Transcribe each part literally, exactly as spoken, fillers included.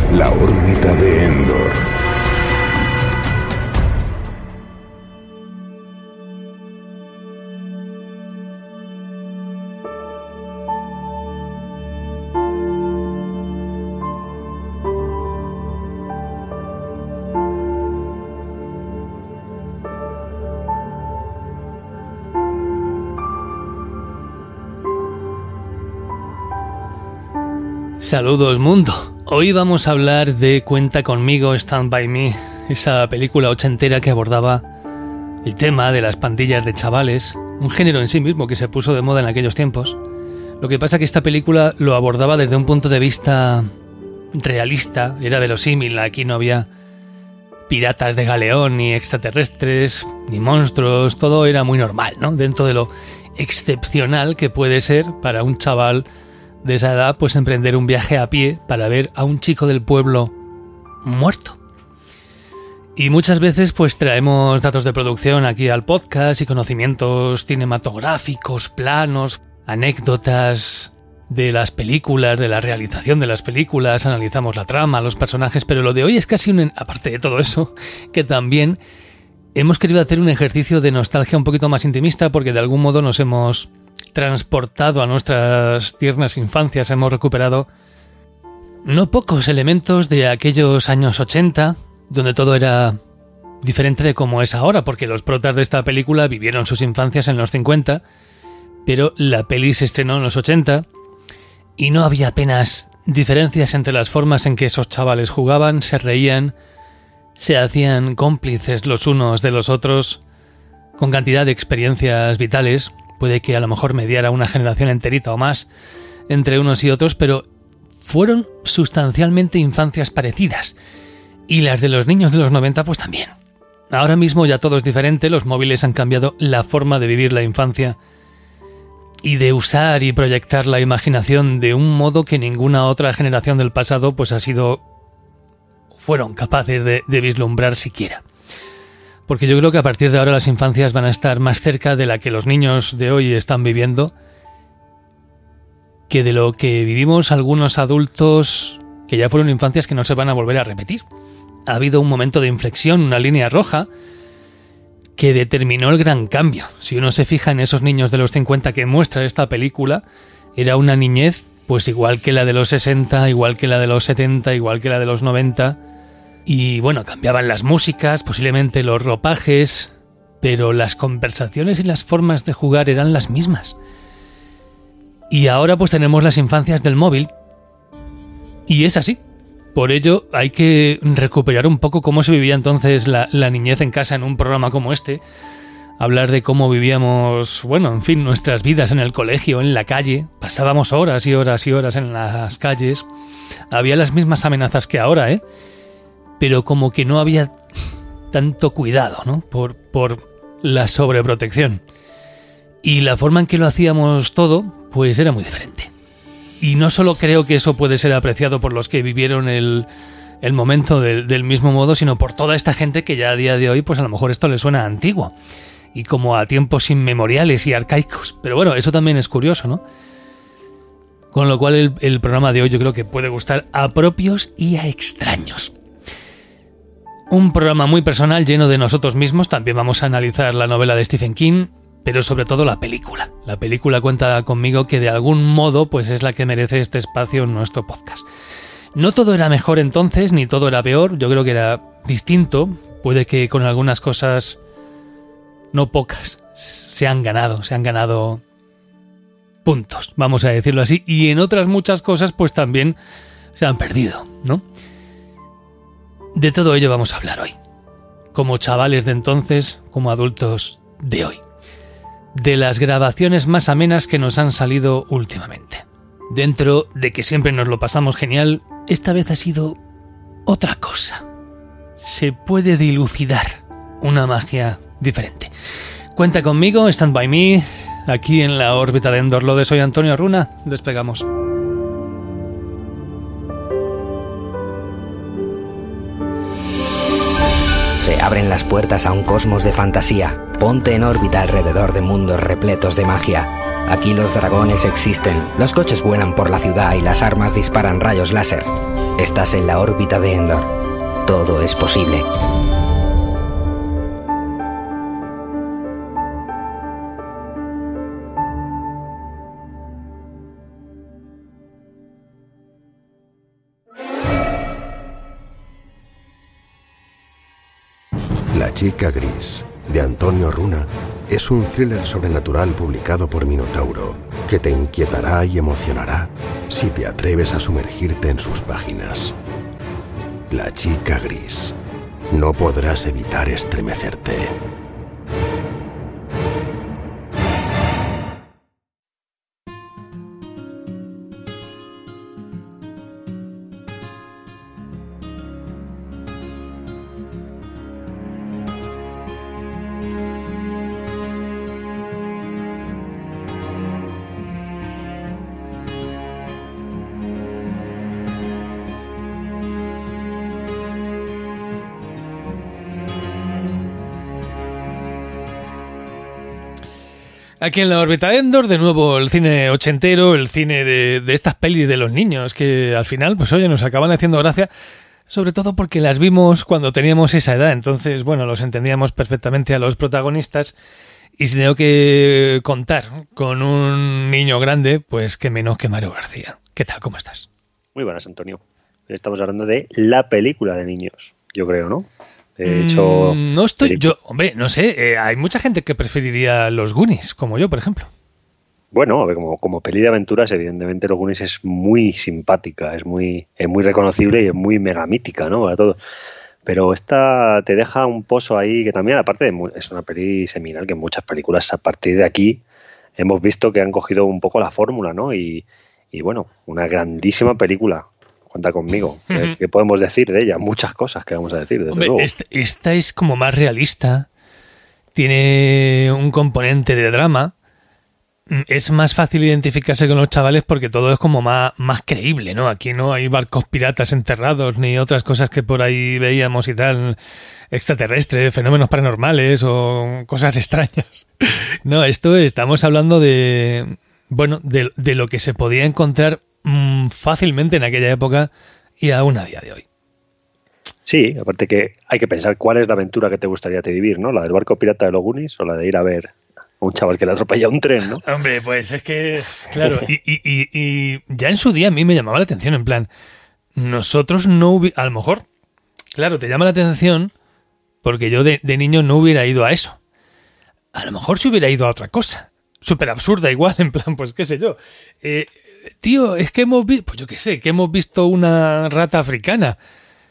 La órbita de Endor. Saludos mundo, hoy vamos a hablar de Cuenta conmigo, Stand By Me, esa película ochentera que abordaba el tema de las pandillas de chavales, un género en sí mismo que se puso de moda en aquellos tiempos. Lo que pasa es que esta película lo abordaba desde un punto de vista realista, era verosímil, aquí no había piratas de galeón, ni extraterrestres, ni monstruos, todo era muy normal, ¿no? Dentro de lo excepcional que puede ser para un chaval de esa edad, pues emprender un viaje a pie para ver a un chico del pueblo muerto. Y muchas veces pues traemos datos de producción aquí al podcast y conocimientos cinematográficos, planos, anécdotas de las películas, de la realización de las películas, analizamos la trama, los personajes, pero lo de hoy es casi un, aparte de todo eso, que también hemos querido hacer un ejercicio de nostalgia un poquito más intimista, porque de algún modo nos hemos transportado a nuestras tiernas infancias, hemos recuperado no pocos elementos de aquellos años ochenta, donde todo era diferente de como es ahora, porque los protas de esta película vivieron sus infancias en los cincuenta, pero la peli se estrenó en los ochenta y no había apenas diferencias entre las formas en que esos chavales jugaban, se reían, se hacían cómplices los unos de los otros, con cantidad de experiencias vitales. Puede que a lo mejor mediara una generación enterita o más entre unos y otros, pero fueron sustancialmente infancias parecidas. Y las de los niños de los noventa pues también. Ahora mismo ya todo es diferente, los móviles han cambiado la forma de vivir la infancia y de usar y proyectar la imaginación de un modo que ninguna otra generación del pasado pues ha sido, fueron capaces de, de vislumbrar siquiera. Porque yo creo que a partir de ahora las infancias van a estar más cerca de la que los niños de hoy están viviendo que de lo que vivimos algunos adultos que ya fueron infancias que no se van a volver a repetir. Ha habido un momento de inflexión, una línea roja que determinó el gran cambio. Si uno se fija en esos niños de los cincuenta que muestra esta película, era una niñez pues igual que la de los sesenta, igual que la de los setenta, igual que la de los noventa. Y bueno, cambiaban las músicas, posiblemente los ropajes, pero las conversaciones y las formas de jugar eran las mismas. Y ahora pues tenemos las infancias del móvil, y es así. Por ello hay que recuperar un poco cómo se vivía entonces la, la niñez en casa en un programa como este, hablar de cómo vivíamos, bueno, en fin, nuestras vidas en el colegio, en la calle, pasábamos horas y horas y horas en las calles, había las mismas amenazas que ahora, ¿eh? Pero como que no había tanto cuidado, ¿no? Por, por la sobreprotección. Y la forma en que lo hacíamos todo, pues era muy diferente. Y no solo creo que eso puede ser apreciado por los que vivieron el, el momento del, del mismo modo, sino por toda esta gente que ya a día de hoy, pues a lo mejor esto le suena antiguo. Y como a tiempos inmemoriales y arcaicos. Pero bueno, eso también es curioso, ¿no? Con lo cual el, el programa de hoy yo creo que puede gustar a propios y a extraños. Un programa muy personal, lleno de nosotros mismos. También vamos a analizar la novela de Stephen King, pero sobre todo la película. La película Cuenta conmigo, que de algún modo pues es la que merece este espacio en nuestro podcast. No todo era mejor entonces, ni todo era peor. Yo creo que era distinto. Puede que con algunas cosas, no pocas, se han ganado, se han ganado puntos, vamos a decirlo así. Y en otras muchas cosas pues también se han perdido, ¿no? De todo ello vamos a hablar hoy, como chavales de entonces, como adultos de hoy. De las grabaciones más amenas que nos han salido últimamente. Dentro de que siempre nos lo pasamos genial, esta vez ha sido otra cosa. Se puede dilucidar una magia diferente. Cuenta conmigo, Stand By Me, aquí en la órbita de Endor. Lo de soy Antonio Runa, despegamos. Se abren las puertas a un cosmos de fantasía. Ponte en órbita alrededor de mundos repletos de magia. Aquí los dragones existen, los coches vuelan por la ciudad y las armas disparan rayos láser. Estás en la órbita de Endor. Todo es posible. La chica gris, de Antonio Runa, es un thriller sobrenatural publicado por Minotauro que te inquietará y emocionará si te atreves a sumergirte en sus páginas. La chica gris. No podrás evitar estremecerte. Aquí en la órbita de Endor, de nuevo el cine ochentero, el cine de, de estas pelis de los niños, que al final, pues oye, nos acaban haciendo gracia, sobre todo porque las vimos cuando teníamos esa edad, entonces, bueno, los entendíamos perfectamente a los protagonistas, y si tengo que contar con un niño grande, pues qué menos que Mario García. ¿Qué tal? ¿Cómo estás? Muy buenas, Antonio. Estamos hablando de la película de niños, yo creo, ¿no? De hecho, mm, no estoy película. yo, hombre, no sé, eh, hay mucha gente que preferiría los Goonies, como yo, por ejemplo. Bueno, a ver, como, como peli de aventuras, evidentemente los Goonies es muy simpática, es muy, es muy reconocible y es muy megamítica, ¿no? Para todos. Pero esta te deja un pozo ahí que también, aparte de, es una peli seminal que en muchas películas a partir de aquí hemos visto que han cogido un poco la fórmula, ¿no? Y, y bueno, una grandísima película. Cuenta conmigo. ¿Qué, ¿Qué podemos decir de ella? Muchas cosas que vamos a decir, desde Hombre, luego. Esta, esta es como más realista. Tiene un componente de drama. Es más fácil identificarse con los chavales porque todo es como más, más creíble, ¿no? Aquí no hay barcos piratas enterrados ni otras cosas que por ahí veíamos y tal, extraterrestres, fenómenos paranormales o cosas extrañas. No, esto estamos hablando de, bueno, de, de lo que se podía encontrar fácilmente en aquella época y aún a día de hoy. Sí, aparte que hay que pensar cuál es la aventura que te gustaría te vivir, ¿no? ¿La del barco pirata de los Goonies o la de ir a ver a un chaval que le atropella un tren, ¿no? Hombre, pues es que, claro, y, y, y, y ya en su día a mí me llamaba la atención, en plan, nosotros no hubi- a lo mejor, claro, te llama la atención porque yo de, de niño no hubiera ido a eso. A lo mejor si hubiera ido a otra cosa, súper absurda igual, en plan, pues qué sé yo, eh, tío, es que hemos visto, pues yo qué sé, que hemos visto una rata africana.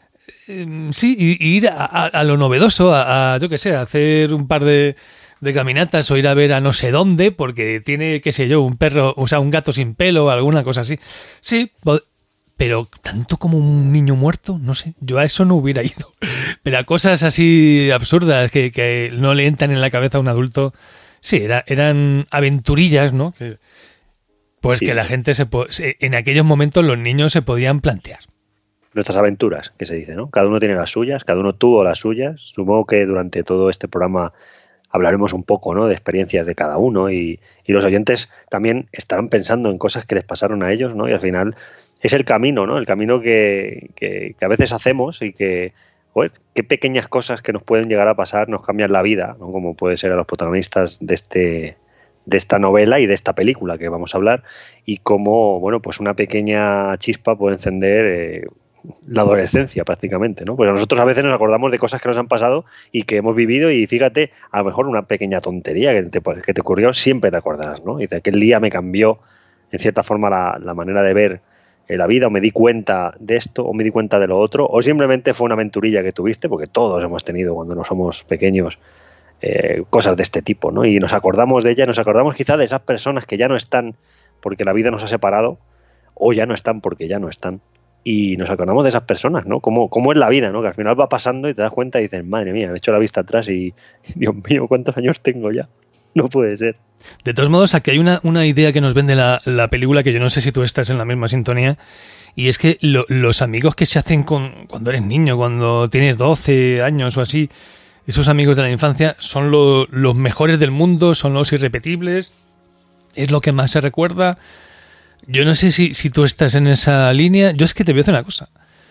Eh, sí, y, y ir a, a, a lo novedoso, a, a yo qué sé, a hacer un par de, de caminatas o ir a ver a no sé dónde, porque tiene, qué sé yo, un perro, o sea, un gato sin pelo o alguna cosa así. Sí, pero tanto como un niño muerto, no sé, yo a eso no hubiera ido. Pero a cosas así absurdas que, que no le entran en la cabeza a un adulto, sí, era, eran aventurillas, ¿no? Que, Pues sí, que la gente se po- en aquellos momentos los niños se podían plantear. Nuestras aventuras, que se dice, ¿no? Cada uno tiene las suyas, cada uno tuvo las suyas. Supongo que durante todo este programa hablaremos un poco, ¿no? De experiencias de cada uno y, y los oyentes también estarán pensando en cosas que les pasaron a ellos, ¿no? Y al final es el camino, ¿no? El camino que, que, que a veces hacemos y que, joder, qué pequeñas cosas que nos pueden llegar a pasar nos cambian la vida, ¿no? Como puede ser a los protagonistas de este de esta novela y de esta película que vamos a hablar, y cómo, bueno, pues una pequeña chispa puede encender eh, la adolescencia prácticamente, ¿no? Pues nosotros a veces nos acordamos de cosas que nos han pasado y que hemos vivido y fíjate, a lo mejor una pequeña tontería que te, que te ocurrió, siempre te acordarás, ¿no? Y de aquel día me cambió en cierta forma la, la manera de ver eh, la vida, o me di cuenta de esto, o me di cuenta de lo otro, o simplemente fue una aventurilla que tuviste, porque todos hemos tenido cuando no somos pequeños Eh, cosas de este tipo, ¿no? Y nos acordamos de ella, nos acordamos quizá de esas personas que ya no están porque la vida nos ha separado, o ya no están porque ya no están, y nos acordamos de esas personas, ¿no? Cómo, cómo es la vida, ¿no? Que al final va pasando y te das cuenta y dices, madre mía, me he hecho la vista atrás y, Dios mío, ¿cuántos años tengo ya? No puede ser. De todos modos, aquí hay una, una idea que nos vende la, la película, que yo no sé si tú estás en la misma sintonía, y es que lo, los amigos que se hacen con, cuando eres niño, cuando tienes doce años o así, esos amigos de la infancia son lo, los mejores del mundo, son los irrepetibles, es lo que más se recuerda. Yo no sé si, si tú estás en esa línea. Yo es que te voy a hacer una cosa.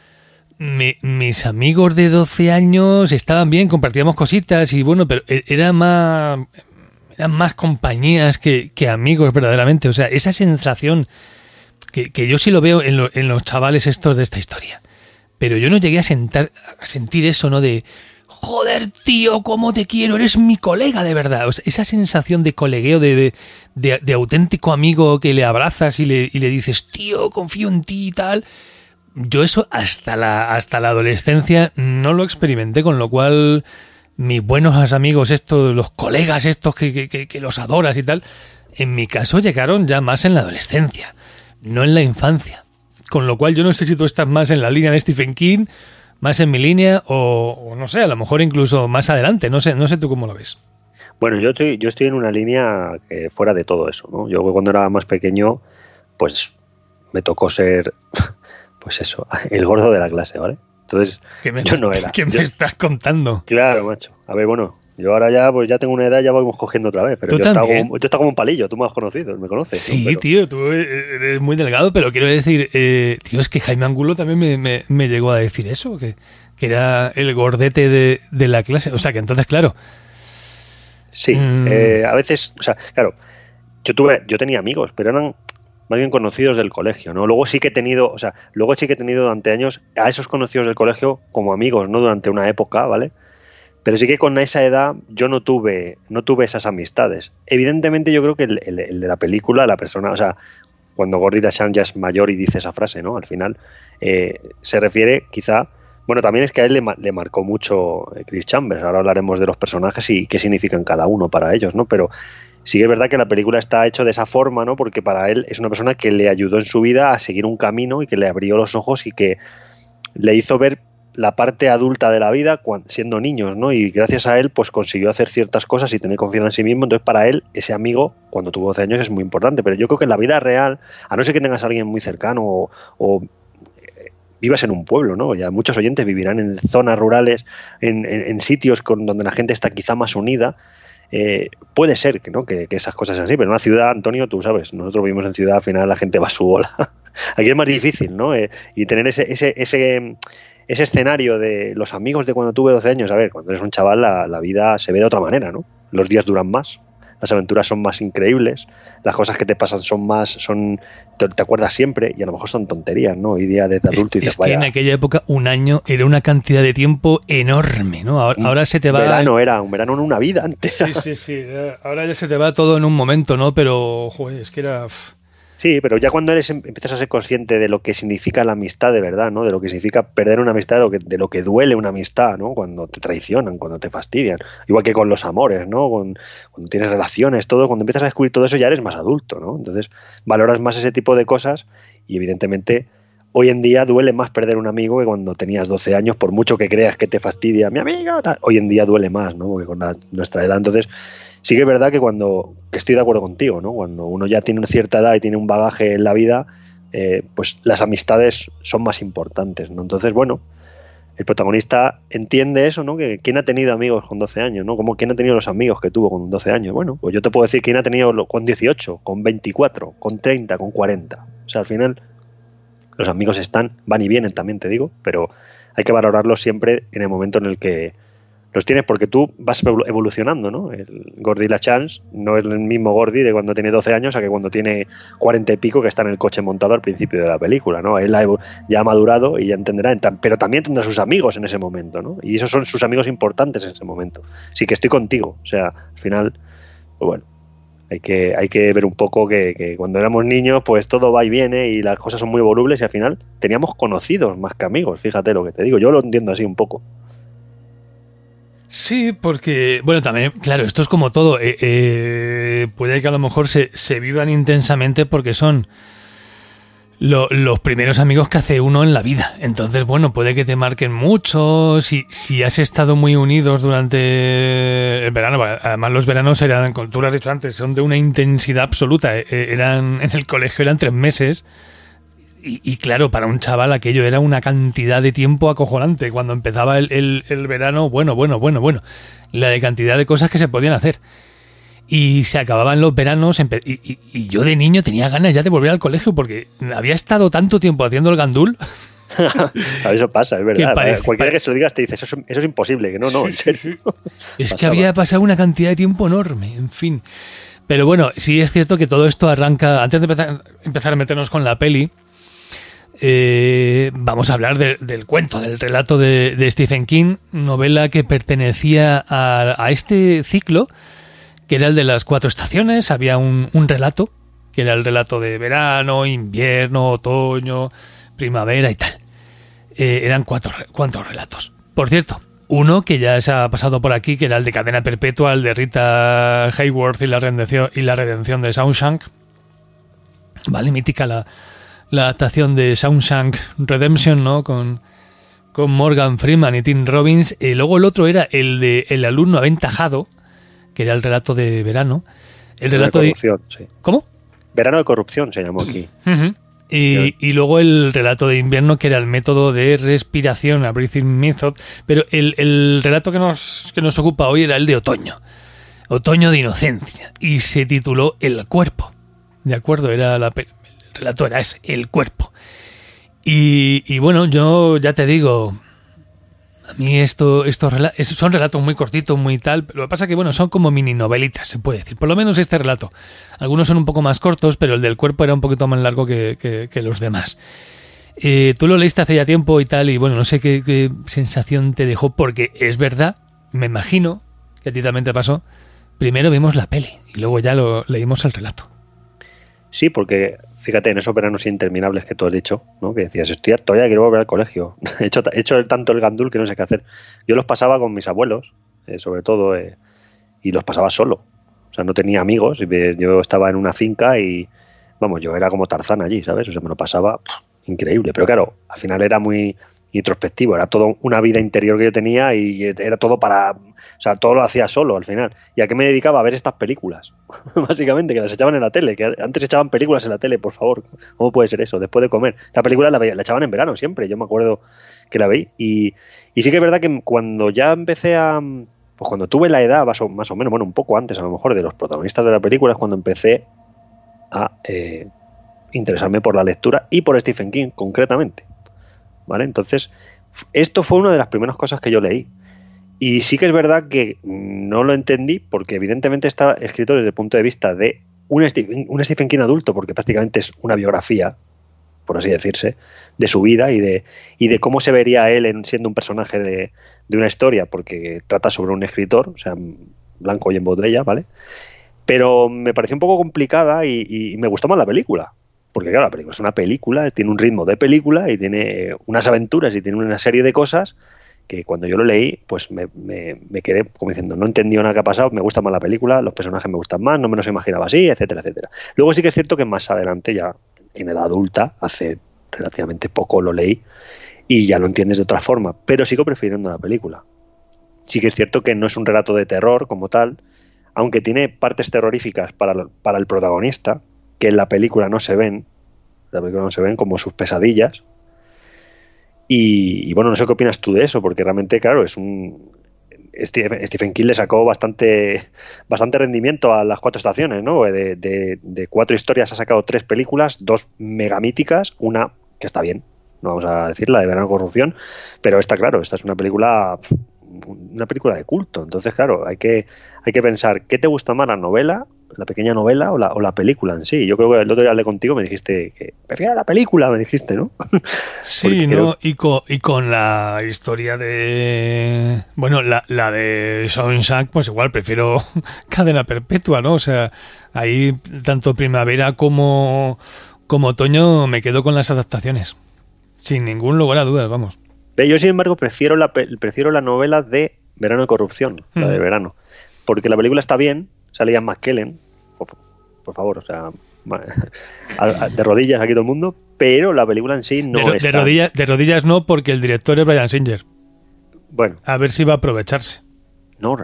mi, mis amigos de doce años estaban bien, compartíamos cositas y bueno, pero era más, eran más compañías que, que amigos verdaderamente. O sea, esa sensación que, que yo sí lo veo en, lo, en los chavales estos de esta historia. Pero yo no llegué a, sentar, a sentir eso, ¿no? De, joder, tío, cómo te quiero, eres mi colega de verdad. O sea, esa sensación de colegueo, de, de, de, de auténtico amigo que le abrazas y le, y le dices, tío, confío en ti y tal. Yo eso hasta la, hasta la adolescencia no lo experimenté, con lo cual mis buenos amigos estos, los colegas estos que, que, que, que los adoras y tal, en mi caso llegaron ya más en la adolescencia, no en la infancia. Con lo cual yo no sé si tú estás más en la línea de Stephen King, más en mi línea o, o no sé, a lo mejor incluso más adelante, no sé, no sé tú cómo lo ves. Bueno, yo estoy, yo estoy en una línea que fuera de todo eso, ¿no? Yo cuando era más pequeño, pues me tocó ser... Pues eso, el gordo de la clase, ¿vale? Entonces, me yo no era. ¿Qué me yo, estás contando? Claro, macho. A ver, bueno, yo ahora ya pues ya tengo una edad, ya vamos cogiendo otra vez. Pero ¿Tú yo también? estaba como, yo estaba como un palillo, tú me has conocido, me conoces. Sí, ¿no? Pero... tío, tú eres muy delgado, pero quiero decir, eh, tío, es que Jaime Angulo también me, me, me llegó a decir eso, que, que era el gordete de, de la clase. O sea, que entonces, claro... Sí, mm. eh, a veces, o sea, claro, yo tuve, yo tenía amigos, pero eran... más bien conocidos del colegio, ¿no? Luego sí que he tenido, o sea, luego sí que he tenido durante años a esos conocidos del colegio como amigos, ¿no? Durante una época, ¿vale? Pero sí que con esa edad yo no tuve, no tuve esas amistades. Evidentemente yo creo que el, el, el de la película, la persona, o sea, cuando Gordy LaChance ya es mayor y dice esa frase, ¿no? Al final, eh, se refiere quizá, bueno, también es que a él le, le marcó mucho Chris Chambers, ahora hablaremos de los personajes y qué significan cada uno para ellos, ¿no? Pero sí que es verdad que la película está hecha de esa forma, ¿no? Porque para él es una persona que le ayudó en su vida a seguir un camino y que le abrió los ojos y que le hizo ver la parte adulta de la vida cuando, siendo niños, ¿no? Y gracias a él, pues consiguió hacer ciertas cosas y tener confianza en sí mismo. Entonces, para él, ese amigo, cuando tuvo doce años, es muy importante. Pero yo creo que en la vida real, a no ser que tengas a alguien muy cercano o, o vivas en un pueblo, ¿no? Ya muchos oyentes vivirán en zonas rurales, en, en, en sitios con, donde la gente está quizá más unida. Eh, puede ser que, ¿no? que, que esas cosas sean así, pero en una ciudad, Antonio, tú sabes, nosotros vivimos en ciudad, al final la gente va a su bola. Aquí es más difícil, ¿no? Eh, y tener ese, ese, ese, ese escenario de los amigos de cuando tuve doce años, a ver, cuando eres un chaval la, la vida se ve de otra manera, ¿no? Los días duran más, las aventuras son más increíbles, las cosas que te pasan son más, son te, te acuerdas siempre y a lo mejor son tonterías, ¿no? Hoy día de adulto y es te vaya. Que en aquella época un año era una cantidad de tiempo enorme, ¿no? Ahora, ahora se te va... Un verano era, un verano en una vida antes. Sí, sí, sí, ahora ya se te va todo en un momento, ¿no? Pero, joder, es que era... Sí, pero ya cuando eres empiezas a ser consciente de lo que significa la amistad de verdad, ¿no? De lo que significa perder una amistad, de lo que, de lo que duele una amistad, ¿no? Cuando te traicionan, cuando te fastidian. Igual que con los amores, ¿no? Con, cuando tienes relaciones, todo. Cuando empiezas a descubrir todo eso ya eres más adulto, ¿no? Entonces valoras más ese tipo de cosas y evidentemente hoy en día duele más perder un amigo que cuando tenías doce años, por mucho que creas que te fastidia mi amigo, tal. Hoy en día duele más, ¿no? Porque con la, nuestra edad, entonces... Sí que es verdad que cuando, que estoy de acuerdo contigo, ¿no? Cuando uno ya tiene una cierta edad y tiene un bagaje en la vida, eh, pues las amistades son más importantes, ¿no? Entonces, bueno, el protagonista entiende eso, ¿no? Que quién ha tenido amigos con doce años, ¿no? Como quién ha tenido los amigos que tuvo con doce años. Bueno, pues yo te puedo decir quién ha tenido con dieciocho, con veinticuatro, con treinta, con cuarenta. O sea, al final los amigos están, van y vienen también, te digo, pero hay que valorarlos siempre en el momento en el que los tienes, porque tú vas evolucionando, ¿no? El Gordy LaChance no es el mismo Gordy de cuando tiene doce años a que cuando tiene cuarenta y pico, que está en el coche montado al principio de la película, ¿no? Él ya ha madurado y ya entenderá, pero también tendrá sus amigos en ese momento, ¿no? Y esos son sus amigos importantes en ese momento. Sí que estoy contigo, o sea, al final, pues bueno, hay que, hay que ver un poco que, que cuando éramos niños, pues todo va y viene y las cosas son muy volubles y al final teníamos conocidos más que amigos, fíjate lo que te digo, yo lo entiendo así un poco. Sí, porque, bueno, también, claro, esto es como todo. Eh, eh, puede que a lo mejor se, se vivan intensamente porque son lo, los primeros amigos que hace uno en la vida. Entonces, bueno, puede que te marquen mucho. Si, si has estado muy unidos durante el verano, además los veranos eran, como tú lo has dicho antes, son de una intensidad absoluta. Eh, eran en el colegio eran tres meses. Y, y claro, para un chaval aquello era una cantidad de tiempo acojonante. Cuando empezaba el, el, el verano, bueno, bueno, bueno, bueno. La de cantidad de cosas que se podían hacer. Y se acababan los veranos y, y, y yo de niño tenía ganas ya de volver al colegio porque había estado tanto tiempo haciendo el gandul A eso pasa, es verdad. parece, Cualquiera pare... que se lo digas te dice, eso es, eso es imposible, que no, no, sí, en serio. Sí, sí. Es que había pasado una cantidad de tiempo enorme, en fin. Pero bueno, sí es cierto que todo esto arranca, antes de empezar, empezar a meternos con la peli, eh, vamos a hablar de, del cuento, del relato de, de Stephen King, novela que pertenecía a, a este ciclo, que era el de las cuatro estaciones. Había un, un relato, que era el relato de verano, invierno, otoño, primavera y tal. Eh, eran cuatro, cuatro relatos. Por cierto, uno que ya se ha pasado por aquí, que era el de Cadena Perpetua, el de Rita Hayworth y la redención, y la redención de Shawshank. Vale, mítica la, la adaptación de Shawshank Redemption, ¿no? Con, con Morgan Freeman y Tim Robbins. Y luego el otro era el de El alumno aventajado, que era el relato de verano. El relato de corrupción, de... sí. ¿Cómo? Verano de corrupción se llamó aquí. Uh-huh. Y, y luego el relato de invierno, que era el método de respiración, la breathing method. Pero el, el relato que nos, que nos ocupa hoy era el de otoño. Otoño de inocencia. Y se tituló El cuerpo. ¿De acuerdo? Era la, el relato era ese, El cuerpo. Y, y bueno, yo ya te digo, a mí esto, estos relatos son relatos muy cortitos, muy tal. Lo que pasa es que bueno, son como mini novelitas, se puede decir. Por lo menos este relato. Algunos son un poco más cortos, pero el del cuerpo era un poquito más largo que, que, que los demás. Eh, tú lo leíste hace ya tiempo y tal, y bueno, no sé qué, qué sensación te dejó, porque es verdad, me imagino que a ti también te pasó. Primero vimos la peli y luego ya lo leímos el relato. Sí, porque fíjate, en esos veranos interminables que tú has dicho, ¿no? Que decías, estoy harto ya, quiero volver al colegio. he, hecho, he hecho tanto el gandul que no sé qué hacer. Yo los pasaba con mis abuelos, eh, sobre todo, eh, y los pasaba solo. O sea, no tenía amigos, y yo estaba en una finca y, vamos, yo era como Tarzán allí, ¿sabes? O sea, me lo pasaba pff, increíble. Pero claro, al final era muy introspectivo, era todo una vida interior que yo tenía y era todo para... O sea, todo lo hacía solo al final. ¿Y a qué me dedicaba? A ver estas películas, básicamente, que las echaban en la tele, que antes echaban películas en la tele, por favor. ¿Cómo puede ser eso? Después de comer. Esta película la, veía, la echaban en verano siempre, yo me acuerdo que la veí. Y, y sí que es verdad que cuando ya empecé a... Pues cuando tuve la edad, más o, más o menos, bueno, un poco antes a lo mejor, de los protagonistas de la película, es cuando empecé a eh, interesarme por la lectura y por Stephen King, concretamente. ¿Vale? Entonces, esto fue una de las primeras cosas que yo leí. Y sí que es verdad que no lo entendí porque evidentemente está escrito desde el punto de vista de un Stephen, un Stephen King adulto, porque prácticamente es una biografía, por así decirse, de su vida y de, y de cómo se vería él en, siendo un personaje de, de una historia, porque trata sobre un escritor, o sea, blanco y en botella, ¿vale? Pero me pareció un poco complicada y, y me gustó más la película. Porque claro, la película es una película, tiene un ritmo de película y tiene unas aventuras y tiene una serie de cosas que cuando yo lo leí, pues me, me, me quedé como diciendo, no entendí nada que ha pasado, me gusta más la película, los personajes me gustan más, no me los imaginaba así, etcétera, etcétera. Luego sí que es cierto que más adelante, ya en edad adulta, hace relativamente poco lo leí y ya lo entiendes de otra forma, pero sigo prefiriendo la película. Sí que es cierto que no es un relato de terror como tal, aunque tiene partes terroríficas para, para el protagonista, que en la película no se ven, en la película no se ven como sus pesadillas. Y, y bueno, no sé qué opinas tú de eso, porque realmente, claro, es un... Stephen King le sacó bastante, bastante rendimiento a las cuatro estaciones, ¿no? De, de, de cuatro historias ha sacado tres películas, dos megamíticas, una que está bien, no vamos a decir la de Verano de Corrupción, pero está claro, esta es una película, una película de culto. Entonces, claro, hay que, hay que pensar, ¿qué te gusta más, la novela, la pequeña novela o la, o la película en sí? Yo creo que el otro día hablé contigo, me dijiste que prefiero la película, me dijiste, ¿no? Sí, ¿no? Creo... Y, con, y con la historia de... Bueno, la, la de Shawshank, pues igual prefiero Cadena Perpetua, ¿no? O sea, ahí tanto primavera como, como otoño me quedo con las adaptaciones. Sin ningún lugar a dudas, vamos. Yo, sin embargo, prefiero la, prefiero la novela de Verano de Corrupción, mm. la de verano. Porque la película está bien, sale Ian McKellen, por, por favor, o sea, de rodillas aquí todo el mundo, pero la película en sí no de, está... De rodillas, de rodillas no, porque el director es Bryan Singer. Bueno. A ver si va a aprovecharse. No,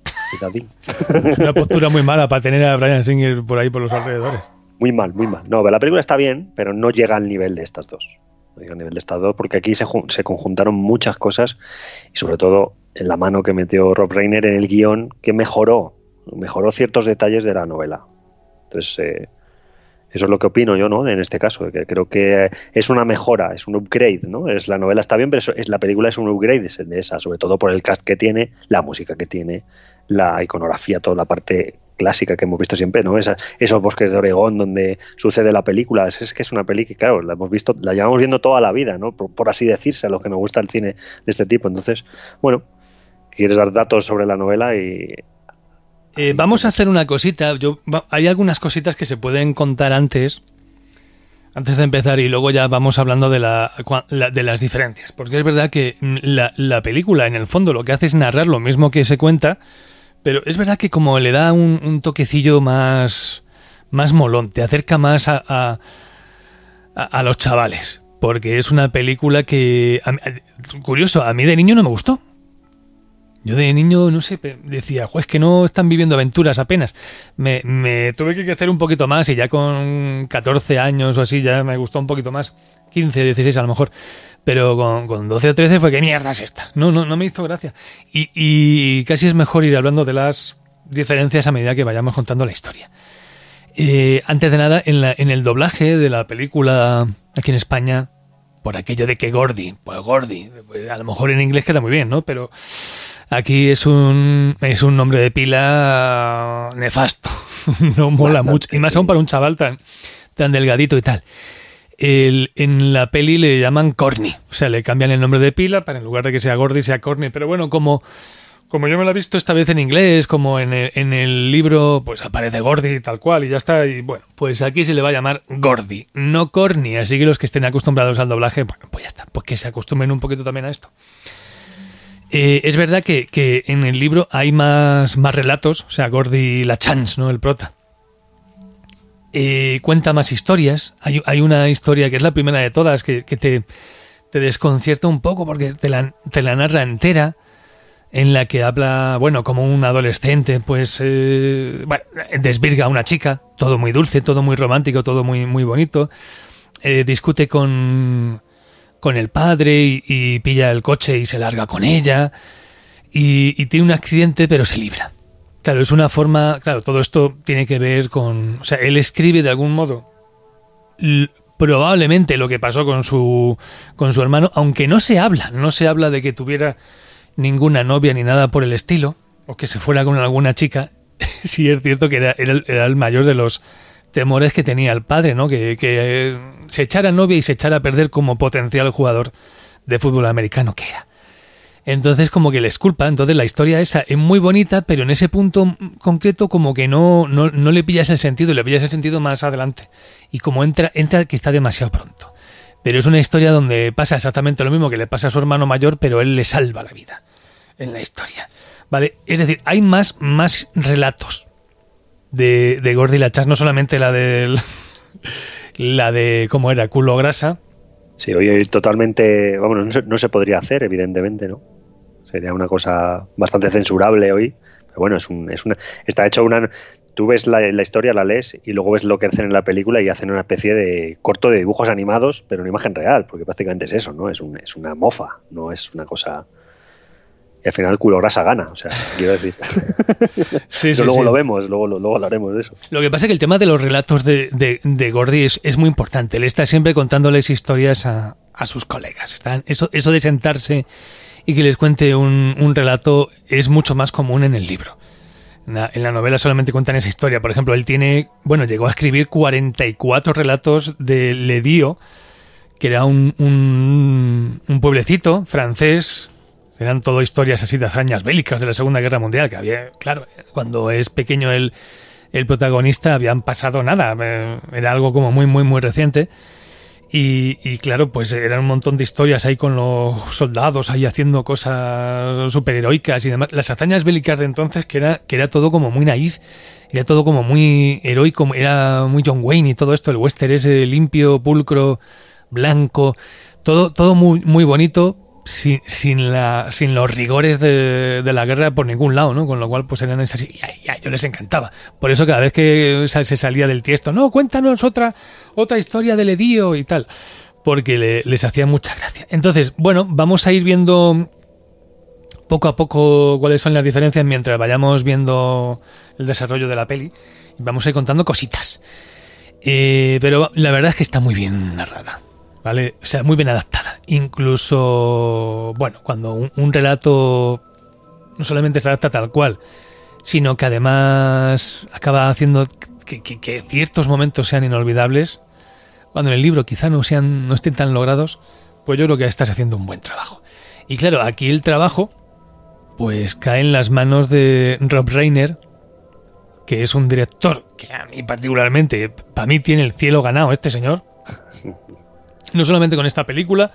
es una postura muy mala para tener a Bryan Singer por ahí por los alrededores. Muy mal, muy mal. No, la película está bien, pero no llega al nivel de estas dos. No llega al nivel de estas dos, porque aquí se, se conjuntaron muchas cosas y sobre todo en la mano que metió Rob Reiner en el guión, que mejoró, mejoró ciertos detalles de la novela. Entonces, eh, Eso es lo que opino yo, ¿no? En este caso, que creo que es una mejora, es un upgrade, ¿no? Es, la novela está bien, pero eso, es, la película es un upgrade de esa, sobre todo por el cast que tiene, la música que tiene, la iconografía, toda la parte clásica que hemos visto siempre, ¿no? Esa, esos bosques de Oregón donde sucede la película, es, es que es una peli que, claro, la hemos visto, la llevamos viendo toda la vida, ¿no? Por, por así decirse, a los que nos gusta el cine de este tipo. Entonces, bueno, quieres dar datos sobre la novela y... Eh, vamos a hacer una cosita. Yo, hay algunas cositas que se pueden contar antes, antes de empezar, y luego ya vamos hablando de, la, la, de las diferencias. Porque es verdad que la, la película, en el fondo, lo que hace es narrar lo mismo que se cuenta, pero es verdad que como le da un, un toquecillo más, más molón, te acerca más a, a, a, a los chavales. Porque es una película que, a, a, curioso, a mí de niño no me gustó. Yo de niño, no sé, decía, es que no están viviendo aventuras apenas. Me, me tuve que crecer un poquito más y ya con catorce años o así ya me gustó un poquito más. quince, dieciséis a lo mejor. Pero con, con doce o trece fue, ¿qué mierda es esta? No, no, no me hizo gracia. Y, y casi es mejor ir hablando de las diferencias a medida que vayamos contando la historia. Eh, antes de nada, en, la, en el doblaje de la película aquí en España, por aquello de que Gordy, pues Gordy, pues a lo mejor en inglés queda muy bien, ¿no? Pero... aquí es un es un nombre de pila nefasto, no mola mucho, y más aún para un chaval tan, tan delgadito y tal. El, en la peli le llaman Corny, o sea, le cambian el nombre de pila para en lugar de que sea Gordy sea Corny, pero bueno, como, como yo me lo he visto esta vez en inglés, como en el, en el libro, pues aparece Gordy tal cual y ya está, y bueno, pues aquí se le va a llamar Gordy, no Corny, así que los que estén acostumbrados al doblaje, bueno, pues ya está, pues que se acostumbren un poquito también a esto. Eh, es verdad que, que en el libro hay más, más relatos, o sea, Gordy LaChance, ¿no? El prota. Eh, cuenta más historias. Hay, hay una historia que es la primera de todas que, que te, te desconcierta un poco porque te la, te la narra entera, en la que habla, bueno, como un adolescente, pues, eh, bueno, desvirga a una chica, todo muy dulce, todo muy romántico, todo muy, muy bonito. Eh, discute con... con el padre y, y pilla el coche y se larga con ella y, y tiene un accidente pero se libra. Claro, es una forma, claro, todo esto tiene que ver con, o sea, él escribe de algún modo l- probablemente lo que pasó con su con su hermano, aunque no se habla, no se habla de que tuviera ninguna novia ni nada por el estilo o que se fuera con alguna chica. Sí es cierto que era, era, el, era el mayor de los temores que tenía el padre, ¿no? Que, que se echara novia y se echara a perder como potencial jugador de fútbol americano que era. Entonces como que les culpa. Entonces la historia esa es muy bonita, pero en ese punto concreto como que no, no, no le pillas el sentido, le pillas el sentido más adelante. Y como entra, entra quizá demasiado pronto. Pero es una historia donde pasa exactamente lo mismo que le pasa a su hermano mayor, pero él le salva la vida en la historia. ¿Vale? Es decir, hay más, más relatos de, de Gordy LaChance, no solamente la de la de cómo era, culo grasa. Sí, hoy totalmente, vamos, no se, no se podría hacer, evidentemente, ¿no? Sería una cosa bastante censurable hoy, pero bueno, es un, es una, está hecho una, tú ves la, la historia, la lees y luego ves lo que hacen en la película y hacen una especie de corto de dibujos animados, pero en imagen real, porque prácticamente es eso, ¿no? Es un, es una mofa, no es una cosa. Y al final el culo grasa gana, o sea, quiero decir. Sí, sí, luego sí. Lo vemos, luego, luego hablaremos de eso. Lo que pasa es que el tema de los relatos de, de, de Gordy es, es muy importante. Él está siempre contándoles historias a, a sus colegas. Están, eso, eso de sentarse y que les cuente un, un relato es mucho más común en el libro. En la, en la novela solamente cuentan esa historia. Por ejemplo, él tiene, bueno, llegó a escribir cuarenta y cuatro relatos de Ledío, que era un, un, un pueblecito francés. Eran todo historias así de hazañas bélicas de la Segunda Guerra Mundial, que había, claro, cuando es pequeño el, el protagonista habían pasado nada, era algo como muy, muy, muy reciente. Y, y claro, pues eran un montón de historias ahí con los soldados ahí haciendo cosas superheroicas y demás. Las hazañas bélicas de entonces, que era, que era todo como muy naif, era todo como muy heroico, era muy John Wayne y todo esto, el western ese limpio, pulcro, blanco, todo, todo muy, muy bonito. Sin, sin, la, sin los rigores de, de la guerra por ningún lado, ¿no? Con lo cual pues eran esas y a ellos les encantaba. Por eso cada vez que se salía del tiesto, no, cuéntanos otra otra historia del Edío y tal, porque le, les hacía mucha gracia. Entonces, bueno, vamos a ir viendo poco a poco cuáles son las diferencias mientras vayamos viendo el desarrollo de la peli y vamos a ir contando cositas. Eh, pero la verdad es que está muy bien narrada, ¿vale? O sea, muy bien adaptada. Incluso, bueno, cuando un, un relato no solamente se adapta tal cual, sino que además acaba haciendo que, que, que ciertos momentos sean inolvidables, cuando en el libro quizá no sean, no estén tan logrados, pues yo creo que estás haciendo un buen trabajo. Y claro, aquí el trabajo pues cae en las manos de Rob Reiner, que es un director que a mí particularmente, para mí tiene el cielo ganado este señor. No solamente con esta película,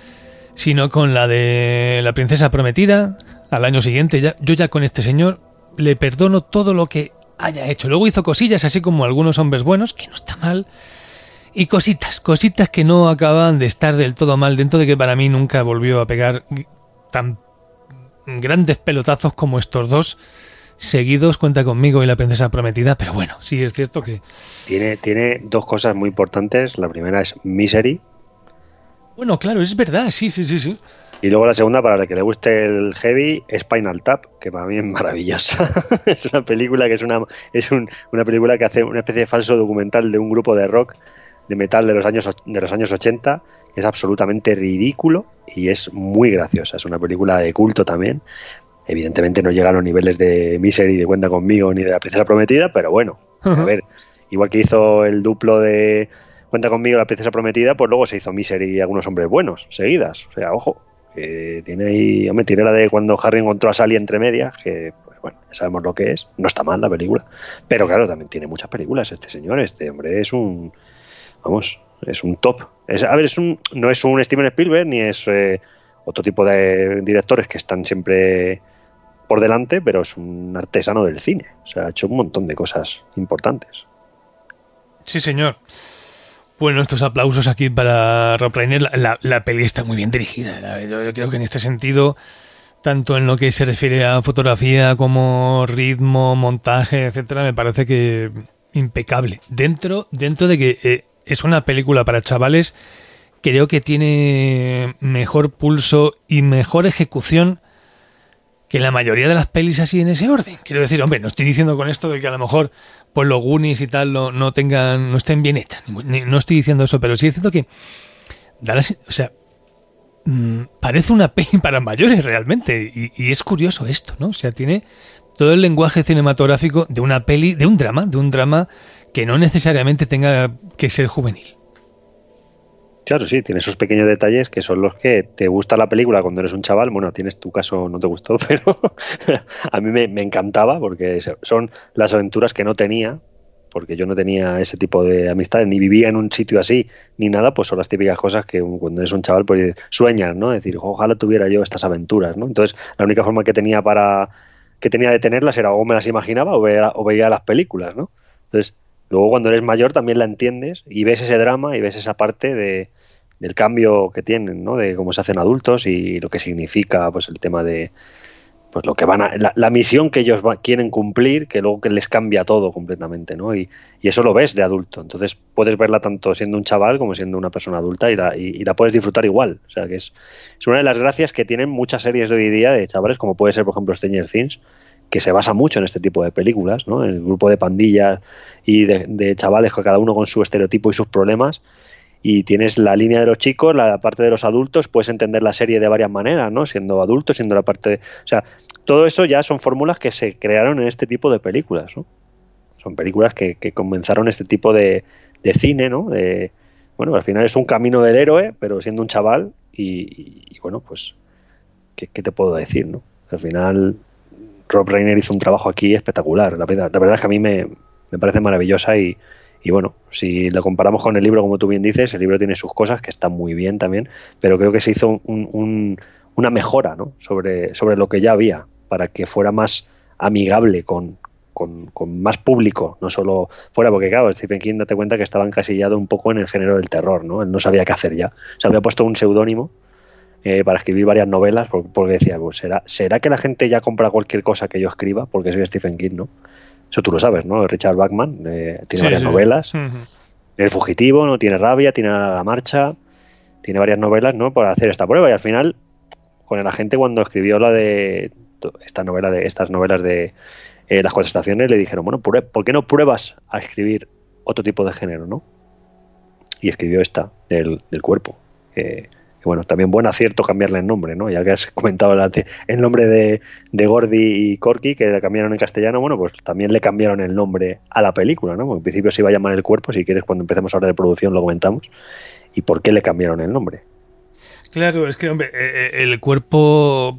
sino con la de La Princesa Prometida, al año siguiente. Ya, yo ya con este señor le perdono todo lo que haya hecho. Luego hizo cosillas así como Algunos hombres buenos, que no está mal, y cositas, cositas que no acaban de estar del todo mal, dentro de que para mí nunca volvió a pegar tan grandes pelotazos como estos dos seguidos, Cuenta conmigo y La Princesa Prometida. Pero bueno, sí es cierto que tiene, tiene dos cosas muy importantes. La primera es Misery. Bueno, claro, es verdad, sí, sí, sí, sí. Y luego la segunda, para el que le guste el heavy, Spinal Tap, que para mí es maravillosa. Es una película que es una es un, una película que hace una especie de falso documental de un grupo de rock, de metal de los años de los años ochenta, que es absolutamente ridículo y es muy graciosa. Es una película de culto también. Evidentemente no llega a los niveles de Misery, de Cuenta conmigo, ni de La Princesa Prometida, pero bueno, uh-huh. A ver, igual que hizo el duplo de Cuenta conmigo, La Princesa Prometida, pues luego se hizo Misery y Algunos hombres buenos, seguidas. O sea, ojo, que tiene ahí, hombre, tiene la de cuando Harry encontró a Sally entre medias, que, pues bueno, ya sabemos lo que es, no está mal la película, pero claro, también tiene muchas películas este señor, este hombre es un, vamos, es un top. Es, a ver, es un, no es un Steven Spielberg, ni es eh, otro tipo de directores que están siempre por delante, pero es un artesano del cine. O sea, ha hecho un montón de cosas importantes. Sí, señor. Bueno, estos aplausos aquí para Rob Reiner. La, la, la peli está muy bien dirigida. Yo, yo creo que en este sentido, tanto en lo que se refiere a fotografía como ritmo, montaje, etcétera, me parece que impecable. Dentro, dentro de que eh, es una película para chavales, creo que tiene mejor pulso y mejor ejecución que la mayoría de las pelis así en ese orden. Quiero decir, hombre, no estoy diciendo con esto de que a lo mejor pues los Goonies y tal no, no tengan, no estén bien hechas. Ni, no estoy diciendo eso, pero sí es cierto que da la, o sea, mmm, parece una peli para mayores realmente. Y, y es curioso esto, ¿no? O sea, tiene todo el lenguaje cinematográfico de una peli, de un drama, de un drama que no necesariamente tenga que ser juvenil. Claro, sí, tiene esos pequeños detalles que son los que te gusta la película cuando eres un chaval. Bueno, tienes tu caso, no te gustó, pero a mí me, me encantaba porque son las aventuras que no tenía, porque yo no tenía ese tipo de amistades, ni vivía en un sitio así, ni nada, pues son las típicas cosas que cuando eres un chaval pues sueñas, ¿no? Decir, ojalá tuviera yo estas aventuras, ¿no? Entonces, la única forma que tenía para que tenía de tenerlas era o me las imaginaba o veía, o veía las películas, ¿no? Entonces, luego cuando eres mayor también la entiendes y ves ese drama y ves esa parte de del cambio que tienen, ¿no? De cómo se hacen adultos y lo que significa pues el tema de pues lo que van a la, la misión que ellos va, quieren cumplir, que luego que les cambia todo completamente, ¿no? Y, y eso lo ves de adulto, entonces puedes verla tanto siendo un chaval como siendo una persona adulta y la, y, y la puedes disfrutar igual. O sea que es, es una de las gracias que tienen muchas series de hoy día de chavales, como puede ser por ejemplo Stranger Things, que se basa mucho en este tipo de películas, ¿no? En el grupo de pandillas y de, de chavales, cada uno con su estereotipo y sus problemas. Y tienes la línea de los chicos, la parte de los adultos, puedes entender la serie de varias maneras, ¿no? Siendo adultos, siendo la parte de... O sea, todo eso ya son fórmulas que se crearon en este tipo de películas, ¿no? Son películas que, que comenzaron este tipo de, de cine, ¿no? De, bueno, al final es un camino del héroe, pero siendo un chaval y, y, y bueno, pues, ¿qué, ¿qué te puedo decir, no? Al final, Rob Reiner hizo un trabajo aquí espectacular. La verdad, la verdad es que a mí me, me parece maravillosa y... Y bueno, si lo comparamos con el libro, como tú bien dices, el libro tiene sus cosas que están muy bien también, pero creo que se hizo un, un, una mejora, ¿no? sobre, sobre lo que ya había, para que fuera más amigable con, con, con más público, no solo fuera, porque claro, Stephen King, date cuenta que estaba encasillado un poco en el género del terror, ¿no? Él no sabía qué hacer ya. Se había puesto un seudónimo eh, para escribir varias novelas, porque, porque decía, pues, ¿será, ¿será que la gente ya compra cualquier cosa que yo escriba? Porque soy Stephen King, ¿no? Eso tú lo sabes, ¿no? Richard Bachman eh, tiene sí, varias sí. novelas. Uh-huh. El fugitivo, ¿no? Tiene Rabia, tiene La marcha, tiene varias novelas, ¿no? Para hacer esta prueba. Y al final, con el agente, cuando escribió la de esta novela de estas novelas de eh, Las cuatro estaciones, le dijeron, bueno, ¿por qué no pruebas a escribir otro tipo de género, ¿no? Y escribió esta, del, del cuerpo. Eh, y bueno, también buen acierto cambiarle el nombre, ¿no? Ya que has comentado el, el nombre de, de Gordy y Corky, que le cambiaron en castellano, bueno, pues también le cambiaron el nombre a la película, ¿no? Porque en principio se iba a llamar El Cuerpo, si quieres cuando empecemos a hablar de producción lo comentamos. ¿Y por qué le cambiaron el nombre? Claro, es que, hombre, el cuerpo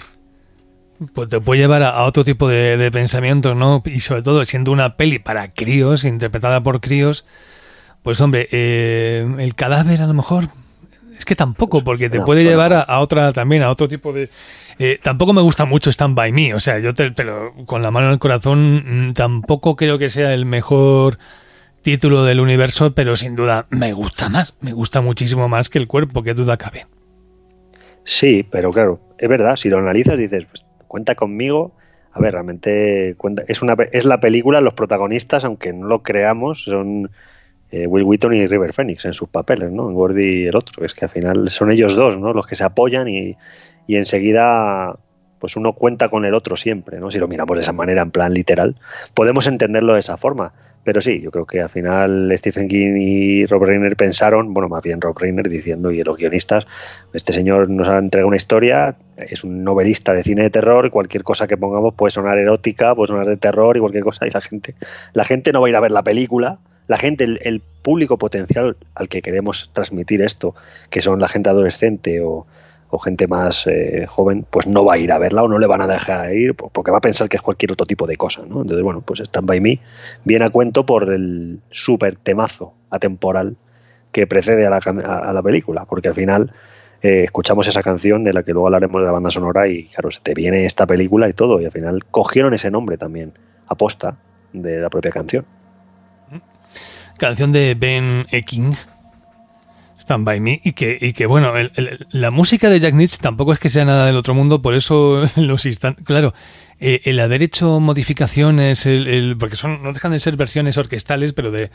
pues te puede llevar a, a otro tipo de, de pensamientos, ¿no? Y sobre todo, siendo una peli para críos, interpretada por críos, pues, hombre, eh, el cadáver a lo mejor... Es que tampoco, porque te no, puede llevar a, a otra también, a otro tipo de... Eh, tampoco me gusta mucho Stand By Me, o sea, yo te, te lo, con la mano en el corazón, tampoco creo que sea el mejor título del universo, pero sin duda me gusta más, me gusta muchísimo más que El Cuerpo, qué duda cabe. Sí, pero claro, es verdad, si lo analizas dices, pues, cuenta conmigo, a ver, realmente cuenta, es, una, es la película, los protagonistas, aunque no lo creamos, son... Eh, Will Wheaton y River Phoenix en sus papeles, ¿no? En Gordy y el otro. Es que al final son ellos dos, ¿no? Los que se apoyan y, y enseguida pues uno cuenta con el otro siempre, ¿no? Si lo miramos de esa manera, en plan literal, podemos entenderlo de esa forma. Pero sí, yo creo que al final Stephen King y Rob Reiner pensaron, bueno, más bien Rob Reiner diciendo, y los guionistas, este señor nos ha entregado una historia, es un novelista de cine de terror, y cualquier cosa que pongamos puede sonar erótica, puede sonar de terror y cualquier cosa, y la gente, la gente no va a ir a ver la película. La gente, el, el público potencial al que queremos transmitir esto, que son la gente adolescente o, o gente más eh, joven, pues no va a ir a verla o no le van a dejar ir porque va a pensar que es cualquier otro tipo de cosa, ¿no? Entonces, bueno, pues Stand By Me viene a cuento por el súper temazo atemporal que precede a la, a, a la película, porque al final eh, escuchamos esa canción de la que luego hablaremos de la banda sonora y claro, se te viene esta película y todo, y al final cogieron ese nombre también, aposta de la propia canción. Canción de Ben E. King, Stand By Me, y que, y que bueno, el, el, la música de Jack Nitzsche tampoco es que sea nada del otro mundo, por eso los instantes, claro, eh, el haber hecho modificaciones, el, el, porque son no dejan de ser versiones orquestales, pero de,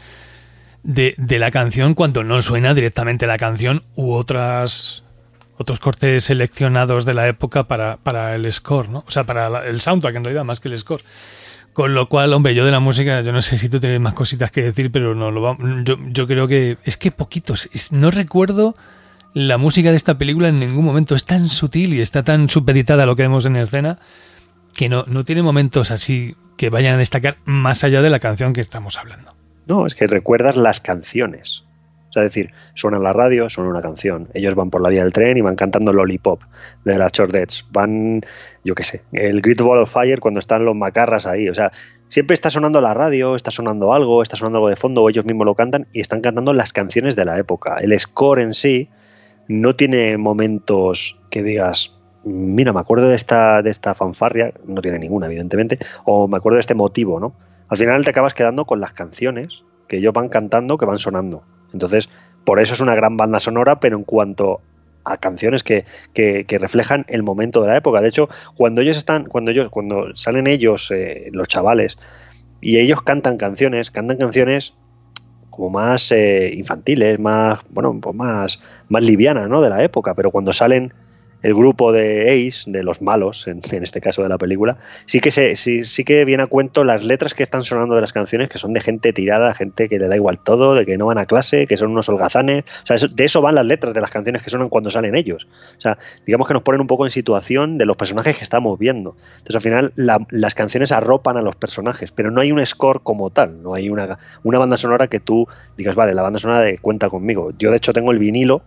de, de la canción cuando no suena directamente la canción u otras otros cortes seleccionados de la época para, para el score, ¿no? O sea, para la, el soundtrack en realidad, más que el score. Con lo cual, hombre, yo de la música, yo no sé si tú tienes más cositas que decir, pero no lo va, yo, yo creo que es que poquitos. Es, no recuerdo la música de esta película en ningún momento. Es tan sutil y está tan supeditada a lo que vemos en escena que no, no tiene momentos así que vayan a destacar más allá de la canción que estamos hablando. No, es que recuerdas las canciones. O sea, es decir, suena en la radio, suena una canción. Ellos van por la vía del tren y van cantando Lollipop de las Chordettes. Van, yo qué sé, el Great Ball of Fire cuando están los macarras ahí. O sea, siempre está sonando la radio, está sonando algo, está sonando algo de fondo, o ellos mismos lo cantan y están cantando las canciones de la época. El score en sí no tiene momentos que digas, mira, me acuerdo de esta, de esta fanfarria, no tiene ninguna, evidentemente, o me acuerdo de este motivo, ¿no? Al final te acabas quedando con las canciones que ellos van cantando, que van sonando. Entonces, por eso es una gran banda sonora, pero en cuanto a canciones que, que, que reflejan el momento de la época. De hecho, cuando ellos están, cuando ellos, cuando salen ellos, eh, los chavales, y ellos cantan canciones, cantan canciones como más eh, infantiles, más, bueno, pues más, más livianas, ¿no? De la época, pero cuando salen el grupo de Ace, de los malos, en, en este caso de la película, sí que se, sí, sí que viene a cuento las letras que están sonando de las canciones, que son de gente tirada, gente que le da igual todo, de que no van a clase, que son unos holgazanes. O sea, eso, de eso van las letras de las canciones que suenan cuando salen ellos. O sea, digamos que nos ponen un poco en situación de los personajes que estamos viendo. Entonces, al final, la, las canciones arropan a los personajes, pero no hay un score como tal, no hay una, una banda sonora que tú digas, vale, la banda sonora de Cuenta Conmigo. Yo, de hecho, tengo el vinilo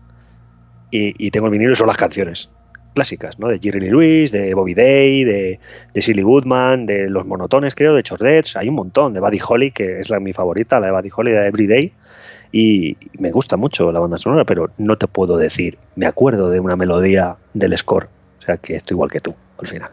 y, y tengo el vinilo y son las canciones clásicas, ¿no? De Jerry Lee Lewis, de Bobby Day, de, de Silly Goodman, de Los Monotones, creo, de Chordettes, hay un montón, de Buddy Holly, que es la mi favorita, la de Buddy Holly, de Everyday, y me gusta mucho la banda sonora, pero no te puedo decir, me acuerdo de una melodía del score, o sea que estoy igual que tú, al final.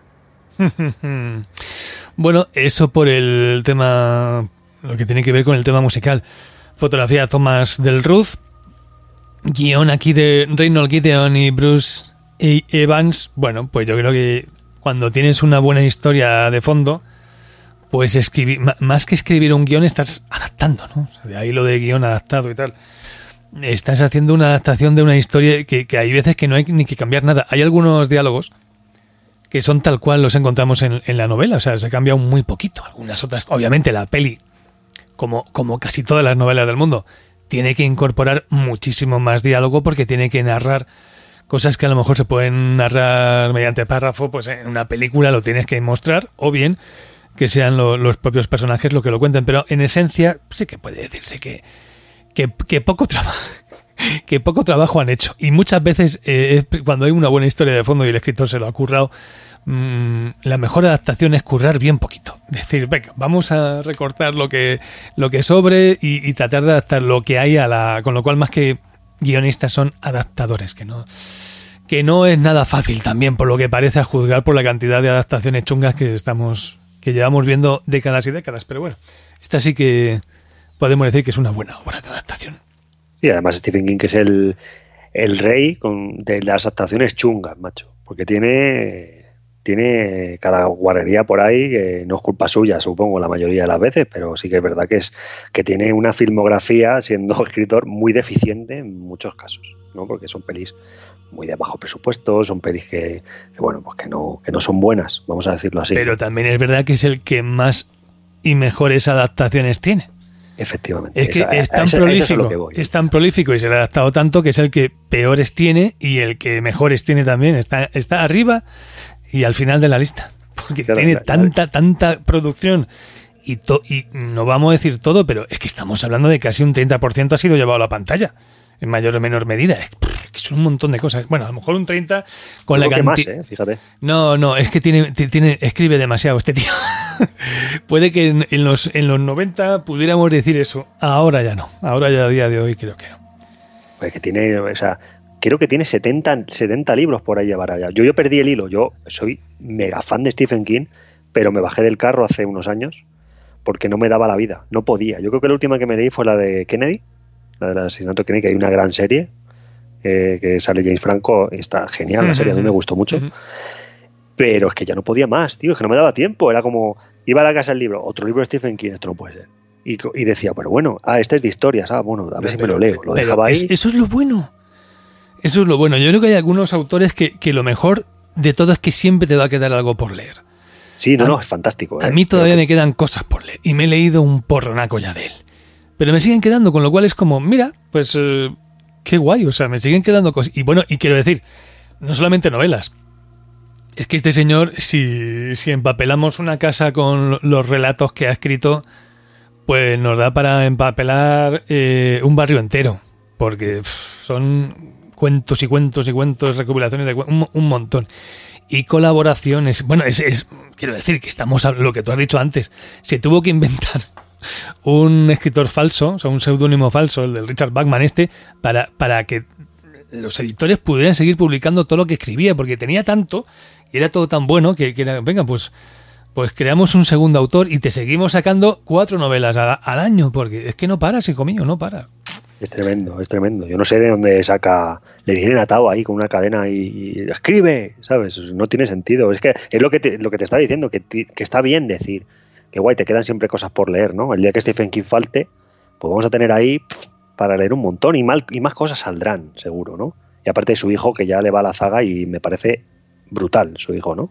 Bueno, eso por el tema, lo que tiene que ver con el tema musical. Fotografía Thomas Del Ruth, guión aquí de Reynold Gideon y Bruce y Evans. Bueno, pues yo creo que cuando tienes una buena historia de fondo, pues escribir, más que escribir un guión, estás adaptando, ¿no? O sea, de ahí lo de guión adaptado y tal. Estás haciendo una adaptación de una historia que, que hay veces que no hay ni que cambiar nada. Hay algunos diálogos que son tal cual los encontramos en, en la novela, o sea, se cambia un muy poquito. Algunas otras, obviamente la peli como, como casi todas las novelas del mundo, tiene que incorporar muchísimo más diálogo porque tiene que narrar cosas que a lo mejor se pueden narrar mediante párrafo, pues en una película lo tienes que mostrar, o bien que sean lo, los propios personajes lo que lo cuenten, pero en esencia sí que puede decirse que, que, que poco trabajo que poco trabajo han hecho, y muchas veces eh, cuando hay una buena historia de fondo y el escritor se lo ha currado, mmm, la mejor adaptación es currar bien poquito, decir, venga, vamos a recortar lo que lo que sobre y, y tratar de adaptar lo que hay a la, con lo cual más que guionistas son adaptadores, que no que no es nada fácil también, por lo que parece, a juzgar por la cantidad de adaptaciones chungas que estamos que llevamos viendo décadas y décadas, pero bueno, esta sí que podemos decir que es una buena obra de adaptación. Y además Stephen King, que es el, el rey con, de las adaptaciones chungas, macho, porque tiene tiene cada guarrería por ahí que no es culpa suya, supongo, la mayoría de las veces, pero sí que es verdad que es que tiene una filmografía, siendo escritor, muy deficiente en muchos casos, ¿no? Porque son pelis muy de bajo presupuesto, son pelis que, que bueno, pues que no, que no son buenas, vamos a decirlo así. Pero también es verdad que es el que más y mejores adaptaciones tiene. Efectivamente. Es que esa, es tan esa, prolífico, es, voy, es tan prolífico y se le ha adaptado tanto que es el que peores tiene y el que mejores tiene también. Está, está arriba y al final de la lista. Porque claro, tiene claro, tanta, tanta producción y, to, y no vamos a decir todo, pero es que estamos hablando de casi un treinta por ciento ha sido llevado a la pantalla, en mayor o menor medida. Es que son un montón de cosas. Bueno, a lo mejor un treinta con la cantidad. ¿eh? Fíjate. No, no, es que tiene, tiene, escribe demasiado este tío. Puede que en, en, los, en los noventa pudiéramos decir eso. Ahora ya no. Ahora ya a día de hoy creo que no. Pues que tiene, o sea, creo que tiene setenta, setenta libros por ahí llevar allá. Yo, yo perdí el hilo. Yo soy mega fan de Stephen King, pero me bajé del carro hace unos años porque no me daba la vida. No podía. Yo creo que la última que me leí fue la de Kennedy, la del asesinato de Kennedy, que hay una gran serie eh, que sale James Franco. Está genial la serie, a mí me gustó mucho. Uh-huh. Pero es que ya no podía más, tío, es que no me daba tiempo. Era como, iba a la casa del libro, otro libro de Stephen King, esto no puede ser. Y, y decía, pero bueno, ah, este es de historias, ah, bueno, a ver pero, si me lo leo. Lo dejaba ahí. Eso es lo bueno. Eso es lo bueno. Yo creo que hay algunos autores que, que lo mejor de todo es que siempre te va a quedar algo por leer. Sí, no, a, no, es fantástico. A ¿eh? mí todavía me quedan cosas por leer y me he leído un porronaco ya de él. Pero me siguen quedando, con lo cual es como, mira, pues eh, qué guay, o sea, me siguen quedando cosas. Y bueno, y quiero decir, no solamente novelas. Es que este señor, si, si empapelamos una casa con los relatos que ha escrito, pues nos da para empapelar eh, un barrio entero. Porque pff, son cuentos y cuentos y cuentos, recopilaciones de un, un montón. Y colaboraciones. Bueno, es, es quiero decir que estamos a lo que tú has dicho antes. Se tuvo que inventar un escritor falso, o sea, un seudónimo falso, el del Richard Bachman este, para, para que los editores pudieran seguir publicando todo lo que escribía, porque tenía tanto y era todo tan bueno que, que era, venga, pues, pues creamos un segundo autor y te seguimos sacando cuatro novelas al, al año, porque es que no para, hijo mío, no para. Es tremendo, es tremendo. Yo no sé de dónde saca, le tienen atado ahí con una cadena y, y escribe, ¿sabes? No tiene sentido. Es que es lo que te, lo que te está diciendo, que, que está bien decir, que guay, te quedan siempre cosas por leer, ¿no? El día que Stephen King falte, pues vamos a tener ahí pff, para leer un montón y, mal, y más cosas saldrán, seguro, ¿no? Y aparte de su hijo, que ya le va a la zaga y me parece brutal, su hijo, ¿no?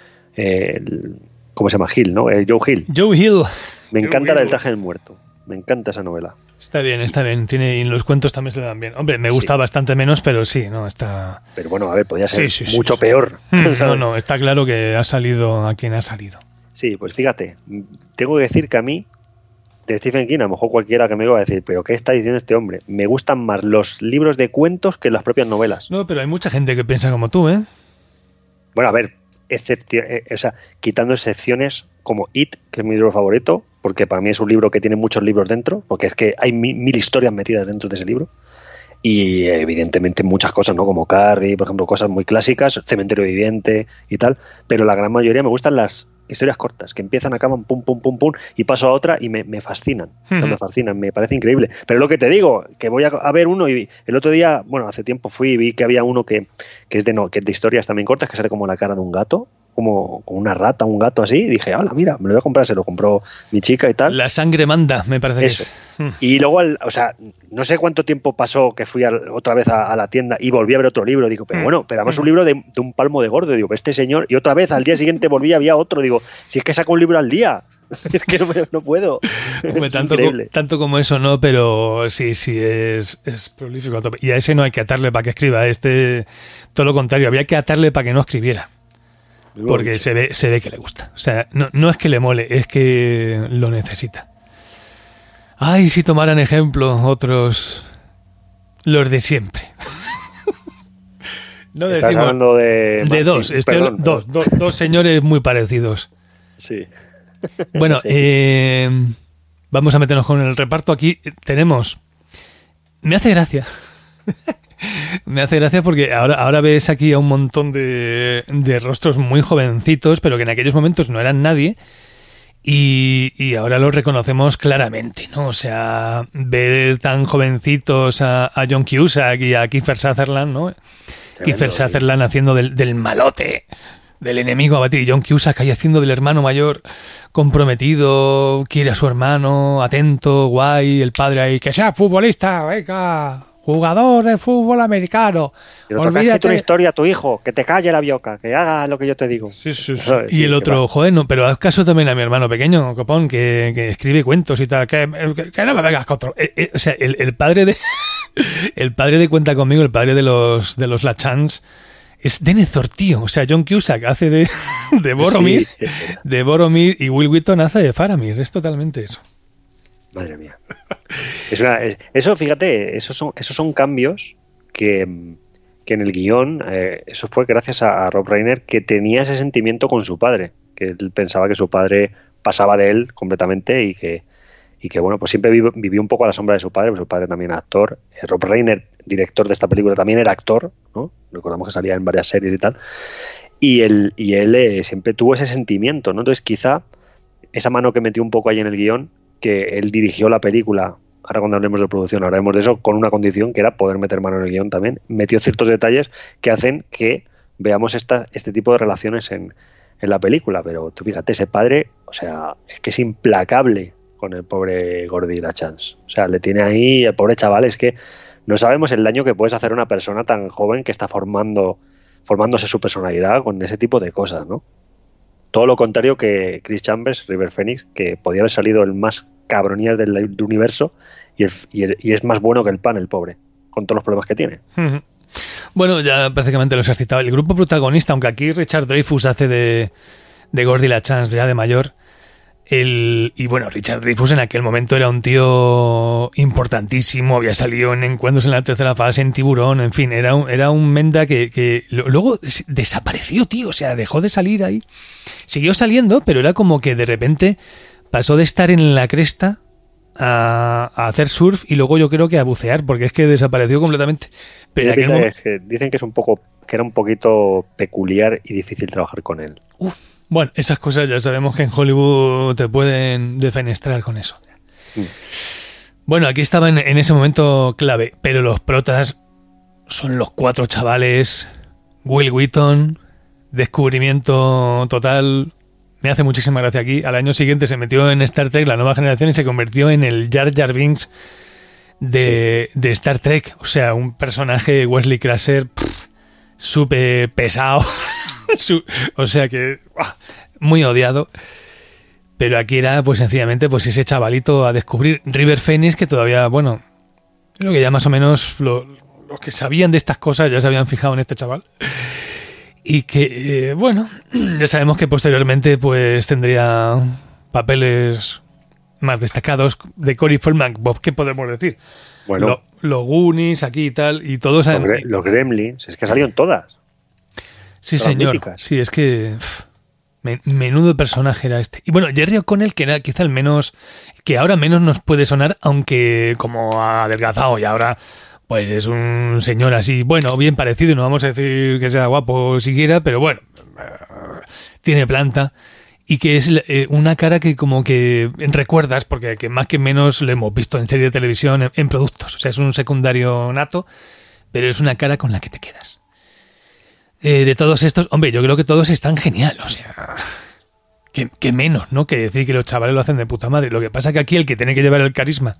Eh, el, ¿Cómo se llama? Hill, ¿no? Eh, Joe Hill. Joe Hill. Me Joe encanta Hill. El traje del muerto. Me encanta esa novela. Está bien, está bien. Tiene, y los cuentos también se le dan bien. Hombre, me gusta sí. bastante menos, pero sí, no está. Pero bueno, a ver, podría ser sí, sí, mucho sí, peor. Sí. No, no, está claro que ha salido a quien ha salido. Sí, pues fíjate, tengo que decir que a mí, de Stephen King, a lo mejor cualquiera que me iba a decir, pero ¿qué está diciendo este hombre? Me gustan más los libros de cuentos que las propias novelas. No, pero hay mucha gente que piensa como tú, ¿eh? Bueno, a ver, excepción, eh, o sea, quitando excepciones como It, que es mi libro favorito, porque para mí es un libro que tiene muchos libros dentro, porque es que hay mil, mil historias metidas dentro de ese libro. Y evidentemente muchas cosas, ¿no? Como Carrie, por ejemplo, cosas muy clásicas, Cementerio Viviente y tal, pero la gran mayoría me gustan las historias cortas, que empiezan, acaban, pum, pum, pum, pum, y paso a otra y me, me fascinan, uh-huh. no, me fascinan, me parece increíble. Pero lo que te digo, que voy a, a ver uno y el otro día, bueno, hace tiempo fui y vi que había uno que, que, es, de, no, que es de historias también cortas, que sale como la cara de un gato, como, como una rata, un gato así, y dije, hola, mira, me lo voy a comprar, se lo compró mi chica y tal. La sangre manda, me parece Eso. que es. Y luego, al, o sea, no sé cuánto tiempo pasó que fui a, otra vez a, a la tienda y volví a ver otro libro, digo, pero bueno, pero además un libro de, de un palmo de gordo, digo, este señor, y otra vez al día siguiente volví y había otro, digo, si es que saca un libro al día, Es que no, me, no puedo. Hombre, tanto, co- tanto como eso no, pero sí, sí, es, es prolífico a tope. Y a ese no hay que atarle para que escriba. A este, todo lo contrario, había que atarle para que no escribiera. Porque se ve, se ve que le gusta. O sea, no, no es que le mole, es que lo necesita. Ay, si tomaran ejemplo otros... Los de siempre. No Estás decimos, hablando de... de dos, estoy Perdón, habla- dos, dos, dos señores muy parecidos. Sí. Bueno, Sí. eh, vamos a meternos con el reparto. Aquí tenemos... Me hace gracia. Me hace gracia porque ahora, ahora ves aquí a un montón de, de rostros muy jovencitos, pero que en aquellos momentos no eran nadie. Y, y ahora los reconocemos claramente, ¿no? O sea, ver tan jovencitos a, a John Cusack y a Kiefer Sutherland, ¿no? Tremendo, Kiefer sí. Sutherland haciendo del, del malote, del enemigo a batir, y John Cusack ahí haciendo del hermano mayor comprometido, quiere a su hermano, atento, guay, el padre ahí, que sea futbolista, venga, jugador de fútbol americano. Pero toca escrito una historia a tu hijo, que te calle la bioca, que haga lo que yo te digo. Sí, sí, sí. Eso, Y sí, el que otro, va. joder, no, pero haz caso también a mi hermano pequeño, Copón, que, que escribe cuentos y tal, que, que, que no me vengas con otro. Eh, eh, o sea, el, el padre de el padre de Cuenta Conmigo, el padre de los de los Lachans, es Denethor, tío. O sea, John Cusack hace de, de Boromir, Sí. de Boromir, y Will Wheaton hace de Faramir. Es totalmente eso. Madre mía. Es una- es- eso, fíjate, esos son, esos son cambios que, que en el guión, eh, eso fue gracias a, a Rob Reiner, que tenía ese sentimiento con su padre, que él pensaba que su padre pasaba de él completamente y que, y que bueno, pues siempre vivió, vivió un poco a la sombra de su padre, porque su padre también era actor. Eh, Rob Reiner, director de esta película, también era actor, ¿no? Recordamos que salía en varias series y tal. Y él, y él eh, siempre tuvo ese sentimiento, ¿no? Entonces quizá esa mano que metió un poco ahí en el guión, que él dirigió la película, ahora cuando hablemos de producción hablaremos de eso, con una condición que era poder meter mano en el guión también, metió ciertos detalles que hacen que veamos esta, este tipo de relaciones en, en la película. Pero tú fíjate, ese padre, o sea, es que es implacable con el pobre Gordy Lachance. O sea, le tiene ahí, el pobre chaval, es que no sabemos el daño que puedes hacer a una persona tan joven que está formando, formándose su personalidad con ese tipo de cosas, ¿no? Todo lo contrario que Chris Chambers, River Phoenix, que podía haber salido el más cabronías del, del universo y, el- y, el- y es más bueno que el pan, el pobre, con todos los problemas que tiene. Ujú. Bueno, ya prácticamente los has citado. El grupo protagonista, aunque aquí Richard Dreyfuss hace de, de Gordy Lachance ya de mayor, el, y bueno, Richard Dreyfuss en aquel momento era un tío importantísimo, había salido en Encuentros en la tercera fase, en Tiburón, en fin, era un, era un menda que, que lo- luego des- desapareció, tío, o sea, dejó de salir ahí. Siguió saliendo, pero era como que de repente pasó de estar en la cresta a, a hacer surf y luego yo creo que a bucear, porque es que desapareció completamente. Pero en Tiene aquel pinta mo- de que dicen que es un poco, que era un poquito peculiar y difícil trabajar con él. Uf, bueno, esas cosas ya sabemos que en Hollywood te pueden defenestrar con eso. Mm. Bueno, aquí estaba en, en ese momento clave, pero los protas son los cuatro chavales. Will Wheaton, descubrimiento total. Me hace muchísima gracia aquí. Al año siguiente se metió en Star Trek, la nueva generación, y se convirtió en el Jar Jar Binks de, de Star Trek. O sea, un personaje, Wesley Crusher, pff, súper pesado. Su- o sea que ¡buah! Muy odiado. Pero aquí era pues sencillamente pues ese chavalito a descubrir. River Phoenix, que todavía, bueno, creo que ya más o menos lo- los que sabían de estas cosas ya se habían fijado en este chaval. Y que, eh, bueno, ya sabemos que posteriormente pues tendría papeles más destacados de Corey Feldman. Bob, ¿qué podemos decir? Bueno, Lo- los Goonies aquí y tal, y todos... los, gre- los Gremlins, es que salieron todas. Sí, todas señor. míticas. Sí, es que... pff, men- menudo personaje era este. Y bueno, Jerry O'Connell, que era quizá el menos... que ahora menos nos puede sonar, aunque como ha adelgazado y ahora... pues es un señor así, bueno, bien parecido, no vamos a decir que sea guapo siquiera, pero bueno, eh, tiene planta. Y que es eh, una cara que como que recuerdas, porque que más que menos lo hemos visto en serie de televisión, en, en productos. O sea, es un secundario nato, pero es una cara con la que te quedas. Eh, de todos estos, hombre, yo creo que todos están genial, o sea... Que, que menos, ¿no? Que decir que los chavales lo hacen de puta madre. Lo que pasa que aquí el que tiene que llevar el carisma...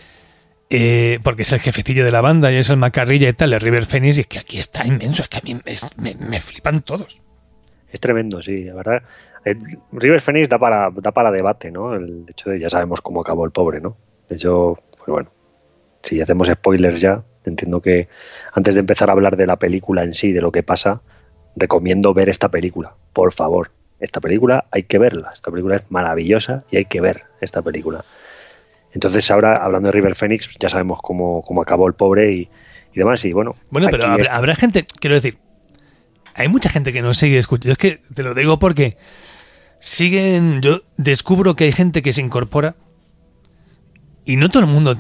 Eh, porque es el jefecillo de la banda y es el macarrilla y tal, el River Phoenix, y es que aquí está inmenso, es que a mí me, me, me flipan todos. Es tremendo, sí, la verdad. El River Phoenix da para, da para debate, ¿no? El hecho de ya sabemos cómo acabó el pobre, ¿no? De hecho, pues bueno, si hacemos spoilers ya, entiendo que antes de empezar a hablar de la película en sí, de lo que pasa, recomiendo ver esta película, por favor. Esta película hay que verla, esta película es maravillosa y hay que ver esta película. Entonces ahora, hablando de River Phoenix, ya sabemos cómo, cómo acabó el pobre y, y demás, y bueno... Bueno, pero habrá, es... habrá gente, quiero decir, hay mucha gente que no sigue escuchando, es que te lo digo porque siguen, yo descubro que hay gente que se incorpora y no todo el mundo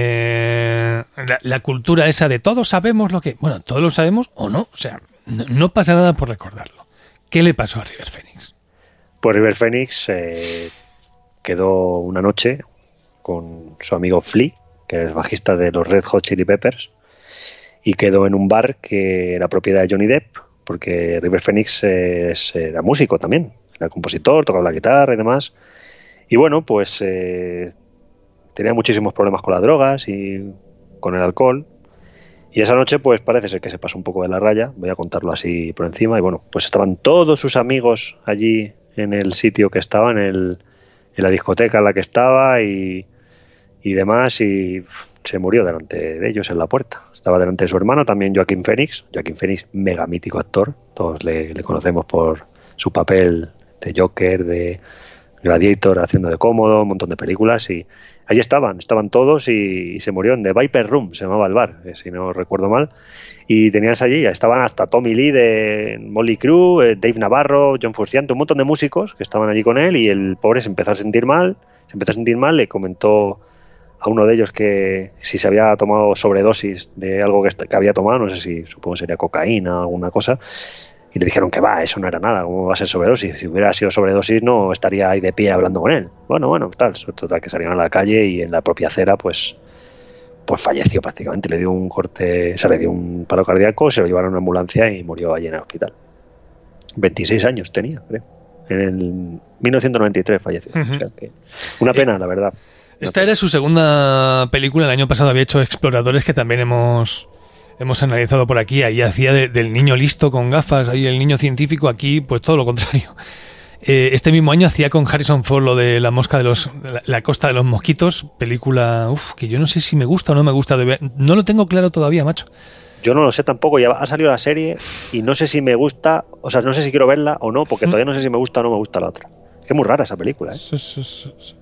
tiene la, la cultura esa de todos sabemos lo que... Bueno, todos lo sabemos o no, o sea, no, no pasa nada por recordarlo. ¿Qué le pasó a River Phoenix? Pues River Phoenix eh, quedó una noche con su amigo Flea, que es bajista de los Red Hot Chili Peppers, y quedó en un bar que era propiedad de Johnny Depp, porque River Phoenix es, era músico también, era compositor, tocaba la guitarra y demás. Y bueno, pues eh, tenía muchísimos problemas con las drogas y con el alcohol. Y esa noche, pues parece ser que se pasó un poco de la raya, voy a contarlo así por encima, y bueno, pues estaban todos sus amigos allí en el sitio que estaba, en, el, en la discoteca en la que estaba y, y demás, y se murió delante de ellos en la puerta. Estaba delante de su hermano, también Joaquin Phoenix, Joaquin Phoenix, mega mítico actor, todos le, le conocemos por su papel de Joker, de Gladiator, haciendo de Cómodo, un montón de películas, y allí estaban, estaban todos y, y se murió en The Viper Room, se llamaba el bar, si no recuerdo mal, y tenías allí, estaban hasta Tommy Lee de Motley Crue, Dave Navarro, John Frusciante, un montón de músicos que estaban allí con él, y el pobre se empezó a sentir mal, se empezó a sentir mal, le comentó a uno de ellos que si se había tomado sobredosis de algo que, que había tomado, no sé si, supongo sería cocaína o alguna cosa, y le dijeron que va, eso no era nada, ¿cómo va a ser sobredosis? Si hubiera sido sobredosis no estaría ahí de pie hablando con él. Bueno, bueno, tal, total, que salieron a la calle y en la propia acera pues, pues falleció prácticamente, le dio un corte, se le dio un paro cardíaco, se lo llevaron a una ambulancia y murió allí en el hospital. veintiséis años tenía, creo. En el mil novecientos noventa y tres falleció. Uh-huh. O sea que una pena, eh, la verdad. Esta era su segunda película, el año pasado había hecho Exploradores, que también hemos... Hemos analizado por aquí, ahí hacía de, del niño listo con gafas, ahí el niño científico, aquí pues todo lo contrario. Eh, este mismo año hacía con Harrison Ford lo de La mosca de los, la, la costa de los mosquitos, película uf, que yo no sé si me gusta o no me gusta, de ver, no lo tengo claro todavía, macho. Yo no lo sé tampoco, ya ha salido la serie y no sé si me gusta, o sea, no sé si quiero verla o no, porque todavía no sé si me gusta o no me gusta la otra. Es que es muy rara esa película, ¿eh? Sí, sí, sí, sí.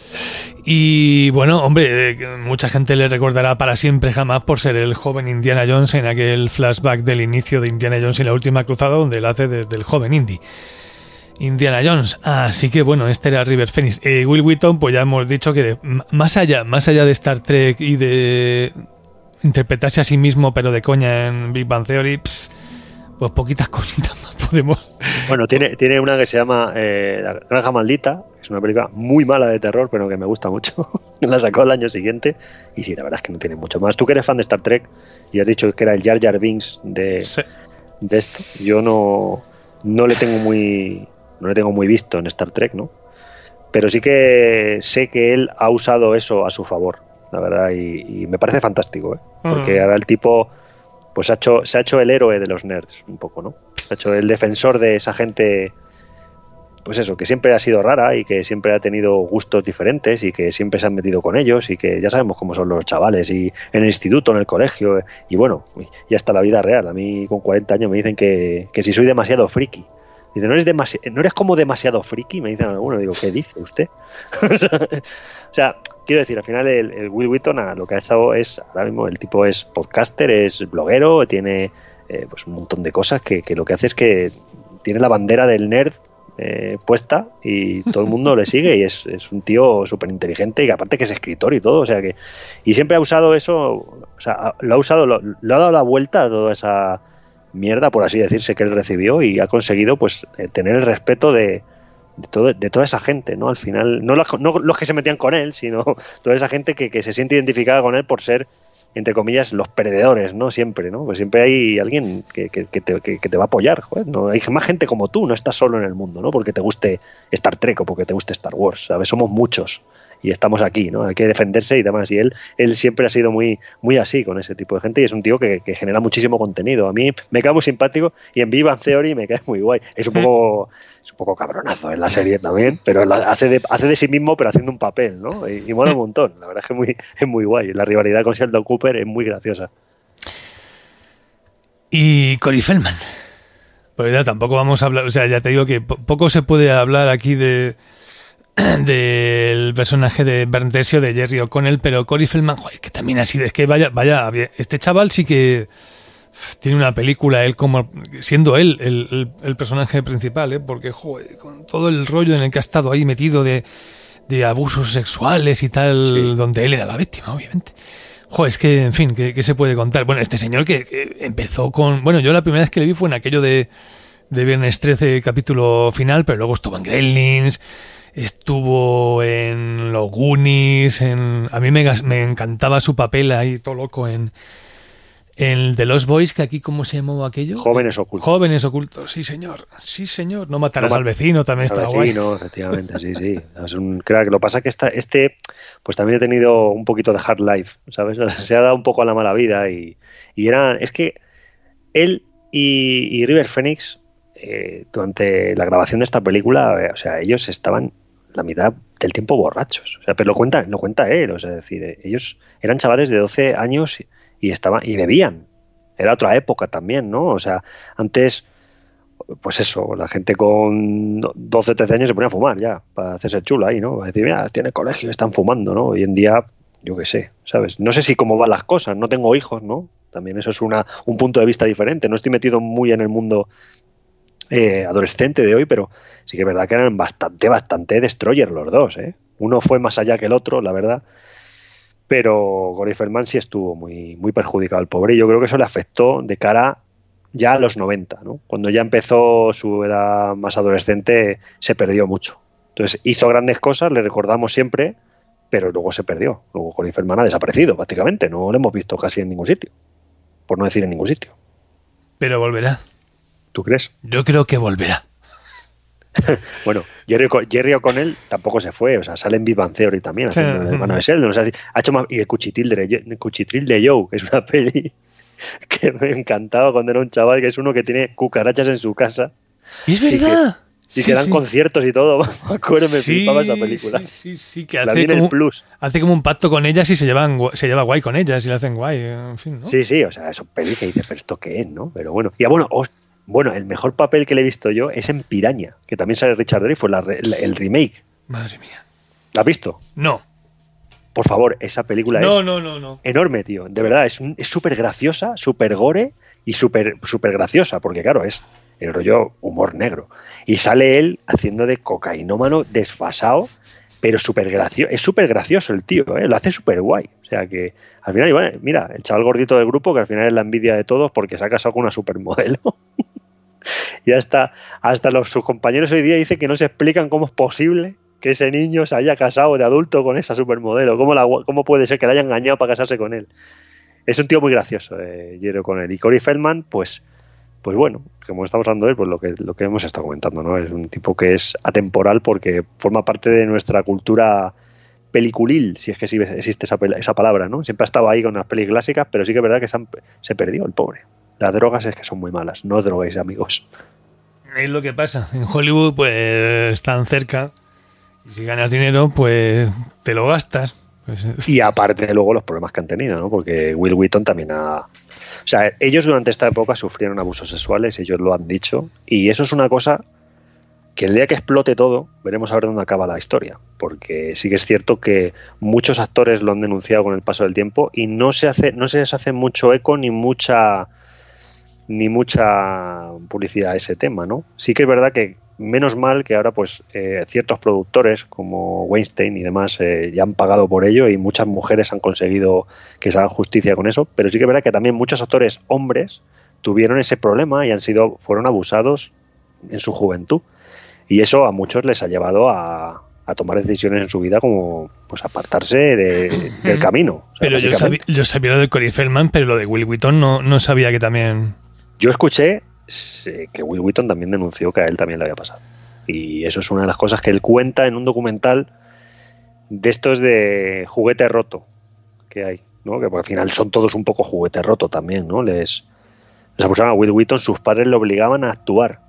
Y bueno, hombre, eh, mucha gente le recordará para siempre jamás por ser el joven Indiana Jones en aquel flashback del inicio de Indiana Jones y la última cruzada, donde él hace desde el joven Indy Indiana Jones. Así que bueno, este era River Phoenix. eh, Will Wheaton, pues ya hemos dicho que de, más allá más allá de Star Trek y de interpretarse a sí mismo pero de coña en Big Bang Theory, pff, pues poquitas cositas más podemos. Bueno, tiene, tiene una que se llama eh, La Granja Maldita, que es una película muy mala de terror, pero que me gusta mucho. La sacó el año siguiente y sí, la verdad es que no tiene mucho más. Tú que eres fan de Star Trek y has dicho que era el Jar Jar Binks de, sí. de esto, yo no, no le tengo muy no le tengo muy visto en Star Trek, ¿no? Pero sí que sé que él ha usado eso a su favor, la verdad, y, y me parece fantástico, ¿eh? Porque uh-huh. ahora el tipo pues ha hecho, se ha hecho el héroe de los nerds un poco, ¿no? Se ha hecho el defensor de esa gente, pues eso, que siempre ha sido rara y que siempre ha tenido gustos diferentes y que siempre se han metido con ellos y que ya sabemos cómo son los chavales y en el instituto, en el colegio y bueno, y hasta la vida real. A mí con cuarenta años me dicen que, que si soy demasiado friki. Dicen, ¿no eres, demasi- ¿no eres como demasiado friki? Me dicen algunos. Digo, ¿qué dice usted? O sea, quiero decir, al final el, el Will Wheaton a lo que ha estado es, ahora mismo el tipo es podcaster, es bloguero, tiene eh, pues un montón de cosas que, que lo que hace es que tiene la bandera del nerd eh, puesta y todo el mundo le sigue y es, es un tío súper inteligente y que aparte que es escritor y todo, o sea que y siempre ha usado eso, o sea, lo ha usado, lo, lo ha dado la vuelta a toda esa mierda, por así decirse, que él recibió y ha conseguido pues tener el respeto de De, todo, de toda esa gente, ¿no? Al final, no, la, no los que se metían con él, sino toda esa gente que, que se siente identificada con él por ser, entre comillas, los perdedores, ¿no? Siempre, ¿no? Pues siempre hay alguien que, que, que, te, que, que te va a apoyar, joder, ¿no? Hay más gente como tú, no estás solo en el mundo, ¿no? Porque te guste Star Trek o porque te guste Star Wars, ¿sabes? Somos muchos y estamos aquí, ¿no? Hay que defenderse y demás. Y él, él siempre ha sido muy, muy así con ese tipo de gente y es un tío que, que genera muchísimo contenido. A mí me cae muy simpático y en Big Bang Theory me cae muy guay. Es un poco, es un poco cabronazo en la serie también, pero hace de, hace de sí mismo pero haciendo un papel, ¿no? Y, y mola un montón. La verdad es que es muy, es muy guay. La rivalidad con Sheldon Cooper es muy graciosa. Y Corey Feldman. Pues ya tampoco vamos a hablar, o sea, ya te digo que po- poco se puede hablar aquí de del personaje de Bernd Tercio, de Jerry O'Connell, pero Corey Feldman, joder, que también ha sido, es que vaya, vaya, este chaval sí que tiene una película, él como, siendo él el, el, el personaje principal, ¿eh? Porque, joder, con todo el rollo en el que ha estado ahí metido de, de abusos sexuales y tal, sí. Donde él era la víctima, obviamente. Joder, es que, en fin, ¿qué, qué se puede contar? Bueno, este señor que, que empezó con... Bueno, yo la primera vez que le vi fue en aquello de, de Viernes trece, capítulo final, pero luego estuvo en Gremlins, estuvo en Los Goonies, en, a mí me, me encantaba su papel ahí, todo loco, en, en The Lost Boys, que aquí, ¿cómo se llamaba aquello? Jóvenes ocultos. Jóvenes ocultos, sí señor, sí señor. No matarás no, al vecino, también está guay. Sí, no, efectivamente, sí, sí. Es un crack. Lo que pasa es que esta, este... pues también he tenido un poquito de hard life, ¿sabes? Se ha dado un poco a la mala vida y, y era, es que él y, y River Phoenix, eh, durante la grabación de esta película, eh, o sea, ellos estaban la mitad del tiempo borrachos, o sea, pero lo cuenta, lo cuenta él, o sea, es decir, eh, ellos eran chavales de doce años y, y estaban, y bebían, era otra época también, ¿no? O sea, antes... pues eso, la gente con doce, trece años se ponía a fumar ya, para hacerse chula ahí, ¿no? Para decir, mira, tiene colegio, están fumando, ¿no? Hoy en día, yo qué sé, ¿sabes? No sé si cómo van las cosas, no tengo hijos, ¿no? También eso es una, un punto de vista diferente, no estoy metido muy en el mundo eh, adolescente de hoy, pero sí que es verdad que eran bastante, bastante destroyer los dos, ¿eh? Uno fue más allá que el otro, la verdad, pero Corey Feldman sí estuvo muy, muy perjudicado, el pobre, y yo creo que eso le afectó de cara ya a los noventa, ¿no? Cuando ya empezó su edad más adolescente, se perdió mucho. Entonces hizo grandes cosas, le recordamos siempre, pero luego se perdió. Luego Corey Feldman ha desaparecido prácticamente, no lo hemos visto casi en ningún sitio, por no decir en ningún sitio. Pero volverá. ¿Tú crees? Yo creo que volverá. Bueno, Jerry, Jerry O'Connell tampoco se fue, o sea, sale en Big Bang Theory también, haciendo el hermano de Sheldon, o sea, ha hecho más, y el Cuchitril de, el Cuchitril de Joe, es una peli que me encantaba cuando era un chaval, que es uno que tiene cucarachas en su casa. ¡Es verdad! Y que, y sí, que dan sí. conciertos y todo. Me acuerdo, me sí, flipaba esa película. Sí, sí, sí, que la hace como, como, el plus. hace como un pacto con ellas y se, llevan, se lleva guay con ellas y le hacen guay, en fin, ¿no? Sí, sí, o sea, eso peli que dice, pero ¿esto qué es, no? Pero bueno, y bueno, os, bueno, el mejor papel que le he visto yo es en Piraña, que también sale Richard Dreyfuss, la, la, el remake. Madre mía. ¿La has visto? No. Por favor, esa película no, es no, no, no. enorme, tío. De verdad, es súper graciosa, súper gore y súper super graciosa, porque claro, es el rollo humor negro. Y sale él haciendo de cocainómano desfasado, pero súper gracioso. Es súper gracioso el tío, ¿eh? Lo hace súper guay. O sea que al final, bueno, mira, el chaval gordito del grupo, que al final es la envidia de todos porque se ha casado con una supermodelo. Y hasta, hasta los, sus compañeros hoy día dicen que no se explican cómo es posible que ese niño se haya casado de adulto con esa supermodelo. ¿Cómo, la, cómo puede ser que le hayan engañado para casarse con él? Es un tío muy gracioso, eh, Jerry O'Connell. Y Corey Feldman, pues, pues bueno, como estamos hablando de él, pues lo que, lo que hemos estado comentando, ¿no? Es un tipo que es atemporal porque forma parte de nuestra cultura peliculil, si es que sí existe esa, esa palabra, ¿no? Siempre ha estado ahí con las pelis clásicas, pero sí que es verdad que se, han, se perdió el pobre. Las drogas es que son muy malas, no droguéis, amigos. Es lo que pasa. En Hollywood, pues, están cerca. Y si ganas dinero, pues te lo gastas. Pues... Y aparte luego los problemas que han tenido, ¿no? Porque Will Wheaton también ha... O sea, ellos durante esta época sufrieron abusos sexuales, ellos lo han dicho, y eso es una cosa que el día que explote todo, veremos a ver dónde acaba la historia, porque sí que es cierto que muchos actores lo han denunciado con el paso del tiempo y no se hace, no se les hace mucho eco ni mucha ni mucha publicidad a ese tema, ¿no? Sí que es verdad que menos mal que ahora pues eh, ciertos productores como Weinstein y demás eh, ya han pagado por ello y muchas mujeres han conseguido que se haga justicia con eso, pero sí que es verdad que también muchos actores hombres tuvieron ese problema y han sido fueron abusados en su juventud y eso a muchos les ha llevado a, a tomar decisiones en su vida como pues apartarse de, del camino. O sea, pero yo sabía, yo sabía lo de Corey Feldman, pero lo de Will Wheaton no, no sabía que también... Yo escuché que Will Wheaton también denunció que a él también le había pasado. Y eso es una de las cosas que él cuenta en un documental de estos de juguete roto que hay, ¿no? Que al final son todos un poco juguete roto también, ¿no? Les, les abusaban a Will Wheaton, sus padres le obligaban a actuar.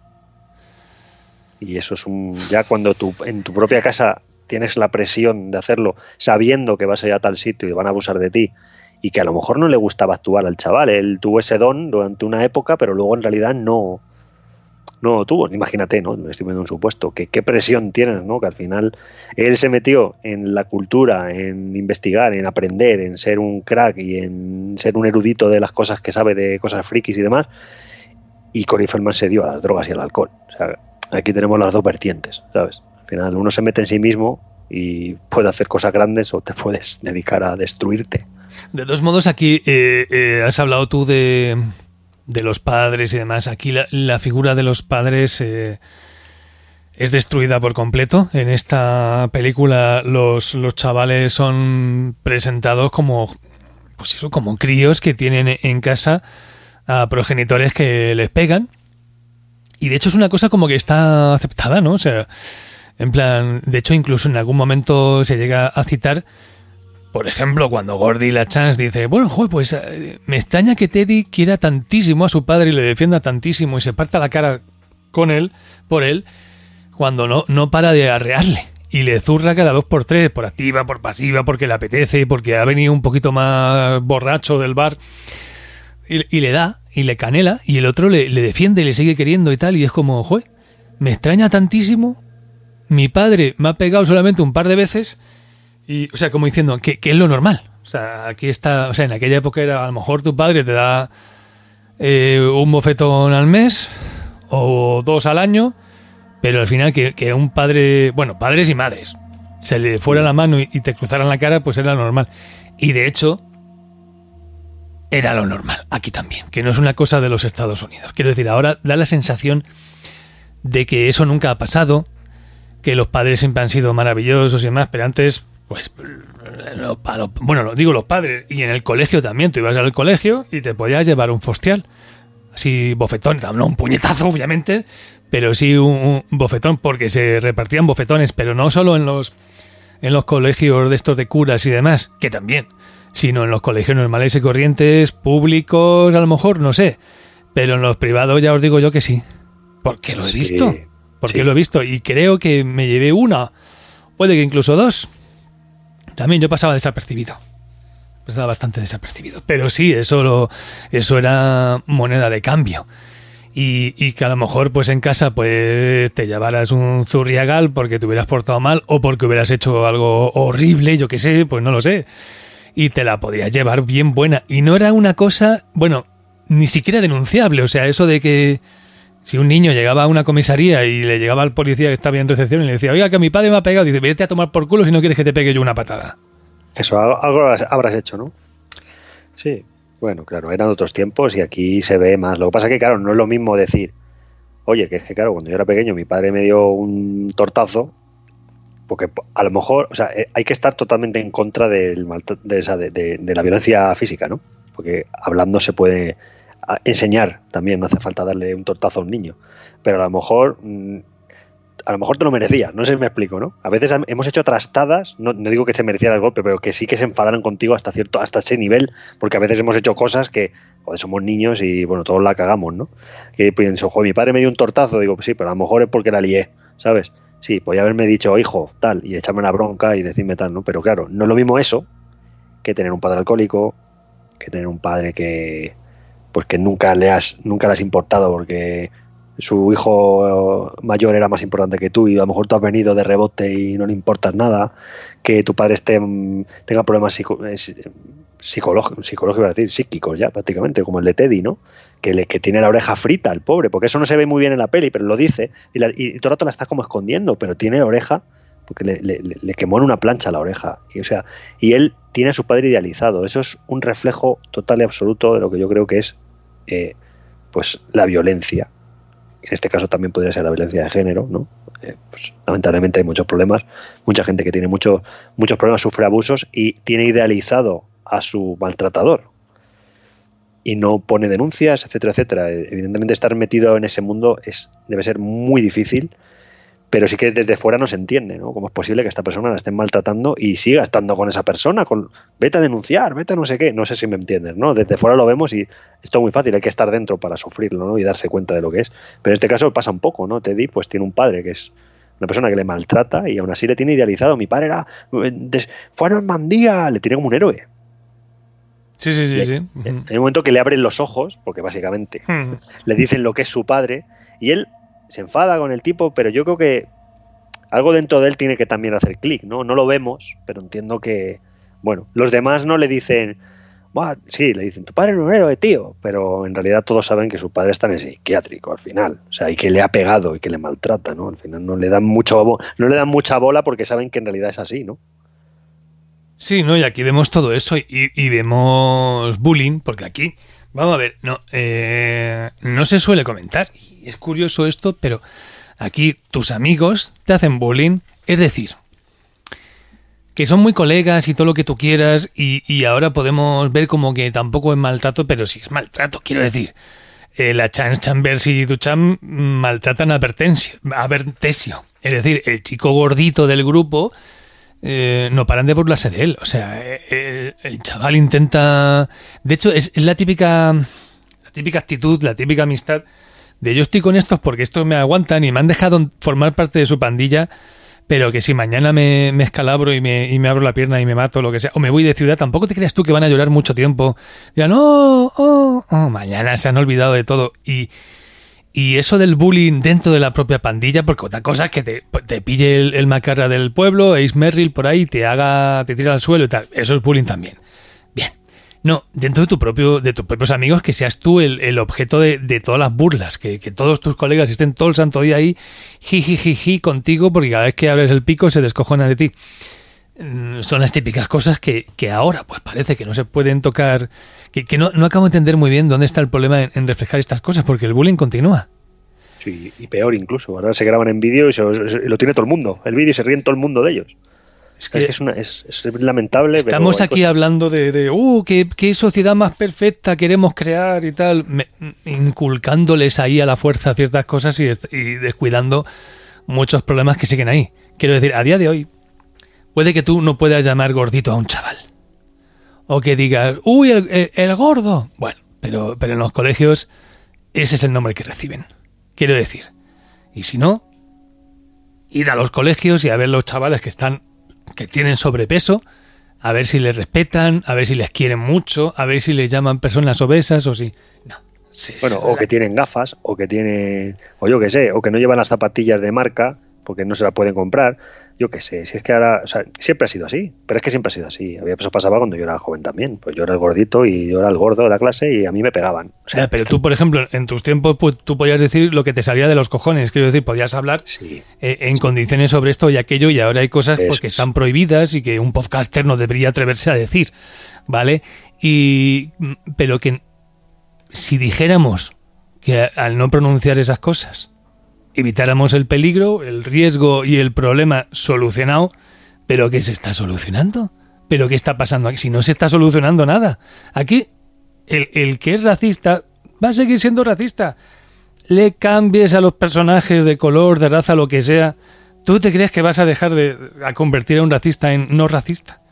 Y eso es un... Ya cuando tú en tu propia casa tienes la presión de hacerlo, sabiendo que vas a ir a tal sitio y van a abusar de ti, y que a lo mejor no le gustaba actuar al chaval. Él tuvo ese don durante una época, pero luego en realidad no, no lo tuvo. Imagínate, ¿no? Me estoy poniendo un supuesto. Que, ¿Qué presión tienes, ¿no? Que al final él se metió en la cultura, en investigar, en aprender, en ser un crack y en ser un erudito de las cosas que sabe, de cosas frikis y demás. Y Corey Feldman se dio a las drogas y al alcohol. O sea, aquí tenemos las dos vertientes, ¿sabes? Al final uno se mete en sí mismo y puede hacer cosas grandes o te puedes dedicar a destruirte. De todos modos, aquí eh, eh, has hablado tú de, de los padres y demás. Aquí la, la figura de los padres eh, es destruida por completo. En esta película los, los chavales son presentados como, pues eso, como críos que tienen en casa a progenitores que les pegan. Y de hecho es una cosa como que está aceptada, ¿no? O sea, en plan, de hecho incluso en algún momento se llega a citar, por ejemplo, cuando Gordy LaChance dice, bueno, joder, pues eh, me extraña que Teddy quiera tantísimo a su padre y le defienda tantísimo y se parta la cara con él, por él, cuando no, no para de arrearle. Y le zurra cada dos por tres, por activa, por pasiva, porque le apetece, porque ha venido un poquito más borracho del bar. Y, y le da, y le canela, y el otro le, le defiende y le sigue queriendo y tal, y es como, joder, me extraña tantísimo, mi padre me ha pegado solamente un par de veces, y, o sea, como diciendo, que, que es lo normal. O sea, aquí está, o sea, en aquella época era, a lo mejor tu padre te da eh, un bofetón al mes, o dos al año, pero al final que, que un padre, bueno, padres y madres, se le fuera la mano y, y te cruzaran la cara, pues era normal. Y de hecho, era lo normal, aquí también, que no es una cosa de los Estados Unidos. Quiero decir, ahora da la sensación de que eso nunca ha pasado, que los padres siempre han sido maravillosos y demás, pero antes, pues, lo, lo, bueno, lo digo los padres, y en el colegio también, tú ibas al colegio y te podías llevar un fostial, así bofetón, no un puñetazo obviamente, pero sí un, un bofetón, porque se repartían bofetones, pero no solo en los, en los colegios de estos de curas y demás, que también, sino en los colegios normales y corrientes, públicos, a lo mejor, no sé, pero en los privados ya os digo yo que sí, porque lo he visto, sí, porque sí. lo he visto, y creo que me llevé una, puede que incluso dos, también yo pasaba desapercibido, pasaba bastante desapercibido, pero sí, eso, lo, eso era moneda de cambio, y, y que a lo mejor pues en casa pues te llevaras un zurriagal porque te hubieras portado mal, o porque hubieras hecho algo horrible, yo qué sé, pues no lo sé, y te la podías llevar bien buena. Y no era una cosa, bueno, ni siquiera denunciable. O sea, eso de que si un niño llegaba a una comisaría y le llegaba al policía que estaba en recepción y le decía, oiga, que mi padre me ha pegado, dice, vete a tomar por culo si no quieres que te pegue yo una patada. Eso, algo habrás hecho, ¿no? Sí, bueno, claro, eran otros tiempos y aquí se ve más. Lo que pasa es que, claro, no es lo mismo decir, oye, que es que, claro, cuando yo era pequeño mi padre me dio un tortazo, porque a lo mejor, o sea, hay que estar totalmente en contra del de, esa, de, de, de la violencia física, ¿no? Porque hablando se puede enseñar también, no hace falta darle un tortazo a un niño, pero a lo mejor a lo mejor te lo merecía, no sé si me explico, ¿no? A veces hemos hecho trastadas, no, no digo que se mereciera el golpe, pero que sí que se enfadaran contigo hasta cierto, hasta ese nivel, porque a veces hemos hecho cosas que, joder, somos niños y bueno, todos la cagamos, ¿no? Que pienso, joder, mi padre me dio un tortazo, digo, pues sí, pero a lo mejor es porque la lié, ¿sabes? Sí, podía haberme dicho, hijo, tal, y echarme una bronca y decirme tal, ¿no? Pero claro, no es lo mismo eso que tener un padre alcohólico, que tener un padre que pues que nunca le has, nunca le has importado porque su hijo mayor era más importante que tú y a lo mejor tú has venido de rebote y no le importas nada, que tu padre esté, tenga problemas psico, psicológicos, psicológicos, es decir, psíquicos ya prácticamente, como el de Teddy, ¿no? Que, le, que tiene la oreja frita, el pobre, porque eso no se ve muy bien en la peli, pero lo dice, y, la, y todo el rato la está como escondiendo, pero tiene la oreja, porque le, le, le quemó en una plancha la oreja, y, o sea, y él tiene a su padre idealizado, eso es un reflejo total y absoluto de lo que yo creo que es eh, pues la violencia, en este caso también podría ser la violencia de género, ¿no? Eh, pues, lamentablemente hay muchos problemas, mucha gente que tiene mucho, muchos problemas sufre abusos y tiene idealizado a su maltratador, y no pone denuncias, etcétera, etcétera. Evidentemente estar metido en ese mundo es debe ser muy difícil, pero sí que desde fuera no se entiende, ¿no? ¿Cómo es posible que esta persona la estén maltratando y siga estando con esa persona? Con, vete a denunciar, vete a no sé qué. No sé si me entiendes, ¿no? Desde fuera lo vemos y esto es muy fácil, hay que estar dentro para sufrirlo, ¿no? Y darse cuenta de lo que es. Pero en este caso pasa un poco, ¿no? Teddy pues tiene un padre que es una persona que le maltrata y aún así le tiene idealizado. Mi padre era fue a Normandía, le tiene como un héroe. Sí, sí, sí, y, sí. En un momento que le abren los ojos, porque básicamente uh-huh. le dicen lo que es su padre, y él se enfada con el tipo, pero yo creo que algo dentro de él tiene que también hacer clic, ¿no? No lo vemos, pero entiendo que, bueno, los demás no le dicen, sí, le dicen, tu padre es un héroe, tío, pero en realidad todos saben que su padre está en el psiquiátrico al final, o sea, y que le ha pegado y que le maltrata, ¿no? Al final no le dan mucho, no le dan mucha bola porque saben que en realidad es así, ¿no? Sí, no, y aquí vemos todo eso y, y vemos bullying, porque aquí, vamos a ver, no, eh, no se suele comentar, y es curioso esto, pero aquí tus amigos te hacen bullying, es decir, que son muy colegas y todo lo que tú quieras, y, y ahora podemos ver como que tampoco es maltrato, pero sí es maltrato, quiero decir. Eh, la Chance Chambers y Duchamp maltratan a Bertensio, a Bertesio, es decir, el chico gordito del grupo. Eh, no paran de burlarse de él, o sea, el, el chaval intenta, de hecho es, es la típica la típica actitud, la típica amistad de yo estoy con estos porque estos me aguantan y me han dejado formar parte de su pandilla, pero que si mañana me, me escalabro y me, y me abro la pierna y me mato, lo que sea, o me voy de ciudad, tampoco te creas tú que van a llorar mucho tiempo, dirán, oh, oh, oh, mañana se han olvidado de todo. Y Y eso del bullying dentro de la propia pandilla, porque otra cosa es que te, te pille el, el macarra del pueblo, Ace Merrill por ahí, te haga, te tira al suelo y tal. Eso es bullying también. Bien. No, dentro de tu propio, de tus propios amigos, que seas tú el, el objeto de, de todas las burlas, que, que todos tus colegas estén todo el santo día ahí, jijijiji contigo, porque cada vez que abres el pico se descojonan de ti. Son las típicas cosas que, que ahora pues parece que no se pueden tocar, que, que no, no acabo de entender muy bien dónde está el problema en, en reflejar estas cosas, porque el bullying continúa. Sí, y peor incluso, ahora se graban en vídeo y, se, se, lo tiene todo el mundo, el vídeo y se ríen todo el mundo de ellos. Es que es, que es, una, es, es lamentable. Estamos pero aquí cosas... hablando de, de uh, qué, qué sociedad más perfecta queremos crear y tal, me, inculcándoles ahí a la fuerza ciertas cosas y, y descuidando muchos problemas que siguen ahí. Quiero decir, a día de hoy, puede que tú no puedas llamar gordito a un chaval. O que digas, uy, el, el, el gordo. Bueno, pero, pero en los colegios ese es el nombre que reciben. Quiero decir. Y si no, id a los colegios y a ver los chavales que están, que tienen sobrepeso, a ver si les respetan, a ver si les quieren mucho, a ver si les llaman personas obesas o si... No. Sí, bueno, o la... que tienen gafas, o que tienen... O yo qué sé, o que no llevan las zapatillas de marca porque no se las pueden comprar. Yo qué sé, si es que ahora, o sea, siempre ha sido así, pero es que siempre ha sido así. Eso pasaba cuando yo era joven también, pues yo era el gordito y yo era el gordo de la clase y a mí me pegaban. O sea, ya, pero tú, por ejemplo, en tus tiempos pues, tú podías decir lo que te salía de los cojones, quiero decir, podías hablar sí, eh, en sí. condiciones sobre esto y aquello, y ahora hay cosas pues, que es. están prohibidas y que un podcaster no debería atreverse a decir, ¿vale? Y pero que si dijéramos que al no pronunciar esas cosas evitáramos el peligro, el riesgo y el problema solucionado, ¿pero qué se está solucionando? ¿Pero qué está pasando aquí? Si no se está solucionando nada. Aquí, el, el que es racista va a seguir siendo racista. Le cambies a los personajes de color, de raza, lo que sea. ¿Tú te crees que vas a dejar de a convertir a un racista en no racista?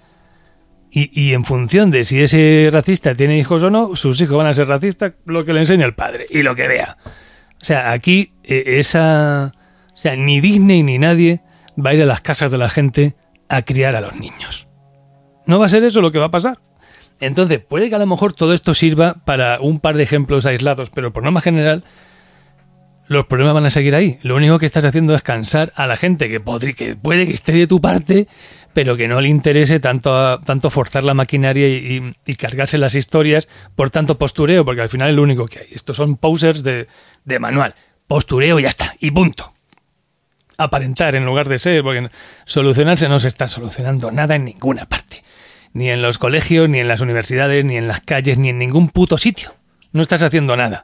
Y, y en función de si ese racista tiene hijos o no, sus hijos van a ser racistas, lo que le enseña el padre y lo que vea. O sea, aquí eh, esa, o sea, ni Disney ni nadie va a ir a las casas de la gente a criar a los niños. No va a ser eso lo que va a pasar. Entonces, puede que a lo mejor todo esto sirva para un par de ejemplos aislados, pero por norma general, los problemas van a seguir ahí. Lo único que estás haciendo es cansar a la gente que, podri, que puede que esté de tu parte, pero que no le interese tanto, tanto forzar la maquinaria y, y, y cargarse las historias por tanto postureo, porque al final es lo único que hay. Estos son posers de, de manual. Postureo y ya está, y punto. Aparentar en lugar de ser, porque solucionarse no se está solucionando nada en ninguna parte. Ni en los colegios, ni en las universidades, ni en las calles, ni en ningún puto sitio. No estás haciendo nada.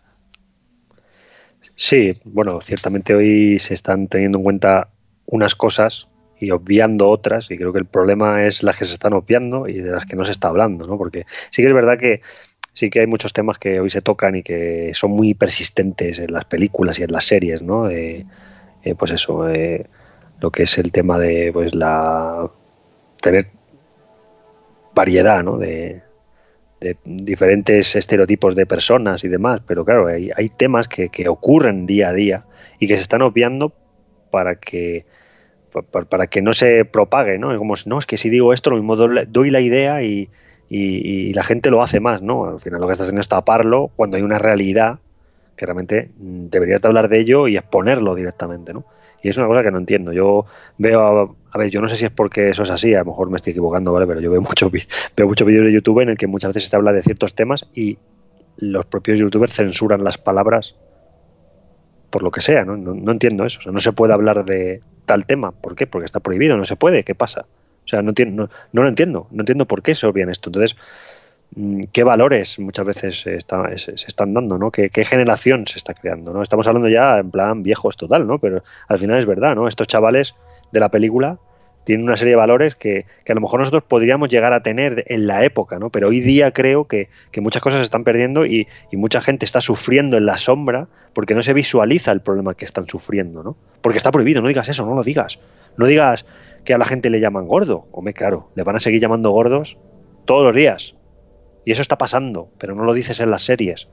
Sí, bueno, ciertamente hoy se están teniendo en cuenta unas cosas y obviando otras, y creo que el problema es las que se están obviando y de las que no se está hablando, ¿no? Porque sí que es verdad que sí que hay muchos temas que hoy se tocan y que son muy persistentes en las películas y en las series, ¿no? Eh, eh, pues eso, eh, lo que es el tema de pues la tener variedad, ¿no? de, de diferentes estereotipos de personas y demás, pero claro, hay, hay temas que, que ocurren día a día y que se están obviando para que para, para que no se propague, ¿no? Es como, no, es que si digo esto, lo mismo doy la idea y, y, y la gente lo hace más, ¿no? Al final lo que estás haciendo es taparlo cuando hay una realidad que realmente deberías de hablar de ello y exponerlo directamente, ¿no? Y es una cosa que no entiendo. Yo veo, a, a ver, yo no sé si es porque eso es así, a lo mejor me estoy equivocando, ¿vale? Pero yo veo muchos veo muchos vídeos de YouTube en el que muchas veces se habla de ciertos temas y los propios youtubers censuran las palabras por lo que sea, ¿no? No, no entiendo eso. O sea, no se puede hablar de tal tema. ¿Por qué? Porque está prohibido, no se puede. ¿Qué pasa? O sea, no, entiendo, no, no lo entiendo. No entiendo por qué se obvian esto. Entonces, ¿qué valores muchas veces se, está, se, se están dando, ¿no? ¿Qué, ¿Qué generación se está creando, ¿no? Estamos hablando ya en plan viejos total, ¿no? Pero al final es verdad, ¿no? Estos chavales de la película tienen una serie de valores que, que a lo mejor nosotros podríamos llegar a tener en la época, ¿no? Pero hoy día creo que, que muchas cosas se están perdiendo y, y mucha gente está sufriendo en la sombra porque no se visualiza el problema que están sufriendo, ¿no? Porque está prohibido, no digas eso, no lo digas. No digas que a la gente le llaman gordo. Hombre, claro, le van a seguir llamando gordos todos los días. Y eso está pasando, pero no lo dices en las series.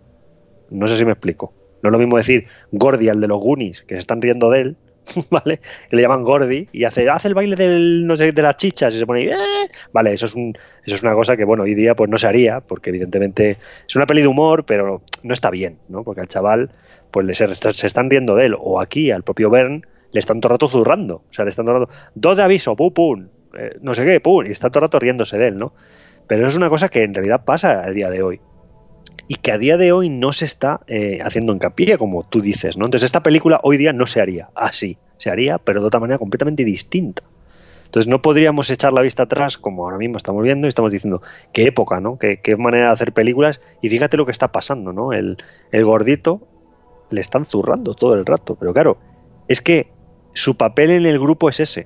No sé si me explico. No es lo mismo decir Gordy al de los Goonies, que se están riendo de él, ¿vale? Que le llaman Gordy y hace, hace el baile del, no sé, de las chichas y se pone ahí, ¡eh! Vale, eso es, un, eso es una cosa que, bueno, hoy día pues no se haría, porque evidentemente es una peli de humor, pero no está bien, ¿no? Porque al chaval pues le, se, se están riendo de él. O aquí, al propio Bern, le están todo el rato zurrando. O sea, le están todo el rato, dos de aviso, pum, pum, eh, no sé qué, pum, y está todo el rato riéndose de él, ¿no? Pero es una cosa que en realidad pasa a día de hoy y que a día de hoy no se está eh, haciendo hincapié, como tú dices, ¿no? Entonces esta película hoy día no se haría así, se haría, pero de otra manera completamente distinta. Entonces no podríamos echar la vista atrás como ahora mismo estamos viendo y estamos diciendo qué época, ¿no? Qué, qué manera de hacer películas y fíjate lo que está pasando, ¿no? El, el gordito le están zurrando todo el rato, pero claro, es que su papel en el grupo es ese.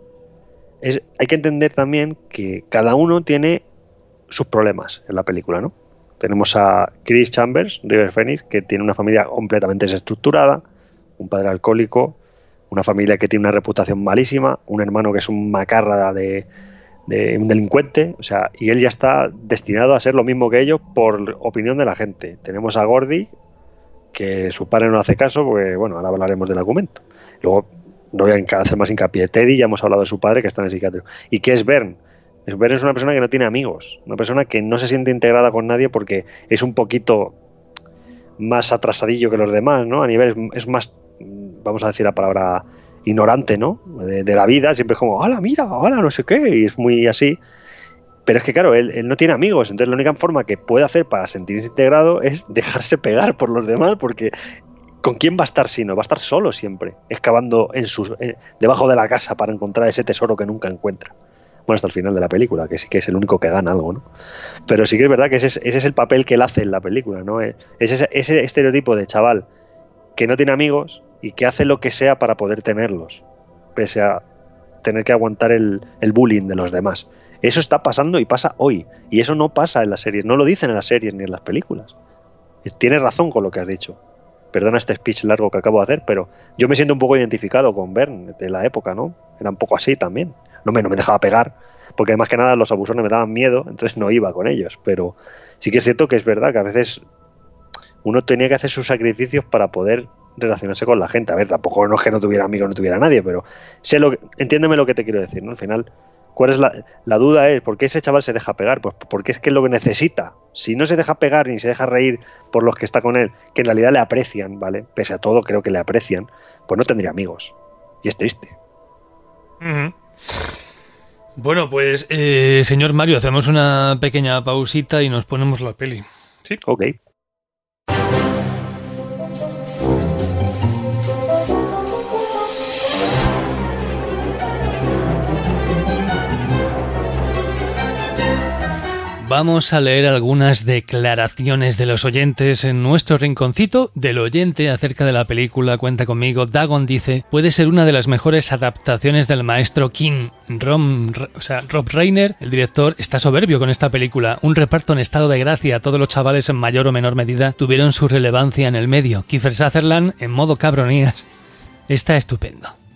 Es, hay que entender también que cada uno tiene sus problemas en la película, ¿no? Tenemos a Chris Chambers, River Phoenix, que tiene una familia completamente desestructurada, un padre alcohólico, una familia que tiene una reputación malísima, un hermano que es un macarra de, de un delincuente, o sea, y él ya está destinado a ser lo mismo que ellos por opinión de la gente. Tenemos a Gordy, que su padre no hace caso, porque, bueno, ahora hablaremos del argumento. Luego, no voy a hacer más hincapié. Teddy, ya hemos hablado de su padre, que está en el psiquiátrico. ¿Y qué es Bern? Bern es una persona que no tiene amigos, una persona que no se siente integrada con nadie porque es un poquito más atrasadillo que los demás, ¿no? A nivel, es más, vamos a decir la palabra, ignorante, ¿no? De, de la vida, siempre es como, ¡hala, mira, hala, no sé qué! Y es muy así. Pero es que, claro, él, él no tiene amigos, entonces la única forma que puede hacer para sentirse integrado es dejarse pegar por los demás, porque ¿con quién va a estar si no? Va a estar solo siempre, excavando en sus, eh, debajo de la casa para encontrar ese tesoro que nunca encuentra. Bueno, hasta el final de la película, que sí que es el único que gana algo, ¿no? Pero sí que es verdad que ese es, ese es el papel que él hace en la película, ¿no? Es ese, ese estereotipo de chaval que no tiene amigos y que hace lo que sea para poder tenerlos, pese a tener que aguantar el, el bullying de los demás. Eso está pasando y pasa hoy, y eso no pasa en las series, no lo dicen en las series ni en las películas. Tienes razón con lo que has dicho. Perdona este speech largo que acabo de hacer, pero yo me siento un poco identificado con Bern de la época, ¿no? Era un poco así también. No me, no me dejaba pegar, porque más que nada los abusones me daban miedo, entonces no iba con ellos. Pero sí que es cierto que es verdad que a veces uno tenía que hacer sus sacrificios para poder relacionarse con la gente. A ver, tampoco no es que no tuviera amigos, no tuviera nadie, pero sé lo que, entiéndeme lo que te quiero decir, ¿no? Al final, ¿cuál es la, la duda? Es, ¿por qué ese chaval se deja pegar? Pues porque es que es lo que necesita. Si no se deja pegar ni se deja reír por los que está con él, que en realidad le aprecian, ¿vale? Pese a todo, creo que le aprecian, pues no tendría amigos. Y es triste. Uh-huh. Bueno, pues, eh, señor Mario, hacemos una pequeña pausita y nos ponemos la peli. Sí, ok. Vamos a leer algunas declaraciones de los oyentes en nuestro rinconcito del oyente acerca de la película. Cuenta conmigo. Dagon dice: puede ser una de las mejores adaptaciones del maestro King. Rom, o sea, Rob Reiner, el director, está soberbio con esta película. Un reparto en estado de gracia. Todos los chavales en mayor o menor medida tuvieron su relevancia en el medio. Kiefer Sutherland en modo cabronías. Está estupendo.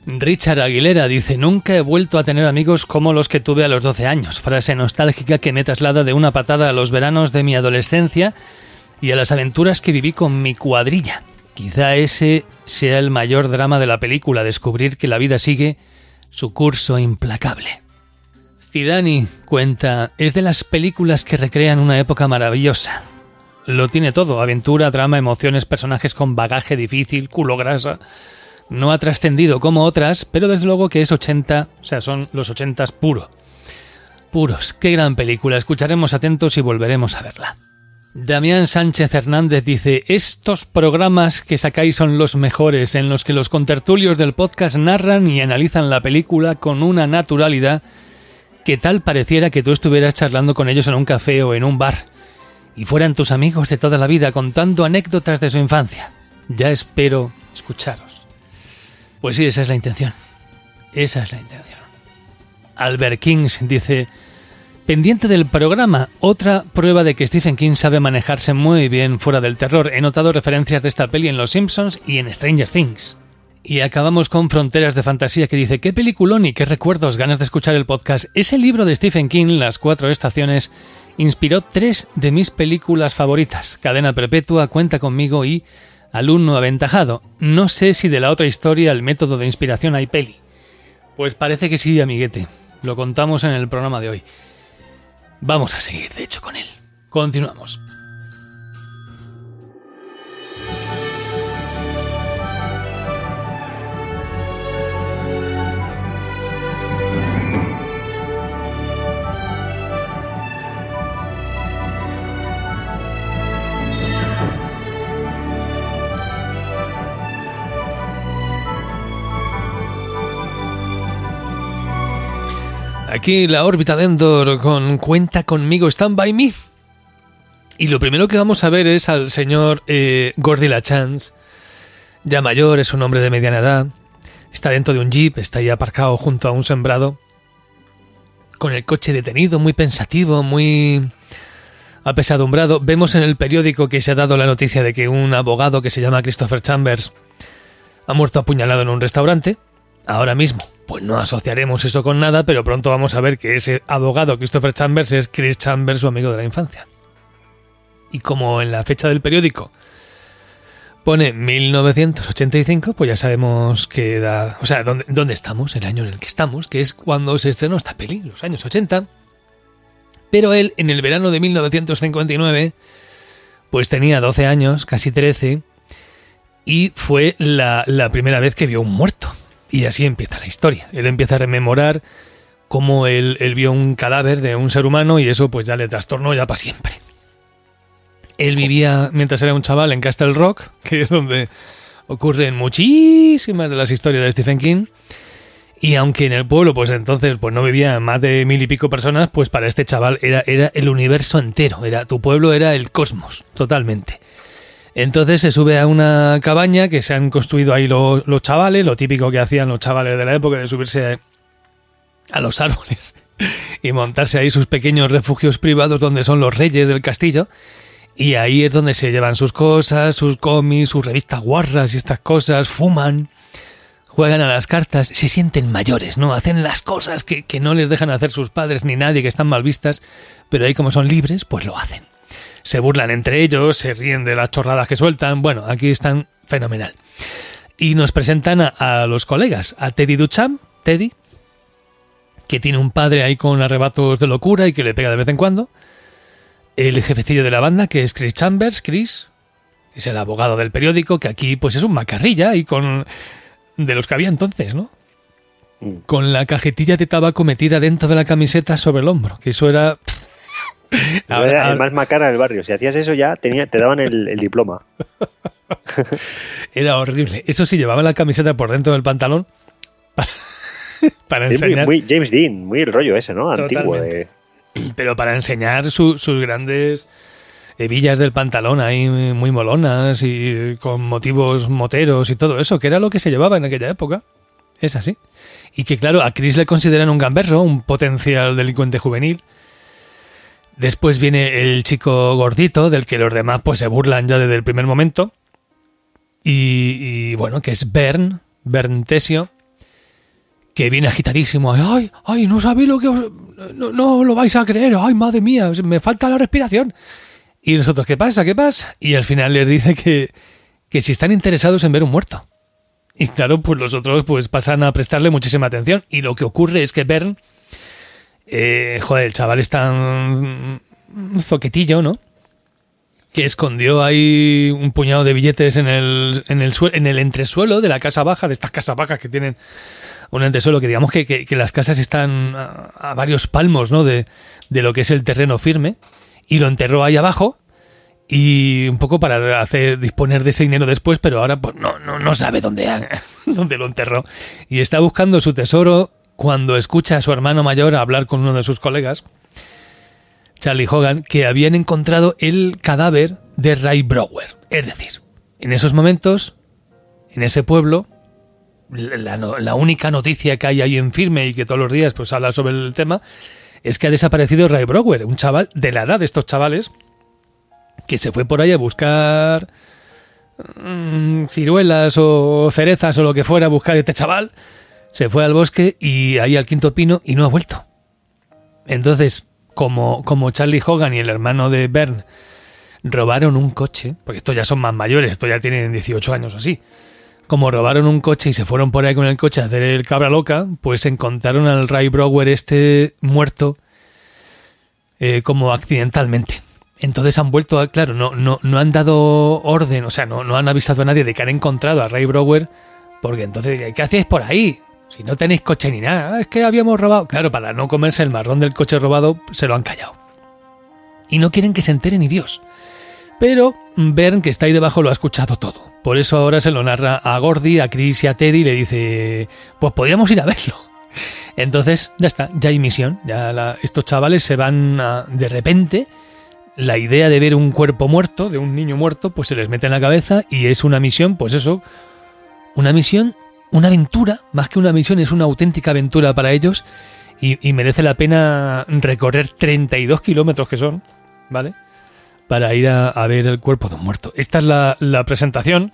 Richard Aguilera dice: nunca he vuelto a tener amigos como los que tuve a los doce años. Frase nostálgica que me traslada de una patada a los veranos de mi adolescencia y a las aventuras que viví con mi cuadrilla. Quizá ese sea el mayor drama de la película, descubrir que la vida sigue su curso implacable. Zidani cuenta: es de las películas que recrean una época maravillosa. Lo tiene todo: aventura, drama, emociones, personajes con bagaje difícil, culo grasa. No ha trascendido como otras, pero desde luego que es ochenta, o sea, son los ochentas puro. Puros, qué gran película, escucharemos atentos y volveremos a verla. Damián Sánchez Hernández dice: estos programas que sacáis son los mejores, en los que los contertulios del podcast narran y analizan la película con una naturalidad que tal pareciera que tú estuvieras charlando con ellos en un café o en un bar, y fueran tus amigos de toda la vida contando anécdotas de su infancia. Ya espero escucharos. Pues sí, esa es la intención. Esa es la intención. Albert Kings dice: pendiente del programa, otra prueba de que Stephen King sabe manejarse muy bien fuera del terror. He notado referencias de esta peli en Los Simpsons y en Stranger Things. Y acabamos con Fronteras de Fantasía, que dice: qué peliculón y qué recuerdos, ganas de escuchar el podcast. Ese libro de Stephen King, Las Cuatro Estaciones, inspiró tres de mis películas favoritas: Cadena Perpetua, Cuenta conmigo y Alumno Aventajado. No sé si de la otra historia, El método de inspiración, hay peli. Pues parece que sí, amiguete. Lo contamos en el programa de hoy. Vamos a seguir, de hecho, con él. Continuamos. Aquí la órbita de Endor con Cuenta conmigo, Stand by Me. Y lo primero que vamos a ver es al señor eh, Gordy LaChance, ya mayor, es un hombre de mediana edad, está dentro de un jeep, está ahí aparcado junto a un sembrado, con el coche detenido, muy pensativo, muy apesadumbrado. Vemos en el periódico que se ha dado la noticia de que un abogado que se llama Christopher Chambers ha muerto apuñalado en un restaurante. Ahora mismo, pues no asociaremos eso con nada, pero pronto vamos a ver que ese abogado Christopher Chambers es Chris Chambers, su amigo de la infancia. Y como en la fecha del periódico pone mil novecientos ochenta y cinco, pues ya sabemos que da, o sea, dónde, dónde estamos, el año en el que estamos, que es cuando se estrenó esta peli, los años ochenta. Pero él, en el verano de mil novecientos cincuenta y nueve, pues tenía doce años, casi trece, y fue la, la primera vez que vio un muerto. Y así empieza la historia. Él empieza a rememorar cómo él, él vio un cadáver de un ser humano y eso pues ya le trastornó ya para siempre. Él vivía, mientras era un chaval, en Castle Rock, que es donde ocurren muchísimas de las historias de Stephen King. Y aunque en el pueblo pues entonces pues no vivían más de mil y pico personas, pues para este chaval era, era el universo entero. Era, tu pueblo era el cosmos, totalmente. Entonces se sube a una cabaña que se han construido ahí los, los chavales, lo típico que hacían los chavales de la época, de subirse a los árboles y montarse ahí sus pequeños refugios privados donde son los reyes del castillo. Y ahí es donde se llevan sus cosas, sus cómics, sus revistas guarras y estas cosas, fuman, juegan a las cartas, se sienten mayores, ¿no? Hacen las cosas que, que no les dejan hacer sus padres ni nadie, que están mal vistas, pero ahí como son libres, pues lo hacen. Se burlan entre ellos, se ríen de las chorradas que sueltan. Bueno, aquí están fenomenal. Y nos presentan a, a los colegas, a Teddy Duchamp, Teddy, que tiene un padre ahí con arrebatos de locura y que le pega de vez en cuando. El jefecillo de la banda, que es Chris Chambers, Chris, es el abogado del periódico, que aquí pues es un macarrilla y con de los que había entonces, ¿no? Mm. Con la cajetilla de tabaco metida dentro de la camiseta sobre el hombro, que eso era... Ahora, era el más macara del barrio. Si hacías eso ya tenía, te daban el, el diploma. Era horrible. Eso sí, llevaba la camiseta por dentro del pantalón para, para enseñar. Muy, muy James Dean, muy el rollo ese, ¿no? Antiguo. De... Pero para enseñar su, sus grandes hebillas del pantalón ahí muy molonas y con motivos moteros y todo eso, que era lo que se llevaba en aquella época. Es así. Y que claro, a Chris le consideran un gamberro, un potencial delincuente juvenil. Después viene el chico gordito, del que los demás pues se burlan ya desde el primer momento. Y, y bueno, que es Bern, Bern Tessio, que viene agitadísimo. Ay, ay, no sabéis lo que os... No, no lo vais a creer. Ay, madre mía, me falta la respiración. Y nosotros, ¿qué pasa? ¿Qué pasa? Y al final les dice que, que si están interesados en ver un muerto. Y claro, pues los otros pues pasan a prestarle muchísima atención. Y lo que ocurre es que Bern, eh, joder, el chaval es tan zoquetillo, ¿no? Que escondió ahí un puñado de billetes en el, en el, sue- en el entresuelo de la casa baja, de estas casas bajas que tienen un entresuelo, que digamos que, que, que las casas están a, a varios palmos, ¿no? de, de lo que es el terreno firme, y lo enterró ahí abajo, y un poco para hacer disponer de ese dinero después, pero ahora pues no, no, no sabe dónde, dónde lo enterró. Y está buscando su tesoro cuando escucha a su hermano mayor hablar con uno de sus colegas, Charlie Hogan, que habían encontrado el cadáver de Ray Brower. Es decir, en esos momentos, en ese pueblo, la, la, la única noticia que hay ahí en firme y que todos los días pues habla sobre el tema, es que ha desaparecido Ray Brower, un chaval de la edad de estos chavales, que se fue por ahí a buscar mmm, ciruelas o cerezas o lo que fuera a buscar este chaval, se fue al bosque y ahí al quinto pino y no ha vuelto. Entonces, como, como Charlie Hogan y el hermano de Bern robaron un coche, porque estos ya son más mayores, estos ya tienen dieciocho años o así, como robaron un coche y se fueron por ahí con el coche a hacer el cabra loca, pues encontraron al Ray Brower este muerto eh, como accidentalmente. Entonces han vuelto a, claro, no, no, no han dado orden, o sea, no, no han avisado a nadie de que han encontrado a Ray Brower, porque entonces, ¿qué hacéis por ahí? Si no tenéis coche ni nada, es que habíamos robado. Claro, para no comerse el marrón del coche robado, se lo han callado. Y no quieren que se entere ni Dios. Pero Bern, que está ahí debajo, lo ha escuchado todo. Por eso ahora se lo narra a Gordy, a Chris y a Teddy y le dice, pues podríamos ir a verlo. Entonces, ya está, ya hay misión. Ya la, estos chavales se van a, de repente, la idea de ver un cuerpo muerto, de un niño muerto, pues se les mete en la cabeza y es una misión, pues eso, una misión... Una aventura, más que una misión, es una auténtica aventura para ellos y, y merece la pena recorrer treinta y dos kilómetros que son, ¿vale? Para ir a, a ver el cuerpo de un muerto. Esta es la, la presentación.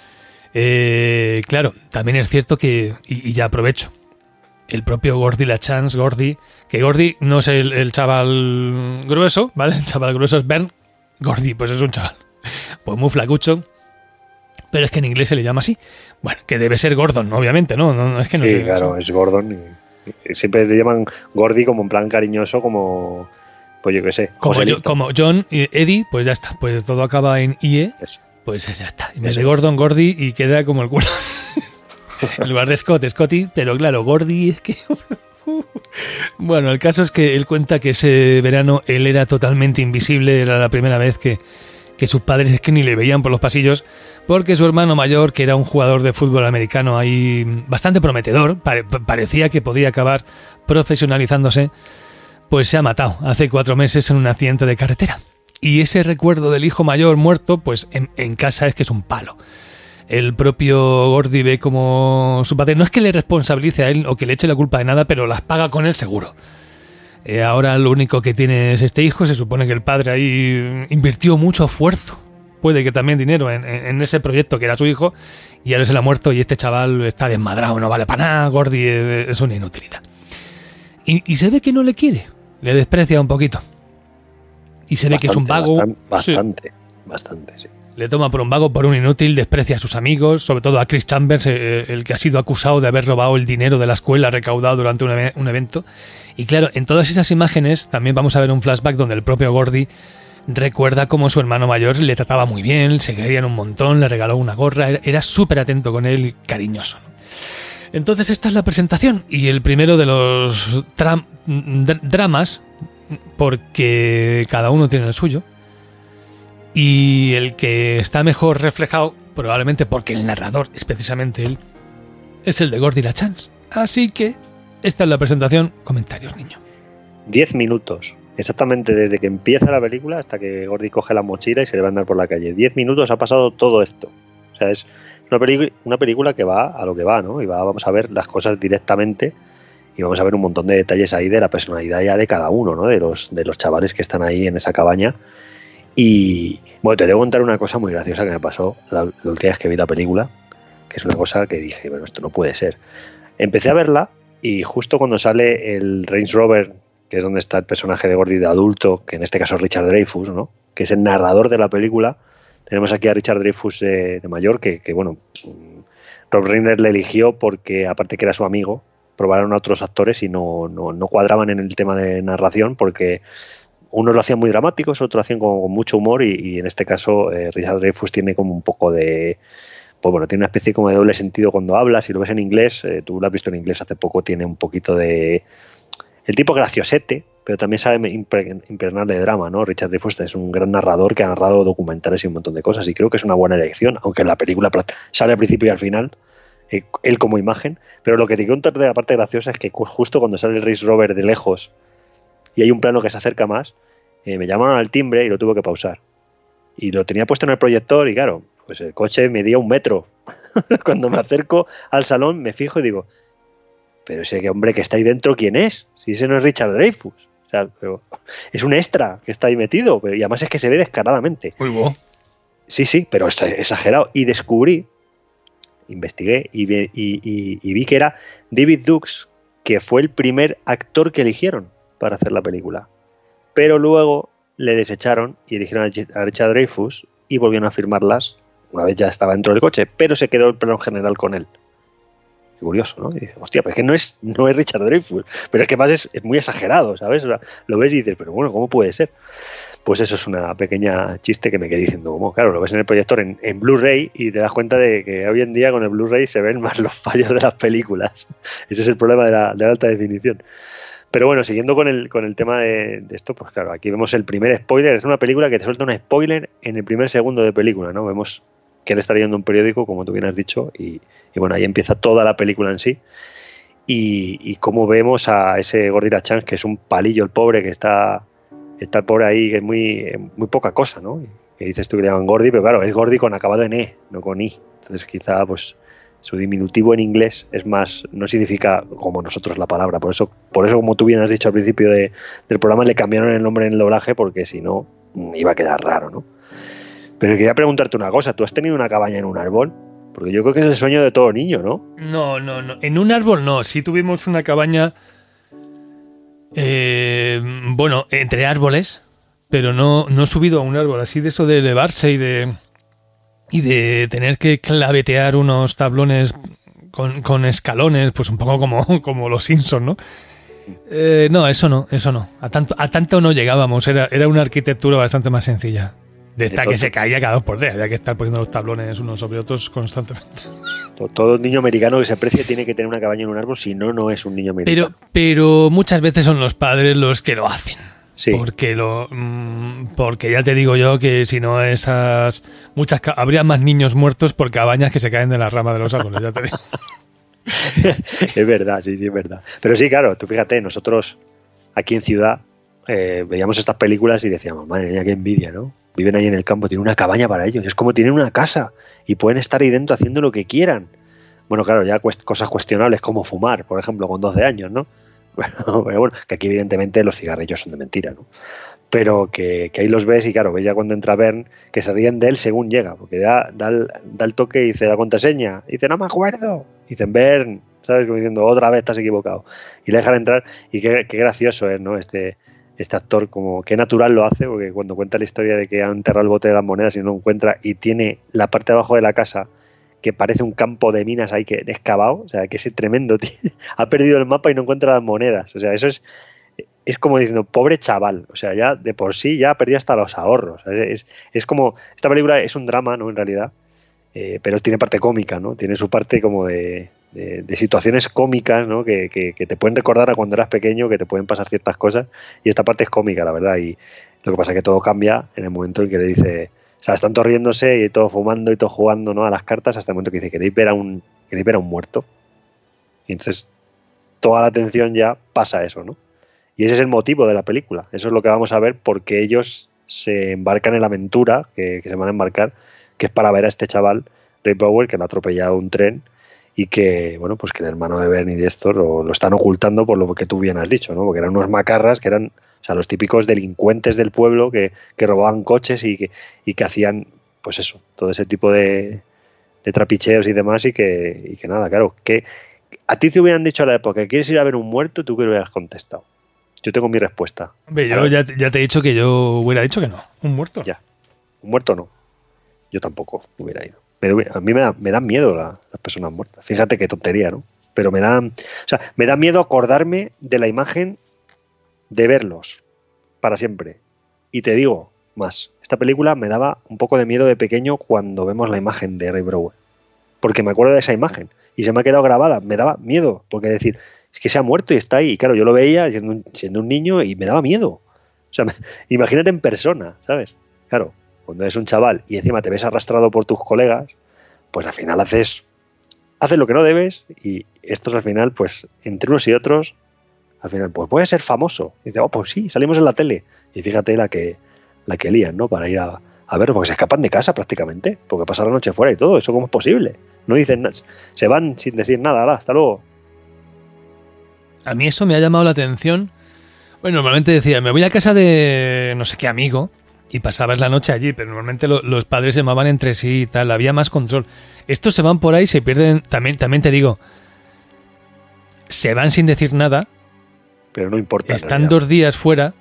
Eh, claro, también es cierto que, y, y ya aprovecho, el propio Gordy LaChance, Gordy, que Gordy no es el, el chaval grueso, ¿vale? El chaval grueso es Bern. Gordy, pues es un chaval, pues muy flacucho. Pero es que en inglés se le llama así. Bueno, que debe ser Gordon, obviamente, ¿no? no, no es que no sí, sé, claro, es Gordon. Y siempre le llaman Gordy como en plan cariñoso, como, pues yo qué sé. Como, yo, como John y Eddie, pues ya está. Pues todo acaba en I E, eso. Pues ya está. En vez de Gordon, Gordy, y queda como el culo. En lugar de Scott, Scotty, pero claro, Gordy es que... Bueno, el caso es que él cuenta que ese verano él era totalmente invisible, era la primera vez que... que sus padres es que ni le veían por los pasillos, porque su hermano mayor, que era un jugador de fútbol americano ahí bastante prometedor, pare- parecía que podía acabar profesionalizándose, pues se ha matado hace cuatro meses en un accidente de carretera. Y ese recuerdo del hijo mayor muerto, pues en, en casa es que es un palo. El propio Gordy ve como su padre, no es que le responsabilice a él o que le eche la culpa de nada, pero las paga con él seguro. Eh, ahora lo único que tiene es este hijo. Se supone que el padre ahí invirtió mucho esfuerzo, puede que también dinero, en, en ese proyecto que era su hijo, y ahora se le ha muerto y este chaval está desmadrado, no vale para nada. Gordy es una inutilidad. Y, y se ve que no le quiere, le desprecia un poquito. Y se ve bastante, que es un vago. Bastante, bastante, sí. bastante, sí. Le toma por un vago, por un inútil, desprecia a sus amigos, sobre todo a Chris Chambers, eh, el que ha sido acusado de haber robado el dinero de la escuela recaudado durante un, e- un evento. Y claro, en todas esas imágenes también vamos a ver un flashback donde el propio Gordy recuerda cómo su hermano mayor le trataba muy bien, se querían un montón, le regaló una gorra, era, era súper atento con él y cariñoso, ¿no? Entonces esta es la presentación y el primero de los tra- dr- dramas, porque cada uno tiene el suyo. Y el que está mejor reflejado, probablemente porque el narrador es precisamente él, es el de Gordy LaChance. Así que esta es la presentación. Comentarios, niño. Diez minutos. Exactamente desde que empieza la película hasta que Gordy coge la mochila y se le va a andar por la calle. Diez minutos ha pasado todo esto. O sea, es una, pelic- una película que va a lo que va, ¿no? Y va, vamos a ver las cosas directamente y vamos a ver un montón de detalles ahí de la personalidad ya de cada uno, ¿no? De los, de los chavales que están ahí en esa cabaña. Y bueno, te debo contar una cosa muy graciosa que me pasó la, la última vez que vi la película, que es una cosa que dije, bueno, esto no puede ser. Empecé a verla y justo cuando sale el Range Rover, que es donde está el personaje de Gordy de adulto, que en este caso es Richard Dreyfuss, ¿no? Que es el narrador de la película, tenemos aquí a Richard Dreyfuss de, de mayor, que, que bueno, Rob Reiner le eligió porque, aparte que era su amigo, probaron a otros actores y no, no, no cuadraban en el tema de narración, porque unos lo hacían muy dramáticos, otros lo hacían con, con mucho humor, y, y en este caso eh, Richard Dreyfuss tiene como un poco de... Pues bueno, tiene una especie como de doble sentido cuando habla. Si lo ves en inglés, eh, tú lo has visto en inglés hace poco, tiene un poquito de... El tipo graciosete, pero también sabe impregnar de drama, ¿no? Richard Dreyfuss es un gran narrador que ha narrado documentales y un montón de cosas, y creo que es una buena elección, aunque en la película sale al principio y al final, eh, él como imagen. Pero lo que te cuento de la parte graciosa es que justo cuando sale el Range Rover de lejos y hay un plano que se acerca más, eh, me llamaron al timbre y lo tuve que pausar. Y lo tenía puesto en el proyector y claro, pues el coche medía un metro. Cuando me acerco al salón me fijo y digo, pero ese hombre que está ahí dentro, ¿quién es? Si ese no es Richard Dreyfuss. O sea, pero es un extra que está ahí metido, pero, y además es que se ve descaradamente. Muy bueno. Sí, sí, pero es exagerado. Y descubrí, investigué y, vi, y, y, y vi que era David Dukes, que fue el primer actor que eligieron para hacer la película. Pero luego le desecharon y eligieron a Richard Dreyfuss y volvieron a firmarlas una vez ya estaba dentro del coche, pero se quedó el plano general con él. Curioso, ¿no? Y dices, hostia, pero es que no es, no es Richard Dreyfuss, pero es que más es, es muy exagerado, ¿sabes? O sea, lo ves y dices, pero bueno, ¿cómo puede ser? Pues eso es una pequeña chiste que me quedé diciendo, como, claro, lo ves en el proyector en, en Blu-ray y te das cuenta de que hoy en día con el Blu-ray se ven más los fallos de las películas. Ese es el problema de la, de la alta definición. Pero bueno, siguiendo con el, con el tema de, de esto, pues claro, aquí vemos el primer spoiler. Es una película que te suelta un spoiler en el primer segundo de película, ¿no? Vemos que él está leyendo un periódico, como tú bien has dicho, y, y bueno, ahí empieza toda la película en sí. Y, y cómo vemos a ese Gordy Lachance, que es un palillo el pobre, que está, está el pobre ahí, que es muy, muy poca cosa, ¿no? Que dices tú que le llaman Gordy, pero claro, es Gordy con acabado en E, no con I. Entonces quizá pues su diminutivo en inglés es más, no significa como nosotros la palabra. Por eso, por eso como tú bien has dicho al principio de, del programa, le cambiaron el nombre en el doblaje, porque si no, iba a quedar raro, ¿no? Pero quería preguntarte una cosa, ¿tú has tenido una cabaña en un árbol? Porque yo creo que es el sueño de todo niño, ¿no? No, no, no. En un árbol no. Sí tuvimos una cabaña, eh, bueno, entre árboles, pero no, no subido a un árbol. Así de eso de elevarse y de, y de tener que clavetear unos tablones con, con escalones, pues un poco como, como los Simpsons, ¿no? Eh, no, eso no, eso no. A tanto, a tanto no llegábamos. Era, era una arquitectura bastante más sencilla. De esta que se caía cada dos por tres, había que estar poniendo los tablones unos sobre otros constantemente. Todo niño americano que se aprecie tiene que tener una cabaña en un árbol, si no, no es un niño americano. Pero, pero muchas veces son los padres los que lo hacen. Sí. Porque lo, porque ya te digo yo que si no esas muchas habría más niños muertos por cabañas que se caen de las ramas de los árboles, ya te digo. Es verdad, sí, sí, es verdad. Pero sí, claro, tú fíjate, nosotros aquí en ciudad eh, veíamos estas películas y decíamos, madre mía, qué envidia, ¿no? Viven ahí en el campo, tienen una cabaña para ellos, es como tienen una casa y pueden estar ahí dentro haciendo lo que quieran. Bueno, claro, ya cuest- cosas cuestionables como fumar, por ejemplo, con doce años, ¿no? Pero, pero bueno, que aquí evidentemente los cigarrillos son de mentira, ¿no? Pero que, que ahí los ves y claro, ves ya cuando entra Bern, que se ríen de él según llega, porque da, da, el, da el toque y dice la contraseña, y dice, no me acuerdo, y dicen, Bern, ¿sabes? Como diciendo, otra vez estás equivocado. Y le dejan entrar, y qué, qué gracioso es, ¿no? Este... Este actor, como qué natural lo hace, porque cuando cuenta la historia de que han enterrado el bote de las monedas y no lo encuentra, y tiene la parte de abajo de la casa que parece un campo de minas ahí que excavado, o sea, que es tremendo, tío. Ha perdido el mapa y no encuentra las monedas. O sea, eso es, es como diciendo, pobre chaval, o sea, ya de por sí ya ha perdido hasta los ahorros. Es, es como, esta película es un drama, ¿no? En realidad, eh, pero tiene parte cómica, ¿no? Tiene su parte como de... De, de situaciones cómicas, ¿no? Que, que, que te pueden recordar a cuando eras pequeño, que te pueden pasar ciertas cosas, y esta parte es cómica, la verdad, y lo que pasa es que todo cambia en el momento en que le dice, o sea, están todos riéndose y todo fumando y todo jugando, ¿no? A las cartas, hasta el momento que dice, ¿queréis ver a un, queréis ver a un muerto? Y entonces toda la atención ya pasa a eso, ¿no? Y ese es el motivo de la película, eso es lo que vamos a ver, porque ellos se embarcan en la aventura que, que se van a embarcar, que es para ver a este chaval, Ray Powell, que le ha atropellado un tren, y que, bueno, pues que el hermano de Bernie y de esto lo, lo están ocultando por lo que tú bien has dicho, ¿no? Porque eran unos macarras que eran, o sea, los típicos delincuentes del pueblo que, que robaban coches y que, y que hacían, pues eso, todo ese tipo de, de trapicheos y demás, y que, y que nada, claro, ¿qué, a ti te hubieran dicho a la época que quieres ir a ver un muerto, ¿tú qué hubieras contestado? Yo tengo mi respuesta. Hombre, yo ya, ya te he dicho que yo hubiera dicho que no. Un muerto. Ya. Un muerto no. Yo tampoco hubiera ido. Me, a mí me, da, me dan miedo la, las personas muertas. Fíjate qué tontería, ¿no? Pero me dan, o sea, me da miedo acordarme de la imagen de verlos para siempre. Y te digo más, esta película me daba un poco de miedo de pequeño cuando vemos la imagen de Ray Brower. Porque me acuerdo de esa imagen y se me ha quedado grabada. Me daba miedo, porque decir, es que se ha muerto y está ahí. Y claro, yo lo veía siendo un, siendo un niño y me daba miedo. O sea, me, imagínate en persona, ¿sabes? Claro, cuando eres un chaval y encima te ves arrastrado por tus colegas, pues al final haces, haces lo que no debes y estos al final, pues entre unos y otros, al final, pues puedes ser famoso. Y dice, oh, pues sí, salimos en la tele. Y fíjate la que, la que lían, ¿no? Para ir a, a ver, porque se escapan de casa prácticamente, porque pasan la noche fuera y todo. ¿Eso cómo es posible? No dicen nada, se van sin decir nada, ¡hala, hasta luego! A mí eso me ha llamado la atención. Bueno, normalmente decía, me voy a casa de no sé qué amigo y pasabas la noche allí, pero normalmente lo, los padres se llamaban entre sí y tal, había más control. Estos se van por ahí, se pierden, también, también te digo, se van sin decir nada, pero no importa. Están dos días fuera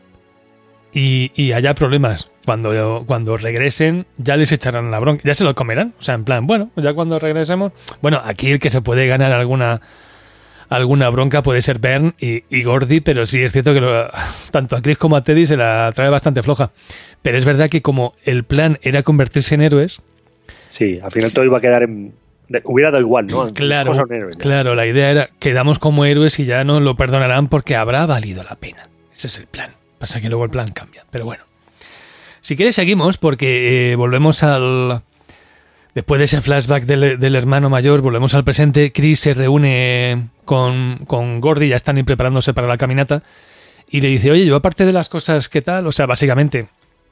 y, y haya problemas. Cuando, cuando regresen ya les echarán la bronca, ya se lo comerán. O sea, en plan, bueno, ya cuando regresemos... Bueno, aquí el que se puede ganar alguna alguna bronca puede ser Bern y, y Gordy, pero sí es cierto que lo, tanto a Chris como a Teddy se la trae bastante floja. Pero es verdad que como el plan era convertirse en héroes... Sí, al final sí. Todo iba a quedar en... Hubiera dado igual, ¿no? Claro, héroes, ¿no? Claro, la idea era quedamos como héroes y ya no lo perdonarán porque habrá valido la pena. Ese es el plan. Pasa que luego el plan cambia, pero bueno. Si quieres seguimos porque eh, volvemos al... Después de ese flashback del, del hermano mayor, volvemos al presente. Chris se reúne con, con Gordy, ya están ahí preparándose para la caminata, y le dice, oye, yo aparte de las cosas que tal, o sea, básicamente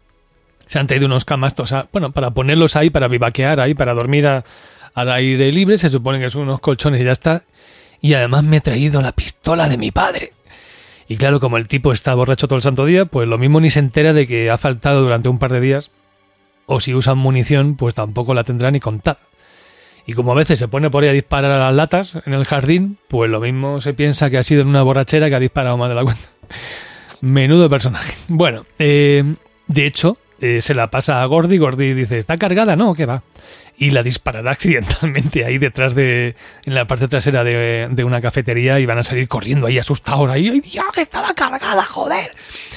se han traído unos camastos, a, bueno, para ponerlos ahí, para vivaquear ahí, para dormir a, al aire libre, se supone que son unos colchones y ya está, y además me he traído la pistola de mi padre. Y claro, como el tipo está borracho todo el santo día, pues lo mismo ni se entera de que ha faltado durante un par de días, o si usan munición, pues tampoco la tendrá ni contada. Y como a veces se pone por ahí a disparar a las latas en el jardín, pues lo mismo se piensa que ha sido en una borrachera que ha disparado más de la cuenta. Menudo personaje. Bueno, eh, de hecho, eh, se la pasa a Gordy, Gordy dice, ¿está cargada? No, ¿qué va? Y la disparará accidentalmente ahí detrás de, en la parte trasera de, de una cafetería y van a salir corriendo ahí asustados ahí. ¡Ay, Dios, que estaba cargada, joder!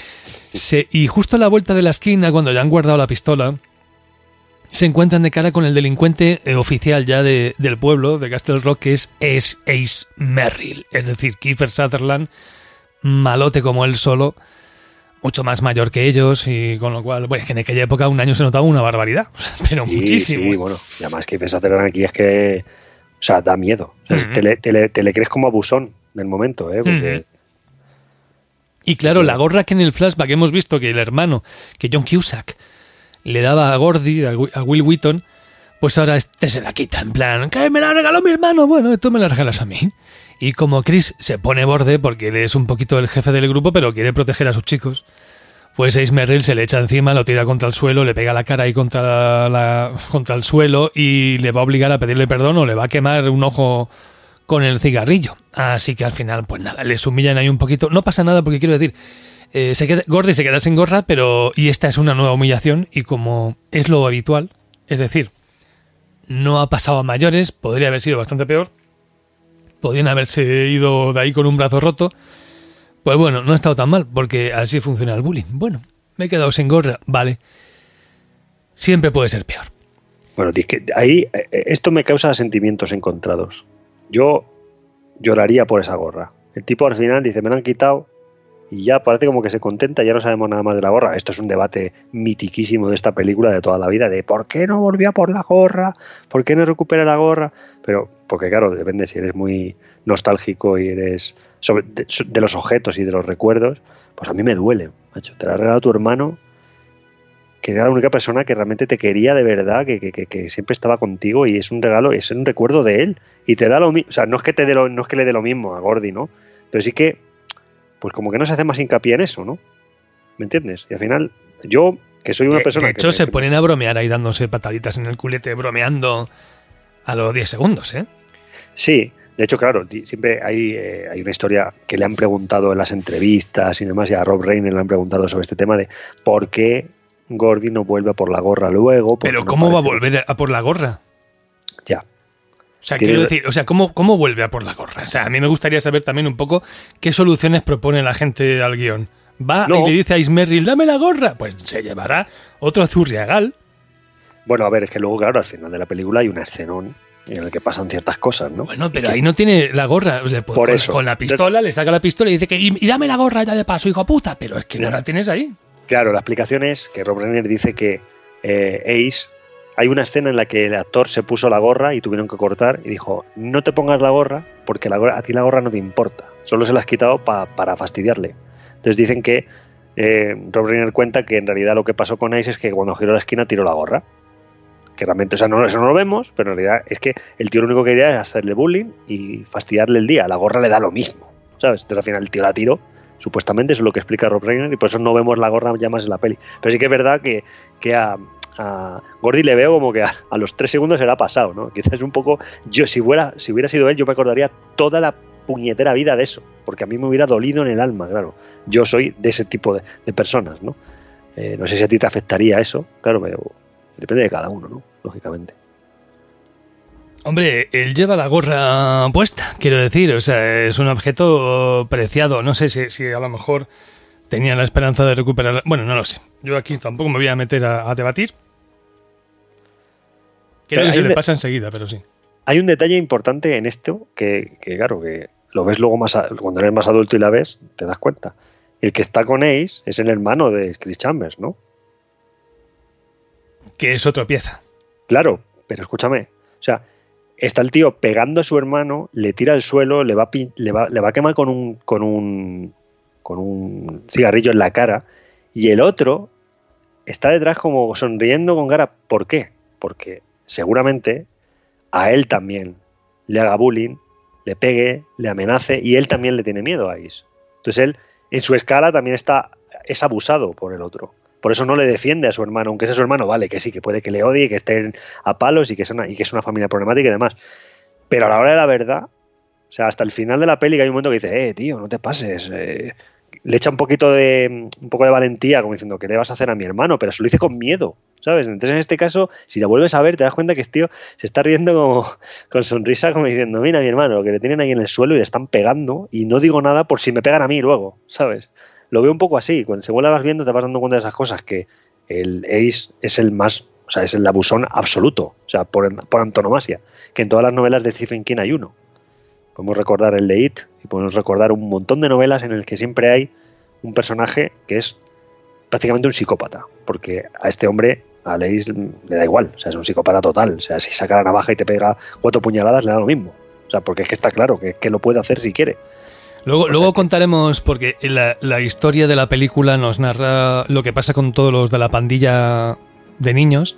Se, y justo a la vuelta de la esquina, cuando ya han guardado la pistola, se encuentran de cara con el delincuente eh, oficial ya de, del pueblo, de Castle Rock, que es Ace, Ace Merrill. Es decir, Kiefer Sutherland, malote como él solo, mucho más mayor que ellos, y con lo cual, bueno, es que en aquella época un año se notaba una barbaridad, pero sí, muchísimo. Sí, bueno, y además Kiefer Sutherland aquí es que, o sea, da miedo. O sea, uh-huh. te, le, te, le, te le crees como abusón del momento, ¿eh? Porque... Uh-huh. Y claro, la gorra que en el flashback hemos visto que el hermano, que John Cusack, le daba a Gordy, a Will Wheaton, pues ahora este se la quita, en plan, que me la regaló mi hermano, bueno, esto me la regalas a mí. Y como Chris se pone borde, porque él es un poquito el jefe del grupo, pero quiere proteger a sus chicos, pues Ace Merrill se le echa encima, lo tira contra el suelo, le pega la cara ahí contra, la, la, contra el suelo y le va a obligar a pedirle perdón o le va a quemar un ojo con el cigarrillo. Así que al final, pues nada, les humillan ahí un poquito. No pasa nada porque quiero decir... Eh, se queda, Gordy se queda sin gorra, pero y esta es una nueva humillación y como es lo habitual, es decir, no ha pasado a mayores, podría haber sido bastante peor, podrían haberse ido de ahí con un brazo roto, pues bueno, no ha estado tan mal, porque así funciona el bullying. Bueno, me he quedado sin gorra, vale, siempre puede ser peor. Bueno, ahí esto me causa sentimientos encontrados. Yo lloraría por esa gorra. El tipo al final dice, me la han quitado, y ya parece como que se contenta, ya no sabemos nada más de la gorra. Esto es un debate mitiquísimo de esta película de toda la vida, de ¿por qué no volvió a por la gorra? ¿Por qué no recupera la gorra? Pero, porque claro, depende si eres muy nostálgico y eres sobre, de, de los objetos y de los recuerdos, pues a mí me duele, macho. Te la ha regalado tu hermano, que era la única persona que realmente te quería de verdad, que, que, que, que siempre estaba contigo, y es un regalo, es un recuerdo de él, y te da lo mismo. O sea, no es que te dé lo, no es que le dé lo mismo a Gordy, ¿no? Pero sí que pues como que no se hace más hincapié en eso, ¿no? ¿Me entiendes? Y al final, yo, que soy una de, persona... De hecho, que se me, ponen a bromear ahí dándose pataditas en el culete, bromeando a los diez segundos, ¿eh? Sí, De hecho, claro, siempre hay, eh, hay una historia que le han preguntado en las entrevistas y demás, y a Rob Reiner le han preguntado sobre este tema de por qué Gordy no vuelve a por la gorra luego. Pero no ¿cómo va a parece... volver a por la gorra? Ya. O sea, Tiene... quiero decir, o sea, ¿cómo, ¿cómo vuelve a por la gorra? O sea, a mí me gustaría saber también un poco qué soluciones propone la gente al guión. Va no. y le dice a Ace Merrill, dame la gorra. Pues se llevará otro zurriagal. Bueno, a ver, es que luego, claro, al final de la película hay un escenón en el que pasan ciertas cosas, ¿no? Bueno, pero que... ahí no tiene la gorra. O sea, pues, por con, eso. Con la pistola, le saca la pistola y dice que y, y dame la gorra ya de paso, hijo puta. Pero es que no la tienes ahí. Claro, la explicación es que Rob Reiner dice que eh, Ace... Hay una escena en la que el actor se puso la gorra y tuvieron que cortar y dijo, no te pongas la gorra porque la gorra, a ti la gorra no te importa. Solo se la has quitado pa, para fastidiarle. Entonces dicen que eh, Rob Reiner cuenta que en realidad lo que pasó con Ace es que cuando giró la esquina tiró la gorra. Que realmente, o sea, no, eso no lo vemos, pero en realidad es que el tío lo único que quería es hacerle bullying y fastidiarle el día. La gorra le da lo mismo, ¿sabes? Entonces al final el tío la tiró, supuestamente, eso es lo que explica Rob Reiner, y por eso no vemos la gorra ya más en la peli. Pero sí que es verdad que, que a, a Gordy le veo como que a, a los tres segundos se le ha pasado, ¿no? Quizás un poco, yo si hubiera, si hubiera sido él, yo me acordaría toda la puñetera vida de eso, porque a mí me hubiera dolido en el alma, claro. Yo soy de ese tipo de, de personas, ¿no? Eh, no sé si a ti te afectaría eso, claro, pero... Depende de cada uno, ¿no? Lógicamente. Hombre, él lleva la gorra puesta, quiero decir. O sea, es un objeto preciado. No sé si, si a lo mejor tenía la esperanza de recuperarla. Bueno, no lo sé. Yo aquí tampoco me voy a meter a, a debatir. Creo que se le de... pasa enseguida, pero sí. Hay un detalle importante en esto que, que claro, que lo ves luego más a, cuando eres más adulto y la ves, te das cuenta. El que está con Ace es el hermano de Chris Chambers, ¿no? Que es otra pieza. Claro, pero escúchame, o sea, está el tío pegando a su hermano, le tira al suelo, le va a, le va, le va a quemar con un, con un con un cigarrillo en la cara, y el otro está detrás como sonriendo con cara. ¿Por qué? Porque seguramente a él también le haga bullying, le pegue, le amenace, y él también le tiene miedo a Ace. Entonces él, en su escala, también está es abusado por el otro. Por eso no le defiende a su hermano, aunque sea su hermano, vale, que sí, que puede que le odie, que estén a palos y que es una, y que es una familia problemática y demás. Pero a la hora de la verdad, o sea, hasta el final de la peli hay un momento que dice, eh, tío, no te pases. Eh, le echa un poquito de un poco de valentía, como diciendo, ¿qué le vas a hacer a mi hermano? Pero se lo dice con miedo, ¿sabes? Entonces en este caso, si la vuelves a ver, te das cuenta que este tío se está riendo como, con sonrisa, como diciendo, mira, mi hermano, que le tienen ahí en el suelo y le están pegando y no digo nada por si me pegan a mí luego, ¿sabes? Lo veo un poco así. Cuando según la vas viendo te vas dando cuenta de esas cosas, que el Ace es el más, o sea, es el abusón absoluto, o sea, por, por antonomasia, que en todas las novelas de Stephen King hay uno. Podemos recordar el de It y podemos recordar un montón de novelas en el que siempre hay un personaje que es prácticamente un psicópata, porque a este hombre, a Ace, le da igual, o sea, es un psicópata total, o sea, si saca la navaja y te pega cuatro puñaladas le da lo mismo, o sea, porque es que está claro que, que lo puede hacer si quiere. Luego, o sea, luego que... contaremos, porque la, la historia de la película nos narra lo que pasa con todos los de la pandilla de niños,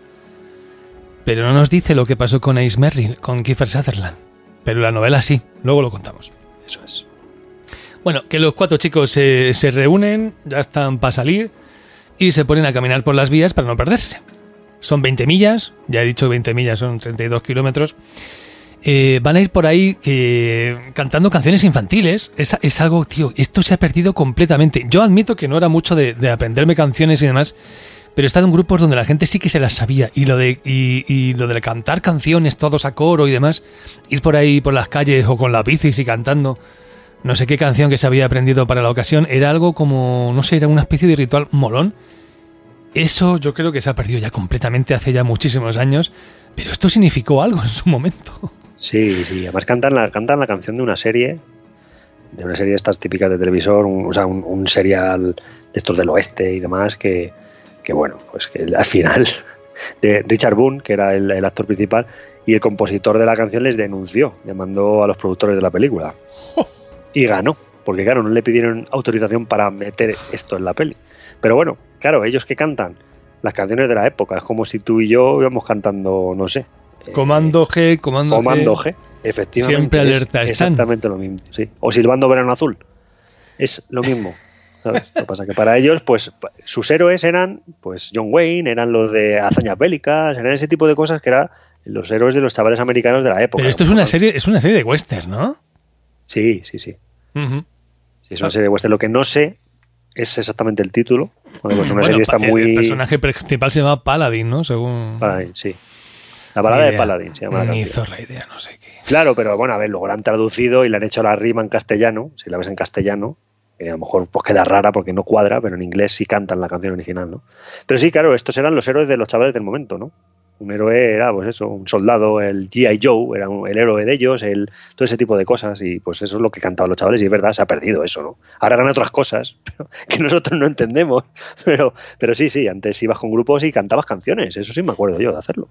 pero no nos dice lo que pasó con Ace Merrill, con Kiefer Sutherland. Pero la novela sí, luego lo contamos. Eso es. Bueno, que los cuatro chicos se, se reúnen, ya están para salir, y se ponen a caminar por las vías para no perderse. Son veinte millas, ya he dicho veinte millas, son treinta y dos kilómetros. Eh, van a ir por ahí que, cantando canciones infantiles. Es, es algo, tío, esto se ha perdido completamente. Yo admito que no era mucho de, de aprenderme canciones y demás, pero he estado en grupos donde la gente sí que se las sabía. Y lo de y, y lo de cantar canciones todos a coro y demás, ir por ahí por las calles o con las bicis y cantando no sé qué canción que se había aprendido para la ocasión, era algo como, no sé, era una especie de ritual molón. Eso yo creo que se ha perdido ya completamente hace ya muchísimos años, pero esto significó algo en su momento. Sí, sí, además cantan la, cantan la canción de una serie, de una serie de estas típicas de televisor, un, o sea, un, un serial de estos del oeste y demás, que, que bueno, pues que al final de Richard Boone, que era el, el actor principal, y el compositor de la canción les denunció, llamando a los productores de la película. Oh. Y ganó, porque claro, no le pidieron autorización para meter esto en la peli. Pero bueno, claro, ellos que cantan las canciones de la época, es como si tú y yo íbamos cantando, no sé, Comando G, Comando, Comando G. G, efectivamente. Siempre alerta es están. Exactamente lo mismo, sí. O Silbando Verano Azul. Es lo mismo, ¿sabes? Lo que pasa es que para ellos, pues, sus héroes eran, pues, John Wayne, eran los de hazañas bélicas, eran ese tipo de cosas que era los héroes de los chavales americanos de la época. Pero esto es una serie, es una serie de western, ¿no? Sí, sí, sí. Uh-huh. Sí, es una serie de western. Lo que no sé es exactamente el título. Bueno, pues una bueno, serie está el, muy... el personaje principal se llama Paladin, ¿no? Según... Paladin, sí. La balada de Paladin se llama la Ni canción. zorra idea, no sé qué. Claro, pero bueno, a ver, luego la han traducido y le han hecho la rima en castellano. Si la ves en castellano, que a lo mejor pues queda rara porque no cuadra, pero en inglés sí cantan la canción original, ¿no? Pero sí, claro, estos eran los héroes de los chavales del momento, ¿no? Un héroe era, pues eso, un soldado, el G I Joe, era un, el héroe de ellos, el, todo ese tipo de cosas, y pues eso es lo que cantaban los chavales, y es verdad, se ha perdido eso, ¿no? Ahora eran otras cosas, pero, que nosotros no entendemos, pero, pero sí, sí, antes ibas con grupos y cantabas canciones, eso sí me acuerdo yo de hacerlo.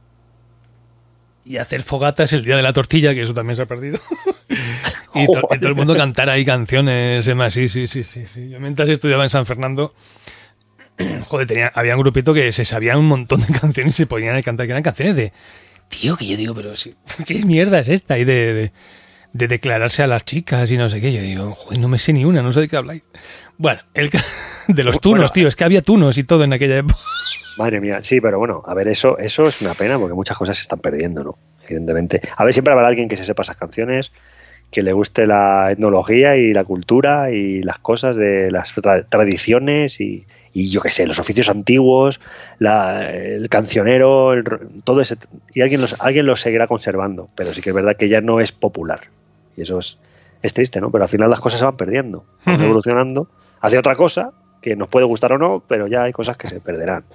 Y hacer fogatas el día de la tortilla, que eso también se ha perdido. y, to, y todo el mundo cantar ahí canciones, más, sí, sí, sí, sí, sí. Yo mientras estudiaba en San Fernando, joder, tenía, había un grupito que se sabía un montón de canciones y se ponían a cantar, que eran canciones de, tío, que yo digo, pero sí, ¿qué mierda es esta? Y de, de, de declararse a las chicas y no sé qué. Yo digo, joder, no me sé ni una, no sé de qué habláis. Bueno, el, de los tunos, bueno, tío, es que había tunos y todo en aquella época. Madre mía, sí, pero bueno, a ver, eso, eso es una pena porque muchas cosas se están perdiendo, ¿no? Evidentemente. A ver, siempre habrá alguien que se sepa esas canciones, que le guste la etnología y la cultura y las cosas de las tra- tradiciones y, y yo qué sé, los oficios antiguos, la, el cancionero, el, todo ese, y alguien los, alguien los seguirá conservando, pero sí que es verdad que ya no es popular y eso es, es triste, ¿no? Pero al final las cosas se van perdiendo, van uh-huh. evolucionando hacia otra cosa que nos puede gustar o no, pero ya hay cosas que se perderán.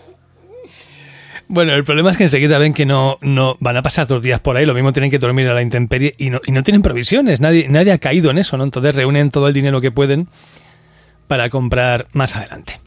Bueno, el problema es que enseguida ven que no, no van a pasar dos días por ahí, lo mismo tienen que dormir a la intemperie y no, y no tienen provisiones, nadie, nadie ha caído en eso, ¿no? Entonces reúnen todo el dinero que pueden para comprar más adelante.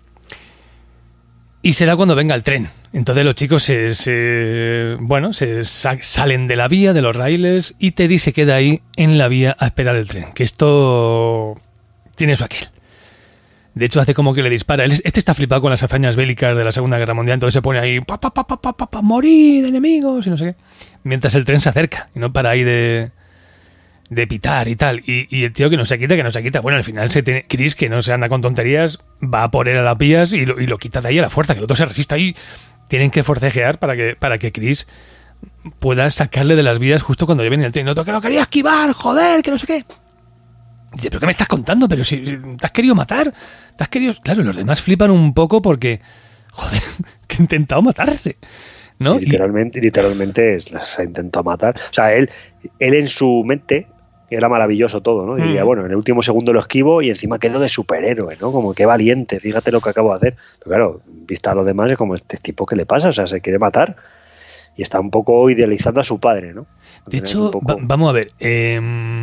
Y será cuando venga el tren. Entonces los chicos se, se bueno, se sa- salen de la vía, de los raíles, y Teddy se queda ahí en la vía a esperar el tren, que esto tiene su aquel. De hecho, hace como que le dispara. Este está flipado con las hazañas bélicas de la Segunda Guerra Mundial, entonces se pone ahí, pa, pa, pa, pa, pa, pa, pa, morir de enemigos y no sé qué. Mientras el tren se acerca y no para ahí de, de pitar y tal. Y, y el tío que no se quita, que no se quita. Bueno, al final se tiene, Chris, que no se anda con tonterías, va a por él a las vías y lo, y lo quita de ahí a la fuerza, que el otro se resiste ahí. Tienen que forcejear para que, para que Chris pueda sacarle de las vías justo cuando viene el tren. No, que lo quería esquivar, joder, que no sé qué. Dice, ¿pero qué me estás contando? Pero si, si te has querido matar, te has querido... Claro, los demás flipan un poco porque, joder, que ha intentado matarse, ¿no? Sí, literalmente, y... literalmente se ha intentado matar. O sea, él, él en su mente era maravilloso todo, ¿no? Diría, mm. bueno, en el último segundo lo esquivo y encima quedo de superhéroe, ¿no? Como qué valiente, fíjate lo que acabo de hacer. Pero claro, vista a los demás es como, este tipo, ¿qué le pasa? O sea, se quiere matar y está un poco idealizando a su padre, ¿no? De hecho, poco... va, vamos a ver... Eh...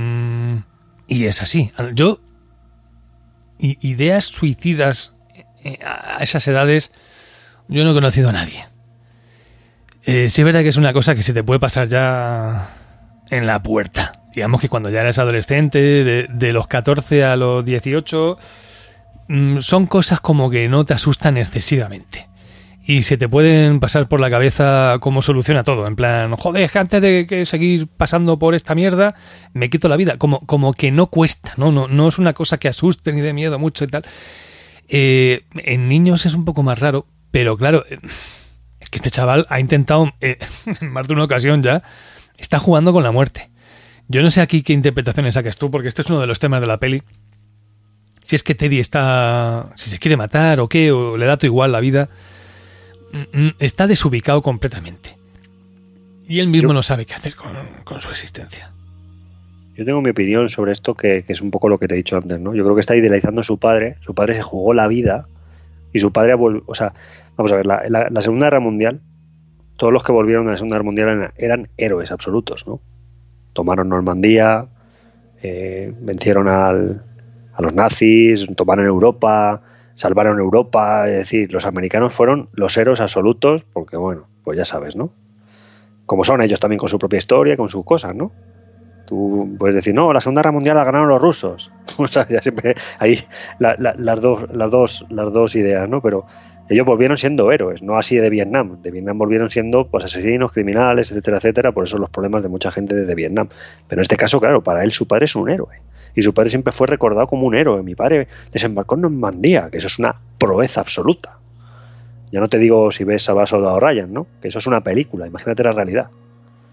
Y es así. Yo, ideas suicidas a esas edades, yo no he conocido a nadie. Eh, sí es verdad que es una cosa que se te puede pasar ya en la puerta. Digamos que cuando ya eres adolescente, de, de los catorce a los dieciocho, mmm, son cosas como que no te asustan excesivamente. Y se te pueden pasar por la cabeza cómo soluciona todo. En plan, joder, antes de que seguir pasando por esta mierda, me quito la vida. Como, como que no cuesta, ¿no? No, no es una cosa que asuste ni de miedo mucho y tal. Eh, en niños es un poco más raro, pero claro, es que este chaval ha intentado, eh, en más de una ocasión ya, está jugando con la muerte. Yo no sé aquí qué interpretaciones sacas tú, porque este es uno de los temas de la peli. Si es que Teddy está... si se quiere matar o qué, o le da todo igual la vida... está desubicado completamente y él mismo yo, no sabe qué hacer con, con su existencia. Yo tengo mi opinión sobre esto, que, que es un poco lo que te he dicho antes, ¿no? Yo creo que está idealizando a su padre. Su padre se jugó la vida y su padre, o sea, vamos a ver, la, la, la Segunda Guerra Mundial, todos los que volvieron de la Segunda Guerra Mundial eran, eran héroes absolutos, ¿no? Tomaron Normandía, eh, vencieron al, a los nazis, tomaron Europa, salvaron Europa, es decir, los americanos fueron los héroes absolutos, porque bueno, pues ya sabes, ¿no? Como son ellos también con su propia historia, con sus cosas, ¿no? Tú puedes decir, no, la Segunda Guerra Mundial la ganaron los rusos. O sea, ya siempre hay la, la, las, dos, las, dos, las dos ideas, ¿no? Pero ellos volvieron siendo héroes, no así de Vietnam. De Vietnam volvieron siendo pues asesinos, criminales, etcétera, etcétera. Por eso los problemas de mucha gente desde Vietnam. Pero en este caso, claro, para él su padre es un héroe. Y su padre siempre fue recordado como un héroe. Mi padre desembarcó en Normandía, que eso es una proeza absoluta. Ya no te digo si ves a Soldado Ryan, ¿no? Que eso es una película, imagínate la realidad.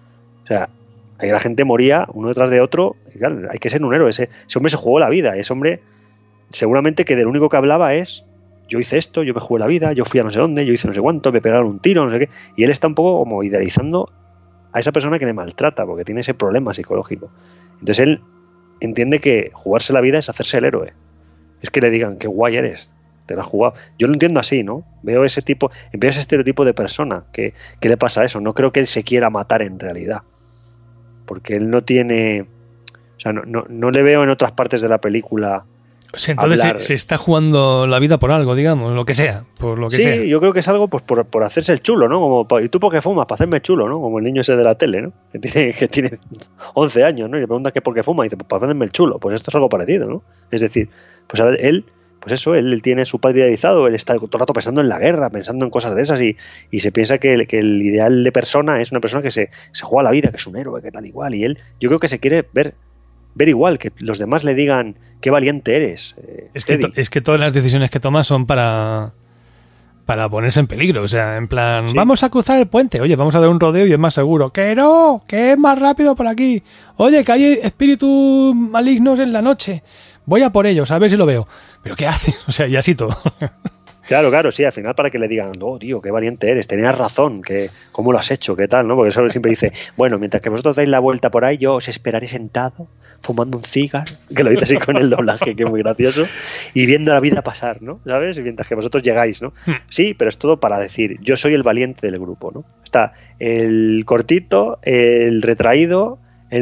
O sea, ahí la gente moría uno detrás de otro. Y claro, hay que ser un héroe. Ese, ese hombre se jugó la vida. Ese hombre, seguramente que del único que hablaba es: yo hice esto, yo me jugué la vida, yo fui a no sé dónde, yo hice no sé cuánto, me pegaron un tiro, no sé qué. Y él está un poco como idealizando a esa persona que le maltrata, porque tiene ese problema psicológico. Entonces él entiende que jugarse la vida es hacerse el héroe. Es que le digan: qué guay eres, te la has jugado. Yo lo entiendo así, ¿no? Veo ese tipo, veo ese estereotipo de persona. ¿Qué, qué le pasa a eso? No creo que él se quiera matar en realidad. Porque él no tiene... O sea, no, no, no le veo en otras partes de la película... O sea, entonces se, se está jugando la vida por algo, digamos, lo que sea, por lo que sí, sea. Sí, yo creo que es algo pues por, por hacerse el chulo, ¿no? Como, ¿y tú por qué fumas? Para hacerme chulo, ¿no? Como el niño ese de la tele, ¿no? Que tiene, que tiene once años, ¿no? Y le pregunta que por qué fuma y dice: pues para hacerme el chulo. Pues esto es algo parecido, ¿no? Es decir, pues a ver, él, pues eso, él, él tiene su padre idealizado, él está todo el rato pensando en la guerra, pensando en cosas de esas y, y se piensa que el, que el ideal de persona es una persona que se, se juega la vida, que es un héroe, que tal igual. Y él, yo creo que se quiere ver... ver igual, que los demás le digan: qué valiente eres. Eh, es, que to, es que todas las decisiones que toma son para para ponerse en peligro, o sea, en plan, ¿sí? Vamos a cruzar el puente, oye, vamos a dar un rodeo y es más seguro. Que no, que es más rápido por aquí. Oye, que hay espíritus malignos en la noche. Voy a por ellos, a ver si lo veo. ¿Pero qué haces? O sea, y así todo. Claro, claro, sí, al final para que le digan: no, tío, qué valiente eres, tenías razón, que cómo lo has hecho, qué tal, ¿no? Porque eso siempre dice: bueno, mientras que vosotros dais la vuelta por ahí, yo os esperaré sentado, fumando un cigarro, que lo dice así con el doblaje, que es muy gracioso, y viendo la vida pasar, ¿no? ¿Sabes? Y mientras que vosotros llegáis, ¿no? Sí, pero es todo para decir: yo soy el valiente del grupo, ¿no? Está el cortito, el retraído,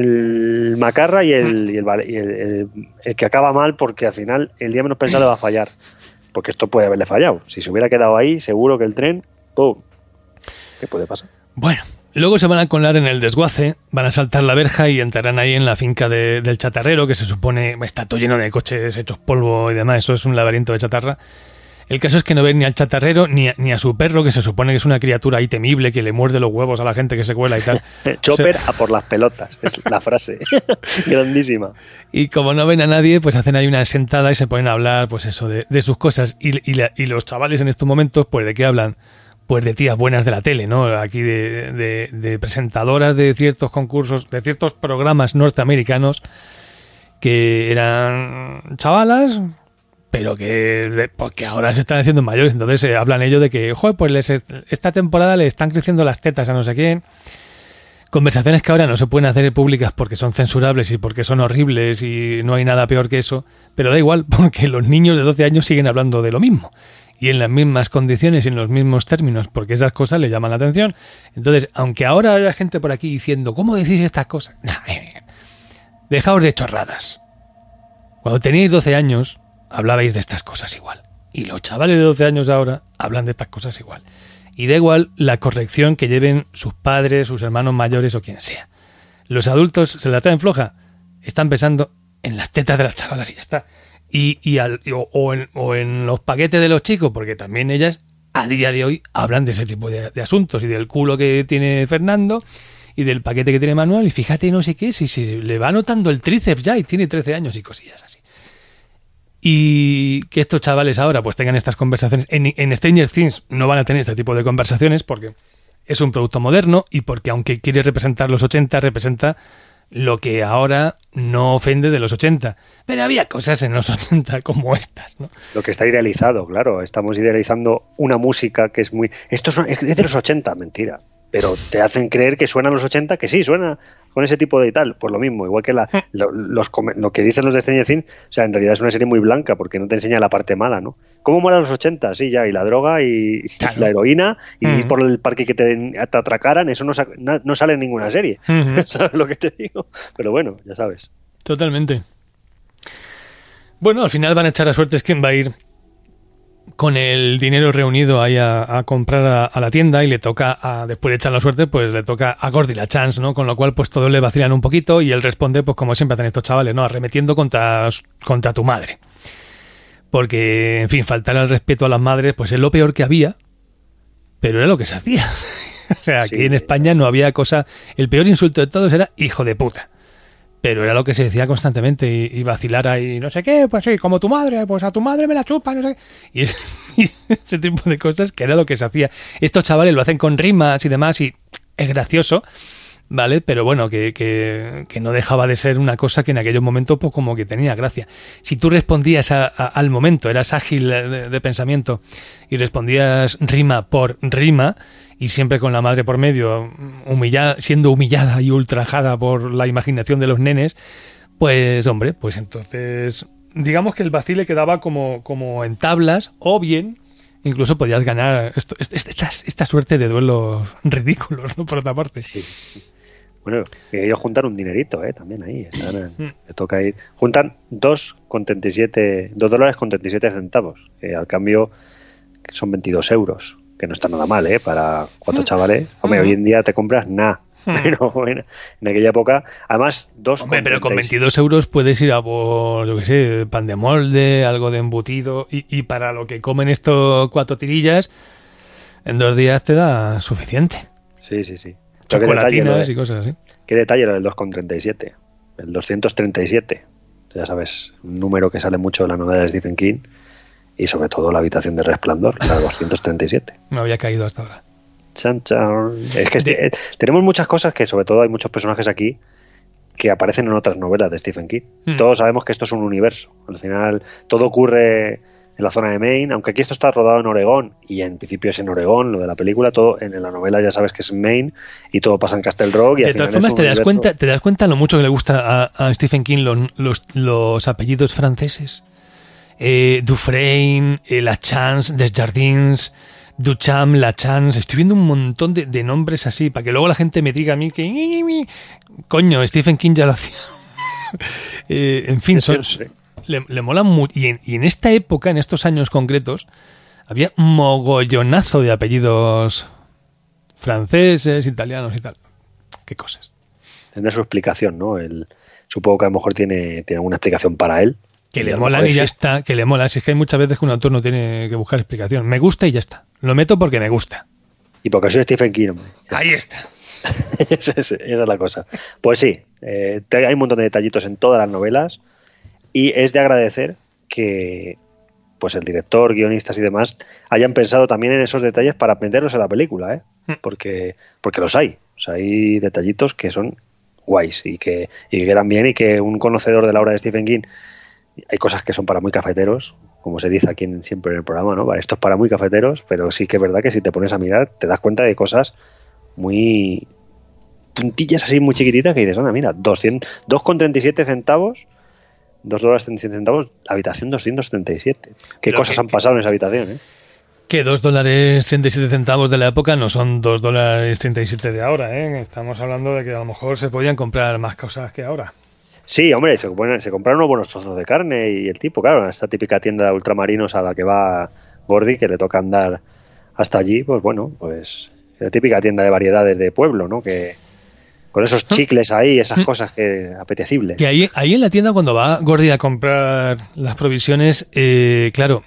el macarra y el, y el, y el, el, el que acaba mal porque al final el día menos pensado le va a fallar. Porque esto puede haberle fallado. Si se hubiera quedado ahí, seguro que el tren... ¡Pum! ¿Qué puede pasar? Bueno, luego se van a colar en el desguace, van a saltar la verja y entrarán ahí en la finca de, del chatarrero, que se supone está todo lleno de coches hechos polvo y demás. Eso es un laberinto de chatarra. El caso es que no ven ni al chatarrero ni a, ni a su perro, que se supone que es una criatura ahí temible, que le muerde los huevos a la gente que se cuela y tal. Chopper o sea, a por las pelotas, es la frase. Grandísima. Y como no ven a nadie, pues hacen ahí una sentada y se ponen a hablar, pues eso, de, de sus cosas. Y, y, la, y los chavales en estos momentos, pues ¿de qué hablan? Pues de tías buenas de la tele, ¿no? Aquí de, de, de presentadoras de ciertos concursos, de ciertos programas norteamericanos que eran chavalas, pero que, porque ahora se están haciendo mayores. Entonces eh, hablan ellos de que, joder, pues les, esta temporada le están creciendo las tetas a no sé quién. Conversaciones que ahora no se pueden hacer públicas porque son censurables y porque son horribles y no hay nada peor que eso, pero da igual porque los niños de doce años siguen hablando de lo mismo y en las mismas condiciones y en los mismos términos, porque esas cosas le llaman la atención. Entonces, aunque ahora haya gente por aquí diciendo: ¿cómo decís estas cosas? Nah, eh, dejaos de chorradas. Cuando teníais doce años hablabais de estas cosas igual, y los chavales de doce años ahora hablan de estas cosas igual. Y da igual la corrección que lleven sus padres, sus hermanos mayores o quien sea. Los adultos se la traen floja, están pensando en las tetas de las chavalas y ya está. Y, y al, o, o, en, o en los paquetes de los chicos, porque también ellas a día de hoy hablan de ese tipo de, de asuntos y del culo que tiene Fernando y del paquete que tiene Manuel. Y fíjate, no sé qué, si, si le va notando el tríceps ya y tiene trece años y cosillas así. Y que estos chavales ahora pues tengan estas conversaciones. En, en Stranger Things no van a tener este tipo de conversaciones porque es un producto moderno y porque aunque quiere representar los ochenta, representa lo que ahora no ofende de los ochenta. Pero había cosas en los ochenta como estas, ¿no? Lo que está idealizado, claro. Estamos idealizando una música que es muy... Esto es de los ochenta, mentira. Pero te hacen creer que suenan los ochenta, que sí, suena con ese tipo de tal. Pues lo mismo, igual que la, lo, los, lo que dicen los de Stranger Things, o sea, en realidad es una serie muy blanca porque no te enseña la parte mala, ¿no? ¿Cómo molan los ochenta? Sí, ya, y la droga y, claro, y la heroína y uh-huh. ir por el parque que te, te atracaran, eso no, no sale en ninguna serie. Uh-huh. ¿Sabes lo que te digo? Pero bueno, ya sabes. Totalmente. Bueno, al final van a echar a suertes quién va a ir con el dinero reunido ahí a, a comprar a, a la tienda y le toca, a, después de echar la suerte, pues le toca a Gordy la chance, ¿no? Con lo cual pues todos le vacilan un poquito y él responde pues como siempre hacen estos chavales, ¿no? Arremetiendo contra, contra tu madre. Porque, en fin, faltar al respeto a las madres pues es lo peor que había, pero era lo que se hacía. O sea, aquí sí, en España no había cosa... El peor insulto de todos era hijo de puta. Pero era lo que se decía constantemente y, y vacilar ahí, no sé qué, pues sí, como tu madre, pues a tu madre me la chupa, no sé qué. Y, es, y ese tipo de cosas que era lo que se hacía. Estos chavales lo hacen con rimas y demás y es gracioso. ¿vale? Pero bueno, que, que, que no dejaba de ser una cosa que en aquellos momentos pues como que tenía gracia. Si tú respondías a, a, al momento, eras ágil de, de pensamiento y respondías rima por rima y siempre con la madre por medio, humillada, siendo humillada y ultrajada por la imaginación de los nenes, pues hombre, pues entonces digamos que el vacile quedaba como, como en tablas, o bien incluso podías ganar esto, esta, esta suerte de duelos ridículos, ¿no? Por otra parte. Sí. Bueno, ellos juntan un dinerito, ¿eh? También ahí. Están en, mm. Le toca ir. Juntan dos con treinta y siete, dos dólares con treinta y siete centavos. Que al cambio son veintidós euros. Que no está nada mal, ¿eh? Para cuatro chavales. Hombre, mm. hoy en día te compras nada. Pero bueno, en aquella época, además, dos. Hombre, pero con veintidós euros puedes ir a por, yo qué sé, pan de molde, algo de embutido, y, y para lo que comen estos cuatro tirillas, en dos días te da suficiente. Sí, sí, sí. Chocolatinas y cosas así. Qué detalle era el dos con treinta y siete, el doscientos treinta y siete. Ya sabes, un número que sale mucho de la novela de Stephen King, y sobre todo La habitación del resplandor, la doscientos treinta y siete. Me había caído hasta ahora. Chan, chan. Es que de... tenemos muchas cosas que, sobre todo, hay muchos personajes aquí que aparecen en otras novelas de Stephen King. Mm. Todos sabemos que esto es un universo. Al final, todo ocurre en la zona de Maine, aunque aquí esto está rodado en Oregón, y en principio es en Oregón, lo de la película, todo en la novela ya sabes que es en Maine, y todo pasa en Castle Rock. Y de todas formas, te das, cuenta, te das cuenta lo mucho que le gusta a, a Stephen King los, los, los apellidos franceses. Eh, Dufresne, eh, Lachance, Desjardins, Duchamp, Lachance. Estoy viendo un montón de, de nombres así para que luego la gente me diga a mí que coño, Stephen King ya lo hacía. eh, en fin, son, le, le mola mucho. Y en, y en esta época, en estos años concretos, había un mogollonazo de apellidos franceses, italianos y tal. Qué cosas. Tendrá su explicación, ¿no? El, supongo que a lo mejor tiene, tiene alguna explicación para él. Que le molan y ya está, que le mola. Si es que hay muchas veces que un autor no tiene que buscar explicación. Me gusta y ya está. Lo meto porque me gusta. Y porque soy Stephen King, hombre. Ahí está. esa, es, esa es la cosa. Pues sí, eh, hay un montón de detallitos en todas las novelas, y es de agradecer que pues el director, guionistas y demás hayan pensado también en esos detalles para aprenderlos en la película, ¿eh? Porque, porque los hay. O sea, hay detallitos que son guays y que, y que quedan bien, y que un conocedor de la obra de Stephen King... Hay cosas que son para muy cafeteros, como se dice aquí en, siempre en el programa, ¿no? Vale, esto es para muy cafeteros, pero sí que es verdad que si te pones a mirar te das cuenta de cosas muy puntillas así muy chiquititas que dices, anda, mira, dos con treinta y siete centavos, dos dólares treinta y siete centavos, habitación doscientos treinta y siete. ¿Qué pero cosas que, han pasado que, en esa habitación, eh? Que dos dólares treinta y siete centavos de la época no son dos dólares treinta y siete de ahora, ¿eh? Estamos hablando de que a lo mejor se podían comprar más cosas que ahora. Sí, hombre, se, bueno, se compraron unos buenos trozos de carne y el tipo, claro, en esta típica tienda de ultramarinos a la que va Gordy, que le toca andar hasta allí, pues bueno, pues la típica tienda de variedades de pueblo, ¿no? Que con esos chicles ahí, esas cosas que apetecibles. Que ahí, ahí en la tienda cuando va Gordy a comprar las provisiones, eh, claro,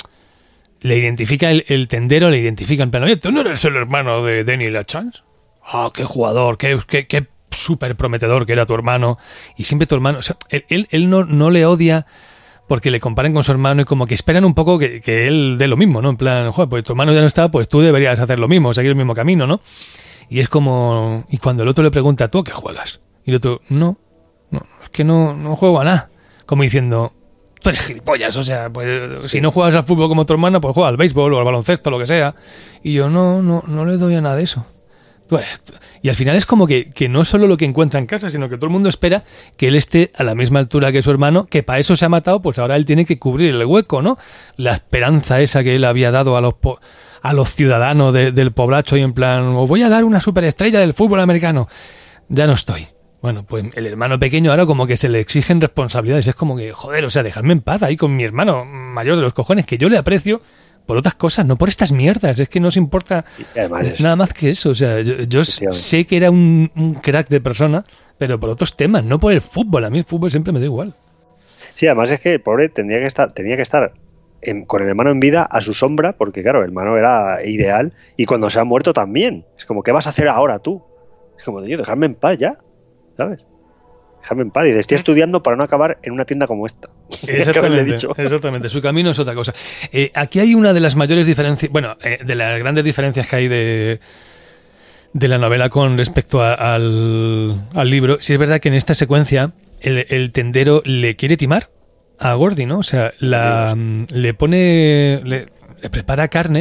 le identifica el, el tendero, le identifica en plan, oye, ¿tú no eres el hermano de Denny Lachance? Ah, qué jugador, qué, qué, qué súper prometedor que era tu hermano, y siempre tu hermano, o sea, él, él, él no, no le odia porque le comparen con su hermano, y como que esperan un poco que, que él dé lo mismo, ¿no? En plan, joder, pues tu hermano ya no está, pues tú deberías hacer lo mismo, seguir el mismo camino, ¿no? Y es como, y cuando el otro le pregunta, ¿tú a qué juegas? Y el otro, no, no, es que no, no juego a nada, como diciendo, tú eres gilipollas, o sea, pues sí. Si no juegas al fútbol como tu hermano, pues juega al béisbol o al baloncesto, lo que sea. Y yo, no, no, no le doy a nada de eso. Y al final es como que, que no solo lo que encuentra en casa, sino que todo el mundo espera que él esté a la misma altura que su hermano, que para eso se ha matado, pues ahora él tiene que cubrir el hueco, ¿no? La esperanza esa que él había dado a los po- a los ciudadanos de, del poblacho, y en plan, os voy a dar una superestrella del fútbol americano. Ya no estoy. Bueno, pues el hermano pequeño ahora como que se le exigen responsabilidades. Es como que, joder, o sea, dejadme en paz ahí con mi hermano mayor de los cojones, que yo le aprecio por otras cosas, no por estas mierdas. Es que no os importa nada más que eso. O sea, yo, yo sé que era un, un crack de persona, pero por otros temas, no por el fútbol. A mí el fútbol siempre me da igual. Sí, además es que el pobre tendría que estar, tenía que estar en, con el hermano en vida a su sombra, porque claro, el hermano era ideal, y cuando se ha muerto también. Es como, ¿qué vas a hacer ahora tú? Es como, tío, dejarme en paz ya, ¿sabes? Déjame en paz. Y dice, estoy estudiando para no acabar en una tienda como esta. Exactamente, dicho. exactamente. Su camino es otra cosa. Eh, aquí hay una de las mayores diferencias, bueno, eh, de las grandes diferencias que hay de de la novela con respecto a, al, al libro. Sí es verdad que en esta secuencia el, el tendero le quiere timar a Gordy, ¿no? O sea, la, le pone, le, le prepara carne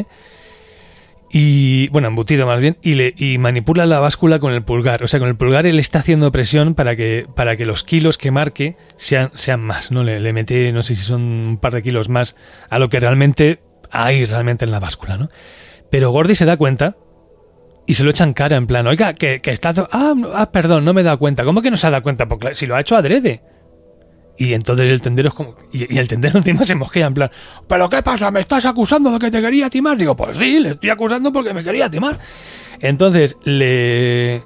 y, bueno, embutido más bien, y le y manipula la báscula con el pulgar. O sea, con el pulgar él está haciendo presión para que para que los kilos que marque sean, sean más, ¿no? Le, le mete, no sé si son un par de kilos más a lo que realmente hay realmente en la báscula, ¿no? Pero Gordy se da cuenta y se lo echa en cara, en plan, oiga, que, que está... Ah, ah, perdón, no me he dado cuenta. ¿Cómo que no se ha dado cuenta? Porque si lo ha hecho adrede. Y entonces el tendero es como... Y, y el tendero encima se mosquea en plan, ¿pero qué pasa? ¿Me estás acusando de que te quería timar? Digo, pues sí, le estoy acusando porque me quería timar. Entonces, le...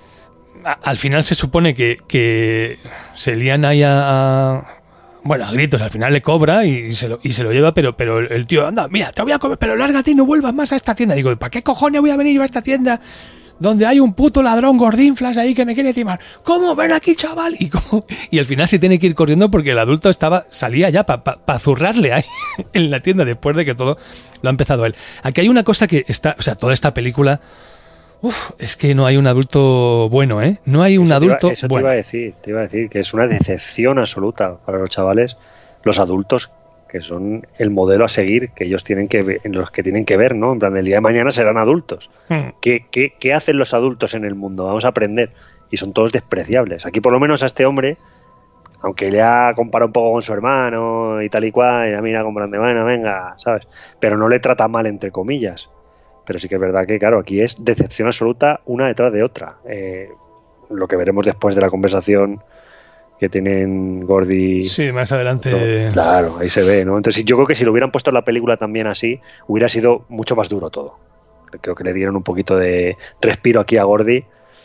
A, al final se supone que, que se lían ahí a, a... Bueno, a gritos, al final le cobra y se lo, y se lo lleva, pero, pero el tío, anda, mira, te voy a comer, pero lárgate y no vuelvas más a esta tienda. Digo, ¿para qué cojones voy a venir yo a esta tienda donde hay un puto ladrón gordinflas ahí que me quiere timar? ¿Cómo? Ven aquí, chaval. Y cómo, y al final se tiene que ir corriendo porque el adulto estaba salía ya para pa, pa zurrarle ahí en la tienda después de que todo lo ha empezado él. Aquí hay una cosa que está, o sea, toda esta película, uf, es que no hay un adulto bueno, ¿eh? No hay un eso adulto te iba, eso bueno. Te iba a decir, te iba a decir que es una decepción absoluta para los chavales, los adultos, que son el modelo a seguir que ellos tienen que ver, en los que tienen que ver, ¿no? En plan, el día de mañana serán adultos. Hmm. ¿Qué, qué, ¿Qué hacen los adultos en el mundo? Vamos a aprender. Y son todos despreciables. Aquí por lo menos a este hombre, aunque le ha comparado un poco con su hermano y tal y cual, y ya mira con plan de, bueno, venga, ¿sabes? Pero no le trata mal, entre comillas. Pero sí que es verdad que, claro, aquí es decepción absoluta una detrás de otra. Eh, lo que veremos después de la conversación que tienen Gordy. Sí, más adelante. No, claro, ahí se ve, ¿no? Entonces yo creo que si lo hubieran puesto en la película también así, hubiera sido mucho más duro todo. Creo que le dieron un poquito de respiro aquí a Gordy,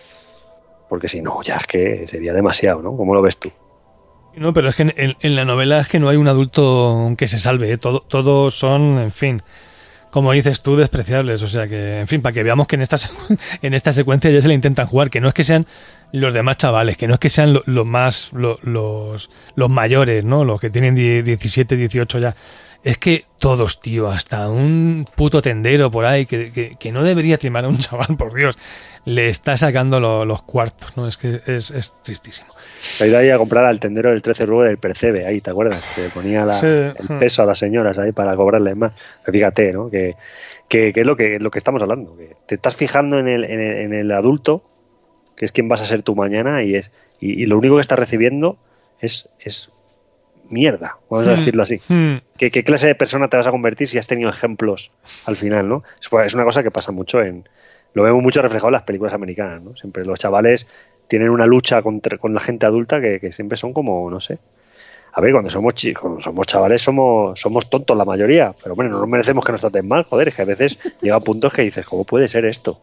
porque si no, ya es que sería demasiado, ¿no? ¿Cómo lo ves tú? No, pero es que en, en la novela es que no hay un adulto que se salve, ¿eh? Todo, todos son, en fin, como dices tú, despreciables. O sea que, en fin, para que veamos que en esta, en esta secuencia ya se le intentan jugar, que no es que sean los demás chavales, que no es que sean los lo más lo, los, los mayores, ¿no? Los que tienen diecisiete, dieciocho ya. Es que todos, tío, hasta un puto tendero por ahí que, que, que no debería timar a un chaval, por Dios, le está sacando lo, los cuartos, ¿no? Es que es, es tristísimo. Se ha ido ahí a comprar al tendero del trece Rue del Percebe, ahí, ¿te acuerdas? Que le ponía la, sí. el peso a las señoras ahí para cobrarles más. Pero fíjate, ¿no? Que, que, que es lo que, lo que estamos hablando. Que te estás fijando en el, en el, en el adulto, que es quien vas a ser tú mañana, y es y, y lo único que estás recibiendo es, es mierda, vamos a decirlo así. Hmm. ¿Qué, ¿Qué clase de persona te vas a convertir si has tenido ejemplos al final, ¿no? Es, es una cosa que pasa mucho en... Lo vemos mucho reflejado en las películas americanas, ¿no? Siempre los chavales tienen una lucha contra, con la gente adulta que, que siempre son como, no sé... A ver, cuando somos chicos, cuando somos chavales somos, somos tontos la mayoría, pero bueno, no nos merecemos que nos traten mal, joder, es que a veces llega a puntos que dices, ¿cómo puede ser esto?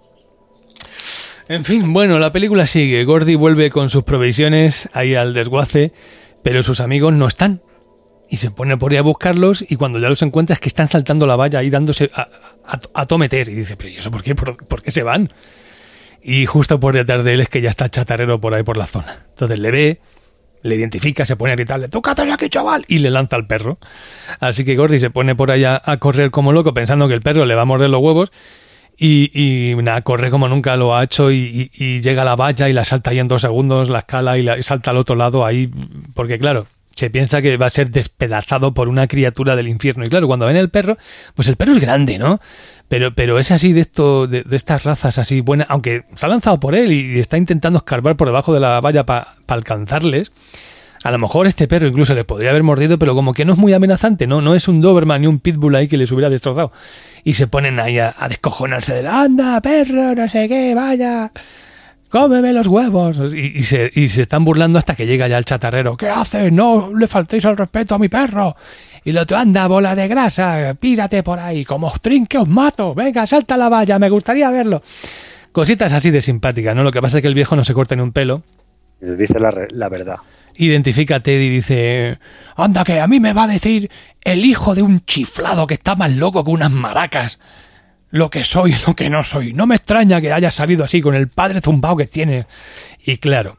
En fin, bueno, la película sigue. Gordy vuelve con sus provisiones ahí al desguace, pero sus amigos no están. Y se pone por ahí a buscarlos, y cuando ya los encuentra es que están saltando la valla ahí dándose a, a, a tometer. Y dice, pero ¿y eso por qué? ¿Por, ¿Por qué se van? Y justo por detrás de él es que ya está el chatarrero por ahí por la zona. Entonces le ve, le identifica, se pone a gritarle, ¿tú qué haces aquí, chaval? Y le lanza al perro. Así que Gordy se pone por ahí a, a correr como loco pensando que el perro le va a morder los huevos. Y, y nada, corre como nunca lo ha hecho y, y, y llega a la valla y la salta ahí en dos segundos, la escala y, la, y salta al otro lado ahí, porque claro, se piensa que va a ser despedazado por una criatura del infierno. Y claro, cuando ven el perro, pues el perro es grande, ¿no? Pero, pero es así de esto, de, de estas razas así buenas, aunque se ha lanzado por él y está intentando escarbar por debajo de la valla para pa alcanzarles. A lo mejor este perro incluso le podría haber mordido, pero como que no es muy amenazante, ¿no? No es un Doberman ni un Pitbull ahí que les hubiera destrozado. Y se ponen ahí a, a descojonarse de anda, perro, no sé qué, vaya, cómeme los huevos. Y, y, se, y se están burlando hasta que llega ya el chatarrero. ¿Qué haces? No le faltéis al respeto a mi perro. Y el otro, anda, bola de grasa, pírate por ahí, como os trinque os mato. Venga, salta la valla, me gustaría verlo. Cositas así de simpáticas, ¿no? Lo que pasa es que el viejo no se corta ni un pelo. Dice la, la verdad. Identifica a Teddy y dice, anda, que a mí me va a decir el hijo de un chiflado que está más loco que unas maracas lo que soy y lo que no soy. No me extraña que haya salido así con el padre zumbao que tiene. Y claro,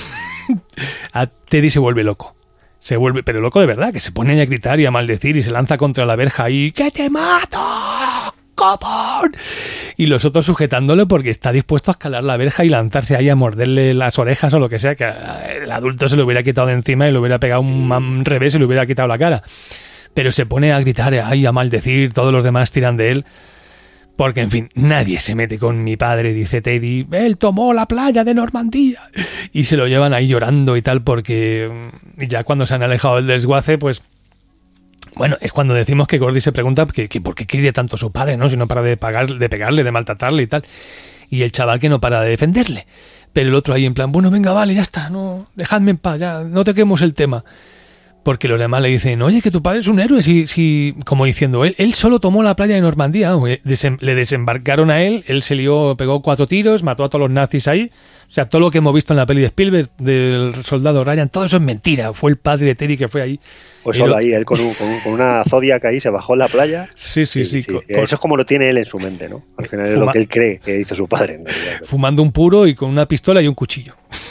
a Teddy se vuelve loco. Se vuelve, pero loco de verdad, que se pone a gritar y a maldecir y se lanza contra la verja y ¡que te mato! come on. Y los otros sujetándolo porque está dispuesto a escalar la verja y lanzarse ahí a morderle las orejas o lo que sea, que el adulto se lo hubiera quitado de encima y le hubiera pegado un, un revés y le hubiera quitado la cara. Pero se pone a gritar, ay, a maldecir, todos los demás tiran de él. Porque, en fin, nadie se mete con mi padre, dice Teddy. Él tomó la playa de Normandía. Y se lo llevan ahí llorando y tal, porque ya cuando se han alejado del desguace, pues... Bueno, es cuando decimos que Gordy se pregunta que, que por qué quiere tanto a su padre, ¿no? Si no para de, pagar, de pegarle, de maltratarle y tal. Y el chaval que no para de defenderle. Pero el otro ahí en plan, bueno, venga, vale, ya está, no, dejadme en paz, ya, no toquemos el tema. Porque los demás le dicen, oye, que tu padre es un héroe, si, si, como diciendo, él, él solo tomó la playa de Normandía, Desem, le desembarcaron a él, él se lió, pegó cuatro tiros, mató a todos los nazis ahí. O sea, todo lo que hemos visto en la peli de Spielberg del soldado Ryan, todo eso es mentira. Fue el padre de Teddy que fue ahí. Pues solo ahí, él con, un, con, un, con una Zodiac ahí se bajó en la playa. Sí, sí, sí. sí. Con, eso es como lo tiene él en su mente, ¿no? Al final es lo que él cree que hizo su padre. En realidad. Fumando un puro y con una pistola y un cuchillo.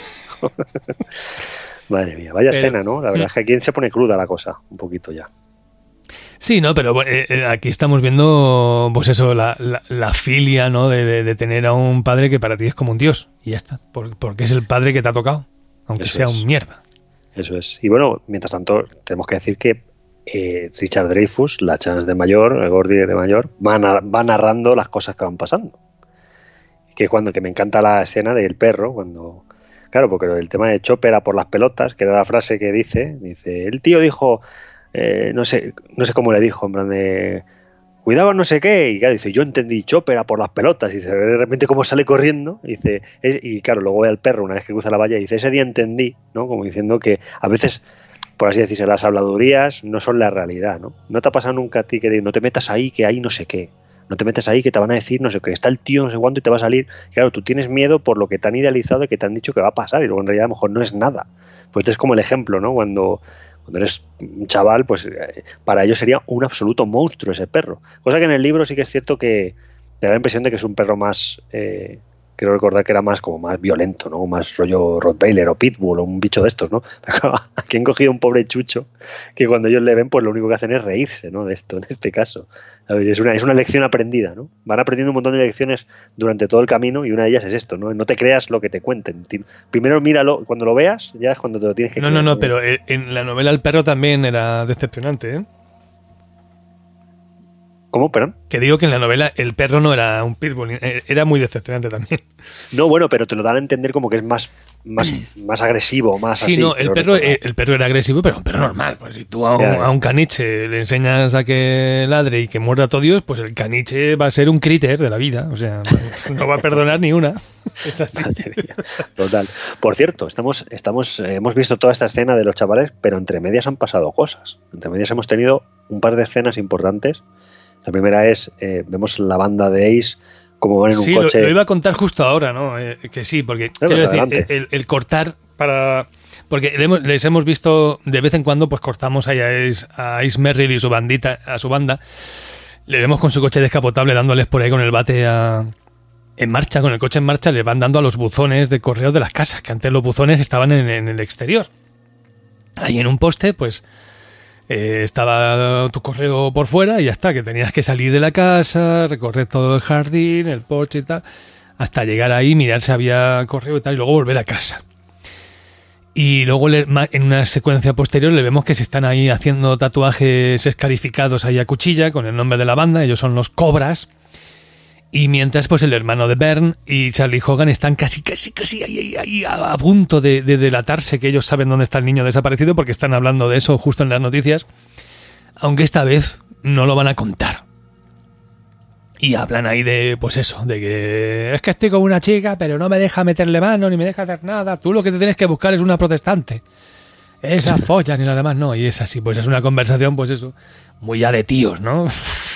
Madre mía, vaya pero, escena, ¿no? La verdad es que aquí se pone cruda la cosa, un poquito ya. Sí, no, pero eh, aquí estamos viendo, pues eso, la, la, la filia, ¿no? De, de, de tener a un padre que para ti es como un dios. Y ya está, por, porque es el padre que te ha tocado, aunque eso sea es. un mierda. Eso es. Y bueno, mientras tanto, tenemos que decir que eh, Richard Dreyfuss, la Chance de mayor, el Gordy de mayor, va, na- va narrando las cosas que van pasando. Que cuando que me encanta la escena del perro, cuando... Claro, porque el tema de Chopper a por las pelotas, que era la frase que dice, dice, el tío dijo, eh, no sé, no sé cómo le dijo, en plan de, cuidado no sé qué, y claro, dice, yo entendí, Chopper a por las pelotas, y dice, de repente cómo sale corriendo, y dice, es, y claro, luego ve al perro una vez que cruza la valla, y dice, ese día entendí, ¿no? Como diciendo que a veces, por así decirse, las habladurías no son la realidad, ¿no? No te ha pasado nunca a ti que no te metas ahí, que ahí no sé qué. No te metes ahí que te van a decir no sé qué, está el tío no sé cuánto y te va a salir. Claro, tú tienes miedo por lo que te han idealizado y que te han dicho que va a pasar y luego en realidad a lo mejor no es nada. Pues este es como el ejemplo, ¿no? Cuando, cuando eres un chaval, pues eh, para ellos sería un absoluto monstruo ese perro. Cosa que en el libro sí que es cierto que te da la impresión de que es un perro más... Eh, quiero recordar que era más como más violento, ¿no? Más rollo Rottweiler o Pitbull o un bicho de estos, ¿no? Pero claro, aquí han cogido un pobre chucho que cuando ellos le ven, pues lo único que hacen es reírse, ¿no? De esto, en este caso. Es una, es una lección aprendida, ¿no? Van aprendiendo un montón de lecciones durante todo el camino y una de ellas es esto, ¿no? No te creas lo que te cuenten. Primero míralo, cuando lo veas, ya es cuando te lo tienes que No, creer. no, no, pero en la novela el perro también era decepcionante, ¿eh? ¿Cómo? Perdón. Que digo que en la novela el perro no era un pitbull, era muy decepcionante también. No, bueno, pero te lo dan a entender como que es más, más, más agresivo, más sí, así. no, el perro, el perro era agresivo, pero un perro normal. Pues si tú a un, a un caniche le enseñas a que ladre y que muerda a todo Dios, pues el caniche va a ser un críter de la vida. O sea, no va a perdonar ni una. Es así. Total. Por cierto, estamos, estamos, eh, hemos visto toda esta escena de los chavales, pero entre medias han pasado cosas. Entre medias hemos tenido un par de escenas importantes. La primera es, eh, vemos la banda de Ace como van en un sí, coche. Lo, lo iba a contar justo ahora, ¿no? Eh, que sí, porque no, quiero pues decir, el, el cortar para... Porque les hemos visto de vez en cuando, pues cortamos ahí a Ace, a Ace Merrill y su bandita, a su banda. Le vemos con su coche descapotable dándoles por ahí con el bate a... en marcha, con el coche en marcha, le van dando a los buzones de correo de las casas, que antes los buzones estaban en, en el exterior. Ahí en un poste, pues... Eh, estaba tu correo por fuera y ya está, que tenías que salir de la casa, recorrer todo el jardín, el porche y tal, hasta llegar ahí, mirar si había correo y tal, y luego volver a casa. Y luego en una secuencia posterior le vemos que se están ahí haciendo tatuajes escarificados ahí a cuchilla con el nombre de la banda, ellos son los Cobras. Y mientras, pues el hermano de Bern y Charlie Hogan están casi, casi, casi ahí, ahí, ahí a, a punto de, de delatarse que ellos saben dónde está el niño desaparecido porque están hablando de eso justo en las noticias, aunque esta vez no lo van a contar. Y hablan ahí de, pues eso, de que es que estoy con una chica, pero no me deja meterle mano ni me deja hacer nada. Tú lo que te tienes que buscar es una protestante. Esa folla ni nada más, no. Y es así, pues es una conversación, pues eso, muy ya de tíos, ¿no?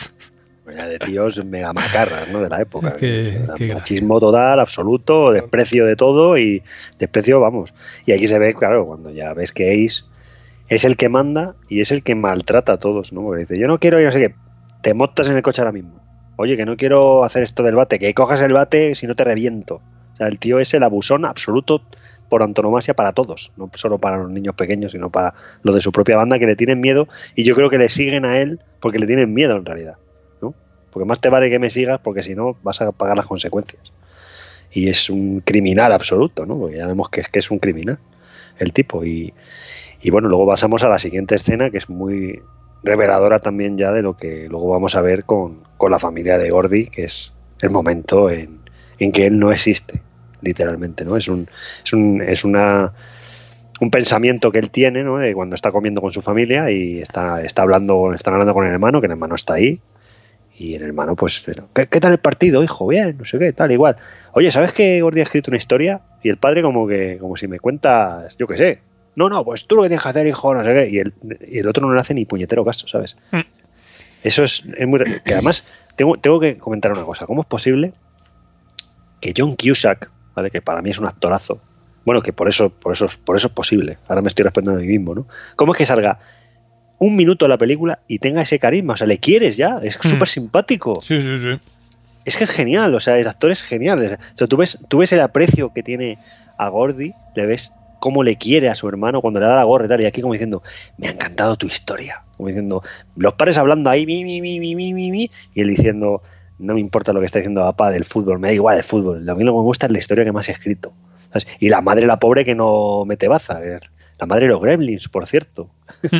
De tíos mega macarras, ¿no? De la época. Qué, qué machismo total, absoluto, desprecio de todo y desprecio, vamos. Y aquí se ve, claro, cuando ya ves que Ace es el que manda y es el que maltrata a todos, ¿no? Porque dice, yo no quiero ir, no sé qué, te montas en el coche ahora mismo. Oye, que no quiero hacer esto del bate, que cojas el bate si no te reviento. O sea, el tío es el abusón absoluto por antonomasia para todos, no solo para los niños pequeños, sino para los de su propia banda que le tienen miedo y yo creo que le siguen a él porque le tienen miedo en realidad. porque más te vale que me sigas, porque si no vas a pagar las consecuencias. Y es un criminal absoluto, ¿no? Porque ya vemos que, que es un criminal el tipo. Y, y bueno, luego pasamos a la siguiente escena, que es muy reveladora también ya de lo que luego vamos a ver con, con la familia de Gordy, que es el momento en, en que él no existe, literalmente, ¿no? Es un, es un, es una, un pensamiento que él tiene, ¿no? De cuando está comiendo con su familia y está, está hablando, están hablando con el hermano, que el hermano está ahí. Y el hermano, pues, ¿qué, ¿qué tal el partido, hijo? Bien, no sé qué, tal, igual. Oye, ¿sabes que Gordy ha escrito una historia? Y el padre como que, como si me cuentas, yo qué sé. No, no, pues tú lo que tienes que hacer, hijo, no sé qué. Y el, y el otro no le hace ni puñetero caso, ¿sabes? Mm. Eso es, es muy... Que además, tengo, tengo que comentar una cosa. ¿Cómo es posible que John Cusack, ¿vale? Que para mí es un actorazo, bueno, que por eso, por eso, por eso es posible. Ahora me estoy respondiendo a mí mismo, ¿no? ¿Cómo es que salga un minuto de la película y tenga ese carisma? O sea, le quieres ya, es súper mm. simpático. Sí, sí, sí. Es que es genial, o sea, el actor es genial. O sea, tú ves, tú ves el aprecio que tiene a Gordy, le ves cómo le quiere a su hermano cuando le da la gorra y tal, y aquí como diciendo, me ha encantado tu historia. Como diciendo, los padres hablando ahí, mi, mi, mi, mi, mi, mi, mi, y él diciendo, no me importa lo que está diciendo papá del fútbol, me da igual el fútbol, a mí lo que me gusta es la historia que más he escrito. ¿Sabes? Y la madre, la pobre, que no mete baza, la madre de los Gremlins, por cierto.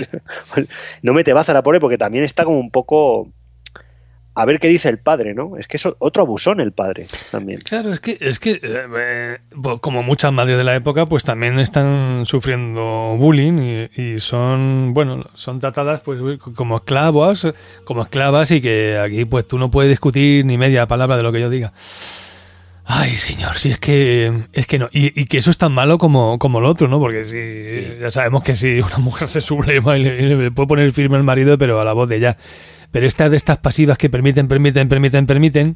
No mete baza la pobre porque también está como un poco... A ver qué dice el padre, ¿no? Es que es otro abusón el padre también. Claro, es que, es que eh, como muchas madres de la época, pues también están sufriendo bullying y, y son, bueno, son tratadas pues como esclavos, como esclavas, y que aquí pues tú no puedes discutir ni media palabra de lo que yo diga. Ay, señor, si es que es que no, y, y que eso es tan malo como, como lo otro, ¿no? Porque si sí. Ya sabemos que si una mujer se subleva y le, y le puede poner firme al marido, pero a la voz de ella. Pero estas de estas pasivas que permiten, permiten, permiten, permiten,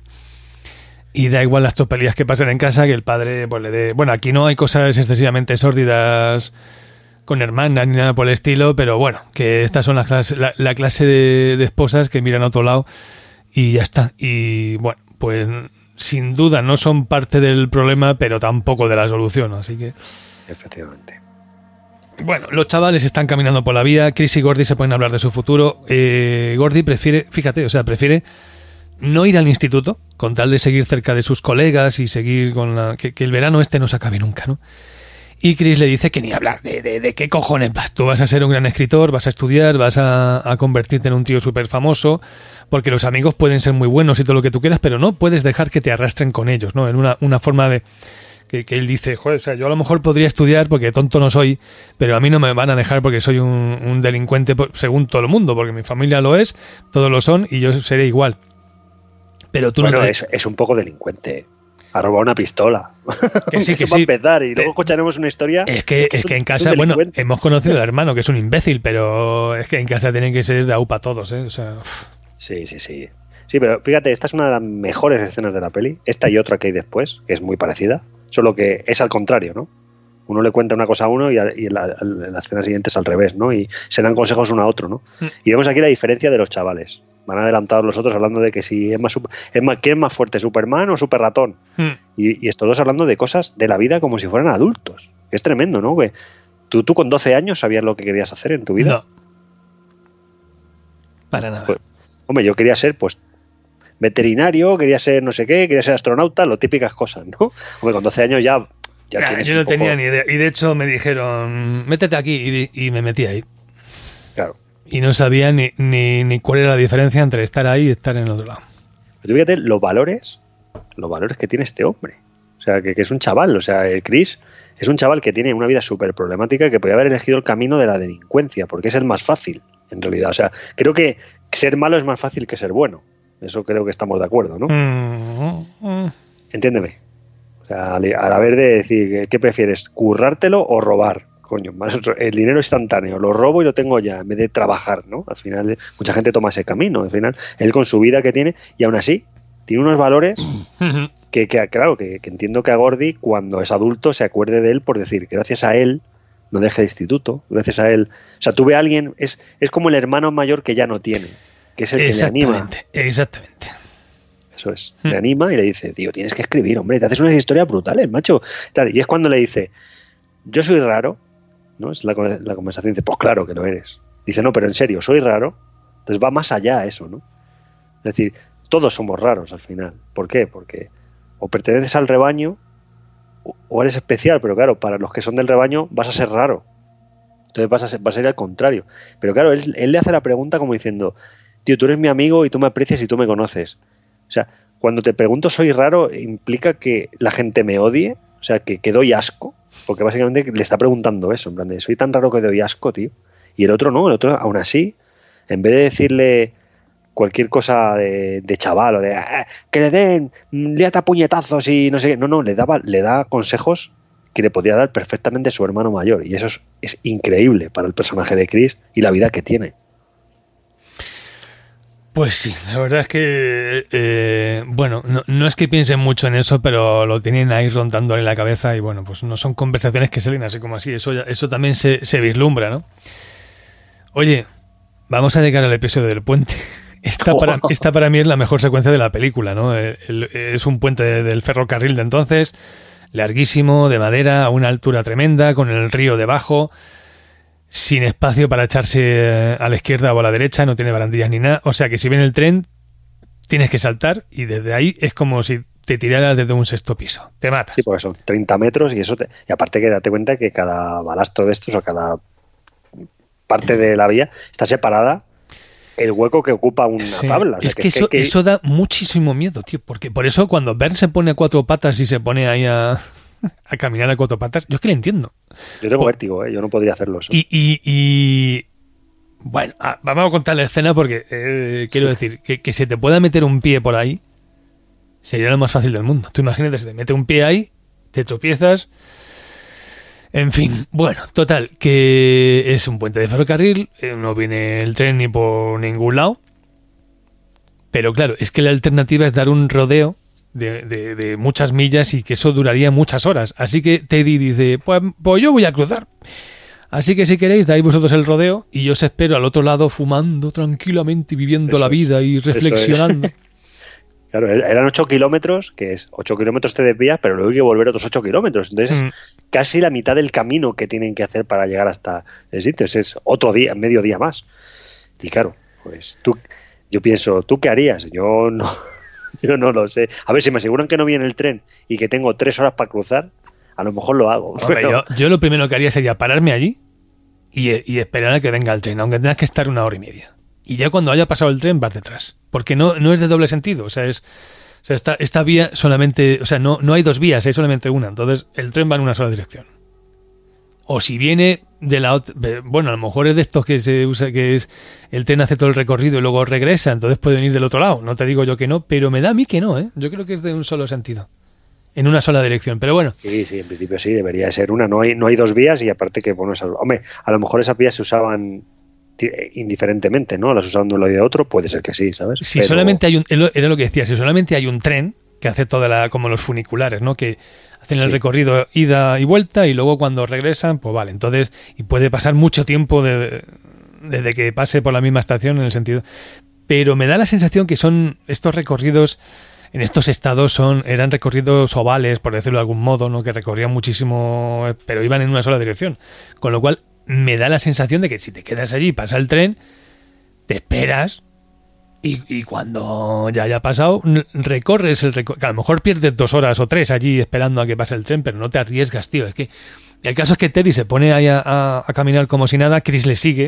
y da igual las tropelías que pasen en casa, que el padre pues le dé... Bueno, aquí no hay cosas excesivamente sórdidas con hermanas ni nada por el estilo, pero bueno, que estas son las clase, la, la clase de, de esposas que miran a otro lado y ya está. Y bueno, pues sin duda no son parte del problema, pero tampoco de la solución, así que... Efectivamente. Bueno, los chavales están caminando por la vía, Chris y Gordy se ponen a hablar de su futuro. eh, Gordy prefiere, fíjate, o sea, prefiere no ir al instituto con tal de seguir cerca de sus colegas y seguir con la, que, que el verano este no se acabe nunca, ¿no? Y Chris le dice que ni hablar, de, de, de qué cojones vas, tú vas a ser un gran escritor, vas a estudiar, vas a, a convertirte en un tío súper famoso, porque los amigos pueden ser muy buenos y todo lo que tú quieras, pero no puedes dejar que te arrastren con ellos, ¿no? En una, una forma de... Que, que él dice, joder, o sea, yo a lo mejor podría estudiar porque tonto no soy, pero a mí no me van a dejar porque soy un, un delincuente según todo el mundo, porque mi familia lo es, todos lo son y yo seré igual. Pero tú bueno, no te... es, es un poco delincuente. Ha robado una pistola. Que sí, que Eso sí. Va a empezar y luego escucharemos una historia. Es que, es, es que en casa, bueno, hemos conocido al hermano que es un imbécil, pero es que en casa tienen que ser de aupa todos, ¿eh? O sea... Sí, sí, sí. Sí, pero fíjate, esta es una de las mejores escenas de la peli. Esta y otra que hay después, que es muy parecida. Solo que es al contrario, ¿no? Uno le cuenta una cosa a uno y, a, y en, la, en la escena siguiente es al revés, ¿no? Y se dan consejos uno a otro, ¿no? Mm. Y vemos aquí la diferencia de los chavales. Van adelantados los otros hablando de que si es más, es más ¿quién es más fuerte, Superman o Super Ratón? Mm. Y, y estos dos hablando de cosas de la vida como si fueran adultos. Es tremendo, ¿no? Que tú, tú con doce años sabías lo que querías hacer en tu vida. No. Para nada. Pues, hombre, yo quería ser, pues, veterinario, quería ser no sé qué, quería ser astronauta, lo típicas cosas, ¿no? Hombre, con doce años ya... ya nah, yo no poco... tenía ni idea. Y de hecho me dijeron, métete aquí, y, y me metí ahí. Claro. Y no sabía ni, ni, ni cuál era la diferencia entre estar ahí y estar en el otro lado. Pero fíjate los valores, los valores que tiene este hombre. O sea, que, que es un chaval, o sea, el Chris es un chaval que tiene una vida súper problemática, que podría haber elegido el camino de la delincuencia, porque es el más fácil, en realidad. O sea, creo que ser malo es más fácil que ser bueno. Eso creo que estamos de acuerdo, ¿no? Mm-hmm. Entiéndeme. O sea, al, al haber de decir, ¿qué prefieres? ¿Currártelo o robar? Coño, más el dinero instantáneo, lo robo y lo tengo ya, en vez de trabajar, ¿no? Al final, mucha gente toma ese camino. Al final, él con su vida que tiene, y aún así, tiene unos valores que, que claro, que, que entiendo que a Gordy, cuando es adulto, se acuerde de él por decir, gracias a él, no deje el instituto, gracias a él. O sea, tuve a alguien, es, es como el hermano mayor que ya no tiene. Que es el que le anima. Exactamente. Eso es. Hmm. Le anima y le dice, tío, tienes que escribir, hombre, te haces unas historias brutales, macho. Tal, y es cuando le dice, yo soy raro, ¿no? Es la, la conversación, dice, pues claro que lo eres. Dice, no, pero en serio, soy raro. Entonces va más allá eso, ¿no? Es decir, todos somos raros al final. ¿Por qué? Porque o perteneces al rebaño o eres especial, pero claro, para los que son del rebaño vas a ser raro. Entonces vas a ser, vas a ser al contrario. Pero claro, él, él le hace la pregunta como diciendo, tío, tú eres mi amigo y tú me aprecias y tú me conoces. O sea, cuando te pregunto soy raro, implica que la gente me odie, o sea, que, que doy asco, porque básicamente le está preguntando eso, en plan de, soy tan raro que doy asco, tío. Y el otro no, el otro aún así, en vez de decirle cualquier cosa de, de chaval o de ah, que le den, líate a puñetazos y no sé qué, no, no, le daba, le da consejos que le podía dar perfectamente su hermano mayor, y eso es, es increíble para el personaje de Chris y la vida que tiene. Pues sí, la verdad es que, eh, bueno, no, no es que piensen mucho en eso, pero lo tienen ahí rondando en la cabeza y bueno, pues no son conversaciones que salen así como así, eso, ya, eso también se, se vislumbra, ¿no? Oye, vamos a llegar al episodio del puente. Esta para, esta para mí es la mejor secuencia de la película, ¿no? El, el, es un puente de, del ferrocarril de entonces, larguísimo, de madera, a una altura tremenda, con el río debajo, sin espacio para echarse a la izquierda o a la derecha, no tiene barandillas ni nada. O sea que si viene el tren, tienes que saltar y desde ahí es como si te tiraras desde un sexto piso. Te matas. Sí, porque son treinta metros y eso te, y aparte que date cuenta que cada balasto de estos o cada parte de la vía está separada el hueco que ocupa una sí, tabla. O sea, es que, que, eso, que, que eso da muchísimo miedo, tío, porque por eso cuando Bern se pone a cuatro patas y se pone ahí a, a caminar a cuatro patas, yo es que le entiendo. Yo tengo vértigo, ¿eh? Yo no podría hacerlo eso. Y, y, y bueno, a, vamos a contar la escena porque eh, quiero decir, que, que se te pueda meter un pie por ahí sería lo más fácil del mundo. Tú imagínate, se te mete un pie ahí, te tropiezas. En fin, bueno, total, que es un puente de ferrocarril, no viene el tren ni por ningún lado, pero claro, es que la alternativa es dar un rodeo de, de, de muchas millas y que eso duraría muchas horas, así que Teddy dice, pues, pues yo voy a cruzar, así que si queréis dais vosotros el rodeo y yo os espero al otro lado fumando tranquilamente y viviendo eso la vida es, y reflexionando. Claro, eran ocho kilómetros, que es ocho kilómetros te desvías, pero luego hay que volver otros ocho kilómetros. Entonces, mm. casi la mitad del camino que tienen que hacer para llegar hasta el sitio. Es otro día, medio día más. Y claro, pues tú, yo pienso, ¿tú qué harías? Yo no, yo no lo sé. A ver, si me aseguran que no viene el tren y que tengo tres horas para cruzar, a lo mejor lo hago. Hombre, pero... yo, yo lo primero que haría sería pararme allí y, y esperar a que venga el tren, aunque tengas que estar una hora y media. Y ya cuando haya pasado el tren vas detrás. Porque no, no es de doble sentido. O sea, es, o sea esta, esta vía solamente... O sea, no, no hay dos vías, hay solamente una. Entonces, el tren va en una sola dirección. O si viene de la otra... Bueno, a lo mejor es de estos que se usa, que es... El tren hace todo el recorrido y luego regresa, entonces puede venir del otro lado. No te digo yo que no, pero me da a mí que no, ¿eh? Yo creo que es de un solo sentido. En una sola dirección, pero bueno. Sí, sí, en principio sí, debería ser una. No hay, no hay dos vías y aparte que, bueno, esas, hombre, a lo mejor esas vías se usaban... indiferentemente, ¿no? Las usan de un lado y de otro, puede ser que sí, ¿sabes? Si Pero... solamente hay un, era lo que decía, si solamente hay un tren que hace toda la, como los funiculares, ¿no? Que hacen el sí. recorrido ida y vuelta y luego cuando regresan, pues vale, entonces, y puede pasar mucho tiempo de, desde que pase por la misma estación en el sentido, pero me da la sensación que son estos recorridos en estos estados son eran recorridos ovales, por decirlo de algún modo, ¿no? Que recorrían muchísimo, pero iban en una sola dirección, con lo cual me da la sensación de que si te quedas allí y pasa el tren, te esperas y, y cuando ya haya pasado, recorres el recorrido. Que a lo mejor pierdes dos horas o tres allí esperando a que pase el tren, pero no te arriesgas, tío. Es que el caso es que Teddy se pone ahí a, a, a caminar como si nada, Chris le sigue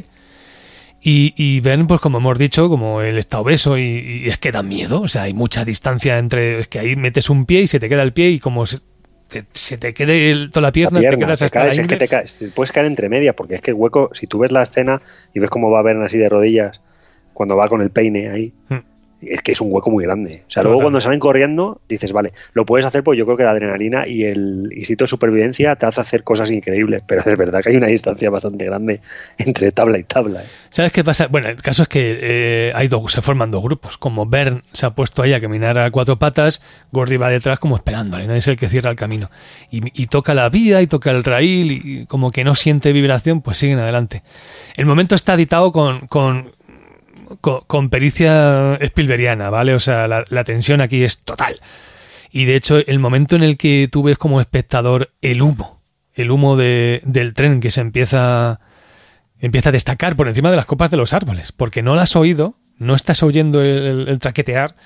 y, y ven, pues como hemos dicho, como él está obeso y, y es que da miedo. O sea, hay mucha distancia entre... Es que ahí metes un pie y se te queda el pie y como... Se, Te, se te quede el, toda la pierna, la pierna, te quedas hasta te caes, la es que te caes, te puedes caer entre medias, porque es que el hueco, si tú ves la escena y ves cómo va a ver así de rodillas cuando va con el peine ahí, hmm. es que es un hueco muy grande. O sea, luego cuando salen corriendo dices, vale, lo puedes hacer, pues yo creo que la adrenalina y el instinto de supervivencia te hace hacer cosas increíbles, pero es verdad que hay una distancia bastante grande entre tabla y tabla, ¿eh? ¿Sabes qué pasa? Bueno, el caso es que eh, hay dos, se forman dos grupos. Como Bern se ha puesto ahí a caminar a cuatro patas, Gordy va detrás como esperándole, ¿no? Es el que cierra el camino. Y, y toca la vía y toca el raíl y como que no siente vibración, pues siguen adelante. El momento está editado con... con Con, con pericia Spielbergiana, ¿vale? O sea, la, la tensión aquí es total. Y de hecho, el momento en el que tú ves como espectador el humo, el humo de, del tren que se empieza, empieza a destacar por encima de las copas de los árboles, porque no lo has oído, no estás oyendo el, el, el traquetear,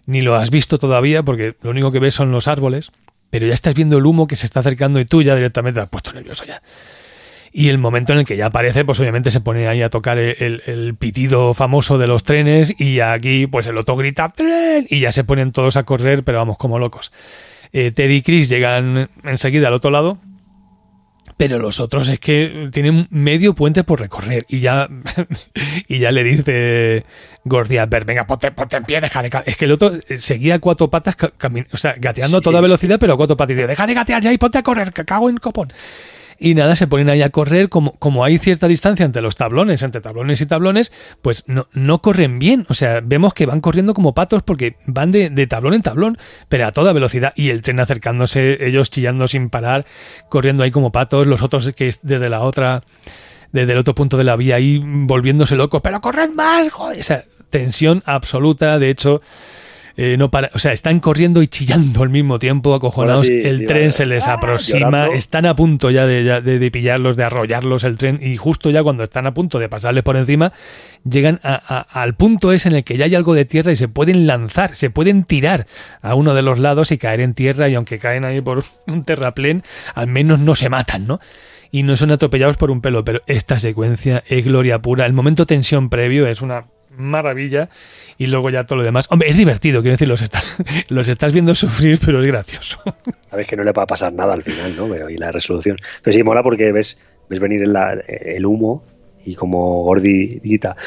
ni lo has visto todavía porque lo único que ves son los árboles, pero ya estás viendo el humo que se está acercando y tú ya directamente te has puesto nervioso ya. Y el momento en el que ya aparece, pues obviamente se pone ahí a tocar el, el, el pitido famoso de los trenes y aquí pues el otro grita ¡tren! Y ya se ponen todos a correr, pero vamos, como locos. Eh, Teddy y Chris llegan enseguida al otro lado, pero los otros es que tienen medio puente por recorrer y ya y ya le dice Gordy a Bert, venga, ponte, ponte en pie, deja de... Es que el otro seguía a cuatro patas, camin- o sea, gateando a toda velocidad, pero a cuatro patas. Y dice, deja de gatear ya y ponte a correr, que cago en copón. Y nada, se ponen ahí a correr, como, como hay cierta distancia entre los tablones, entre tablones y tablones, pues no, no corren bien. O sea, vemos que van corriendo como patos porque van de, de tablón en tablón, pero a toda velocidad. Y el tren acercándose, ellos chillando sin parar, corriendo ahí como patos, los otros que desde la otra, desde el otro punto de la vía ahí volviéndose locos. ¡Pero corred más! ¡Joder! O sea, tensión absoluta, de hecho... Eh, no para, o sea, están corriendo y chillando al mismo tiempo, acojonados. Sí, el sí, tren vale. se les aproxima, llorando. Están a punto ya de, de, de pillarlos, de arrollarlos el tren, y justo ya cuando están a punto de pasarles por encima, llegan a, a, al punto ese en el que ya hay algo de tierra y se pueden lanzar, se pueden tirar a uno de los lados y caer en tierra, y aunque caen ahí por un terraplén, al menos no se matan, ¿no? Y no son atropellados por un pelo, pero esta secuencia es gloria pura. El momento tensión previo es una maravilla. Y luego ya todo lo demás. Hombre, es divertido, quiero decir, los estás, los estás viendo sufrir, pero es gracioso. Sabes que no le va a pasar nada al final, ¿no? Pero, y la resolución. Pero sí, mola porque ves, ves venir el, el humo y como Gordy grita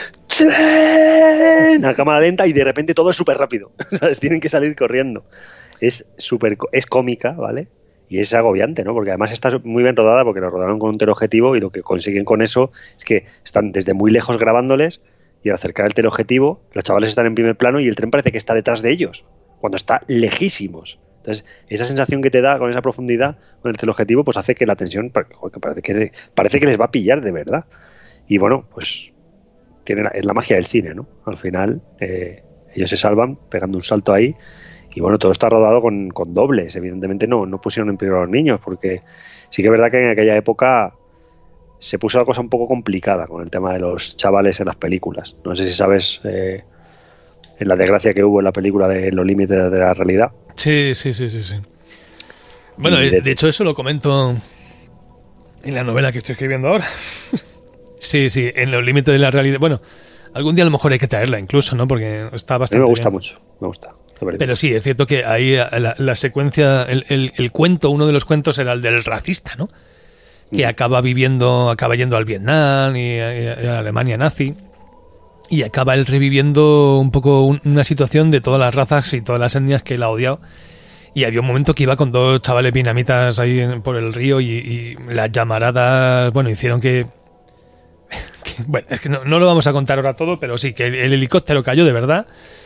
¡tren! A cámara lenta y de repente todo es súper rápido. ¿Sabes? Tienen que salir corriendo. Es súper, es cómica, ¿vale? Y es agobiante, ¿no? Porque además está muy bien rodada porque lo rodaron con un teleobjetivo y lo que consiguen con eso es que están desde muy lejos grabándoles. Y al acercar el teleobjetivo, los chavales están en primer plano y el tren parece que está detrás de ellos, cuando está lejísimos. Entonces, esa sensación que te da con esa profundidad, con el teleobjetivo, pues hace que la tensión joder, parece, que, parece que les va a pillar de verdad. Y bueno, pues tiene la, es la magia del cine, ¿no? Al final, eh, ellos se salvan pegando un salto ahí. Y bueno, todo está rodado con, con dobles. Evidentemente no, no pusieron en peligro a los niños, porque sí que es verdad que en aquella época... se puso la cosa un poco complicada con el tema de los chavales en las películas. No sé si sabes eh, en la desgracia que hubo en la película de Los límites de la realidad. Sí, sí, sí, sí, sí. Bueno, de, de hecho eso lo comento en la novela que estoy escribiendo ahora. Sí, sí, en Los límites de la realidad. Bueno, algún día a lo mejor hay que traerla incluso, ¿no? Porque está bastante A mí me gusta bien. mucho, me gusta. Pero sí, es cierto que ahí la, la secuencia, el, el, el cuento, uno de los cuentos era el del racista, ¿no? Que acaba viviendo, acaba yendo al Vietnam y, y a la Alemania nazi, y acaba él reviviendo un poco un, una situación de todas las razas y todas las etnias que él ha odiado. Y había un momento que iba con dos chavales vietnamitas ahí en, por el río y, y las llamaradas, bueno, hicieron que, que bueno, es que no, no lo vamos a contar ahora todo, pero sí, que el, el helicóptero cayó de verdad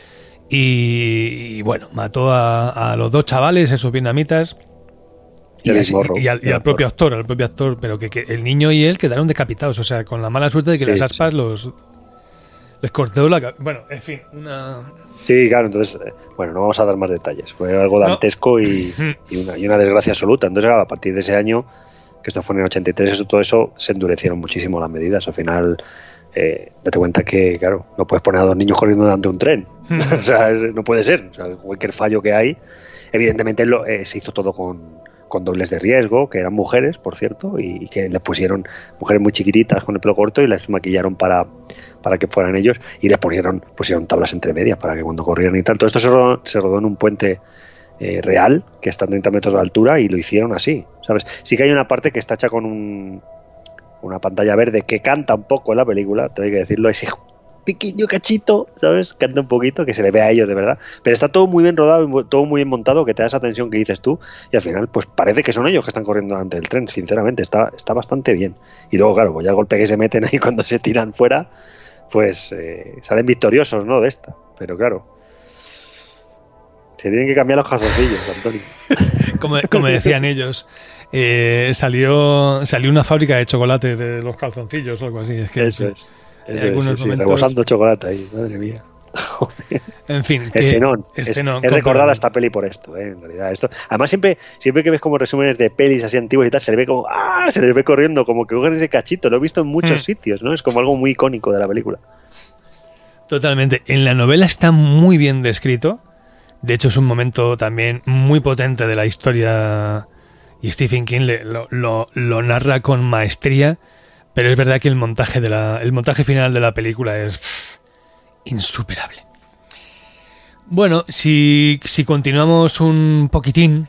y, y bueno, mató a, a los dos chavales, esos vietnamitas. Y, así, morro, y, al, y al propio actor, al propio actor, pero que, que el niño y él quedaron decapitados, o sea, con la mala suerte de que sí, las aspas sí. los les cortó la cabeza. Bueno, en fin, una... Sí, claro, entonces, bueno, no vamos a dar más detalles, fue algo dantesco no. y, y, una, y una desgracia absoluta. Entonces, a partir de ese año, que esto fue en el ochenta y tres, eso, todo eso, se endurecieron muchísimo las medidas. Al final, eh, date cuenta que, claro, no puedes poner a dos niños corriendo delante de un tren. O sea, no puede ser. O sea, cualquier fallo que hay, evidentemente lo, eh, se hizo todo con... con dobles de riesgo, que eran mujeres, por cierto, y que les pusieron mujeres muy chiquititas con el pelo corto y las maquillaron para, para que fueran ellos y les pusieron, pusieron tablas entre medias para que cuando corrieran y tal. Todo esto se rodó, se rodó en un puente eh, real que está a treinta metros de altura y lo hicieron así, ¿sabes? Sí que hay una parte que está hecha con un, una pantalla verde que canta un poco en la película, tengo que decirlo, ese pequeño cachito, ¿sabes? Canta un poquito, que se le ve a ellos de verdad, pero está todo muy bien rodado, todo muy bien montado, que te da esa tensión que dices tú, y al final pues parece que son ellos que están corriendo delante del tren, sinceramente, está, está bastante bien. Y luego claro, pues ya el golpe que se meten ahí cuando se tiran fuera, pues eh, salen victoriosos, ¿no? De esta, pero claro, se tienen que cambiar los calzoncillos, Antonio. como, como decían ellos, eh, salió salió una fábrica de chocolate de los calzoncillos o algo así, es que eso es. Eso es, sí, sí, momentos... rebosando chocolate ahí, madre mía. En fin, el cenón. Es, es, cenón, es recordada esta peli por esto, ¿eh? En realidad. Esto, además, siempre, siempre que ves como resúmenes de pelis así antiguas y tal, se le ve como, ¡ah! Se les ve corriendo, como que cogen ese cachito. Lo he visto en muchos mm. sitios, ¿no? Es como algo muy icónico de la película. Totalmente. En la novela está muy bien descrito. De hecho, es un momento también muy potente de la historia y Stephen King le, lo, lo, lo narra con maestría, pero es verdad que el montaje, de la, el montaje final de la película es pff, insuperable. Bueno, si, si continuamos un poquitín,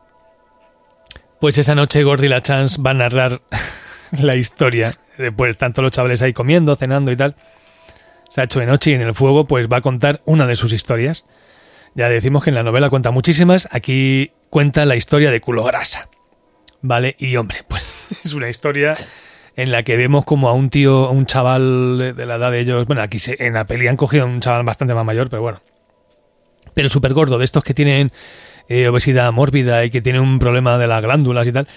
pues esa noche Gordy LaChance va a narrar la historia. Después, tanto los chavales ahí comiendo, cenando y tal, se ha hecho de noche y en el fuego, pues va a contar una de sus historias. Ya decimos que en la novela cuenta muchísimas, aquí cuenta la historia de Culo Grasa, ¿vale? Y hombre, pues es una historia en la que vemos como a un tío, a un chaval de, de la edad de ellos, bueno, aquí se, en la peli han cogido a un chaval bastante más mayor, pero bueno, pero súper gordo, de estos que tienen eh, obesidad mórbida y que tienen un problema de las glándulas y tal.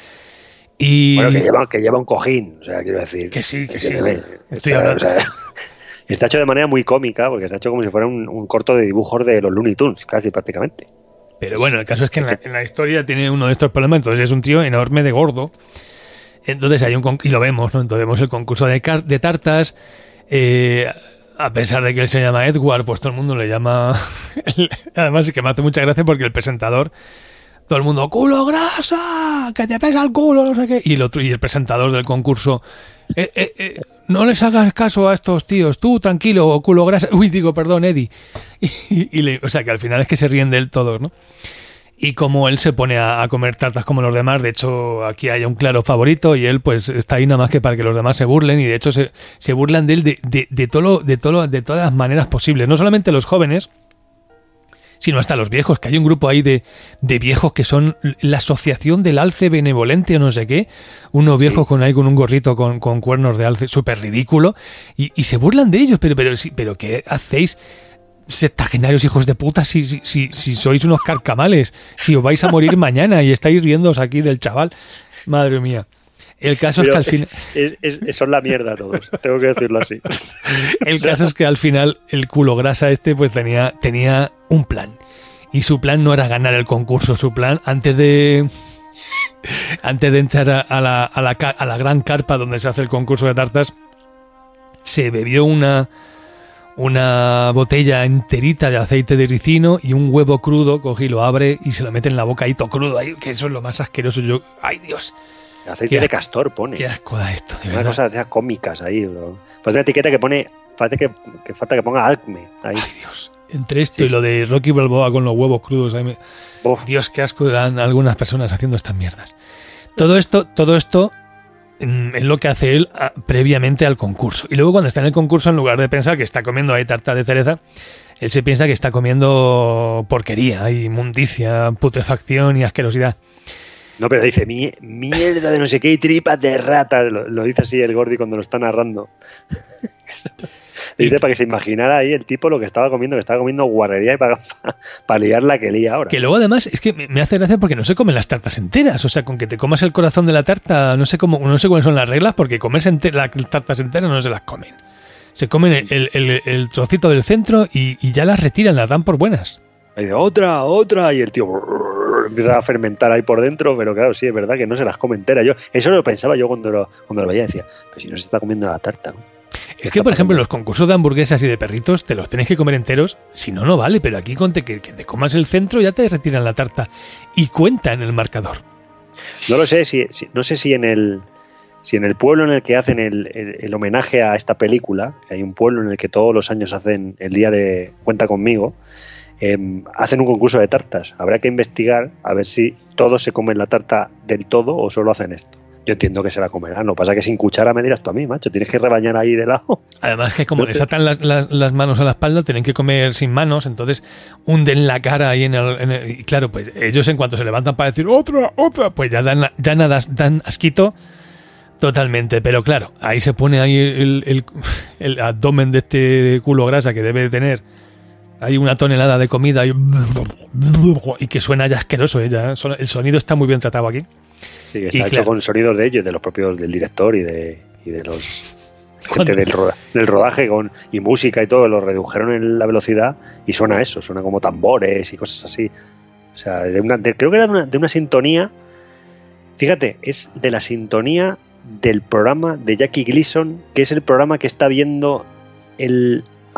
Y bueno, que lleva, que lleva un cojín, o sea, quiero decir. Que sí, que, que sí. Debe, estoy está, hablando. O sea, está hecho de manera muy cómica, porque está hecho como si fuera un, un corto de dibujos de los Looney Tunes, casi prácticamente. Pero bueno, el caso es que en la, en la historia tiene uno de estos problemas, entonces es un tío enorme de gordo. Entonces hay un, y lo vemos, ¿no? Entonces vemos el concurso de, car, de tartas. Eh, a pesar de que él se llama Edward, pues todo el mundo le llama. Además, es que me hace mucha gracia porque el presentador, todo el mundo, ¡culo grasa! ¡Que te pesa el culo! No sé qué. Y el otro, y el presentador del concurso, eh, eh, eh, no les hagas caso a estos tíos, tú tranquilo, culo grasa. Uy, digo, perdón, Eddie. Y, y le, o sea, que al final es que se ríen de él todos, ¿no? Y como él se pone a, a comer tartas como los demás, de hecho aquí hay un claro favorito y él pues está ahí nada más que para que los demás se burlen, y de hecho se, se burlan de él de, de, de, todo lo, de, todo lo, de todas las maneras posibles. No solamente los jóvenes, sino hasta los viejos, que hay un grupo ahí de, de viejos que son la asociación del alce benevolente o no sé qué, unos viejos sí. con ahí con un gorrito con, con cuernos de alce, súper ridículo, y, y se burlan de ellos, pero, pero, pero ¿qué hacéis? Septagenarios hijos de puta, si, si, si, si sois unos carcamales, si os vais a morir mañana y estáis riéndoos aquí del chaval, madre mía. El caso Pero es que al final es, es, es, son la mierda todos, tengo que decirlo así. El caso es que al final el culo grasa este pues tenía, tenía un plan, y su plan no era ganar el concurso, su plan antes de antes de entrar a, a, la, a, la, a la gran carpa donde se hace el concurso de tartas, se bebió una una botella enterita de aceite de ricino y un huevo crudo, coge y lo abre y se lo mete en la boca ahí todo crudo, ahí, que eso es lo más asqueroso. Yo, ay Dios. Aceite de asco, castor pone. Qué asco da esto, de una verdad. Cosa de esas cómicas ahí, bro. Pues una etiqueta que pone, parece que, que falta que ponga Acme ahí. Ay Dios. Entre esto sí, y lo de Rocky Balboa con los huevos crudos, ahí me... Dios, qué asco dan algunas personas haciendo estas mierdas. Todo esto, todo esto es lo que hace él a, previamente al concurso. Y luego cuando está en el concurso, en lugar de pensar que está comiendo ahí tarta de cereza, él se piensa que está comiendo porquería, inmundicia, putrefacción y asquerosidad. No, pero dice, mierda de no sé qué y tripas de rata. Lo, lo dice así el Gordy cuando lo está narrando. Dice para que se imaginara ahí el tipo lo que estaba comiendo, que estaba comiendo guarrería y para, para, para liar la que lía ahora. Que luego además es que me hace gracia porque no se comen las tartas enteras. O sea, con que te comas el corazón de la tarta, no sé cómo, no sé cuáles son las reglas, porque comerse enter, las tartas enteras no se las comen. Se comen el, el, el trocito del centro y, y ya las retiran, las dan por buenas. Y de otra, otra, y el tío brrr, empieza a fermentar ahí por dentro, pero claro, sí, es verdad que no se las come entera. Yo, eso lo pensaba yo cuando lo, cuando lo veía, decía, pero si no se está comiendo la tarta, ¿no? Es que, por ejemplo, en los concursos de hamburguesas y de perritos te los tienes que comer enteros, si no, no vale, pero aquí con te, que, que te comas el centro ya te retiran la tarta y cuenta en el marcador. No lo sé, si, si no sé si en el si en el pueblo en el que hacen el, el, el homenaje a esta película, que hay un pueblo en el que todos los años hacen el día de Cuenta Conmigo, eh, hacen un concurso de tartas. Habrá que investigar a ver si todos se comen la tarta del todo o solo hacen esto. Yo entiendo que se la comerán, lo que pasa es que sin cuchara me dirás tú a mí, macho, tienes que rebañar ahí de lado. Además que como les atan las, las, las manos a la espalda, tienen que comer sin manos, entonces hunden la cara ahí en el, en el... Y claro, pues ellos en cuanto se levantan para decir otra, otra, pues ya dan, ya nada, dan asquito totalmente, pero claro, ahí se pone ahí el, el, el abdomen de este culo grasa que debe de tener. Hay una tonelada de comida y, y que suena ya asqueroso, ¿eh? Ya, el sonido está muy bien tratado aquí. Sí, está y hecho claro, con sonidos de ellos, de los propios del director y de, y de los gente del, roda, del rodaje con y música y todo, lo redujeron en la velocidad y suena eso, suena como tambores y cosas así. O sea, de una, de, creo que era de una, de una sintonía, fíjate, es de la sintonía del programa de Jackie Gleason, que es el programa que está viendo el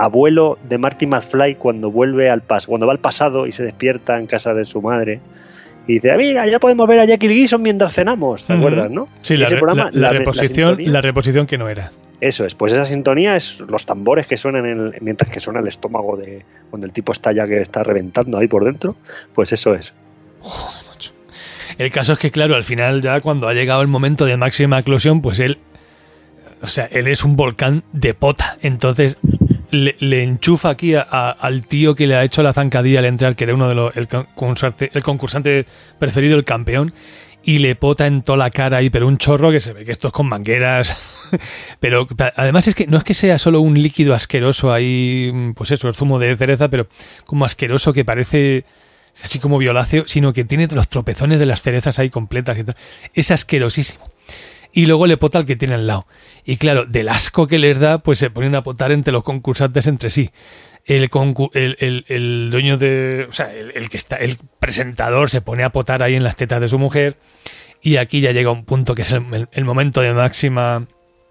abuelo de Marty McFly cuando vuelve al pas cuando va al pasado y se despierta en casa de su madre y dice, mira, ya podemos ver a Jackie Gleason mientras cenamos, ¿te uh-huh. acuerdas, no? Sí, la, programa, la, la, la, reposición, la, la reposición que no era. Eso es, pues esa sintonía es los tambores que suenan en el, mientras que suena el estómago de cuando el tipo está ya que está reventando ahí por dentro, pues eso es. Joder, macho. El caso es que, claro, al final ya cuando ha llegado el momento de máxima eclosión, pues él, o sea, él es un volcán de pota, entonces le, le enchufa aquí a, a, al tío que le ha hecho la zancadilla al entrar, que era uno de los, el concursante, el concursante preferido, el campeón, y le pota en toda la cara ahí, pero un chorro que se ve que esto es con mangueras. Pero además es que no es que sea solo un líquido asqueroso ahí, pues eso, el zumo de cereza, pero como asqueroso que parece así como violáceo, sino que tiene los tropezones de las cerezas ahí completas y tal. Es asquerosísimo. Y luego le pota al que tiene al lado. Y claro, del asco que les da, pues se ponen a potar entre los concursantes entre sí. El, concu- el, el, el dueño de... O sea, el, el que está, el presentador se pone a potar ahí en las tetas de su mujer. Y aquí ya llega un punto que es el, el, el momento de máxima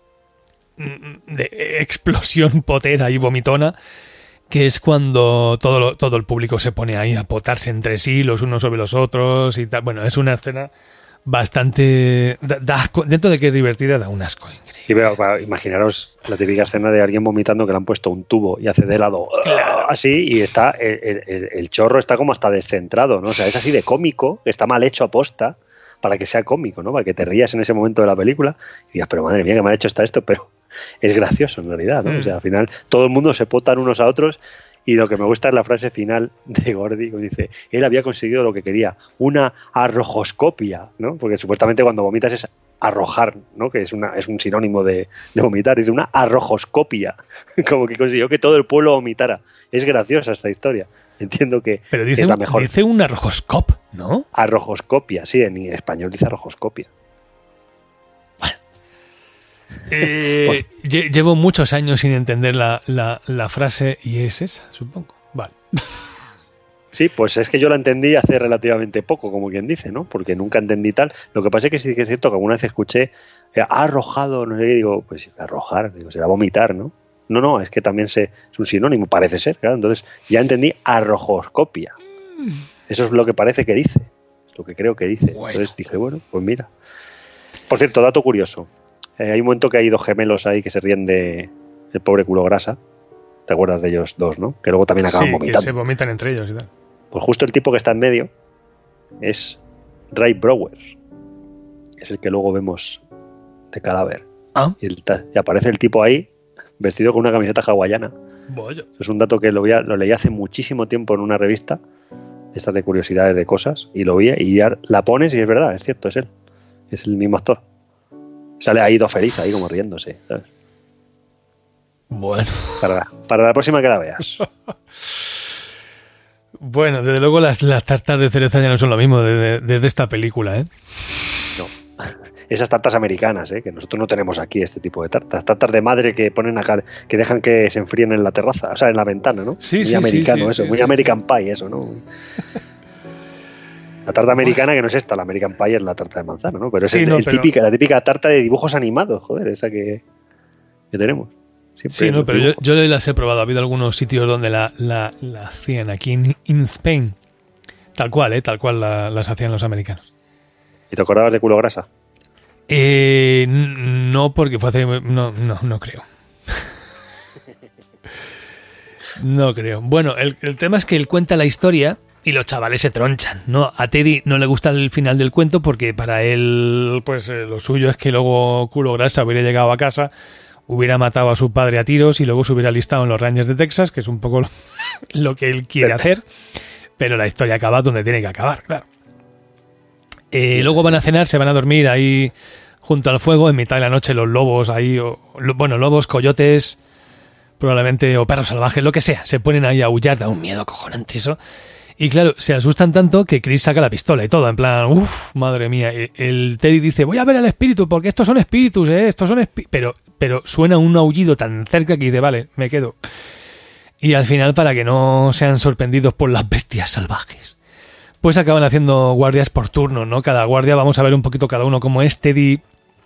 de explosión potera y vomitona, que es cuando todo, lo, todo el público se pone ahí a potarse entre sí, los unos sobre los otros y tal. Bueno, es una escena bastante... Da, da asco, dentro de que es divertida, da un asco increíble. Sí, pero para, imaginaros la típica escena de alguien vomitando que le han puesto un tubo y hace de lado claro. así y está el, el, el chorro está como hasta descentrado, ¿no? O sea, es así de cómico, está mal hecho aposta para que sea cómico, ¿no? Para que te rías en ese momento de la película y digas, pero madre mía, que mal hecho está esto, pero es gracioso en realidad, ¿no? Mm. O sea, al final todo el mundo se potan unos a otros y lo que me gusta es la frase final de Gordy, que dice, él había conseguido lo que quería, una arrojoscopia, ¿no? Porque supuestamente cuando vomitas es arrojar, ¿no? Que es una es un sinónimo de, de vomitar, dice una arrojoscopia, como que consiguió que todo el pueblo vomitara. Es graciosa esta historia. Entiendo que pero dice es la un, mejor. Dice un arrojoscop, ¿no? Arrojoscopia, sí, en español dice arrojoscopia. Bueno. Eh, pues, llevo muchos años sin entender la, la, la frase y es esa, supongo. Vale. Sí, pues es que yo la entendí hace relativamente poco, como quien dice, ¿no? Porque nunca entendí tal. Lo que pasa es que sí que es cierto que alguna vez escuché, eh, ha arrojado, no sé qué, digo, pues arrojar, digo, será vomitar, ¿no? No, no, es que también se, es un sinónimo, parece ser, claro. Entonces ya entendí arrojoscopia. Eso es lo que parece que dice, es lo que creo que dice. Bueno. Entonces dije, bueno, pues mira. Por cierto, dato curioso. Eh, hay un momento que hay dos gemelos ahí que se ríen de el pobre culo grasa. ¿Te acuerdas de ellos dos, no? Que luego también acaban sí, vomitando. Que se vomitan entre ellos y tal. Pues justo el tipo que está en medio es Ray Brower. Es el que luego vemos de cadáver. ¿Ah? Y, el, y aparece el tipo ahí vestido con una camiseta hawaiana. Vaya. Es un dato que lo, vi, lo leí hace muchísimo tiempo en una revista, de estas de curiosidades de cosas, y lo vi y ya la pones y es verdad, es cierto, es él. Es el mismo actor. Sale ahí todo feliz, ahí como riéndose, ¿sabes? Bueno. Para, para la próxima que la veas. Bueno, desde luego las, las tartas de cereza ya no son lo mismo desde, desde esta película, ¿eh? No. Esas tartas americanas, ¿eh? Que nosotros no tenemos aquí este tipo de tartas. Tartas de madre que ponen acá, que dejan que se enfríen en la terraza, o sea, en la ventana, ¿no? Sí, muy sí, americano sí, eso, sí, muy sí, American sí. Pie eso, ¿no? La tarta americana que no es esta, la American Pie es la tarta de manzana, ¿no? Pero es sí, el, no, el pero... típica, la típica tarta de dibujos animados, joder, esa que, que tenemos. Siempre sí, no, pero yo, yo las he probado. Ha habido algunos sitios donde la, la, la hacían aquí en in Spain. Tal cual, ¿eh? Tal cual la, las hacían los americanos. ¿Y te acordabas de culo grasa? Eh, no, porque fue hace... No, no, no creo. No creo. Bueno, el, el tema es que él cuenta la historia y los chavales se tronchan, ¿no? A Teddy no le gusta el final del cuento porque para él, pues eh, lo suyo es que luego culo grasa hubiera llegado a casa, hubiera matado a su padre a tiros y luego se hubiera alistado en los Rangers de Texas, que es un poco lo, lo que él quiere hacer, pero la historia acaba donde tiene que acabar, claro. Eh, luego van a cenar, se van a dormir ahí junto al fuego, en mitad de la noche los lobos ahí, o, bueno, lobos, coyotes, probablemente, o perros salvajes, lo que sea, se ponen ahí a aullar, da un miedo cojonante eso. Y claro, se asustan tanto que Chris saca la pistola y todo, en plan, uff, madre mía. El Teddy dice, voy a ver al espíritu, porque estos son espíritus, ¿eh? Estos son espíritus. Pero, pero suena un aullido tan cerca que dice, vale, me quedo. Y al final, para que no sean sorprendidos por las bestias salvajes, pues acaban haciendo guardias por turno, ¿no? Cada guardia, vamos a ver un poquito cada uno cómo es. Teddy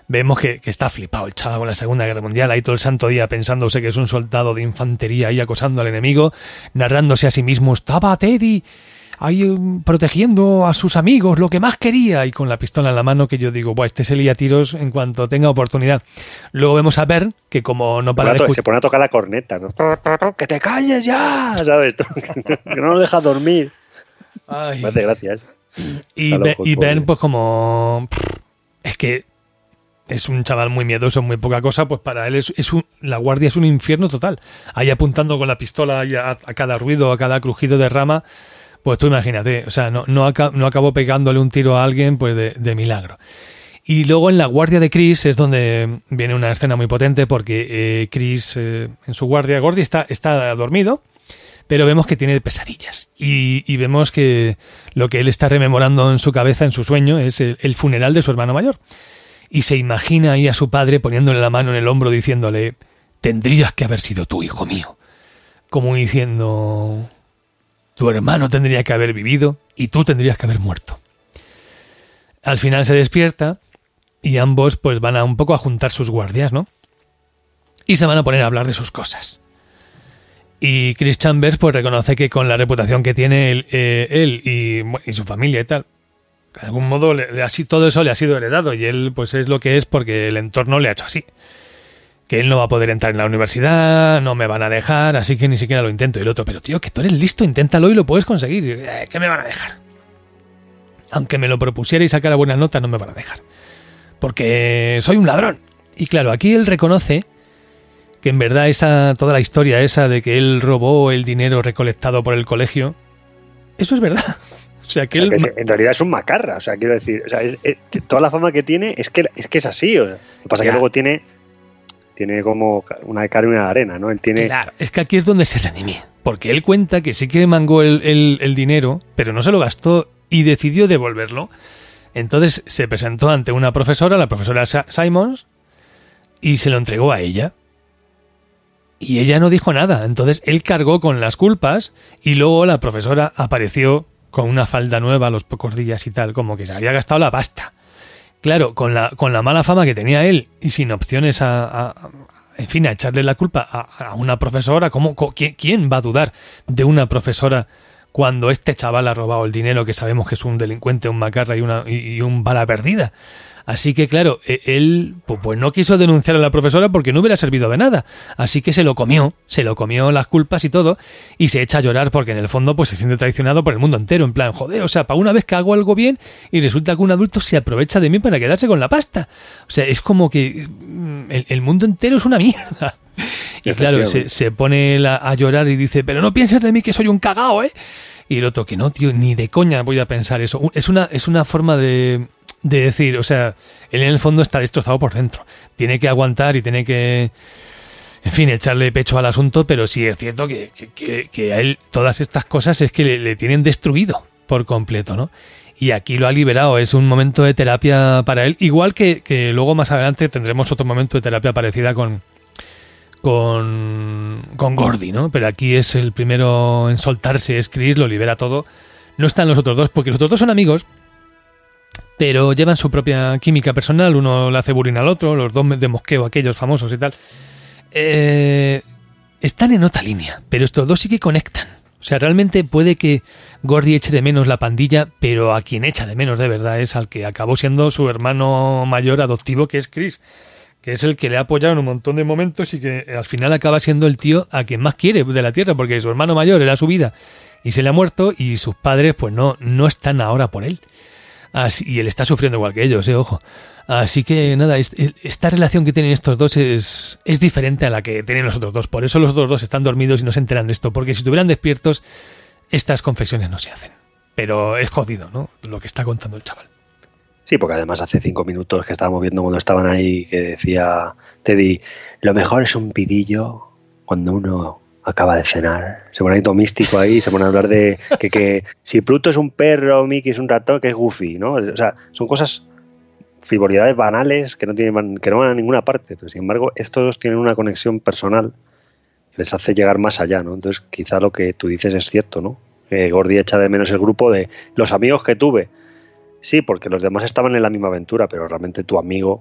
vemos que, que está flipado el chaval con la Segunda Guerra Mundial, ahí todo el santo día pensándose que es un soldado de infantería ahí acosando al enemigo, narrándose a sí mismo, estaba Teddy ahí um, protegiendo a sus amigos, lo que más quería, y con la pistola en la mano, que yo digo, buah, este se lía tiros en cuanto tenga oportunidad. Luego vemos a Bern, que como no para de escuchar... Se pone a tocar la corneta, ¿no? ¡Que te calles ya! ¿Sabes? Que no nos dejas dormir. Ay. Me hace gracia eso. Y, Be- y Bern, pues como... Es que es un chaval muy miedoso, muy poca cosa, pues para él es, es un, la guardia es un infierno total. Ahí apuntando con la pistola a, a cada ruido, a cada crujido de rama... Pues tú imagínate, o sea, no, no, acab- no acabó pegándole un tiro a alguien pues de, de milagro. Y luego en la guardia de Chris es donde viene una escena muy potente porque eh, Chris eh, en su guardia, Gordy está, está dormido, pero vemos que tiene pesadillas. Y, y vemos que lo que él está rememorando en su cabeza, en su sueño, es el, el funeral de su hermano mayor. Y se imagina ahí a su padre poniéndole la mano en el hombro diciéndole, tendrías que haber sido tú, hijo mío. Como diciendo... Tu hermano tendría que haber vivido y tú tendrías que haber muerto. Al final se despierta y ambos pues van a un poco a juntar sus guardias, ¿no? Y se van a poner a hablar de sus cosas. Y Chris Chambers pues reconoce que con la reputación que tiene él, eh, él y, y su familia y tal, de algún modo le, le, así, todo eso le ha sido heredado y él pues es lo que es porque el entorno le ha hecho así. Que él no va a poder entrar en la universidad, no me van a dejar, así que ni siquiera lo intento. Y el otro, pero tío, que tú eres listo, inténtalo y lo puedes conseguir. Eh, ¿Qué me van a dejar? Aunque me lo propusiera y sacara buenas notas, no me van a dejar. Porque soy un ladrón. Y claro, aquí él reconoce que en verdad esa toda la historia esa de que él robó el dinero recolectado por el colegio, eso es verdad. O sea, que, o sea, él... que en realidad es un macarra. O sea, quiero decir, o sea, es, es, toda la fama que tiene es que es, que es así. O sea, lo que pasa es que luego tiene... Tiene como una de cal y una de arena, ¿no? Él tiene... Claro, es que aquí es donde se redime. Porque él cuenta que sí que mangó el, el, el dinero, pero no se lo gastó y decidió devolverlo. Entonces se presentó ante una profesora, la profesora Simons, y se lo entregó a ella. Y ella no dijo nada. Entonces él cargó con las culpas y luego la profesora apareció con una falda nueva a los pocos días y tal, como que se había gastado la pasta. Claro, con la, con la mala fama que tenía él y sin opciones a, a, a en fin, a echarle la culpa a, a una profesora, ¿cómo, quién, ¿quién va a dudar de una profesora cuando este chaval ha robado el dinero que sabemos que es un delincuente, un macarra y, una, y, y un bala perdida? Así que claro, él pues no quiso denunciar a la profesora porque no hubiera servido de nada. Así que se lo comió, se lo comió las culpas y todo, y se echa a llorar porque en el fondo pues se siente traicionado por el mundo entero. En plan, joder, o sea, para una vez que hago algo bien y resulta que un adulto se aprovecha de mí para quedarse con la pasta. O sea, es como que el, el mundo entero es una mierda. Y claro, se, se pone la, a llorar y dice, pero no pienses de mí que soy un cagao, ¿eh? Y el otro, que no, tío, ni de coña voy a pensar eso. Es una, es una forma de... de decir, o sea, él en el fondo está destrozado por dentro. Tiene que aguantar y tiene que, en fin, echarle pecho al asunto, pero sí es cierto que, que, que a él todas estas cosas es que le, le tienen destruido por completo, ¿no? Y aquí lo ha liberado, es un momento de terapia para él, igual que, que luego más adelante tendremos otro momento de terapia parecida con, con, con Gordy, ¿no? Pero aquí es el primero en soltarse, es Chris, lo libera todo. No están los otros dos, porque los otros dos son amigos, pero llevan su propia química personal, uno le hace bullying al otro, los dos de mosqueo, aquellos famosos y tal. Eh, están en otra línea, pero estos dos sí que conectan. O sea, realmente puede que Gordy eche de menos la pandilla, pero a quien echa de menos de verdad es al que acabó siendo su hermano mayor adoptivo, que es Chris, que es el que le ha apoyado en un montón de momentos y que al final acaba siendo el tío a quien más quiere de la tierra, porque su hermano mayor era su vida y se le ha muerto y sus padres pues no, no están ahora por él. Así, y él está sufriendo igual que ellos, eh, ojo. Así que nada, esta relación que tienen estos dos es, es diferente a la que tienen los otros dos. Por eso los otros dos están dormidos y no se enteran de esto. Porque si estuvieran despiertos, estas confesiones no se hacen. Pero es jodido, ¿no? Lo que está contando el chaval. Sí, porque además hace cinco minutos que estábamos viendo cuando estaban ahí, que decía Teddy, lo mejor es un pidillo cuando uno acaba de cenar. Se pone ahí todo místico ahí, se pone a hablar de que, que si Pluto es un perro, Mickey es un ratón, que es Goofy, ¿no? O sea, son cosas, frivolidades banales que no tienen, que no van a ninguna parte, pero sin embargo estos dos tienen una conexión personal que les hace llegar más allá, ¿no? Entonces quizá lo que tú dices es cierto, ¿no? Eh, Gordy echa de menos el grupo de los amigos que tuve. Sí, porque los demás estaban en la misma aventura, pero realmente tu amigo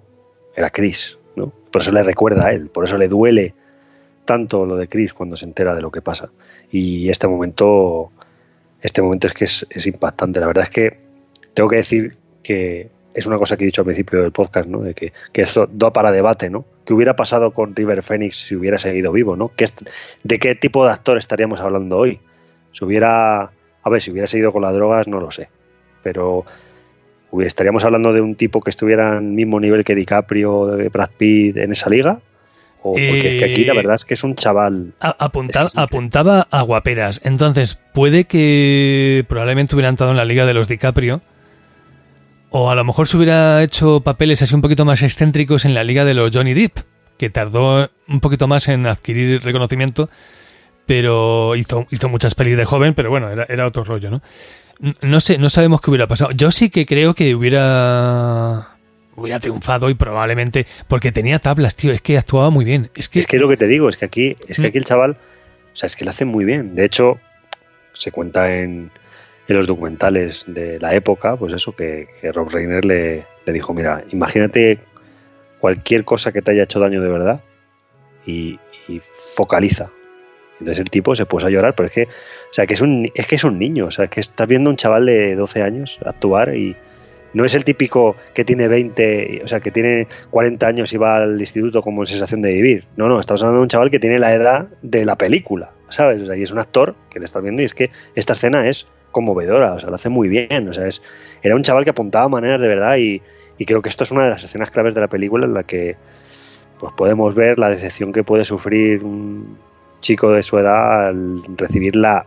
era Chris, ¿no? Por eso le recuerda a él, por eso le duele tanto lo de Chris cuando se entera de lo que pasa. Y este momento, este momento es que es, es impactante. La verdad es que tengo que decir que es una cosa que he dicho al principio del podcast, ¿no? De que, que esto da para debate, ¿no? ¿Qué hubiera pasado con River Phoenix si hubiera seguido vivo, ¿no? ¿Qué, ¿De qué tipo de actor estaríamos hablando hoy? Si hubiera, a ver, si hubiera seguido con las drogas, no lo sé, pero estaríamos hablando de un tipo que estuviera al mismo nivel que DiCaprio, de Brad Pitt en esa liga. O porque eh, es que aquí la verdad es que es un chaval. Apuntaba, apuntaba a guaperas. Entonces, puede que probablemente hubiera entrado en la liga de los DiCaprio. O a lo mejor se hubiera hecho papeles así un poquito más excéntricos en la liga de los Johnny Depp, que tardó un poquito más en adquirir reconocimiento, pero hizo, hizo muchas pelis de joven, pero bueno, era, era otro rollo, ¿no? No sé, no sabemos qué hubiera pasado. Yo sí que creo que hubiera... hubiera triunfado y probablemente porque tenía tablas, tío, es que actuaba muy bien. Es que es que lo que te digo, es que aquí es que aquí el chaval, o sea, es que lo hace muy bien. De hecho, se cuenta en, en los documentales de la época, pues eso, que, que Rob Reiner le, le dijo, mira, imagínate cualquier cosa que te haya hecho daño de verdad y, y focaliza. Entonces el tipo se puso a llorar, pero es que, o sea, que es un es que es un niño, o sea, es que estás viendo a un chaval de doce años actuar y no es el típico que tiene veinte, o sea, que tiene cuarenta años y va al instituto como en Sensación de Vivir. No, no, estamos hablando de un chaval que tiene la edad de la película, ¿sabes? O sea, y es un actor que le estás viendo y es que esta escena es conmovedora, o sea, lo hace muy bien, o sea, es, era un chaval que apuntaba maneras de verdad y, y creo que esto es una de las escenas claves de la película en la que pues podemos ver la decepción que puede sufrir un chico de su edad al recibir la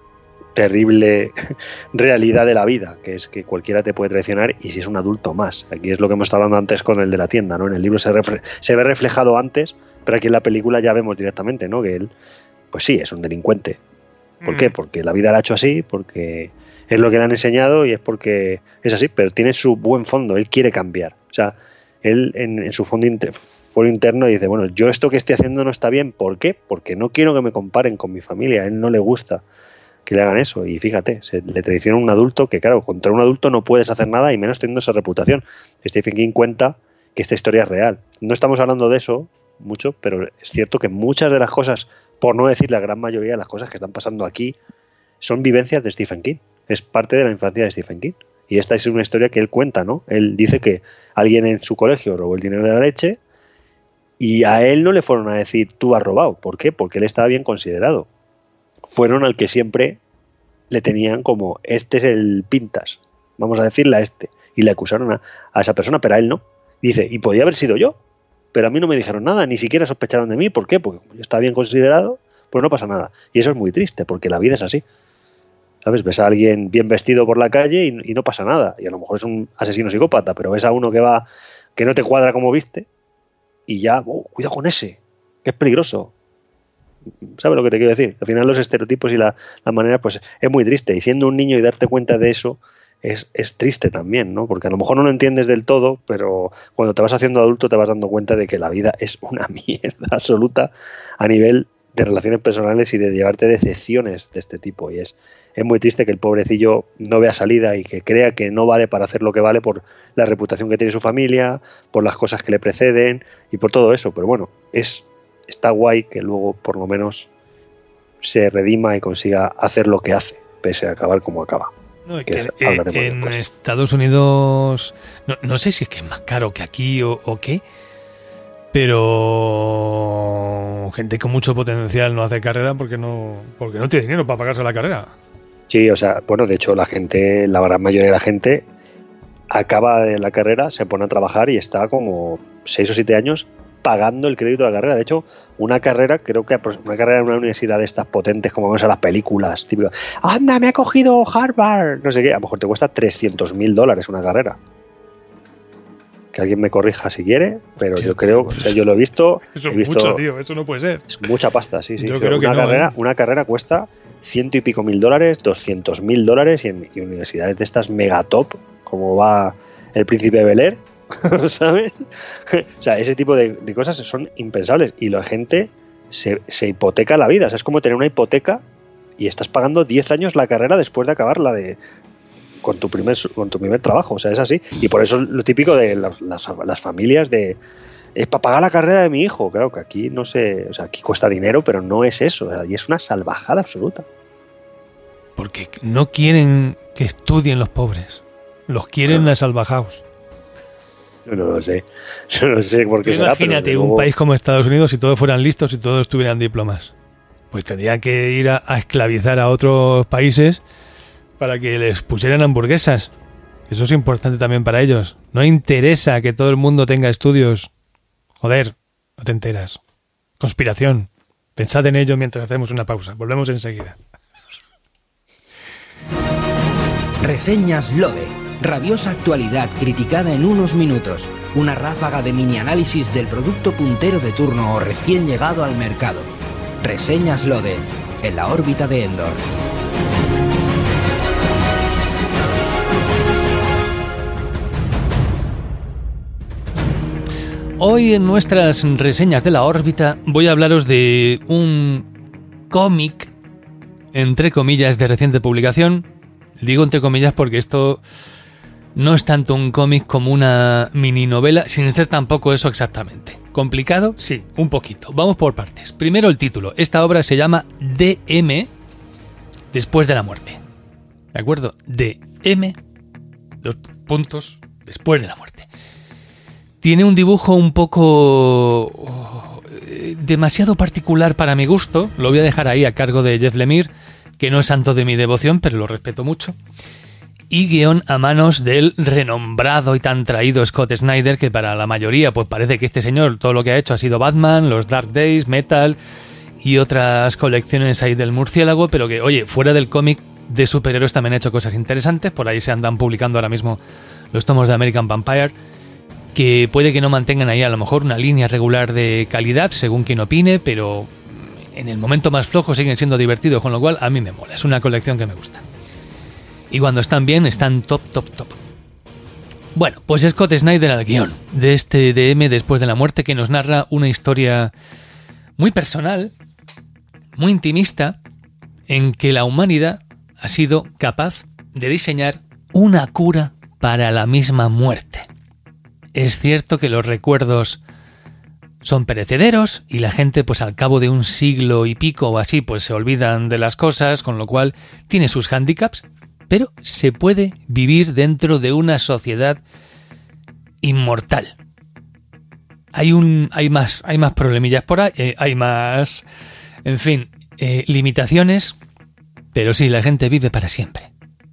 terrible realidad de la vida, que es que cualquiera te puede traicionar y si es un adulto más. Aquí es lo que hemos estado hablando antes con el de la tienda, ¿no? En el libro se, refle- se ve reflejado antes, pero aquí en la película ya vemos directamente, ¿no? Que él, pues sí, es un delincuente. ¿Por mm. qué? Porque la vida la ha hecho así, porque es lo que le han enseñado y es porque es así, pero tiene su buen fondo, él quiere cambiar. O sea, él en, en su fondo inter- foro interno dice, bueno, yo esto que estoy haciendo no está bien. ¿Por qué? Porque no quiero que me comparen con mi familia, a él no le gusta que le hagan eso, y fíjate, se le traiciona un adulto que claro, contra un adulto no puedes hacer nada y menos teniendo esa reputación. Stephen King cuenta que esta historia es real. No estamos hablando de eso mucho, pero es cierto que muchas de las cosas, por no decir la gran mayoría de las cosas que están pasando aquí, son vivencias de Stephen King, es parte de la infancia de Stephen King, y esta es una historia que él cuenta, ¿no? Él dice que alguien en su colegio robó el dinero de la leche y a él no le fueron a decir tú has robado. ¿Por qué? Porque él estaba bien considerado. Fueron al que siempre le tenían como, este es el pintas, vamos a decirle a este, y le acusaron a, a esa persona, pero a él no. Dice, y podía haber sido yo, pero a mí no me dijeron nada, ni siquiera sospecharon de mí. ¿Por qué? Porque como yo estaba bien considerado, pues no pasa nada. Y eso es muy triste, porque la vida es así. ¿Sabes? Ves a alguien bien vestido por la calle y, y no pasa nada, y a lo mejor es un asesino psicópata, pero ves a uno que va, que no te cuadra como viste, y ya, oh, cuidado con ese, que es peligroso. ¿Sabes lo que te quiero decir? Al final los estereotipos y la, la manera, pues es muy triste. Y siendo un niño y darte cuenta de eso es, es triste también, ¿no? Porque a lo mejor no lo entiendes del todo, pero cuando te vas haciendo adulto te vas dando cuenta de que la vida es una mierda absoluta a nivel de relaciones personales y de llevarte decepciones de este tipo. Y es, es muy triste que el pobrecillo no vea salida y que crea que no vale para hacer lo que vale por la reputación que tiene su familia, por las cosas que le preceden y por todo eso. Pero bueno, es... está guay que luego por lo menos se redima y consiga hacer lo que hace, pese a acabar como acaba. No, es que que en Estados Unidos no, no sé si es que es más caro que aquí o, o qué, pero gente con mucho potencial no hace carrera porque no porque no tiene dinero para pagarse la carrera. Sí, o sea, bueno, de hecho la gente, la gran mayoría de la gente acaba de la carrera, se pone a trabajar y está como seis o siete años pagando el crédito de la carrera. De hecho, una carrera, creo que una carrera en una universidad de estas potentes como vemos en las películas, típico, anda, me ha cogido Harvard, no sé qué, a lo mejor te cuesta trescientos mil dólares una carrera. Que alguien me corrija si quiere, pero tío, yo creo, pues, o sea, yo lo he visto. Eso he visto, es mucho, tío, eso no puede ser. Es mucha pasta, sí, sí. Yo creo que una, no, carrera, ¿eh? una carrera cuesta ciento y pico mil dólares, doscientos mil dólares y en y universidades de estas mega top, como va el Príncipe de Bel-Air, ¿sabes? O sea, ese tipo de, de cosas son impensables y la gente se, se hipoteca la vida. O sea, es como tener una hipoteca y estás pagando diez años la carrera después de acabarla de... con tu primer con tu primer trabajo, o sea, es así. Y por eso es lo típico de las, las, las familias de es para pagar la carrera de mi hijo. Claro que aquí no sé, o sea, aquí cuesta dinero, pero no es eso, o sea, y es una salvajada absoluta. Porque no quieren que estudien los pobres, los quieren ah. salvajados. Yo no lo sé, yo no sé por qué será. Imagínate pero un luego... país como Estados Unidos, si todos fueran listos y todos tuvieran diplomas. Pues tendrían que ir a, a esclavizar a otros países para que les pusieran hamburguesas. Eso es importante también para ellos. No interesa que todo el mundo tenga estudios. Joder, no te enteras. Conspiración. Pensad en ello mientras hacemos una pausa. Volvemos enseguida. Reseñas Lode. Rabiosa actualidad criticada en unos minutos. Una ráfaga de mini análisis del producto puntero de turno o recién llegado al mercado. Reseñas Lode. En la órbita de Endor. Hoy en nuestras reseñas de la órbita voy a hablaros de un cómic, entre comillas, de reciente publicación. Digo entre comillas porque esto no es tanto un cómic como una mini novela, sin ser tampoco eso exactamente. ¿Complicado? Sí, un poquito. Vamos por partes. Primero el título. Esta obra se llama D M, Después de la muerte. ¿De acuerdo? D M, dos puntos, Después de la muerte. Tiene un dibujo un poco oh, demasiado particular para mi gusto. Lo voy a dejar ahí a cargo de Jeff Lemire, que no es santo de mi devoción, pero lo respeto mucho. Y guión a manos del renombrado y tan traído Scott Snyder, que para la mayoría pues parece que este señor todo lo que ha hecho ha sido Batman, los Dark Days, Metal y otras colecciones ahí del murciélago, pero que, oye, fuera del cómic de superhéroes también ha hecho cosas interesantes. Por ahí se andan publicando ahora mismo los tomos de American Vampire, que puede que no mantengan ahí a lo mejor una línea regular de calidad, según quien opine, pero en el momento más flojo siguen siendo divertidos, con lo cual a mí me mola, es una colección que me gusta. Y cuando están bien, están top, top, top. Bueno, pues Scott Snyder al guión de este D M Después de la muerte, que nos narra una historia muy personal, muy intimista, en que la humanidad ha sido capaz de diseñar una cura para la misma muerte. Es cierto que los recuerdos son perecederos y la gente pues al cabo de un siglo y pico o así pues se olvidan de las cosas, con lo cual tiene sus hándicaps, pero se puede vivir dentro de una sociedad inmortal. Hay un hay más hay más problemillas por ahí, eh, hay más, en fin, eh, limitaciones, pero sí, la gente vive para siempre.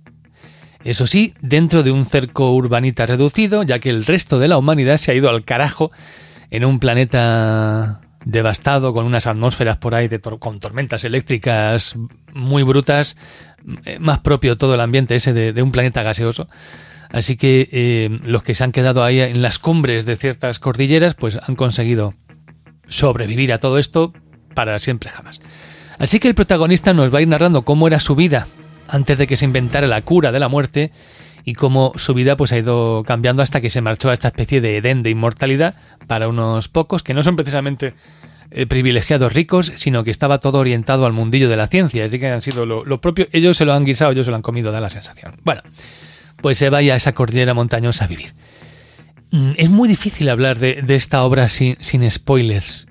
Eso sí, dentro de un cerco urbanita reducido, ya que el resto de la humanidad se ha ido al carajo en un planeta devastado, con unas atmósferas por ahí de tor- con tormentas eléctricas muy brutas, eh, más propio todo el ambiente ese de, de un planeta gaseoso. Así que eh, los que se han quedado ahí en las cumbres de ciertas cordilleras, pues han conseguido sobrevivir a todo esto para siempre jamás. Así que el protagonista nos va a ir narrando cómo era su vida antes de que se inventara la cura de la muerte y cómo su vida pues ha ido cambiando hasta que se marchó a esta especie de Edén de inmortalidad para unos pocos que no son precisamente eh, privilegiados ricos, sino que estaba todo orientado al mundillo de la ciencia, así que han sido lo, lo propio, ellos se lo han guisado, ellos se lo han comido, da la sensación. Bueno, pues se vaya a esa cordillera montañosa a vivir. Es muy difícil hablar de, de esta obra sin, sin spoilers,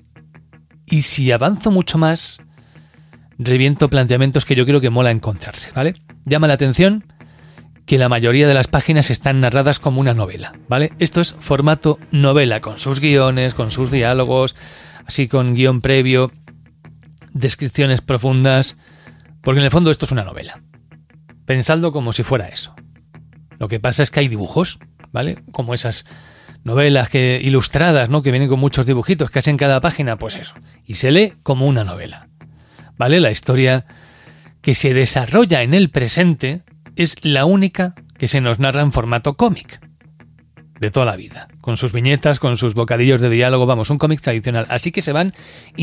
y si avanzo mucho más reviento planteamientos que yo creo que mola encontrarse, ¿vale? Llama la atención que la mayoría de las páginas están narradas como una novela, ¿vale? Esto es formato novela, con sus guiones, con sus diálogos, así con guión previo, descripciones profundas, porque en el fondo esto es una novela. Pensadlo como si fuera eso. Lo que pasa es que hay dibujos, ¿vale? Como esas novelas que ilustradas, ¿no? Que vienen con muchos dibujitos, casi en cada página, pues eso. Y se lee como una novela, ¿vale? La historia que se desarrolla en el presente es la única que se nos narra en formato cómic de toda la vida, con sus viñetas, con sus bocadillos de diálogo, vamos, un cómic tradicional. Así que se van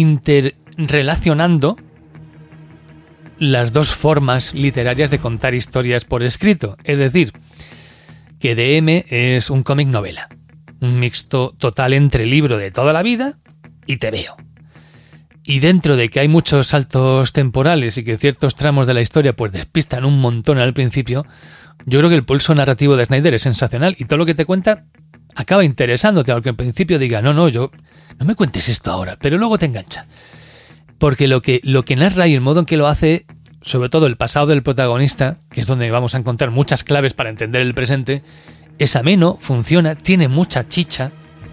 interrelacionando las dos formas literarias de contar historias por escrito. Es decir, que D M es un cómic novela, un mixto total entre libro de toda la vida y tebeo. Y dentro de que hay muchos saltos temporales y que ciertos tramos de la historia pues despistan un montón al principio, Yo creo que el pulso narrativo de Snyder es sensacional y todo lo que te cuenta acaba interesándote, aunque en principio diga, no, no, yo no me cuentes esto ahora, pero luego te engancha. Porque lo que, lo que narra y el modo en que lo hace, sobre todo el pasado del protagonista, que es donde vamos a encontrar muchas claves para entender el presente, es ameno, funciona, tiene mucha chicha,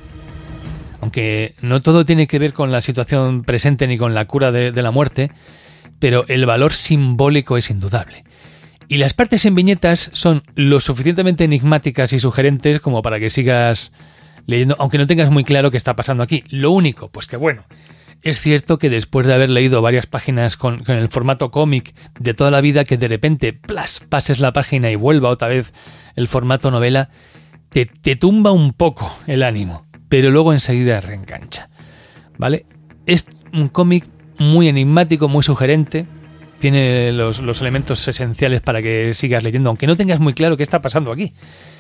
aunque no todo tiene que ver con la situación presente ni con la cura de, de la muerte, pero el valor simbólico es indudable. Y las partes en viñetas son lo suficientemente enigmáticas y sugerentes como para que sigas leyendo, aunque no tengas muy claro qué está pasando aquí. Lo único, pues que bueno, es cierto que después de haber leído varias páginas con, con el formato cómic de toda la vida, que de repente plas, pases la página y vuelva otra vez el formato novela, te, te tumba un poco el ánimo, pero luego enseguida reengancha, ¿vale? Es un cómic muy enigmático, muy sugerente, tiene los, los elementos esenciales para que sigas leyendo, aunque no tengas muy claro qué está pasando aquí.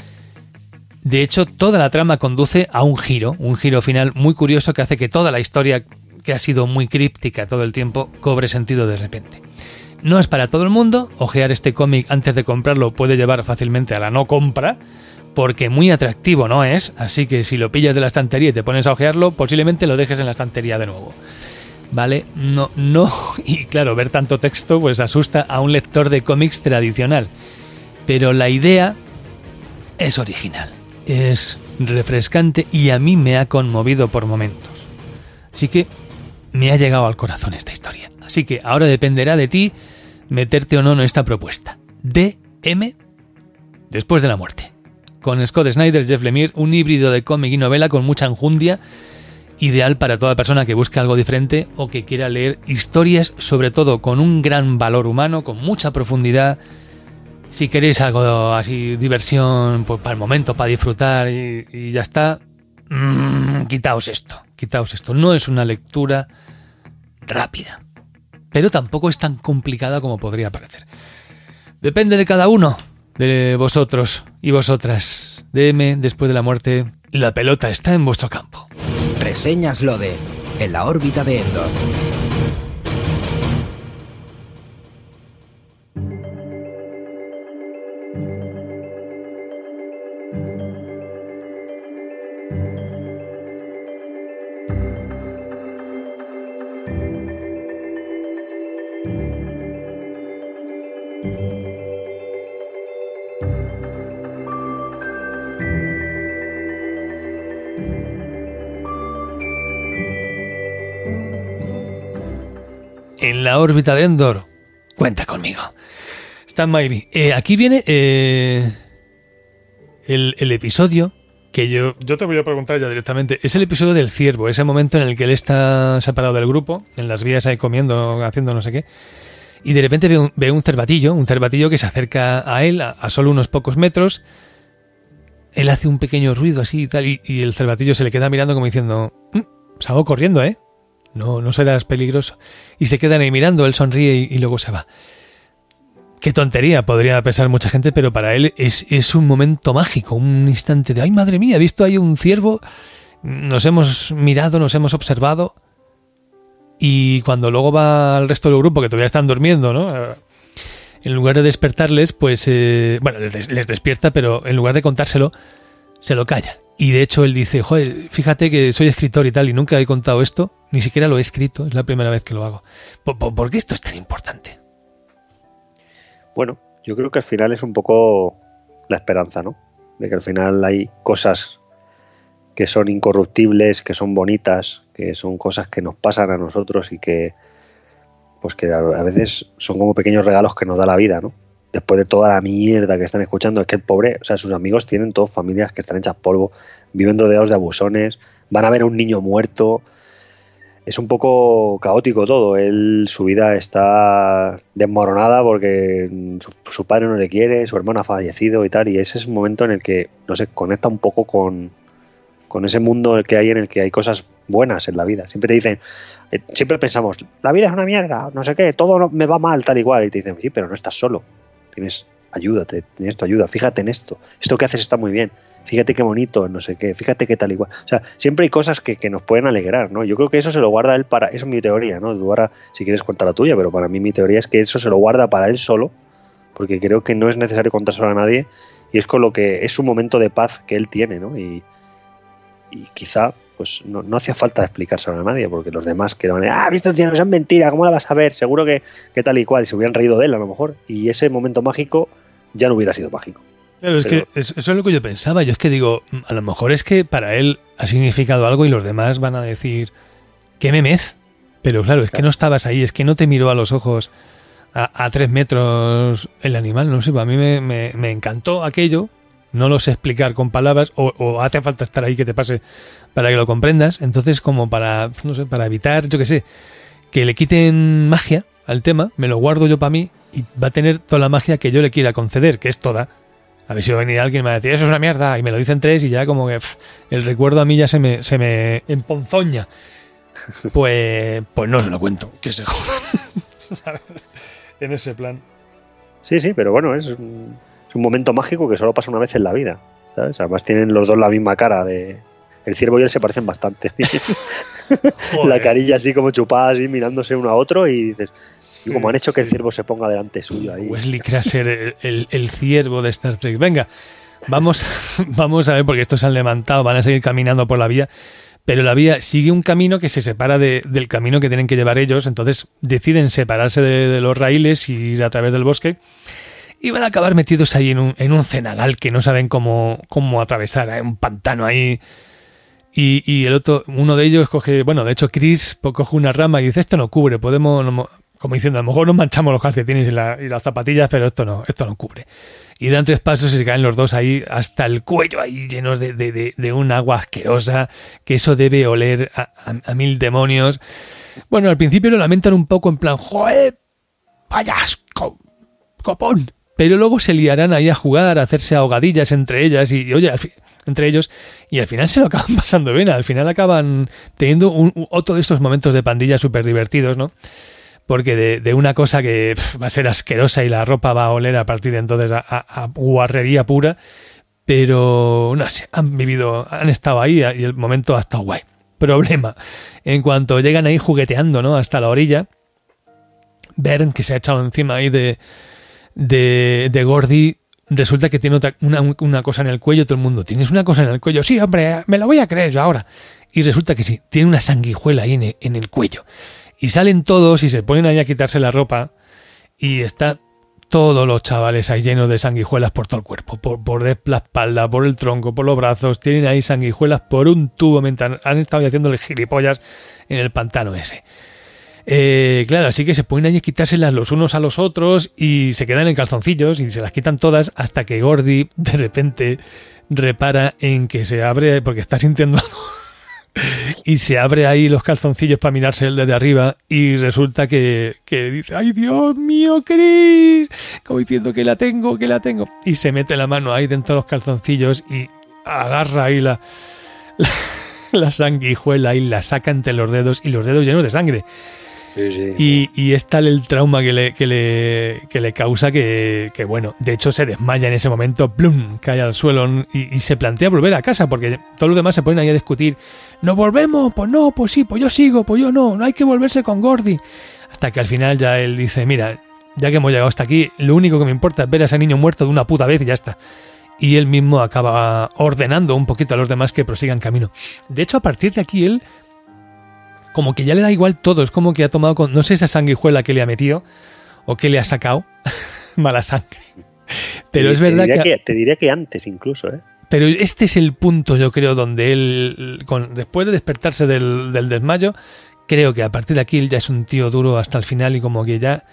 De hecho, toda la trama conduce a un giro, un giro final muy curioso que hace que toda la historia, que ha sido muy críptica todo el tiempo, cobre sentido de repente. No es para todo el mundo, ojear este cómic antes de comprarlo puede llevar fácilmente a la no compra, porque muy atractivo no es, así que si lo pillas de la estantería y te pones a ojearlo, posiblemente lo dejes en la estantería de nuevo. ¿Vale? No, no, y claro, ver tanto texto pues asusta a un lector de cómics tradicional, pero la idea es original, es refrescante y a mí me ha conmovido por momentos. Así que me ha llegado al corazón esta historia. Así que ahora dependerá de ti meterte o no en esta propuesta. D M Después de la muerte. Con Scott Snyder, Jeff Lemire, un híbrido de cómic y novela con mucha enjundia, ideal para toda persona que busque algo diferente o que quiera leer historias, sobre todo con un gran valor humano, con mucha profundidad. Si queréis algo así, diversión, pues para el momento, para disfrutar y, y ya está, mmm, quitaos esto, quitaos esto. No es una lectura rápida, pero tampoco es tan complicada como podría parecer. Depende de cada uno, de vosotros y vosotras. D M Después de la muerte, la pelota está en vuestro campo. Reseñas Lode, en la órbita de Endor. En la órbita de Endor, cuenta conmigo. Stand by me. Eh, aquí viene eh, el, el episodio que yo, yo te voy a preguntar ya directamente. Es el episodio del ciervo, ese momento en el que él está separado del grupo, en las vías ahí comiendo, haciendo no sé qué, y de repente ve un, ve un cervatillo, un cervatillo que se acerca a él a, a solo unos pocos metros. Él hace un pequeño ruido así y tal, y, y el cervatillo se le queda mirando como diciendo, mmm, salgo corriendo, ¿eh? No, no serás peligroso. Y se quedan ahí mirando, él sonríe y, y luego se va. Qué tontería, podría pensar mucha gente, pero para él es, es un momento mágico, un instante de, ay madre mía, he visto ahí un ciervo, nos hemos mirado, nos hemos observado, y cuando luego va al resto del grupo, que todavía están durmiendo, ¿no? En lugar de despertarles, pues, eh, bueno, les, les despierta, pero en lugar de contárselo, se lo calla. Y de hecho él dice, joder, fíjate que soy escritor y tal, y nunca he contado esto, ni siquiera lo he escrito, es la primera vez que lo hago. ¿Por, por, ¿por qué esto es tan importante? Bueno, yo creo que al final es un poco la esperanza, ¿no? De que al final hay cosas que son incorruptibles, que son bonitas, que son cosas que nos pasan a nosotros y que, pues que a veces son como pequeños regalos que nos da la vida, ¿no? Después de toda la mierda que están escuchando, es que el pobre, o sea, sus amigos tienen todas familias que están hechas polvo, viven rodeados de abusones, van a ver a un niño muerto. Es un poco caótico todo. Él, su vida está desmoronada porque su, su padre no le quiere, su hermano ha fallecido y tal, y ese es un momento en el que, no sé, conecta un poco con, con ese mundo que hay en el que hay cosas buenas en la vida. Siempre te dicen, eh, siempre pensamos, la vida es una mierda, no sé qué, todo no, me va mal, tal y cual, y te dicen, sí, pero no estás solo. Tienes ayuda, tienes tu ayuda, fíjate en esto, esto que haces está muy bien, fíjate qué bonito, no sé qué, fíjate qué tal igual. O sea, siempre hay cosas que, que nos pueden alegrar, ¿no? Yo creo que eso se lo guarda él para, eso es mi teoría, ¿no? Tú ahora, si quieres contar la tuya, pero para mí mi teoría es que eso se lo guarda para él solo, porque creo que no es necesario contárselo a nadie y es con lo que es su momento de paz que él tiene, ¿no? Y, y quizá pues no, no hacía falta explicárselo a nadie, porque los demás que eran, ah, visto el cielo, es mentira, ¿cómo la vas a ver? Seguro que, que tal y cual, y se hubieran reído de él a lo mejor, y ese momento mágico ya no hubiera sido mágico. Claro, es Pero, que eso es lo que yo pensaba. Yo es que digo, a lo mejor es que para él ha significado algo y los demás van a decir, ¡qué memez! Pero claro, es claro. que no estabas ahí, es que no te miró a los ojos a, a tres metros el animal, no sé, a mí me, me, me encantó aquello, no lo sé explicar con palabras, o, o hace falta estar ahí que te pase para que lo comprendas, entonces como para, no sé, para evitar, yo qué sé, que le quiten magia al tema, me lo guardo yo para mí y va a tener toda la magia que yo le quiera conceder, que es toda. A ver si va a venir alguien y me va a decir, eso es una mierda, y me lo dicen tres y ya como que pff, el recuerdo a mí ya se me, se me emponzoña. Pues, pues no se lo cuento, que se jodan. En ese plan. Sí, sí, pero bueno, es un, es un momento mágico que solo pasa una vez en la vida, ¿sabes? Además tienen los dos la misma cara de... El ciervo y él se parecen bastante. La carilla así como chupada, así mirándose uno a otro y dices... Sí, y como han hecho que el ciervo se ponga delante suyo ahí. Wesley Crusher, el, el, el ciervo de Star Trek. Venga, vamos, vamos a ver, porque estos se han levantado, van a seguir caminando por la vía, pero la vía sigue un camino que se separa de, del camino que tienen que llevar ellos, entonces deciden separarse de, de los raíles y ir a través del bosque y van a acabar metidos ahí en un, en un cenagal que no saben cómo, cómo atravesar, ¿eh? Un pantano ahí. Y, y el otro, uno de ellos coge, bueno, de hecho Chris coge una rama y dice, esto no cubre, podemos... No, como diciendo, a lo mejor nos manchamos los calcetines y, la, y las zapatillas, pero esto no, esto no cubre. Y dan tres pasos y se caen los dos ahí hasta el cuello, ahí llenos de, de, de, de un agua asquerosa, que eso debe oler a, a, a mil demonios. Bueno, al principio lo lamentan un poco en plan, ¡joder! ¡Vayas, co, copón! Pero luego se liarán ahí a jugar, a hacerse ahogadillas entre ellas y, y oye, al fin, entre ellos, y al final se lo acaban pasando bien, al final acaban teniendo un, un, otro de estos momentos de pandilla súper divertidos, ¿no? Porque de, de una cosa que pff, va a ser asquerosa y la ropa va a oler a partir de entonces a, a, a guarrería pura, pero no sé, han vivido, han estado ahí y el momento ha estado guay. Problema, en cuanto llegan ahí jugueteando, ¿no? Hasta la orilla, Bern, que se ha echado encima ahí de, de, de Gordy, resulta que tiene otra, una, una cosa en el cuello, todo el mundo, ¿tienes una cosa en el cuello? Sí, hombre, me la voy a creer yo ahora. Y resulta que sí, tiene una sanguijuela ahí en el, en el cuello. Y salen todos y se ponen ahí a quitarse la ropa y está todos los chavales ahí llenos de sanguijuelas por todo el cuerpo, por, por la espalda, por el tronco, por los brazos, tienen ahí sanguijuelas por un tubo mientras han estado haciéndole gilipollas en el pantano ese. Eh, claro, así que se ponen ahí a quitárselas los unos a los otros y se quedan en calzoncillos y se las quitan todas hasta que Gordy de repente repara en que se abre, porque está sintiendo algo. Y se abre ahí los calzoncillos para mirarse él desde arriba y resulta que, que dice, ¡ay, Dios mío, Chris! Como diciendo que la tengo, que la tengo. Y se mete la mano ahí dentro de los calzoncillos y agarra ahí la, la, la sanguijuela y la saca entre los dedos y los dedos llenos de sangre. Sí, sí. Y, y es tal el trauma que le, que le, que le causa que, que, bueno, de hecho se desmaya en ese momento, ¡plum!, cae al suelo y, y se plantea volver a casa porque todos los demás se ponen ahí a discutir. ¿Nos volvemos? Pues no, pues sí, pues yo sigo, pues yo no, no hay que volverse con Gordy. Hasta que al final ya él dice, mira, ya que hemos llegado hasta aquí, lo único que me importa es ver a ese niño muerto de una puta vez y ya está. Y él mismo acaba ordenando un poquito a los demás que prosigan camino. De hecho, a partir de aquí él como que ya le da igual todo, es como que ha tomado, con, no sé esa sanguijuela que le ha metido o que le ha sacado, mala sangre. Pero te, es verdad te diría que, que... Te diría que antes incluso, ¿eh? Pero este es el punto, yo creo, donde él, con, después de despertarse del, del desmayo, creo que a partir de aquí él ya es un tío duro hasta el final y como que ya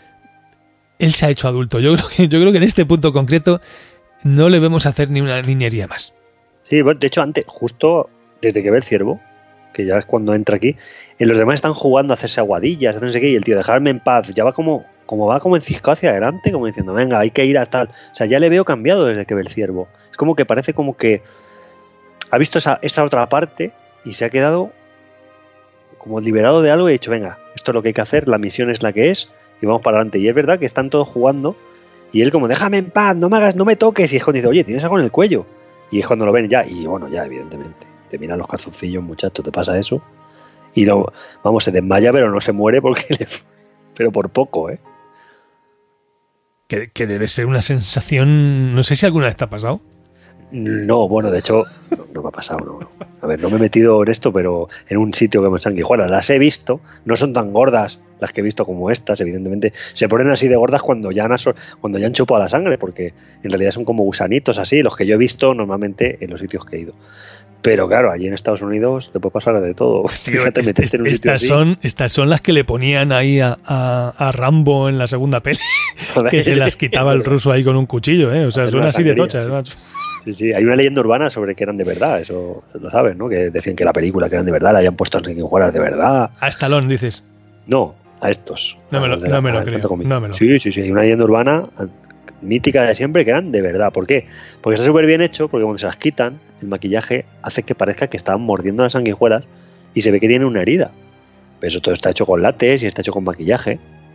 él se ha hecho adulto. Yo creo que, yo creo que en este punto concreto no le vemos hacer ni una niñería más. Sí, de hecho antes, justo desde que ve el ciervo, que ya es cuando entra aquí, y los demás están jugando a hacerse aguadillas, a no sé qué, y el tío, dejarme en paz, ya va como, como va como enciscado hacia adelante, como diciendo, venga, hay que ir hasta... O sea, ya le veo cambiado desde que ve el ciervo. Es como que parece como que ha visto esa, esa otra parte y se ha quedado como liberado de algo y ha dicho, venga, esto es lo que hay que hacer, la misión es la que es, y vamos para adelante. Y es verdad que están todos jugando, y él como, déjame en paz, no me hagas, no me toques, y es cuando dice, oye, tienes algo en el cuello. Y es cuando lo ven ya, y bueno, ya, evidentemente. Te miran los calzoncillos, muchacho, te pasa eso. Y no, vamos, se desmaya, pero no se muere porque le, pero por poco, ¿eh? que, que debe ser una sensación, no sé si alguna vez te ha pasado. No, bueno, de hecho, no, no me ha pasado, no, no. A ver, no me he metido en esto, pero en un sitio que me sanguijuelas las he visto, no son tan gordas las que he visto como estas, evidentemente. Se ponen así de gordas cuando ya han, aso- cuando ya han chupado la sangre, porque en realidad son como gusanitos así, los que yo he visto normalmente en los sitios que he ido. Pero claro, allí en Estados Unidos te puede pasar de todo. Tío, Fíjate, est- meterte en un est- sitio estas, así. son, estas son las que le ponían ahí a, a, a Rambo en la segunda peli, que se las quitaba el ruso ahí con un cuchillo, ¿eh? O sea, Hacer son una así de sangría, tochas, sí. macho. Sí, sí, hay una leyenda urbana sobre que eran de verdad, eso lo sabes, ¿no? Que decían que la película que eran de verdad, la habían puesto en sanguijuelas de verdad. A Stallone, dices. No, a estos. No me lo- A los de no la- me lo al creo, Santo Comité. no me lo- Sí, sí, sí, hay una leyenda urbana mítica de siempre que eran de verdad. ¿Por qué? Porque está súper bien hecho, porque cuando se las quitan, el maquillaje hace que parezca que estaban mordiendo las sanguijuelas y se ve que tienen una herida. Pero eso todo está hecho con látex y está hecho con maquillaje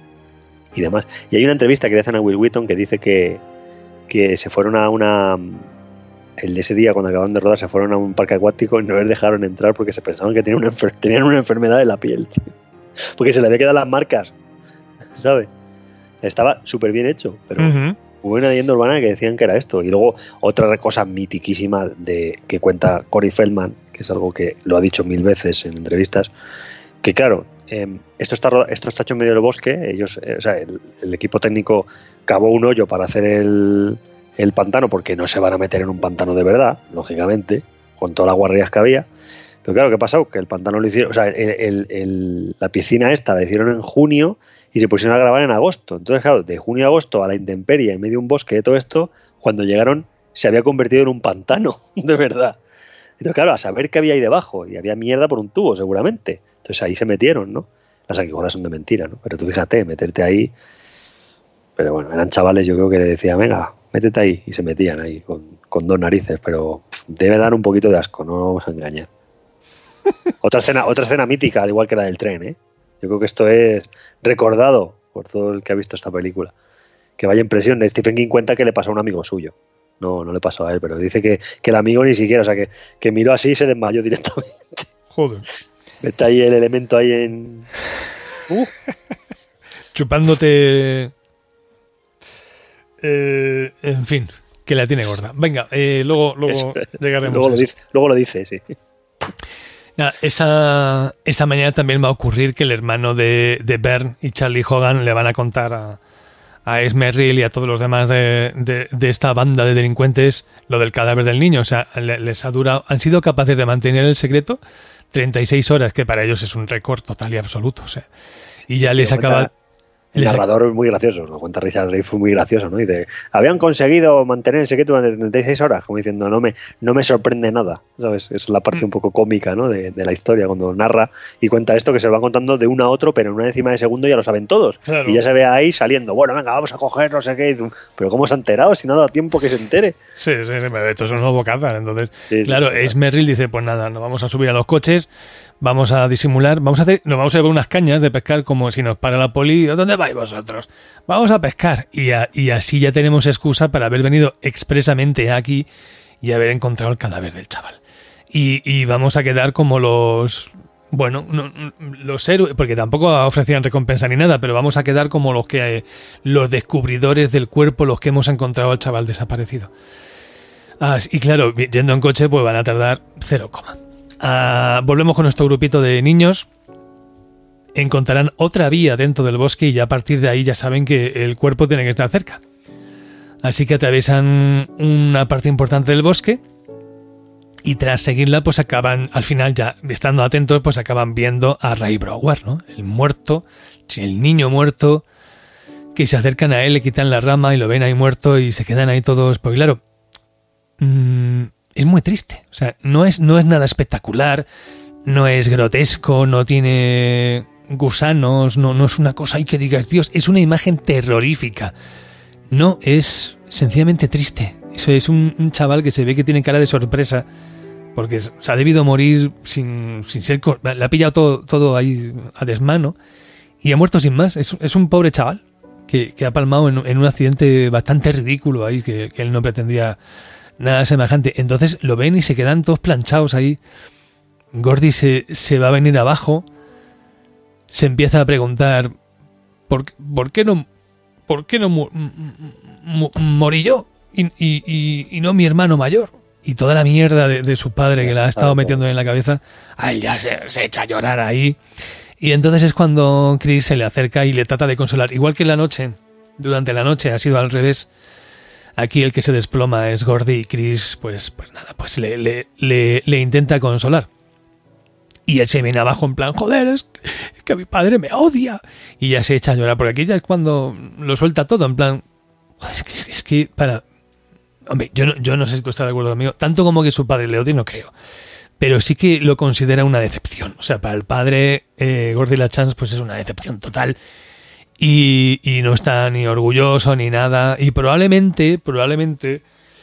y demás. Y hay una entrevista que le hacen a Will Wheaton que dice que, que se fueron a una... El de ese día, cuando acabaron de rodar, se fueron a un parque acuático y no les dejaron entrar porque se pensaban que tenían una, enfer- tenían una enfermedad de la piel, tío. Porque se le había quedado las marcas, ¿sabes? Estaba súper bien hecho, pero Ujú. hubo una leyenda urbana que decían que era esto. Y luego otra cosa mitiquísima de, que cuenta Corey Feldman, que es algo que lo ha dicho mil veces en entrevistas, que claro, eh, esto, está, roda- esto está hecho en medio del bosque, ellos, eh, o sea, el, el equipo técnico cavó un hoyo para hacer el, el pantano, porque no se van a meter en un pantano de verdad, lógicamente, con todas las guarrerías que había. Pero claro, ¿qué pasó? Que el pantano lo hicieron, o sea, el, el- el- la piscina esta la hicieron en junio y se pusieron a grabar en agosto. Entonces, claro, de junio a agosto a la intemperie, en medio de un bosque de todo esto, cuando llegaron se había convertido en un pantano, de verdad. Entonces, claro, a saber qué había ahí debajo, y había mierda por un tubo, seguramente. Entonces ahí se metieron, ¿no? Las sanguijuelas son de mentira, ¿no? Pero tú fíjate, meterte ahí... Pero bueno, eran chavales, yo creo que le decían, venga, métete ahí, y se metían ahí con, con dos narices, pero pff, debe dar un poquito de asco, no vamos a engañar. Otra escena, otra escena mítica, al igual que la del tren, ¿eh? Yo creo que esto es recordado por todo el que ha visto esta película. Que vaya impresión. Stephen King cuenta que le pasó a un amigo suyo. No, no le pasó a él, pero dice que, que el amigo ni siquiera, o sea, que, que miró así y se desmayó directamente. Joder. Está ahí el elemento ahí en... Uh, Chupándote... Eh, en fin, que la tiene gorda. Venga, eh, luego, luego eso. llegaremos luego, a lo eso. dice, luego lo dice, sí. Nada, esa, esa mañana también va a ocurrir que el hermano de, de Bern y Charlie Hogan le van a contar a, a Ace Merrill y a todos los demás de, de, de esta banda de delincuentes lo del cadáver del niño. O sea, le- les ha durado, han sido capaces de mantener el secreto treinta y seis horas, que para ellos es un récord total y absoluto. O sea, y ya les Lo cuenta- acaba... El les ac- narrador es muy gracioso, lo cuenta Richard Dreyfuss, muy gracioso, ¿no? Dice, habían conseguido mantener el secreto durante treinta y seis horas, como diciendo, no me, no me sorprende nada, ¿sabes? Es la parte un poco cómica, ¿no? De, de la historia, cuando narra y cuenta esto, que se lo van contando de uno a otro, pero en una décima de segundo ya lo saben todos. Claro. Y ya se ve ahí saliendo, bueno, venga, vamos a coger, no sé qué. Y tú, pero ¿cómo se ha enterado? Si no ha dado tiempo que se entere. Sí, sí, sí, esto es un nuevo cazar. Entonces, Sí, sí, claro, claro. Ace Merrill dice, pues nada, nos vamos a subir a los coches, vamos a disimular, vamos a hacer, nos vamos a llevar unas cañas de pescar como si nos para la poli, ¿dónde vais vosotros? Vamos a pescar. Y, a- y así ya tenemos excusa para haber venido expresamente aquí y haber encontrado el cadáver del chaval. Y, y vamos a quedar como los... Bueno, no- no- los héroes, porque tampoco ofrecían recompensa ni nada, pero vamos a quedar como los que eh, los descubridores del cuerpo, los que hemos encontrado al chaval desaparecido. Ah, y claro, yendo en coche, pues van a tardar cero coma. Ah, volvemos con nuestro grupito de niños. Encontrarán otra vía dentro del bosque y ya a partir de ahí ya saben que el cuerpo tiene que estar cerca. Así que atraviesan una parte importante del bosque y tras seguirla, pues acaban, al final ya estando atentos, pues acaban viendo a Ray Brower, ¿no? El muerto, el niño muerto, que se acercan a él, le quitan la rama y lo ven ahí muerto y se quedan ahí todos, porque claro, mmm, es muy triste. O sea, no es, no es nada espectacular, no es grotesco, no tiene gusanos, no, no es una cosa ahí que digas, Dios, es una imagen terrorífica. No, es sencillamente triste. Eso es un, un chaval que se ve que tiene cara de sorpresa porque se ha debido morir sin, sin ser... Le ha pillado todo, todo ahí a desmano y ha muerto sin más. Es, es un pobre chaval que, que ha palmado en, en un accidente bastante ridículo ahí, que, que él no pretendía nada semejante. Entonces lo ven y se quedan todos planchados ahí. Gordy se, se va a venir abajo, se empieza a preguntar ¿por, por qué no ¿por qué no mu- mu- morí yo y, y, y, y no mi hermano mayor? Y toda la mierda de, de su padre que la ha estado metiendo en la cabeza, a él ya se, se echa a llorar ahí. Y entonces es cuando Chris se le acerca y le trata de consolar. Igual que en la noche, durante la noche ha sido al revés. Aquí el que se desploma es Gordy y Chris, pues, pues nada, pues le, le, le, le intenta consolar. Y él se viene abajo en plan, joder, es que mi padre me odia. Y ya se echa a llorar, porque aquí ya es cuando lo suelta todo, en plan, joder, es que, es que para... Hombre, yo no, yo no sé si tú estás de acuerdo conmigo, tanto como que su padre le odie, no creo. Pero sí que lo considera una decepción. O sea, para el padre, eh, Gordy LaChance, pues es una decepción total. Y, y no está ni orgulloso ni nada. Y probablemente, probablemente,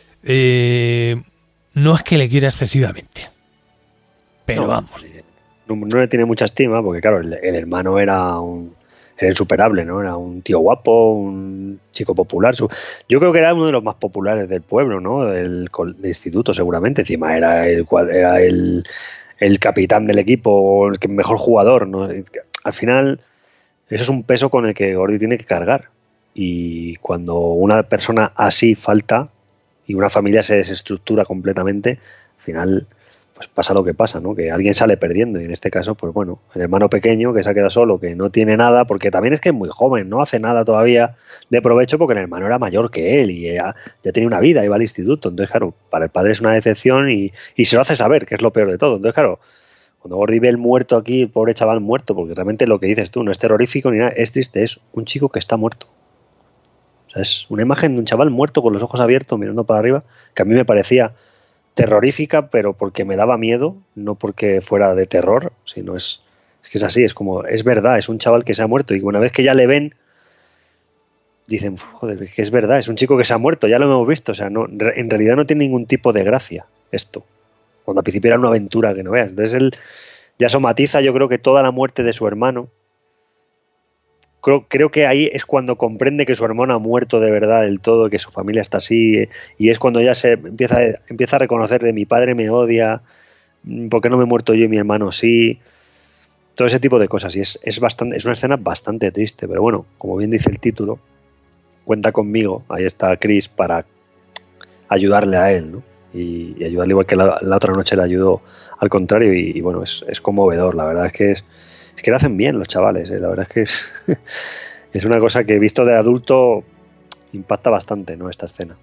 eh, no es que le quiera excesivamente. Pero no, vamos. No, no le tiene mucha estima, porque claro, el, el hermano era un... era insuperable, ¿no? Era un tío guapo, un chico popular. Su, yo creo que era uno de los más populares del pueblo, ¿no? Del, del instituto, seguramente. Encima era el era el, el capitán del equipo, el mejor jugador, ¿no? Al final, eso es un peso con el que Gordy tiene que cargar. Y cuando una persona así falta y una familia se desestructura completamente, al final... pues pasa lo que pasa, ¿no? Que alguien sale perdiendo y en este caso, pues bueno, el hermano pequeño que se ha quedado solo, que no tiene nada, porque también es que es muy joven, no hace nada todavía de provecho porque el hermano era mayor que él y ya, ya tenía una vida, iba al instituto, entonces claro, para el padre es una decepción y, y se lo hace saber, que es lo peor de todo. Entonces claro, cuando Gordy ve el muerto aquí, el pobre chaval muerto, porque realmente lo que dices tú no es terrorífico ni nada, es triste, es un chico que está muerto. O sea, es una imagen de un chaval muerto con los ojos abiertos mirando para arriba, que a mí me parecía terrorífica, pero porque me daba miedo, no porque fuera de terror, sino es, es que es así, es como, es verdad, es un chaval que se ha muerto y una vez que ya le ven, dicen, joder, es que es verdad, es un chico que se ha muerto, ya lo hemos visto, o sea, no, en realidad no tiene ningún tipo de gracia esto, cuando al principio era una aventura que no veas. Entonces él ya somatiza, yo creo que toda la muerte de su hermano, Creo, creo que ahí es cuando comprende que su hermano ha muerto de verdad del todo, que su familia está así, y es cuando ya se empieza, empieza a reconocer de mi padre me odia, ¿por qué no me he muerto yo y mi hermano sí? Todo ese tipo de cosas, y es, es, bastante, es una escena bastante triste, pero bueno, como bien dice el título, cuenta conmigo, ahí está Chris para ayudarle a él, ¿no? Y, y ayudarle igual que la, la otra noche le ayudó al contrario, y, y bueno, es, es conmovedor, la verdad es que es Es que lo hacen bien los chavales, ¿eh? La verdad es que es, es una cosa que visto de adulto impacta bastante, ¿no? Esta escena.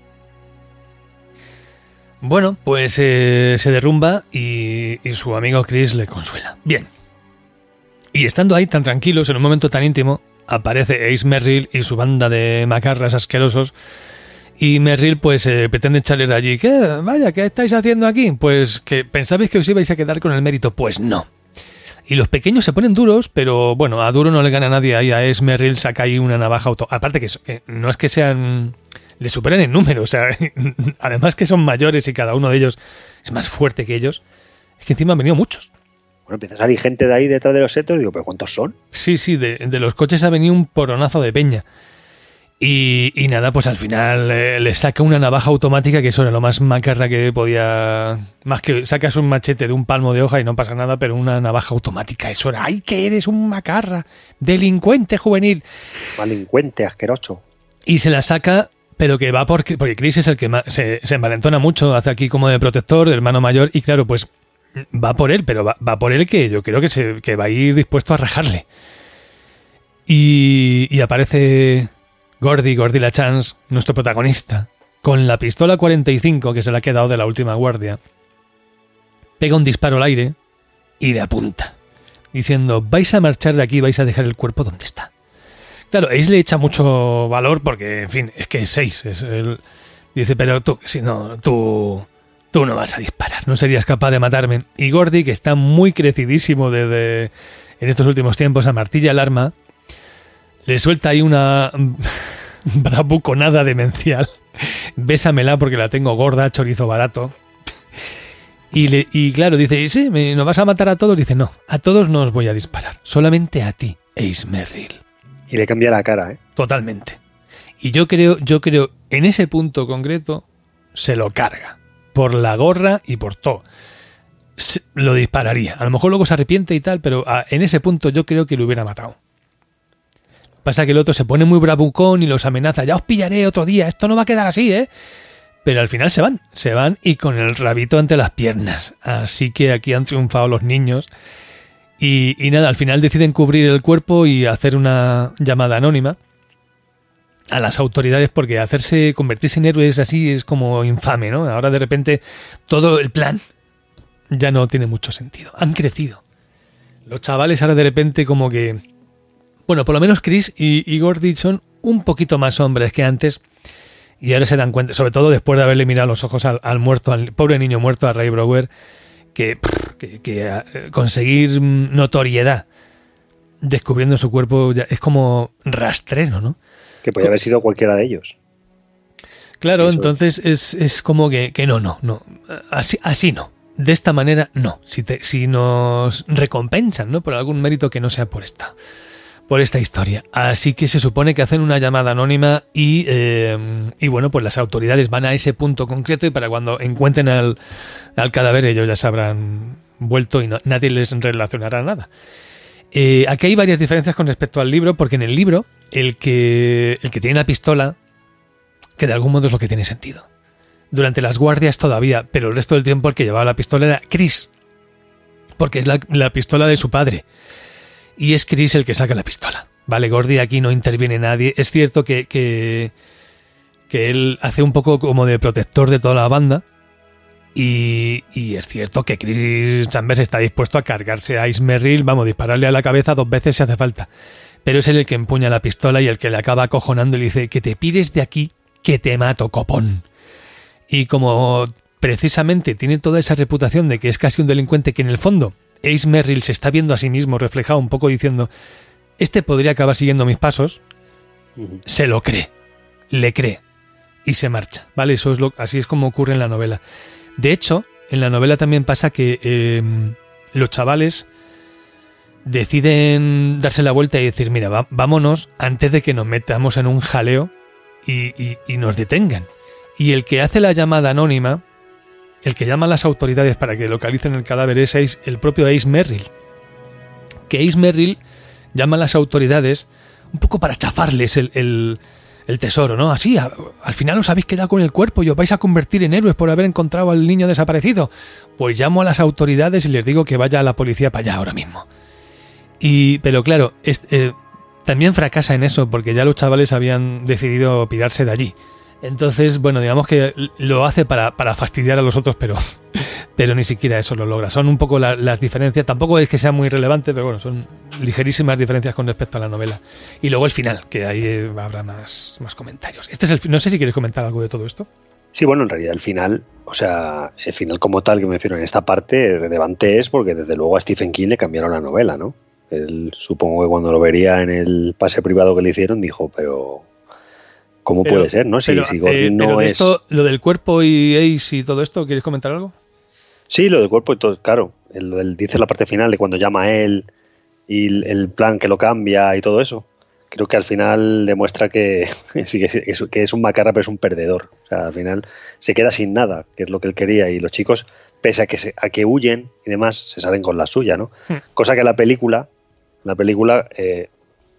Bueno, pues eh, se derrumba y, y su amigo Chris le consuela. Bien. Y estando ahí tan tranquilos, en un momento tan íntimo, aparece Ace Merrill y su banda de macarras asquerosos. Y Merrill pues eh, pretende echarle de allí. ¿Qué? Vaya, ¿qué estáis haciendo aquí? Pues que pensabais que os ibais a quedar con el mérito. Pues no. Y los pequeños se ponen duros, pero bueno, a duro no le gana a nadie. Ahí a Ace Merrill saca ahí una navaja auto. Aparte que, que no es que sean... le superan en número, o sea, además que son mayores y cada uno de ellos es más fuerte que ellos, es que encima han venido muchos. Bueno, empieza a salir gente de ahí detrás de los setos y digo, ¿pero cuántos son? Sí, sí, de, de los coches ha venido un poronazo de peña. Y, y nada, pues al final eh, le saca una navaja automática, que eso era lo más macarra que podía... Más que sacas un machete de un palmo de hoja y no pasa nada, pero una navaja automática, eso era... ¡Ay, que eres un macarra! ¡Delincuente juvenil! Delincuente, asqueroso. Y se la saca, pero que va por... Porque Chris es el que más, se, se envalentona mucho, hace aquí como de protector, de hermano mayor, y claro, pues va por él, pero va, va por él que yo creo que, se, que va a ir dispuesto a rajarle. Y, y aparece... Gordy, Gordy LaChance, nuestro protagonista, con la pistola cuarenta y cinco que se le ha quedado de la última guardia, pega un disparo al aire y le apunta, diciendo, vais a marchar de aquí, vais a dejar el cuerpo donde está. Claro, Ace le echa mucho valor porque, en fin, es que es Ace. Es el, dice, pero tú, si no, tú, tú no vas a disparar, no serías capaz de matarme. Y Gordy, que está muy crecidísimo desde en estos últimos tiempos, amartilla el arma, le suelta ahí una bravuconada demencial. Bésamela porque la tengo gorda, chorizo barato. Y, le, y claro, dice, ¿sí? ¿Nos vas a matar a todos? Dice, no, a todos no os voy a disparar. Solamente a ti, Ace Merrill. Y le cambia la cara, ¿eh? Totalmente. Y yo creo, yo creo, en ese punto concreto, se lo carga. Por la gorra y por todo. Se, lo dispararía. A lo mejor luego se arrepiente y tal, pero a, en ese punto yo creo que lo hubiera matado. Pasa que el otro se pone muy bravucón y los amenaza, ya os pillaré otro día, esto no va a quedar así, ¿eh? Pero al final se van, se van y con el rabito ante las piernas. Así que aquí han triunfado los niños. Y, y nada, al final deciden cubrir el cuerpo y hacer una llamada anónima a las autoridades, porque hacerse, convertirse en héroes así es como infame, ¿no? Ahora de repente todo el plan ya no tiene mucho sentido. Han crecido. Los chavales ahora de repente como que... Bueno, por lo menos Chris y, y Gordy son un poquito más hombres que antes y ahora se dan cuenta, sobre todo después de haberle mirado los ojos al, al muerto, al pobre niño muerto, a Ray Brower, que, que, que conseguir notoriedad descubriendo su cuerpo ya es como rastrero, ¿no? Que podría haber sido cualquiera de ellos. Claro, Eso. Entonces es, es como que, que no, no, no. Así, así no. De esta manera no. Si, te, si nos recompensan, ¿no? Por algún mérito que no sea por esta, por esta historia. Así que se supone que hacen una llamada anónima y, eh, y bueno, pues las autoridades van a ese punto concreto y para cuando encuentren al, al cadáver ellos ya se habrán vuelto y no, nadie les relacionará nada. Eh, aquí hay varias diferencias con respecto al libro, porque en el libro el que, el que tiene la pistola, que de algún modo es lo que tiene sentido. Durante las guardias todavía, pero el resto del tiempo el que llevaba la pistola era Chris, porque es la, la pistola de su padre. Y es Chris el que saca la pistola. Vale, Gordy aquí no interviene nadie. Es cierto que, que, que él hace un poco como de protector de toda la banda. Y, y es cierto que Chris Chambers está dispuesto a cargarse a Ace Merrill, vamos, dispararle a la cabeza dos veces si hace falta. Pero es él el que empuña la pistola y el que le acaba acojonando y le dice que te pires de aquí, que te mato, copón. Y como precisamente tiene toda esa reputación de que es casi un delincuente, que en el fondo Ace Merrill se está viendo a sí mismo reflejado un poco diciendo, este podría acabar siguiendo mis pasos, uh-huh. Se lo cree, le cree y se marcha, ¿vale? Eso es lo, así es como ocurre en la novela. De hecho, en la novela también pasa que eh, los chavales deciden darse la vuelta y decir, mira, va, vámonos antes de que nos metamos en un jaleo y, y, y nos detengan. Y el que hace la llamada anónima, el que llama a las autoridades para que localicen el cadáver es Ace, el propio Ace Merrill. Que Ace Merrill llama a las autoridades un poco para chafarles el, el, el tesoro, ¿no? Así, a, al final os habéis quedado con el cuerpo y os vais a convertir en héroes por haber encontrado al niño desaparecido. Pues llamo a las autoridades y les digo que vaya a la policía para allá ahora mismo. Y, pero claro, es, eh, también fracasa en eso porque ya los chavales habían decidido pirarse de allí. Entonces, bueno, digamos que lo hace para, para fastidiar a los otros, pero, pero ni siquiera eso lo logra. Son un poco la, las diferencias, tampoco es que sea muy relevante, pero bueno, son ligerísimas diferencias con respecto a la novela. Y luego el final, que ahí eh, habrá más, más comentarios. Este es el, no sé si quieres comentar algo de todo esto. Sí, bueno, en realidad el final, o sea, el final como tal que me refiero en esta parte, relevante es porque desde luego a Stephen King le cambiaron la novela, ¿no? Él, supongo que cuando lo vería en el pase privado que le hicieron, dijo, pero... ¿Cómo pero, puede ser, no? Si, pero, si Gordy eh, no pero de es... esto, lo del cuerpo y Ace y todo esto, ¿quieres comentar algo? Sí, lo del cuerpo y todo, claro. El, el, dice la parte final de cuando llama a él y el, el plan que lo cambia y todo eso. Creo que al final demuestra que, sí, que, es, que es un macarra, pero es un perdedor. O sea, al final se queda sin nada, que es lo que él quería. Y los chicos, pese a que, se, a que huyen y demás, se salen con la suya, ¿no? Hmm. Cosa que la película, la película, eh,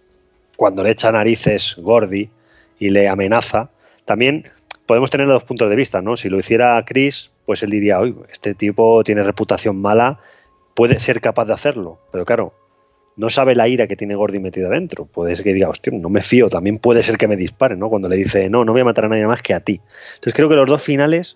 cuando le echa narices Gordy y le amenaza, también podemos tener los dos puntos de vista, ¿no? Si lo hiciera Chris, pues él diría, uy, este tipo tiene reputación mala, puede ser capaz de hacerlo, pero claro, no sabe la ira que tiene Gordy metida dentro. Puede ser que diga, hostia, no me fío, también puede ser que me disparen, ¿no? Cuando le dice, no, no voy a matar a nadie más que a ti. Entonces creo que los dos finales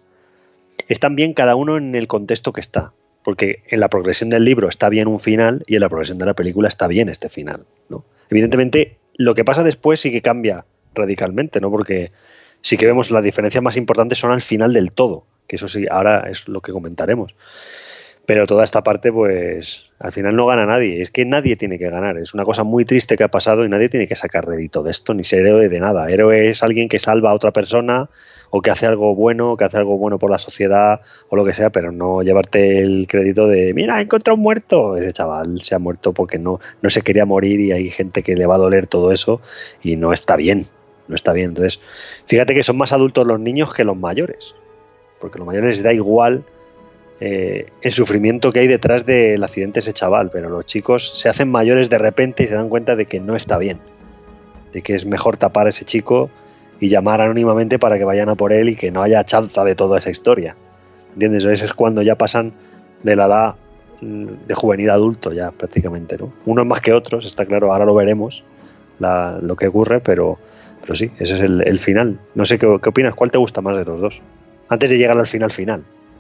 están bien cada uno en el contexto que está, porque en la progresión del libro está bien un final y en la progresión de la película está bien este final, ¿no? Evidentemente, lo que pasa después sí que cambia radicalmente, ¿no? Porque sí que vemos las diferencias más importantes son al final del todo, que eso sí, ahora es lo que comentaremos. Pero toda esta parte, pues, al final no gana nadie. Es que nadie tiene que ganar. Es una cosa muy triste que ha pasado y nadie tiene que sacar rédito de esto, ni ser héroe de nada. Héroe es alguien que salva a otra persona o que hace algo bueno, que hace algo bueno por la sociedad o lo que sea, pero no llevarte el crédito de, mira, he encontrado un muerto. Ese chaval se ha muerto porque no, no se quería morir y hay gente que le va a doler todo eso y no está bien. No está bien. Entonces, fíjate que son más adultos los niños que los mayores, porque a los mayores les da igual eh, el sufrimiento que hay detrás del accidente de ese chaval, pero los chicos se hacen mayores de repente y se dan cuenta de que no está bien. de que es mejor tapar a ese chico y llamar anónimamente para que vayan a por él y que no haya chanza de toda esa historia. ¿Entiendes? Eso es cuando ya pasan de la edad de juvenil a adulto ya prácticamente, ¿no? Unos más que otros, está claro, ahora lo veremos la, lo que ocurre, pero, pero sí, ese es el, el final. No sé qué, qué opinas, ¿cuál te gusta más de los dos? Antes de llegar al final final.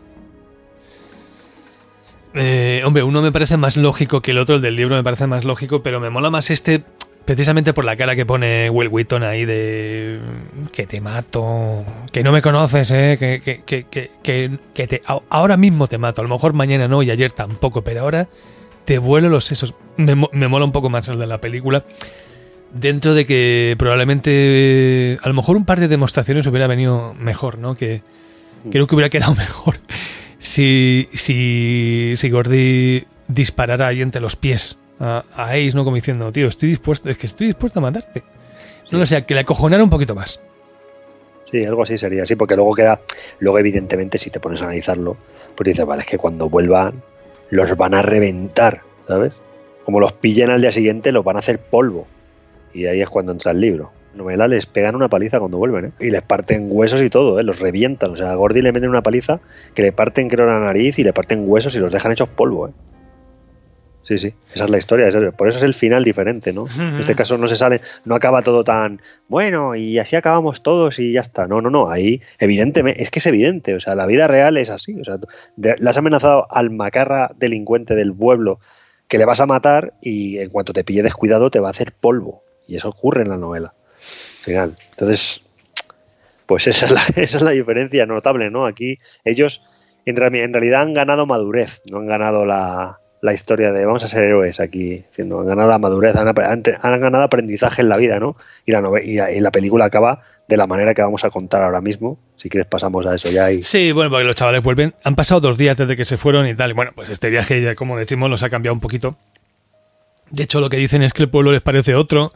Eh, hombre, uno me parece más lógico que el otro, el del libro me parece más lógico, pero me mola más este precisamente por la cara que pone Will Wheaton ahí de que te mato, que no me conoces, eh, que, que, que, que, que, que te, ahora mismo te mato, a lo mejor mañana no y ayer tampoco, pero ahora te vuelo los sesos. Me, me mola un poco más el de la película, dentro de que probablemente a lo mejor un par de demostraciones hubiera venido mejor, ¿no? Que creo que hubiera quedado mejor si, si, si Gordy disparara ahí entre los pies a, a Ace, ¿no? Como diciendo, tío, estoy dispuesto, es que estoy dispuesto a matarte. No, sí. O sea, que le acojonara un poquito más. Sí, algo así sería, sí, porque luego queda, luego evidentemente si te pones a analizarlo, pues dices, vale, es que cuando vuelvan los van a reventar, ¿sabes? Como los pillen al día siguiente, los van a hacer polvo. Y ahí es cuando entra el libro. En novela les pegan una paliza cuando vuelven, ¿eh? Y les parten huesos y todo, ¿eh? Los revientan. O sea, a Gordy le meten una paliza que le parten, creo, la nariz y le parten huesos y los dejan hechos polvo, ¿eh? Sí, sí, esa es la historia. Por eso es el final diferente, ¿no? En este caso no se sale, no acaba todo tan bueno y así acabamos todos y ya está. No, no, no. Ahí, evidentemente, es que es evidente. O sea, la vida real es así. O sea, de, le has amenazado al macarra delincuente del pueblo que le vas a matar y en cuanto te pille descuidado te va a hacer polvo. Y eso ocurre en la novela. Final. Entonces, pues esa es la, esa es la diferencia notable, ¿no? Aquí ellos en, en realidad han ganado madurez, no han ganado la, la historia de vamos a ser héroes aquí, diciendo, han ganado la madurez, han, han, han ganado aprendizaje en la vida, ¿no? Y la, novela, y, la, y la película acaba de la manera que vamos a contar ahora mismo. Si quieres pasamos a eso ya. Y... Sí, bueno, porque los chavales vuelven. Han pasado dos días desde que se fueron y tal. Y bueno, pues este viaje ya, como decimos, los ha cambiado un poquito. De hecho, lo que dicen es que el pueblo les parece otro.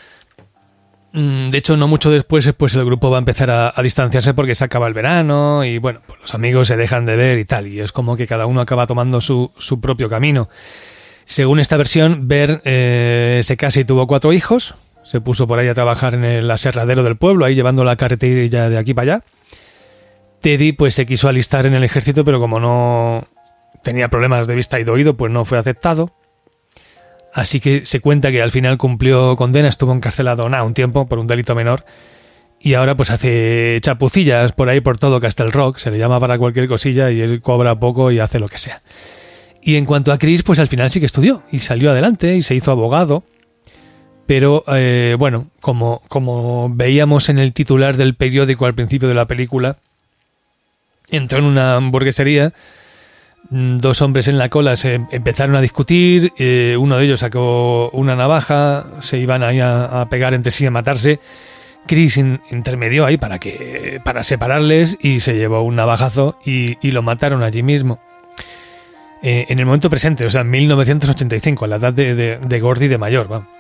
De hecho, no mucho después pues el grupo va a empezar a, a distanciarse porque se acaba el verano y bueno, pues los amigos se dejan de ver y tal, y es como que cada uno acaba tomando su, su propio camino. Según esta versión, Bern eh, se casa y tuvo cuatro hijos, se puso por ahí a trabajar en el aserradero del pueblo, ahí llevando la carretilla de aquí para allá. Teddy pues se quiso alistar en el ejército, pero como no tenía problemas de vista y de oído, pues no fue aceptado. Así que se cuenta que al final cumplió condena, estuvo encarcelado nada, un tiempo por un delito menor y ahora pues hace chapucillas por ahí por todo Castle Rock, se le llama para cualquier cosilla y él cobra poco y hace lo que sea. Y en cuanto a Chris, pues al final sí que estudió y salió adelante y se hizo abogado, pero eh, bueno, como, como veíamos en el titular del periódico al principio de la película, entró en una hamburguesería. Dos hombres en la cola se empezaron a discutir, eh, uno de ellos sacó una navaja, se iban ahí a, a pegar entre sí, a matarse. Chris in, intermedió ahí para que para separarles y se llevó un navajazo y, y lo mataron allí mismo. Eh, en el momento presente, o sea, en mil novecientos ochenta y cinco, a la edad de, de, de Gordy de mayor, va.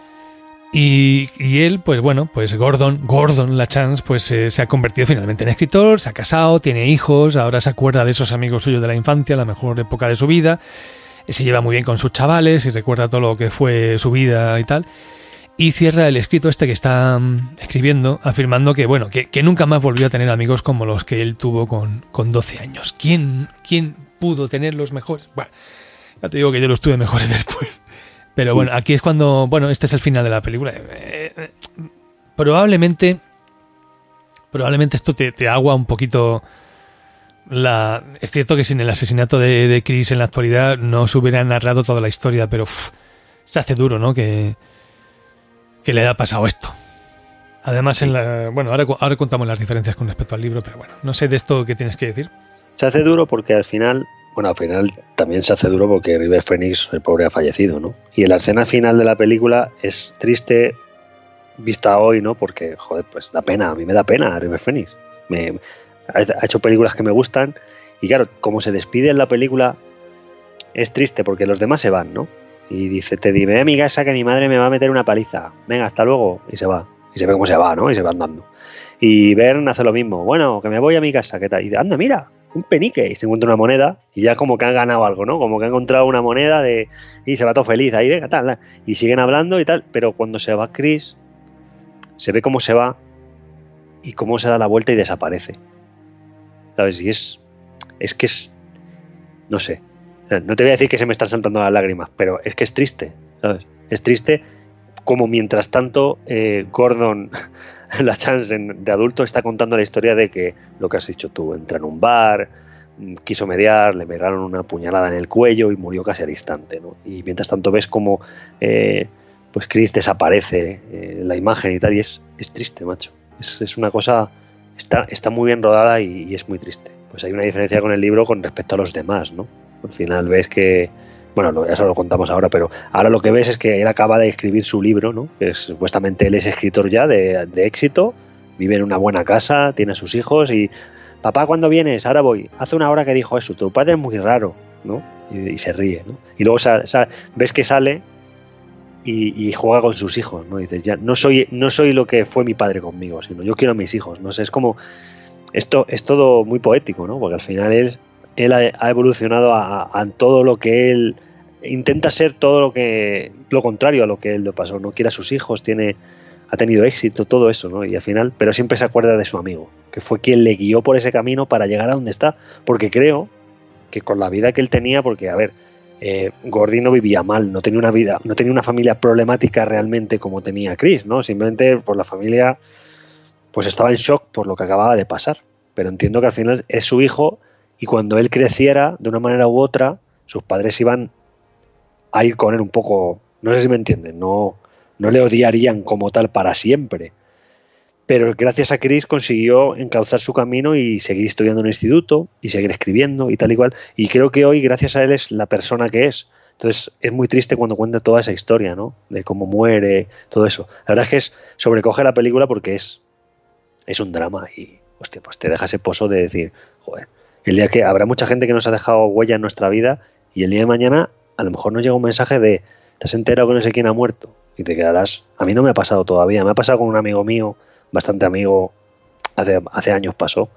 Y, y él, pues bueno, pues Gordon, Gordon LaChance, pues eh, se ha convertido finalmente en escritor, se ha casado, tiene hijos, ahora se acuerda de esos amigos suyos de la infancia, la mejor época de su vida, se lleva muy bien con sus chavales y recuerda todo lo que fue su vida y tal. Y cierra el escrito este que está um, escribiendo, afirmando que, bueno, que, que nunca más volvió a tener amigos como los que él tuvo con, con doce años. ¿Quién, ¿Quién pudo tener los mejores? Bueno, ya te digo que yo los tuve mejores después. Pero sí. Bueno, aquí es cuando... Bueno, este es el final de la película. Eh, eh, probablemente... Probablemente esto te, te agua un poquito la... Es cierto que sin el asesinato de, de Chris en la actualidad no se hubiera narrado toda la historia, pero uf, se hace duro, ¿no? Que, que le haya pasado esto. Además, sí. en la, bueno, ahora, ahora contamos las diferencias con respecto al libro, pero bueno, no sé de esto qué tienes que decir. Se hace duro porque al final... Bueno, al final también se hace duro porque River Phoenix, el pobre, ha fallecido, ¿no? Y la escena final de la película es triste vista hoy, ¿no? Porque, joder, pues da pena, a mí me da pena River Phoenix. Me, ha hecho películas que me gustan y claro, como se despide en la película es triste porque los demás se van, ¿no? Y dice, te dime a mi casa que mi madre me va a meter una paliza. Venga, hasta luego. Y se va. Y se ve cómo se va, ¿no? Y se va andando. Y Bern hace lo mismo. Bueno, que me voy a mi casa, ¿qué tal? Y dice, anda, mira, un penique. Y se encuentra una moneda y ya como que han ganado algo, ¿no? Como que han encontrado una moneda de y se va todo feliz ahí, venga, tal, tal. Y siguen hablando y tal. Pero cuando se va Chris, Se ve cómo se va y cómo se da la vuelta y desaparece. ¿Sabes? Y es, es que es, no sé, no te voy a decir que se me están saltando las lágrimas, pero es que es triste, ¿sabes? Es triste como mientras tanto eh, Gordon LaChance de adulto está contando la historia de que, lo que has dicho tú, entra en un bar, quiso mediar, le pegaron una puñalada en el cuello y murió casi al instante, ¿no? Y mientras tanto ves como eh, pues Chris desaparece eh, en la imagen y tal, y es, es triste, macho. Es, es una cosa, está, está muy bien rodada y, y es muy triste. Pues hay una diferencia con el libro con respecto a los demás, ¿no? Al final ves que, bueno, eso lo contamos ahora, pero ahora lo que ves es que él acaba de escribir su libro, ¿no? Que es, supuestamente él es escritor ya de, de éxito, vive en una buena casa, tiene a sus hijos y papá, ¿cuándo vienes? Ahora voy. Hace una hora que dijo eso, tu padre es muy raro, ¿no? Y, y se ríe, ¿no? Y luego sa, sa, ves que sale y, y juega con sus hijos, ¿no? Y dices, ya, no soy, no soy lo que fue mi padre conmigo, sino yo quiero a mis hijos, no sé, es como, esto es todo muy poético, ¿no? Porque al final él, él ha, ha evolucionado a, a todo lo que él intenta ser, todo lo que, lo contrario a lo que él le pasó, no quiere a sus hijos, tiene, ha tenido éxito, todo eso, ¿no? Y al final, pero siempre se acuerda de su amigo, que fue quien le guió por ese camino para llegar a donde está, porque creo que con la vida que él tenía, porque a ver, eh, Gordy no vivía mal, no tenía una vida, no tenía una familia problemática realmente como tenía Chris, ¿no? Simplemente por la familia, pues estaba en shock por lo que acababa de pasar, pero entiendo que al final es su hijo y cuando él creciera, de una manera u otra, sus padres iban a ir con él un poco, no sé si me entienden, no, no le odiarían como tal para siempre, pero gracias a Chris consiguió encauzar su camino y seguir estudiando en el instituto y seguir escribiendo y tal y cual, y creo que hoy gracias a él es la persona que es. Entonces es muy triste cuando cuenta toda esa historia, ¿no? De cómo muere, todo eso. La verdad es que es, sobrecoge la película porque es, es un drama y, hostia, pues te deja ese pozo de decir, joder, el día que habrá mucha gente que nos ha dejado huella en nuestra vida y el día de mañana a lo mejor nos llega un mensaje de te has enterado que no sé quién ha muerto y te quedarás. A mí no me ha pasado todavía, me ha pasado con un amigo mío, bastante amigo, hace, hace años pasó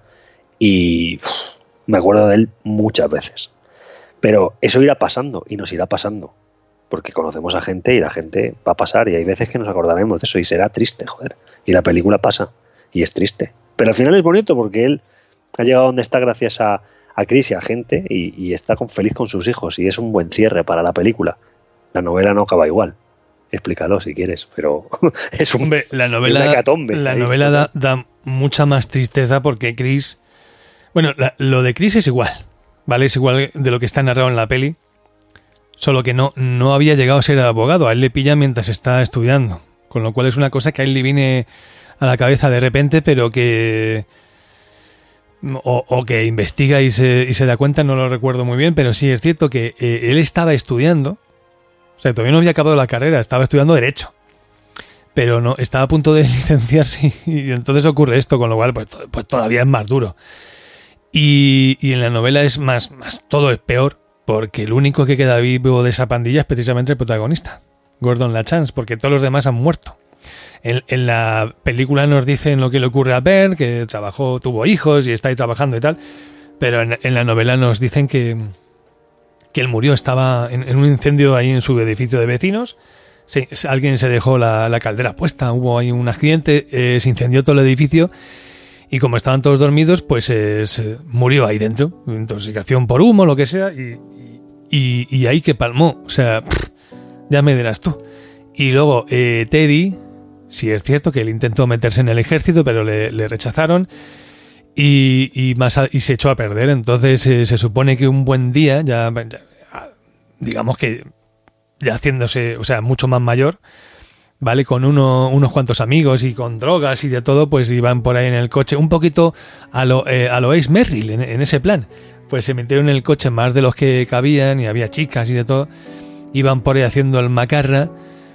y uf, me acuerdo de él muchas veces, pero eso irá pasando y nos irá pasando porque conocemos a gente y la gente va a pasar y hay veces que nos acordaremos de eso y será triste, joder, y la película pasa y es triste, pero al final es bonito porque él ha llegado donde está gracias a, a Chris y a gente y, y está con, feliz con sus hijos y es un buen cierre para la película. La novela no acaba igual. Explícalo si quieres, pero es un Hombre, la novela, una hecatombe. La novela da, da mucha más tristeza porque Chris... Bueno, la, lo de Chris es igual, ¿vale? Es igual de lo que está narrado en la peli, solo que no, no había llegado a ser abogado. A él le pillan mientras está estudiando, con lo cual es una cosa que a él le viene a la cabeza de repente, pero que... O, o que investiga y se, y se da cuenta, no lo recuerdo muy bien, pero sí es cierto que eh, él estaba estudiando. O sea, todavía no había acabado la carrera, estaba estudiando Derecho. Pero no, estaba a punto de licenciarse y entonces ocurre esto, con lo cual pues, pues todavía es más duro. Y, y en la novela es más, más, todo es peor, porque el único que queda vivo de esa pandilla es precisamente el protagonista, Gordon LaChance, porque todos los demás han muerto. En, en la película nos dicen lo que le ocurre a Ben, que trabajó, tuvo hijos y está ahí trabajando y tal, pero en, en la novela nos dicen que... que él murió, estaba en, en un incendio ahí en su edificio de vecinos, sí, alguien se dejó la, la caldera puesta, hubo ahí un accidente, eh, se incendió todo el edificio y como estaban todos dormidos, pues eh, se murió ahí dentro, intoxicación por humo, lo que sea, y, y, y ahí que palmó, o sea, pff, ya me dirás tú. Y luego eh, Teddy, sí es cierto que él intentó meterse en el ejército, pero le, le rechazaron. Y, y, más a, y se echó a perder. Entonces eh, se supone que un buen día, ya, ya digamos que ya haciéndose, o sea, mucho más mayor, ¿vale? Con uno, unos cuantos amigos y con drogas y de todo, pues iban por ahí en el coche, un poquito a lo, eh, a lo Ace Merrill, en, en ese plan. Pues se metieron en el coche más de los que cabían y había chicas y de todo. Iban por ahí haciendo el macarra.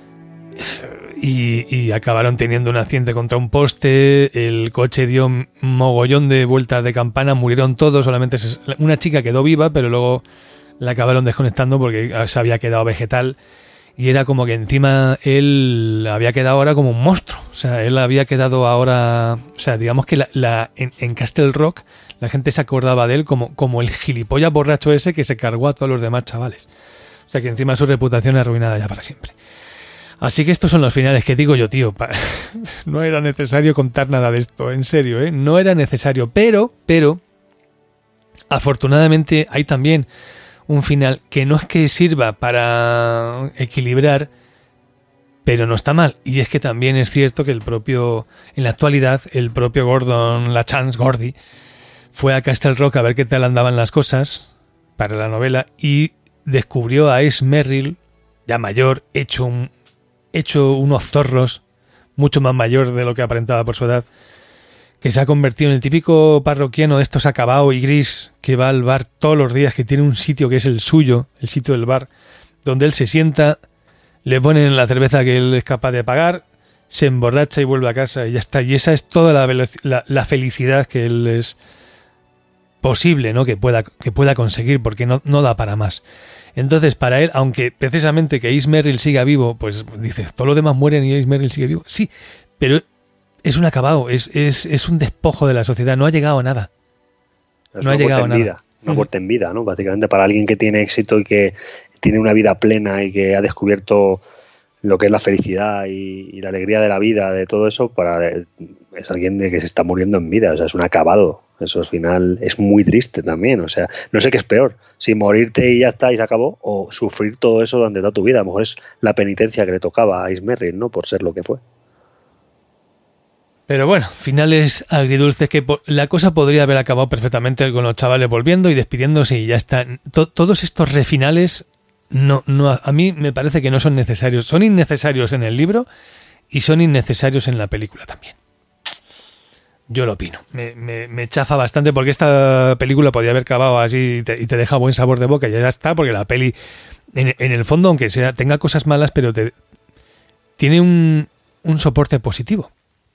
Y, y acabaron teniendo un accidente contra un poste, el coche dio un mogollón de vueltas de campana, murieron todos, solamente se, una chica quedó viva, pero luego la acabaron desconectando porque se había quedado vegetal y era como que encima él había quedado ahora como un monstruo, o sea, él había quedado ahora, o sea, digamos que la, la, en, en Castle Rock la gente se acordaba de él como, como el gilipollas borracho ese que se cargó a todos los demás chavales, o sea que encima su reputación es arruinada ya para siempre. Así que estos son los finales que digo yo, tío. Pa- no era necesario contar nada de esto, en serio, ¿eh? No era necesario, pero, pero, afortunadamente hay también un final que no es que sirva para equilibrar, pero no está mal. Y es que también es cierto que el propio, en la actualidad, el propio Gordon LaChance, Gordy, fue a Castle Rock a ver qué tal andaban las cosas para la novela y descubrió a Ace Merrill, ya mayor, hecho, un, hecho unos zorros, mucho más mayor de lo que aparentaba por su edad, que se ha convertido en el típico parroquiano de estos acabado y gris que va al bar todos los días, que tiene un sitio que es el suyo, el sitio del bar, donde él se sienta, le ponen la cerveza que él es capaz de pagar, se emborracha y vuelve a casa y ya está. Y esa es toda la, veloc- la, la felicidad que él es posible, ¿no? que pueda, que pueda conseguir, porque no, no da para más. Entonces, para él, aunque precisamente que Ace Merrill siga vivo, pues dices, todos los demás mueren y Ace Merrill sigue vivo. Sí, pero es un acabado, es, es, es un despojo de la sociedad, no ha llegado a nada. Es no ha una llegado a muerte en nada. vida, una muerte en vida, ¿no? Básicamente para alguien que tiene éxito y que tiene una vida plena y que ha descubierto lo que es la felicidad y, y la alegría de la vida, de todo eso, para es alguien de que se está muriendo en vida, o sea, es un acabado. Eso al final es muy triste también, o sea, no sé qué es peor, si morirte y ya está y se acabó, o sufrir todo eso durante toda tu vida. A lo mejor es la penitencia que le tocaba a Ace Merrill, ¿no? Por ser lo que fue. Pero bueno, finales agridulces que po- la cosa podría haber acabado perfectamente con los chavales volviendo y despidiéndose y ya está. To- todos estos refinales no, no, a mí me parece que no son necesarios. Son innecesarios en el libro y son innecesarios en la película también. Yo lo opino. Me, me, me chafa bastante porque esta película podía haber acabado así y te, y te deja buen sabor de boca y ya está, porque la peli, en, en el fondo, aunque sea tenga cosas malas, pero te tiene un, un soporte positivo.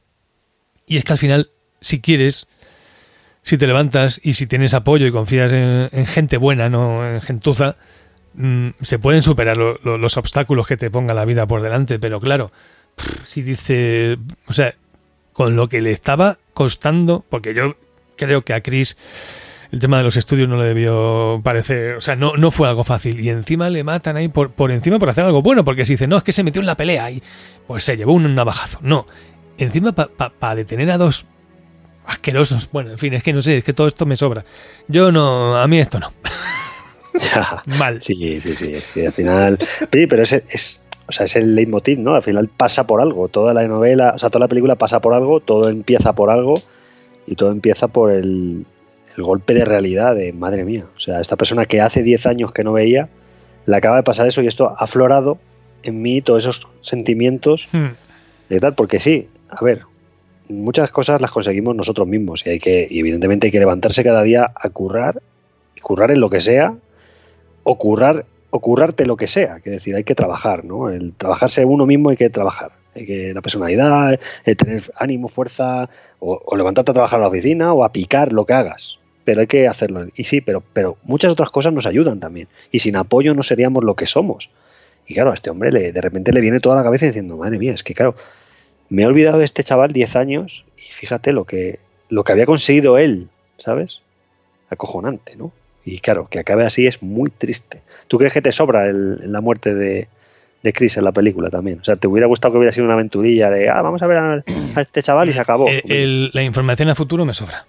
Y es que al final, si quieres, si te levantas y si tienes apoyo y confías en, en gente buena, no en gentuza, mmm, se pueden superar lo, lo, los obstáculos que te ponga la vida por delante. Pero claro, pff, si dice, o sea, con lo que le estaba costando, porque yo creo que a Chris el tema de los estudios no le debió parecer, o sea, no, no fue algo fácil, y encima le matan ahí por, por encima por hacer algo bueno, porque si dice, no, es que se metió en la pelea y pues se llevó un navajazo. No, encima para pa, pa detener a dos asquerosos, bueno, en fin, es que no sé, es que todo esto me sobra. Yo no, a mí esto no. Ya, mal. Sí, sí, sí, sí, al final, sí, pero es, es, o sea, es el leitmotiv, ¿no? Al final pasa por algo, toda la novela, o sea, toda la película pasa por algo, todo empieza por algo y todo empieza por el, el golpe de realidad de, madre mía, o sea, esta persona que hace diez años que no veía, le acaba de pasar eso y esto ha aflorado en mí todos esos sentimientos Hmm. de tal, porque sí, a ver, muchas cosas las conseguimos nosotros mismos y hay que, y evidentemente hay que levantarse cada día a currar, y currar en lo que sea, o currar, o currarte lo que sea, que decir, hay que trabajar, ¿no? El trabajarse uno mismo hay que trabajar, hay que la personalidad, el tener ánimo, fuerza, o, o levantarte a trabajar a la oficina o a picar lo que hagas, pero hay que hacerlo. Y sí, pero, pero muchas otras cosas nos ayudan también, y sin apoyo no seríamos lo que somos. Y claro, a este hombre le, de repente le viene toda la cabeza diciendo, madre mía, es que claro, me he olvidado de este chaval diez años y fíjate lo que, lo que había conseguido él, ¿sabes? Acojonante, ¿no? Y claro, que acabe así es muy triste. ¿Tú crees que te sobra el, la muerte de, de Chris en la película también? O sea, ¿te hubiera gustado que hubiera sido una aventurilla de, ah, vamos a ver a, a este chaval y se acabó? El, el, la información a futuro me sobra.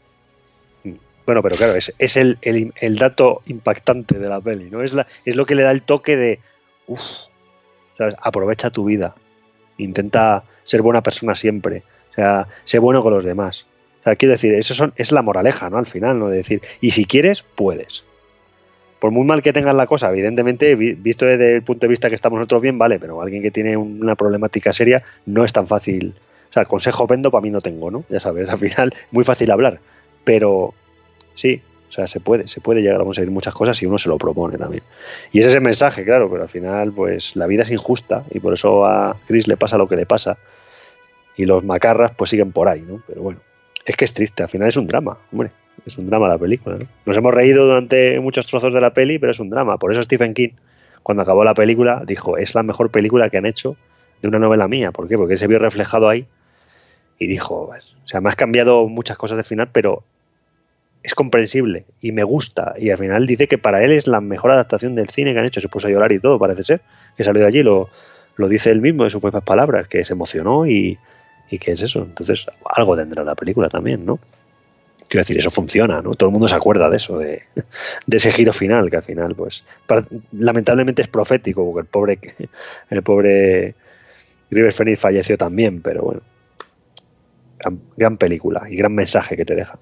Bueno, pero claro, es, es el, el, el dato impactante de la peli, ¿no? Es, la, es lo que le da el toque de, uff, ¿sabes? Aprovecha tu vida, intenta ser buena persona siempre, o sea, sé bueno con los demás. O sea, quiero decir, eso son, es la moraleja, ¿no? Al final, ¿no? De decir, y si quieres, puedes. Por muy mal que tengas la cosa, evidentemente, visto desde el punto de vista que estamos nosotros bien, vale, pero alguien que tiene una problemática seria no es tan fácil. O sea, consejo vendo, para mí no tengo, ¿no? Ya sabes, al final, muy fácil hablar, pero sí, o sea, se puede, se puede llegar a conseguir muchas cosas si uno se lo propone también. Y ese es el mensaje, claro, pero al final, pues, la vida es injusta y por eso a Chris le pasa lo que le pasa y los macarras, pues, siguen por ahí, ¿no? Pero bueno. Es que es triste, al final es un drama, hombre, es un drama la película, ¿no? Nos hemos reído durante muchos trozos de la peli, pero es un drama. Por eso Stephen King, cuando acabó la película, dijo, es la mejor película que han hecho de una novela mía. ¿Por qué? Porque él se vio reflejado ahí y dijo, pues, o sea, me has cambiado muchas cosas de final, pero es comprensible y me gusta. Y al final dice que para él es la mejor adaptación del cine que han hecho. Se puso a llorar y todo, parece ser, que salió de allí, lo, lo dice él mismo en sus propias palabras, que se emocionó y, y que es eso. Entonces, algo tendrá la película también, ¿no? Quiero decir, eso funciona, ¿no? Todo el mundo se acuerda de eso, de, de ese giro final, que al final, pues, para, lamentablemente es profético, porque el pobre, el pobre River Phoenix falleció también, pero bueno, gran, gran película y gran mensaje que te deja.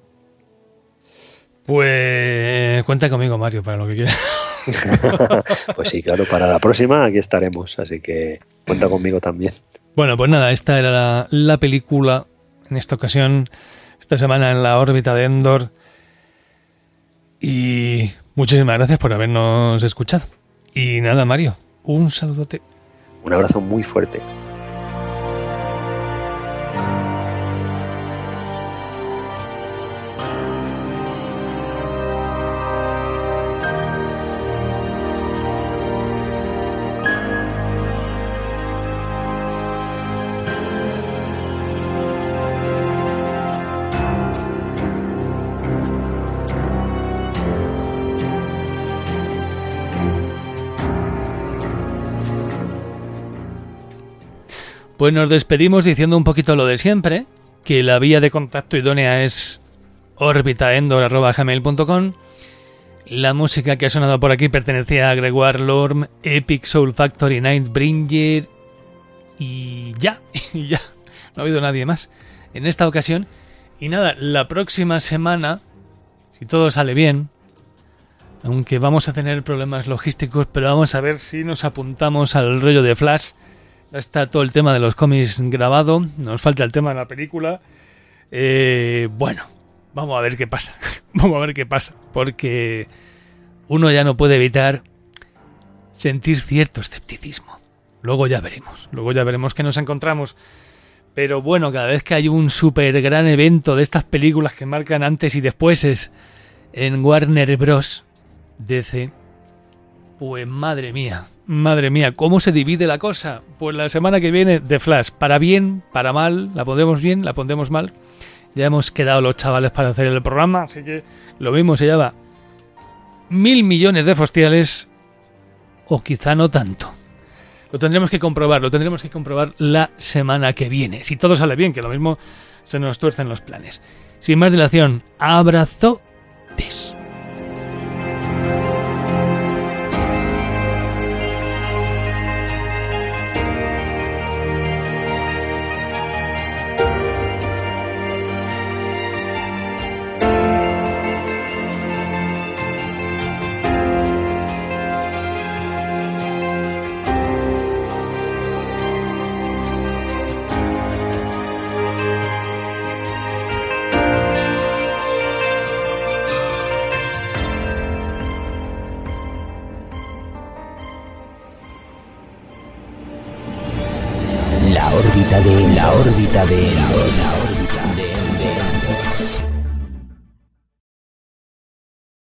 Pues cuenta conmigo, Mario, para lo que quieras. Pues sí, claro, para la próxima aquí estaremos, así que cuenta conmigo también. Bueno, pues nada, esta era la, la película, en esta ocasión, esta semana en la órbita de Endor. Y muchísimas gracias por habernos escuchado. Y nada, Mario, un saludote. Un abrazo muy fuerte. Pues nos despedimos diciendo un poquito lo de siempre, que la vía de contacto idónea es orbitaendor arroba gmail punto com. La música que ha sonado por aquí pertenecía a Gregoire Lorme, Epic Soul Factory, Nightbringer y ya, y ya, no ha habido nadie más en esta ocasión. Y nada, la próxima semana, si todo sale bien, aunque vamos a tener problemas logísticos, pero vamos a ver si nos apuntamos al rollo de Flash. Ya está todo el tema de los cómics grabado, nos falta el tema de la película. Eh, bueno, vamos a ver qué pasa, vamos a ver qué pasa, porque uno ya no puede evitar sentir cierto escepticismo. Luego ya veremos, luego ya veremos qué nos encontramos. Pero bueno, cada vez que hay un súper gran evento de estas películas que marcan antes y después en Warner Bros. D C, pues madre mía, madre mía, ¿cómo se divide la cosa? Pues la semana que viene de Flash, para bien, para mal, la pondremos bien, la pondremos mal. Ya hemos quedado los chavales para hacer el programa, así que lo mismo se lleva mil millones de fostiales, o quizá no tanto. Lo tendremos que comprobar, lo tendremos que comprobar la semana que viene. Si todo sale bien, que lo mismo se nos tuercen los planes. Sin más dilación, abrazotes. La órbita de la órbita de la órbita.